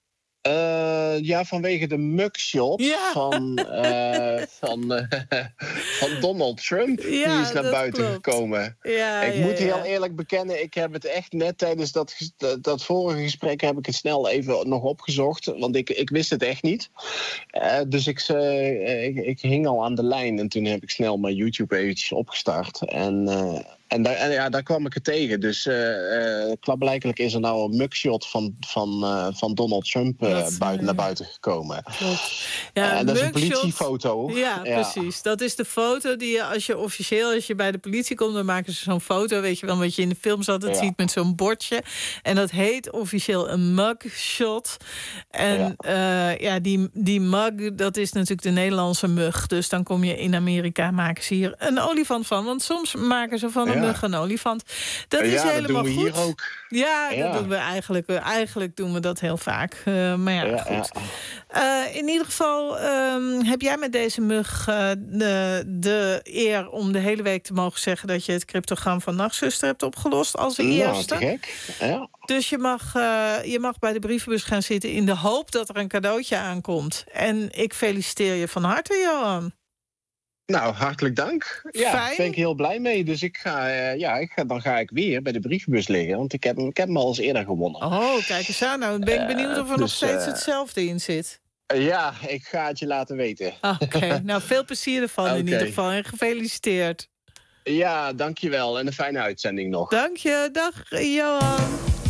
Uh, ja, vanwege de mugshot Ja. van, uh, van, uh, van Donald Trump. Ja, die is naar dat buiten klopt. gekomen. Ja, ik ja, moet ja. heel eerlijk bekennen, ik heb het echt net tijdens dat, ges- dat, dat vorige gesprek... heb ik het snel even nog opgezocht, want ik, ik wist het echt niet. Uh, dus ik, uh, ik, ik hing al aan de lijn en toen heb ik snel mijn YouTube eventjes opgestart. En... Uh, En, daar, en ja, daar kwam ik het tegen. Dus uh, uh, klaarblijkelijk is er nou een mugshot van, van, uh, van Donald Trump uh, Dat, buiten, uh, naar buiten gekomen. Klopt. Ja, en dat is een mugshot- politiefoto. Ja, precies. Dat is de foto die je, als je officieel, als je bij de politie komt, dan maken ze zo'n foto, weet je wel, wat je in de films altijd Ja. ziet met zo'n bordje. En dat heet officieel een mugshot. En ja, uh, ja die, die mug, dat is natuurlijk de Nederlandse mug. Dus dan kom je in Amerika, maken ze hier een olifant van. Want soms maken ze van een Ja. mug een olifant. Dat is Ja, dat helemaal doen we goed. hier ook. Ja, Ja. dat doen we eigenlijk. Eigenlijk doen we dat heel vaak. Uh, maar ja, Ja, goed. Uh, in ieder geval um, heb jij met deze mug uh, de, de eer om de hele week te mogen zeggen dat je het cryptogram van Nachtzuster hebt opgelost als de Nou, eerste. te gek. Ja. Dus je mag, uh, je mag bij de brievenbus gaan zitten in de hoop dat er een cadeautje aankomt. En ik feliciteer je van harte, Johan. Nou, hartelijk dank. Ja, Fijn. daar ben ik heel blij mee. Dus ik ga, uh, ja, ik ga, dan ga ik weer bij de brievenbus liggen. Want ik heb, ik heb hem al eens eerder gewonnen. Oh, kijk eens aan. Nou, ben ik benieuwd of er Uh, nog dus, steeds uh, hetzelfde in zit. Uh, ja, ik ga het je laten weten. Oké, nou veel plezier ervan in Oké. ieder geval. En gefeliciteerd. Ja, dankjewel. En een fijne uitzending nog. Dank je. Dag, Johan.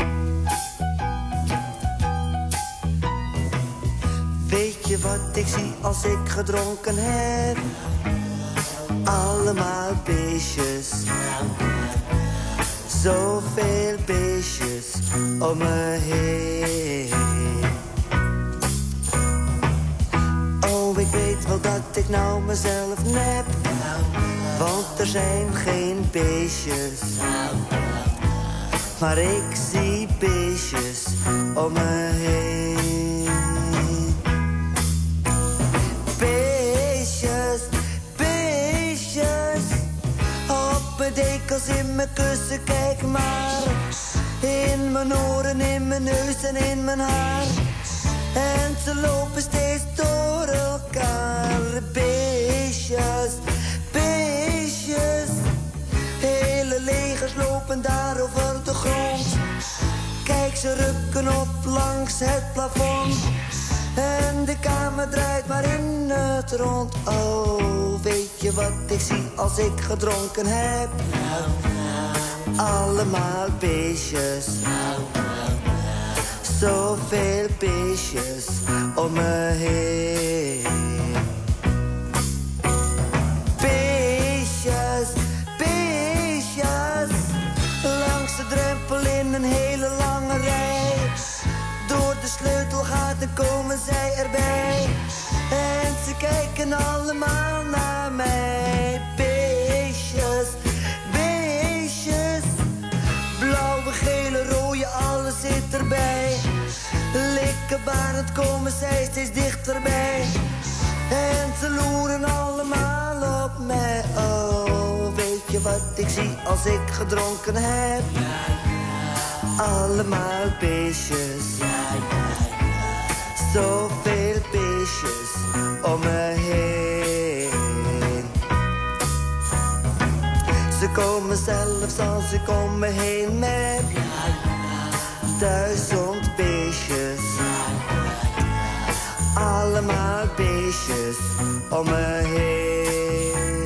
Weet je wat ik zie als ik gedronken heb? Allemaal beestjes. Zoveel beestjes om me heen. Oh, ik weet wel dat ik nou mezelf nep. Want er zijn geen beestjes. Maar ik zie beestjes om me heen. Beestjes, beestjes. Op mijn dekels, in mijn kussen, kijk maar. In mijn oren, in mijn neus en in mijn haar. En ze lopen steeds door elkaar. Beestjes, beestjes. Hele legers lopen daar over de grond. Kijk, ze rukken op langs het plafond. En de kamer draait maar in het rond. Oh, weet je wat ik zie als ik gedronken heb? Allemaal beestjes. Zoveel beestjes om me heen. Beestjes, beestjes. Langs de drempel in een hele lange rij. Door de sleutelgaten komen zij erbij. En ze kijken allemaal naar mij. Beestjes, beestjes. Blauwe, gele, rode, alles zit erbij. Likkenbarend komen zij steeds dichterbij. En ze loeren allemaal op mij. Oh, weet je wat ik zie als ik gedronken heb? Allemaal beestjes. Zoveel beestjes om me heen. Ze komen zelfs als ik om me heen met duizend beestjes. Allemaal beestjes om me heen.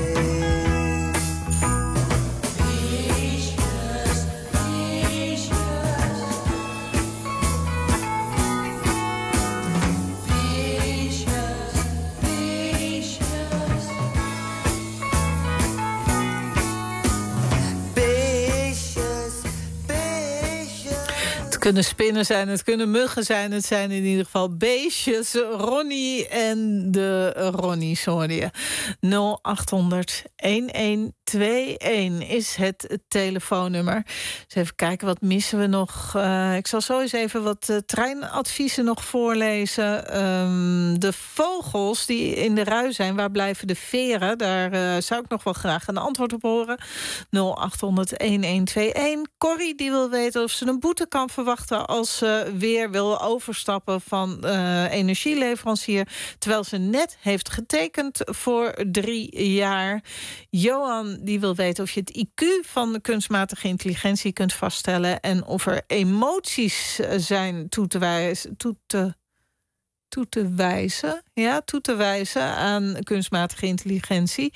Het kunnen spinnen zijn, het kunnen muggen zijn. Het zijn in ieder geval beestjes. Ronnie en de Ronnie's hoor je. nul acht honderd elf tweeënentwintig is het telefoonnummer. Dus even kijken, wat missen we nog? Uh, ik zal zo eens even wat uh, treinadviezen nog voorlezen. Um, de vogels die in de rui zijn, waar blijven de veren? Daar uh, zou ik nog wel graag een antwoord op horen. nul acht honderd elf tweeënentwintig. Corrie die wil weten of ze een boete kan verwachten als ze weer wil overstappen van uh, energieleverancier, terwijl ze net heeft getekend voor drie jaar. Johan die wil weten of je het I Q van de kunstmatige intelligentie kunt vaststellen en of er emoties zijn toe te wijzen, toe te, toe te wijzen, ja, toe te wijzen aan kunstmatige intelligentie.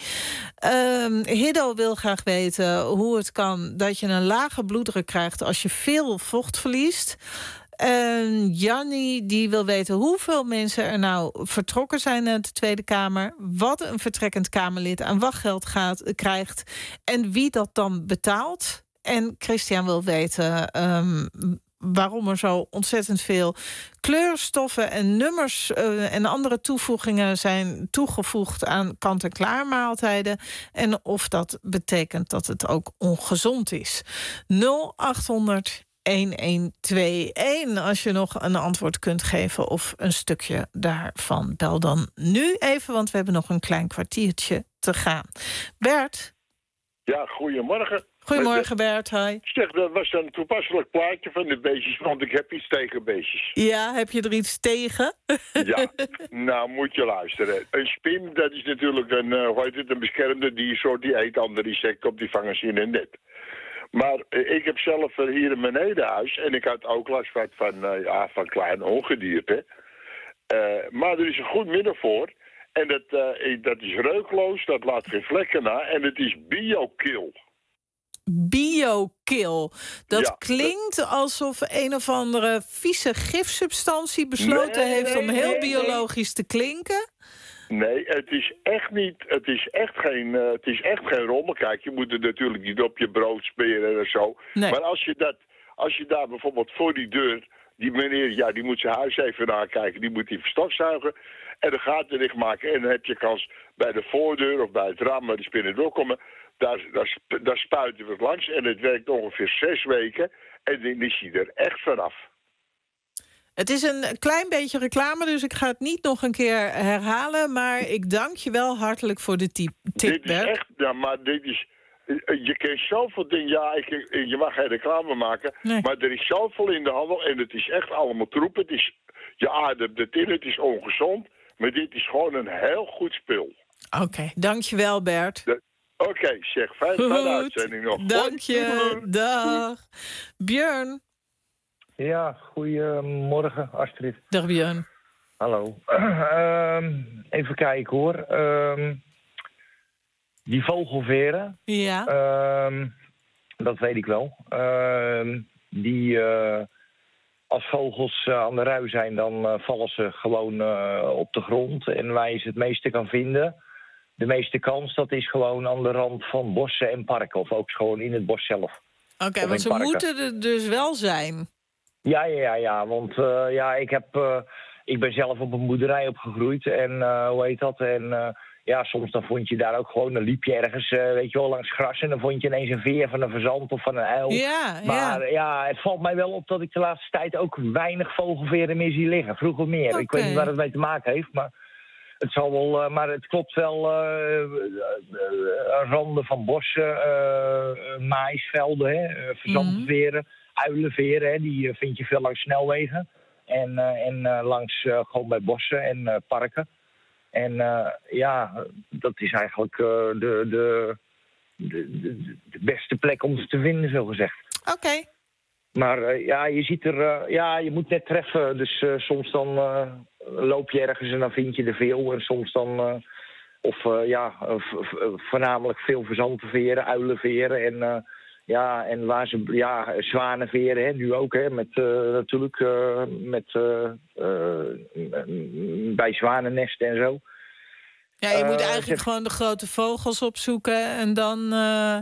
Um, Hiddo wil graag weten hoe het kan dat je een lage bloeddruk krijgt als je veel vocht verliest. En Jannie die wil weten hoeveel mensen er nou vertrokken zijn uit de Tweede Kamer, wat een vertrekkend Kamerlid aan wachtgeld gaat, krijgt en wie dat dan betaalt. En Christian wil weten um, waarom er zo ontzettend veel kleurstoffen en nummers uh, en andere toevoegingen zijn toegevoegd aan kant-en-klaar maaltijden en of dat betekent dat het ook ongezond is. nul acht honderd elf tweeënentwintig als je nog een antwoord kunt geven of een stukje daarvan. Bel dan nu even, want we hebben nog een klein kwartiertje te gaan. Bert? Ja, goedemorgen. Goedemorgen Bert, hi. Zeg, dat was een toepasselijk plaatje van de beestjes, want ik heb iets tegen beestjes. Ja, heb je er iets tegen? Ja, nou moet je luisteren. Een spin, dat is natuurlijk een, uh, hoe heet het, een beschermde diersoort, die eet andere insecten op, die vangen ze in een net. Maar uh, ik heb zelf uh, hier in mijn nedenhuis, en ik had ook last van, van, uh, ja, van kleine ongedierte. Uh, maar er is een goed middel voor. En dat, uh, dat is reukloos, dat laat geen vlekken na. En het is BioKill. BioKill. Dat ja, klinkt dat... alsof een of andere vieze gifsubstantie besloten nee, heeft nee, om heel nee, biologisch nee. te klinken. Nee, het is echt niet. Het is echt geen, uh, het is echt geen rommel. Kijk, je moet het natuurlijk niet op je brood smeren en zo. Nee. Maar als je, dat, als je daar bijvoorbeeld voor die deur, die meneer, ja, die moet zijn huis even nakijken, die moet die verstofzuigen en de gaten dichtmaken. En dan heb je kans bij de voordeur of bij het raam waar die spinnen doorkomen. Daar, daar, daar spuiten we het langs en het werkt ongeveer zes weken. En dan is hij er echt vanaf. Het is een klein beetje reclame, dus ik ga het niet nog een keer herhalen. Maar ik dank je wel hartelijk voor de tip, Dit is echt, ja, maar dit is... Je kent zoveel dingen, ja, ik, je mag geen reclame maken, nee. Maar er is zoveel in de handel en het is echt allemaal troep. Het is, Ja, de, de tinnet is ongezond, maar dit is gewoon een heel goed spul. Oké, okay, dankjewel Bert. Oké, okay, zeg, fijne uitzending nog. Dank je, dag. Björn. Ja, goedemorgen Astrid. Dag Björn. Hallo. Uh, even kijken hoor. Uh, die vogelveren. Ja. Uh, dat weet ik wel. Uh, die, uh, als vogels uh, aan de rui zijn, dan uh, vallen ze gewoon uh, op de grond. En waar je ze het meeste kan vinden, de meeste kans, dat is gewoon aan de rand van bossen en parken. Of ook gewoon in het bos zelf. Oké, okay, want ze parken. Moeten er dus wel zijn. Ja, ja, ja, ja. Want uh, ja, ik heb... Uh, Ik ben zelf op een boerderij opgegroeid en uh, hoe heet dat? En uh, ja, soms dan vond je daar ook gewoon, dan liep je ergens, uh, weet je wel, langs gras en dan vond je ineens een veer van een fazant of van een uil. Ja, maar ja. ja, het valt mij wel op dat ik de laatste tijd ook weinig vogelveren meer zie liggen. Vroeger meer. Okay. Ik weet niet waar het mee te maken heeft, maar het zal wel, uh, maar het klopt wel, uh, uh, uh, randen van bossen, uh, maïsvelden, hè, uh, fazantenveren, mm-hmm. uilenveren, hè, die uh, vind je veel langs snelwegen. En, uh, en uh, langs uh, gewoon bij bossen en uh, parken. En uh, ja, dat is eigenlijk uh, de, de, de, de, de beste plek om ze te vinden, zo gezegd. Oké. Okay. Maar uh, ja, je ziet er, uh, ja, je moet net treffen. Dus uh, soms dan uh, loop je ergens en dan vind je er veel. En soms dan, uh, of uh, ja, uh, voornamelijk veel fazantenveren, uilenveren en... Uh, Ja, en waar ze, ja, zwanenveren, hè, nu ook, hè, met uh, natuurlijk, uh, met, uh, uh, bij zwanennesten en zo. Ja, je moet uh, eigenlijk zeg... gewoon de grote vogels opzoeken en dan, uh,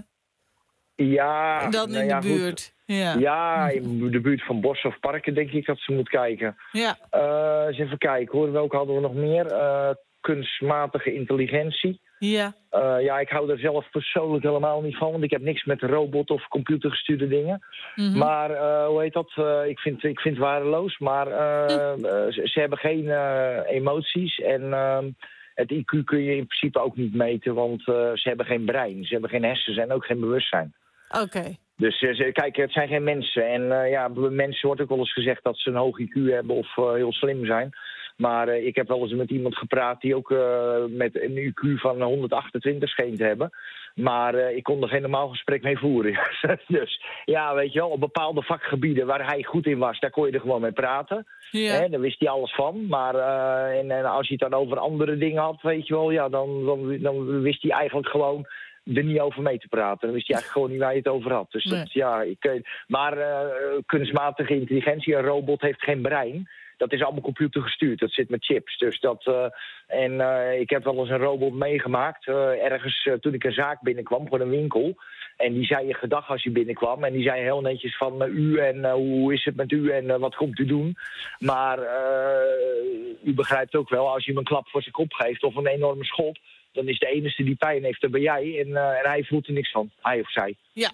ja, dan in nou ja, de buurt. Ja. ja, in de buurt van bossen of parken denk ik dat ze moet kijken. Ja. Uh, eens even kijken hoor, welke hadden we nog meer? Uh, kunstmatige intelligentie. Ja. Uh, ja, ik hou daar zelf persoonlijk helemaal niet van, want ik heb niks met robot of computergestuurde dingen. Mm-hmm. Maar, uh, hoe heet dat? Uh, ik, vind, ik vind het waardeloos, maar uh, mm. uh, ze, ze hebben geen uh, emoties en uh, het I Q kun je in principe ook niet meten, want uh, ze hebben geen brein, ze hebben geen hersens en ook geen bewustzijn. Oké. Okay. Dus uh, kijk, het zijn geen mensen. En uh, ja, mensen wordt ook wel eens gezegd dat ze een hoog I Q hebben of uh, heel slim zijn. Maar uh, ik heb wel eens met iemand gepraat die ook uh, met een I Q van honderdachtentwintig scheen te hebben. Maar uh, ik kon er geen normaal gesprek mee voeren. Dus ja, weet je wel, op bepaalde vakgebieden waar hij goed in was, daar kon je er gewoon mee praten. Ja. Hè, daar wist hij alles van. Maar uh, en, en als je het dan over andere dingen had, weet je wel, ja, dan, dan, dan wist hij eigenlijk gewoon er niet over mee te praten. Dan wist hij eigenlijk gewoon niet waar je het over had. Dus nee. dat, ja, ik, maar uh, kunstmatige intelligentie, een robot heeft geen brein. Dat is allemaal computergestuurd. Dat zit met chips. Dus dat, uh, en uh, ik heb wel eens een robot meegemaakt. Uh, ergens uh, toen ik een zaak binnenkwam, gewoon een winkel. En die zei je gedag als je binnenkwam. En die zei heel netjes van uh, u en uh, hoe is het met u en uh, wat komt u doen. Maar uh, u begrijpt ook wel, als je hem een klap voor zijn kop geeft of een enorme schop, dan is de enige die pijn heeft, dat ben jij. En, uh, en hij voelt er niks van. Hij of zij. Ja.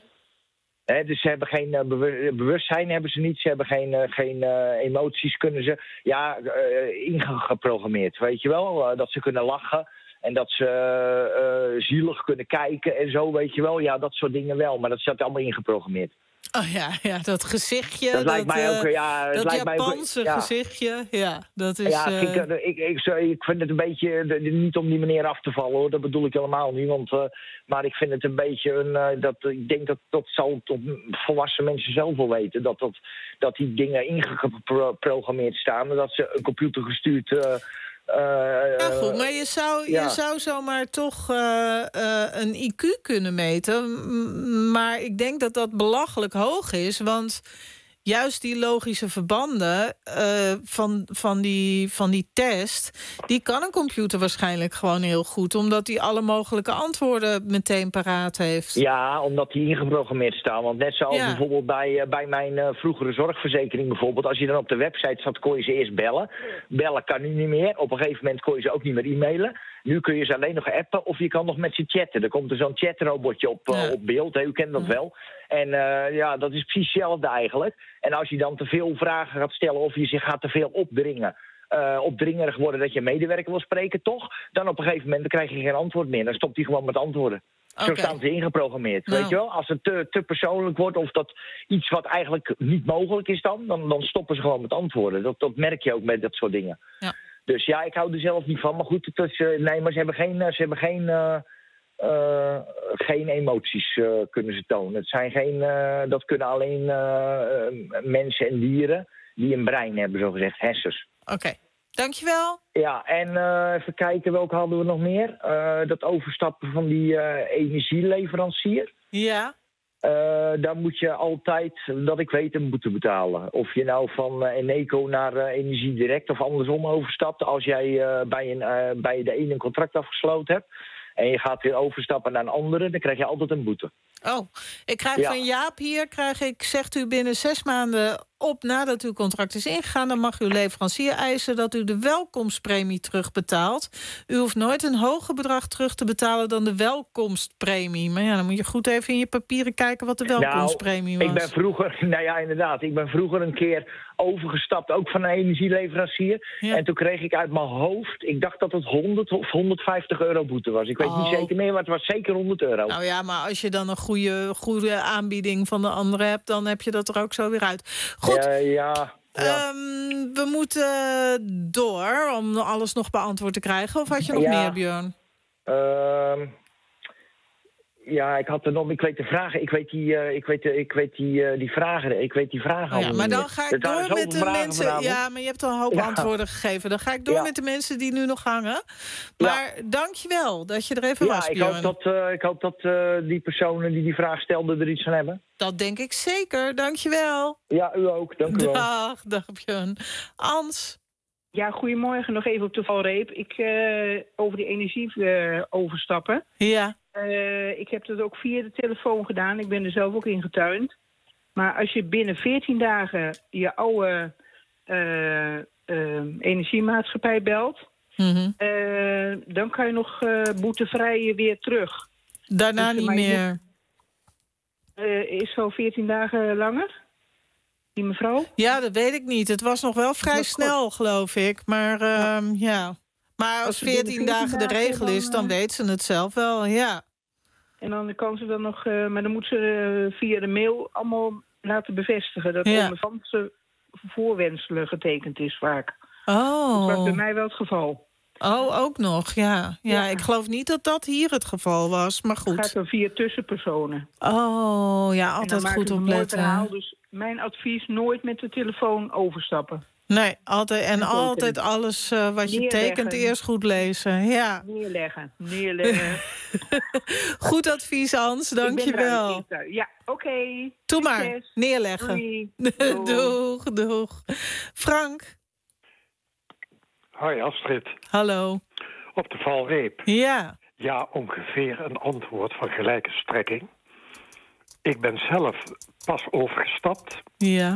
He, dus ze hebben geen uh, bewu- bewustzijn, hebben ze niet. Ze hebben geen, uh, geen uh, emoties, kunnen ze ja, uh, ingeprogrammeerd, weet je wel. Uh, dat ze kunnen lachen en dat ze uh, uh, zielig kunnen kijken en zo, weet je wel. Ja, dat soort dingen wel, maar dat staat allemaal ingeprogrammeerd. Oh ja, ja, dat gezichtje. Dat, dat lijkt mij ook, ja, het dat lijkt Japanse mij ook, ja. gezichtje, ja, dat is... Ja, uh... ik, ik, ik, ik vind het een beetje, niet om die meneer af te vallen hoor, dat bedoel ik helemaal niet. Want, uh, maar ik vind het een beetje, een, uh, dat, ik denk dat dat zal tot volwassen mensen zelf wel weten. Dat, dat, dat die dingen ingeprogrammeerd staan en dat ze een computer gestuurd... Uh, Uh, ja, goed, maar je zou, ja. je zou zomaar toch uh, uh, een I Q kunnen meten. Maar ik denk dat dat belachelijk hoog is. Want juist die logische verbanden uh, van, van, die, van die test, die kan een computer waarschijnlijk gewoon heel goed, omdat die alle mogelijke antwoorden meteen paraat heeft. Ja, omdat die ingeprogrammeerd staan. Want net zoals ja. bijvoorbeeld bij, uh, bij mijn uh, vroegere zorgverzekering bijvoorbeeld, als je dan op de website zat, kon je ze eerst bellen. Bellen kan nu niet meer. Op een gegeven moment kon je ze ook niet meer e-mailen. Nu kun je ze alleen nog appen of je kan nog met ze chatten. Er komt er zo'n chatrobotje op, uh, op beeld, hè? U kent dat ja. wel. En uh, ja, dat is precies hetzelfde eigenlijk. En als je dan te veel vragen gaat stellen of je zich gaat te veel opdringen, uh, opdringerig worden dat je medewerker wil spreken, toch? Dan op een gegeven moment dan krijg je geen antwoord meer. Dan stopt hij gewoon met antwoorden. Zo Okay. staan ze ingeprogrammeerd, Nou. weet je wel? Als het te, te persoonlijk wordt of dat iets wat eigenlijk niet mogelijk is dan... dan, dan stoppen ze gewoon met antwoorden. Dat, dat merk je ook met dat soort dingen. Ja. Dus ja, ik hou er zelf niet van. Maar goed, het is, uh, nee, maar ze hebben geen, uh, ze hebben geen, uh, uh, geen emoties uh, kunnen ze tonen. Het zijn geen, uh, dat kunnen alleen uh, uh, mensen en dieren die een brein hebben, zogezegd, hersens. Oké, okay. Dankjewel. Ja, en uh, even kijken, welke hadden we nog meer? Uh, dat overstappen van die uh, energieleverancier. Ja. Uh, daar moet je altijd, dat ik weet, een boete betalen. Of je nou van uh, Eneco naar uh, Energiedirect of andersom overstapt. Als jij uh, bij, een, uh, bij de ene een contract afgesloten hebt en je gaat weer overstappen naar een andere, dan krijg je altijd een boete. Oh, ik krijg Ja. van Jaap hier, krijg ik, zegt u binnen zes maanden op nadat uw contract is ingegaan, dan mag uw leverancier eisen dat u de welkomstpremie terugbetaalt. U hoeft nooit een hoger bedrag terug te betalen dan de welkomstpremie. Maar ja, dan moet je goed even in je papieren kijken wat de welkomstpremie nou, was. Ik ben vroeger, nou ja, inderdaad. Ik ben vroeger een keer overgestapt, ook van een energieleverancier. Ja. En toen kreeg ik uit mijn hoofd, ik dacht dat het honderd of honderdvijftig euro boete was. Ik weet Oh. niet zeker meer, maar het was zeker honderd euro. Nou ja, maar als je dan een goede, goede aanbieding van de andere hebt, dan heb je dat er ook zo weer uit. Goed. Ja, ja, ja. Um, we moeten door om alles nog beantwoord te krijgen. Of had je nog Ja. meer, Björn? Uh, ja, ik had er nog. Ik weet de vragen. Ik weet die. Uh, ik weet, de, ik weet die, uh, die vragen. Ik weet die vragen. Oh ja, al maar niet dan meer. ga Er ik waren door met zoveel de vragen mensen. vanavond. Ja, maar je hebt al een hoop Ja. antwoorden gegeven. Dan ga ik door Ja. met de mensen die nu nog hangen. Maar dank je wel dat je er even Ja, was, ik Björn. hoop dat, uh, ik hoop dat uh, die personen die die vraag stelden er iets van hebben. Dat denk ik zeker. Dank je wel. Ja, u ook. Dank u wel. Dag, dag Björn. Ans. Ja, goedemorgen. Nog even op de valreep. Ik, uh, over die energie uh, overstappen. Ja. Uh, ik heb dat ook via de telefoon gedaan. Ik ben er zelf ook in getuind. Maar als je binnen veertien dagen je oude uh, uh, energiemaatschappij belt... Mm-hmm. Uh, dan kan je nog uh, boetevrij weer terug. Daarna dus, niet meer. Uh, is zo veertien dagen langer? Die mevrouw? Ja, dat weet ik niet. Het was nog wel vrij snel, geloof ik. Maar uh, ja. ja. Maar als, als veertien dagen de regel is, dan, dan weet ze het zelf wel, ja. En dan kan ze dan nog... Uh, maar dan moet ze uh, via de mail allemaal laten bevestigen... dat ja. ondervanse voorwenselen getekend is vaak. Oh. Dat was bij mij wel het geval. Oh, ook nog, ja. ja. Ja, ik geloof niet dat dat hier het geval was, maar goed. Het gaat dan via tussenpersonen. Oh, ja, altijd goed opletten. Verhaal, dus mijn advies, nooit met de telefoon overstappen. Nee, altijd, en altijd alles uh, wat je neerleggen. tekent eerst goed lezen. Ja. Neerleggen, neerleggen. Goed advies, Hans, dank je wel. Ja, oké. Okay. Doe maar, neerleggen. Doei. Doeg. doeg, doeg. Frank. Hoi Astrid. Hallo. Op de valreep. Ja. Ja, ongeveer een antwoord van gelijke strekking. Ik ben zelf pas overgestapt. Ja.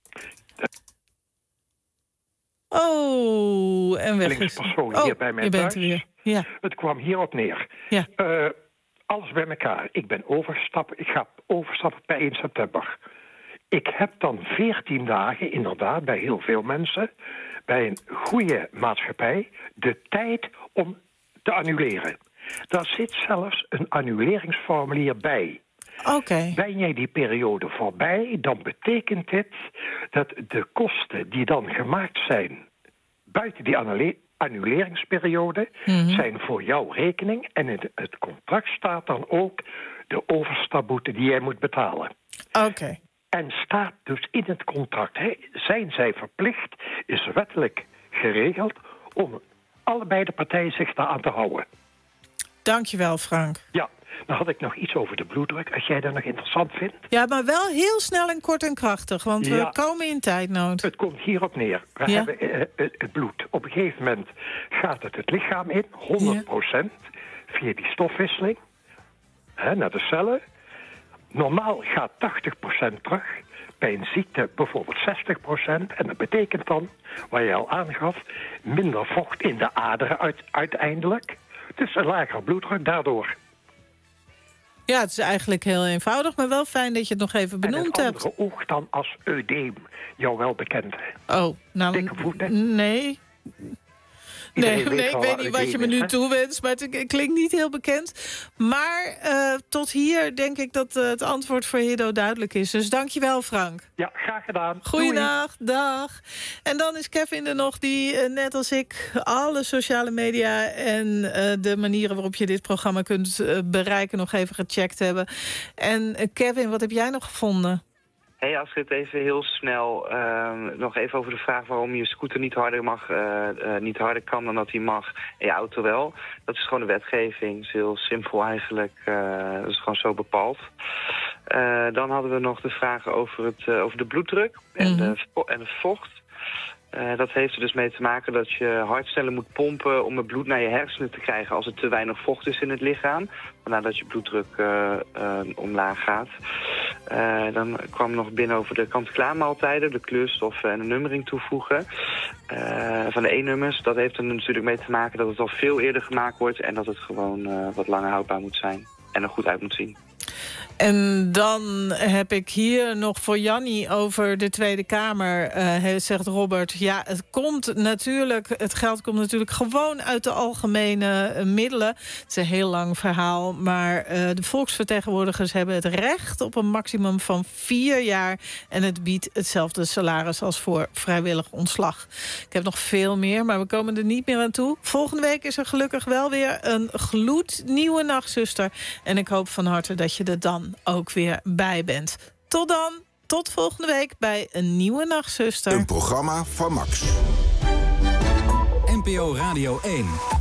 Oh, en weg is... persoon oh, hier bij mij je bent thuis. er weer. Ja. Het kwam hierop neer. Ja. Uh, alles bij elkaar. Ik ben overgestapt. Ik ga overstappen bij één september. Ik heb dan veertien dagen, inderdaad, bij heel veel mensen... bij een goede maatschappij de tijd om te annuleren. Daar zit zelfs een annuleringsformulier bij. Oké. Okay. Ben jij die periode voorbij, dan betekent dit dat de kosten die dan gemaakt zijn buiten die annule- annuleringsperiode mm-hmm. zijn voor jouw rekening. En in het contract staat dan ook de overstapboete die jij moet betalen. Oké. Okay. En staat dus in het contract, hè, zijn zij verplicht, is wettelijk geregeld om allebei de partijen zich daaraan te houden. Dankjewel, Frank. Ja, dan had ik nog iets over de bloeddruk, als jij dat nog interessant vindt. Ja, maar wel heel snel en kort en krachtig, want we ja, komen in tijdnood. Het komt hierop neer. We ja. hebben uh, het bloed. Op een gegeven moment gaat het het lichaam in, honderd procent, ja. via die stofwisseling, hè, naar de cellen. Normaal gaat tachtig procent terug. Bij een ziekte bijvoorbeeld zestig procent. En dat betekent dan, wat je al aangaf, minder vocht in de aderen uit, uiteindelijk. Dus een lagere bloeddruk daardoor. Ja, het is eigenlijk heel eenvoudig, maar wel fijn dat je het nog even benoemd hebt. En het andere oog dan als eudeem, jou wel bekend. Oh, nou, dikke voeten. Nee. Nee, weet nee ik wel weet wat niet het wat je me is, nu hè? toewenst, maar het klinkt niet heel bekend. Maar uh, tot hier denk ik dat uh, het antwoord voor Hiddo duidelijk is. Dus dankjewel, Frank. Ja, graag gedaan. Goeiedag, dag. En dan is Kevin er nog, die uh, net als ik alle sociale media en uh, de manieren waarop je dit programma kunt uh, bereiken nog even gecheckt hebben. En uh, Kevin, wat heb jij nog gevonden? Hey Astrid, even heel snel uh, nog even over de vraag waarom je scooter niet harder mag, uh, uh, niet harder kan dan dat hij mag en je auto wel. Dat is gewoon de wetgeving. Het is heel simpel eigenlijk. Uh, dat is gewoon zo bepaald. Uh, dan hadden we nog de vragen over, het, uh, over de bloeddruk en, mm-hmm. de, en het vocht. Uh, dat heeft er dus mee te maken dat je hart sneller moet pompen om het bloed naar je hersenen te krijgen als er te weinig vocht is in het lichaam. Vandaar dat je bloeddruk uh, uh, omlaag gaat. Uh, dan kwam nog binnen over de kant-en-klaar maaltijden, de kleurstoffen en de nummering toevoegen. Uh, van de E-nummers, dat heeft er natuurlijk mee te maken dat het al veel eerder gemaakt wordt en dat het gewoon uh, wat langer houdbaar moet zijn en er goed uit moet zien. En dan heb ik hier nog voor Jannie over de Tweede Kamer, uh, zegt Robert. Ja, het komt natuurlijk, het geld komt natuurlijk gewoon uit de algemene uh, middelen. Het is een heel lang verhaal, maar uh, de volksvertegenwoordigers hebben het recht op een maximum van vier jaar. En het biedt hetzelfde salaris als voor vrijwillig ontslag. Ik heb nog veel meer, maar we komen er niet meer aan toe. Volgende week is er gelukkig wel weer een gloednieuwe Nachtzuster. En ik hoop van harte dat je er dan ook weer bij bent. Tot dan, tot volgende week bij een nieuwe Nachtzuster. Een programma van Max. N P O Radio één.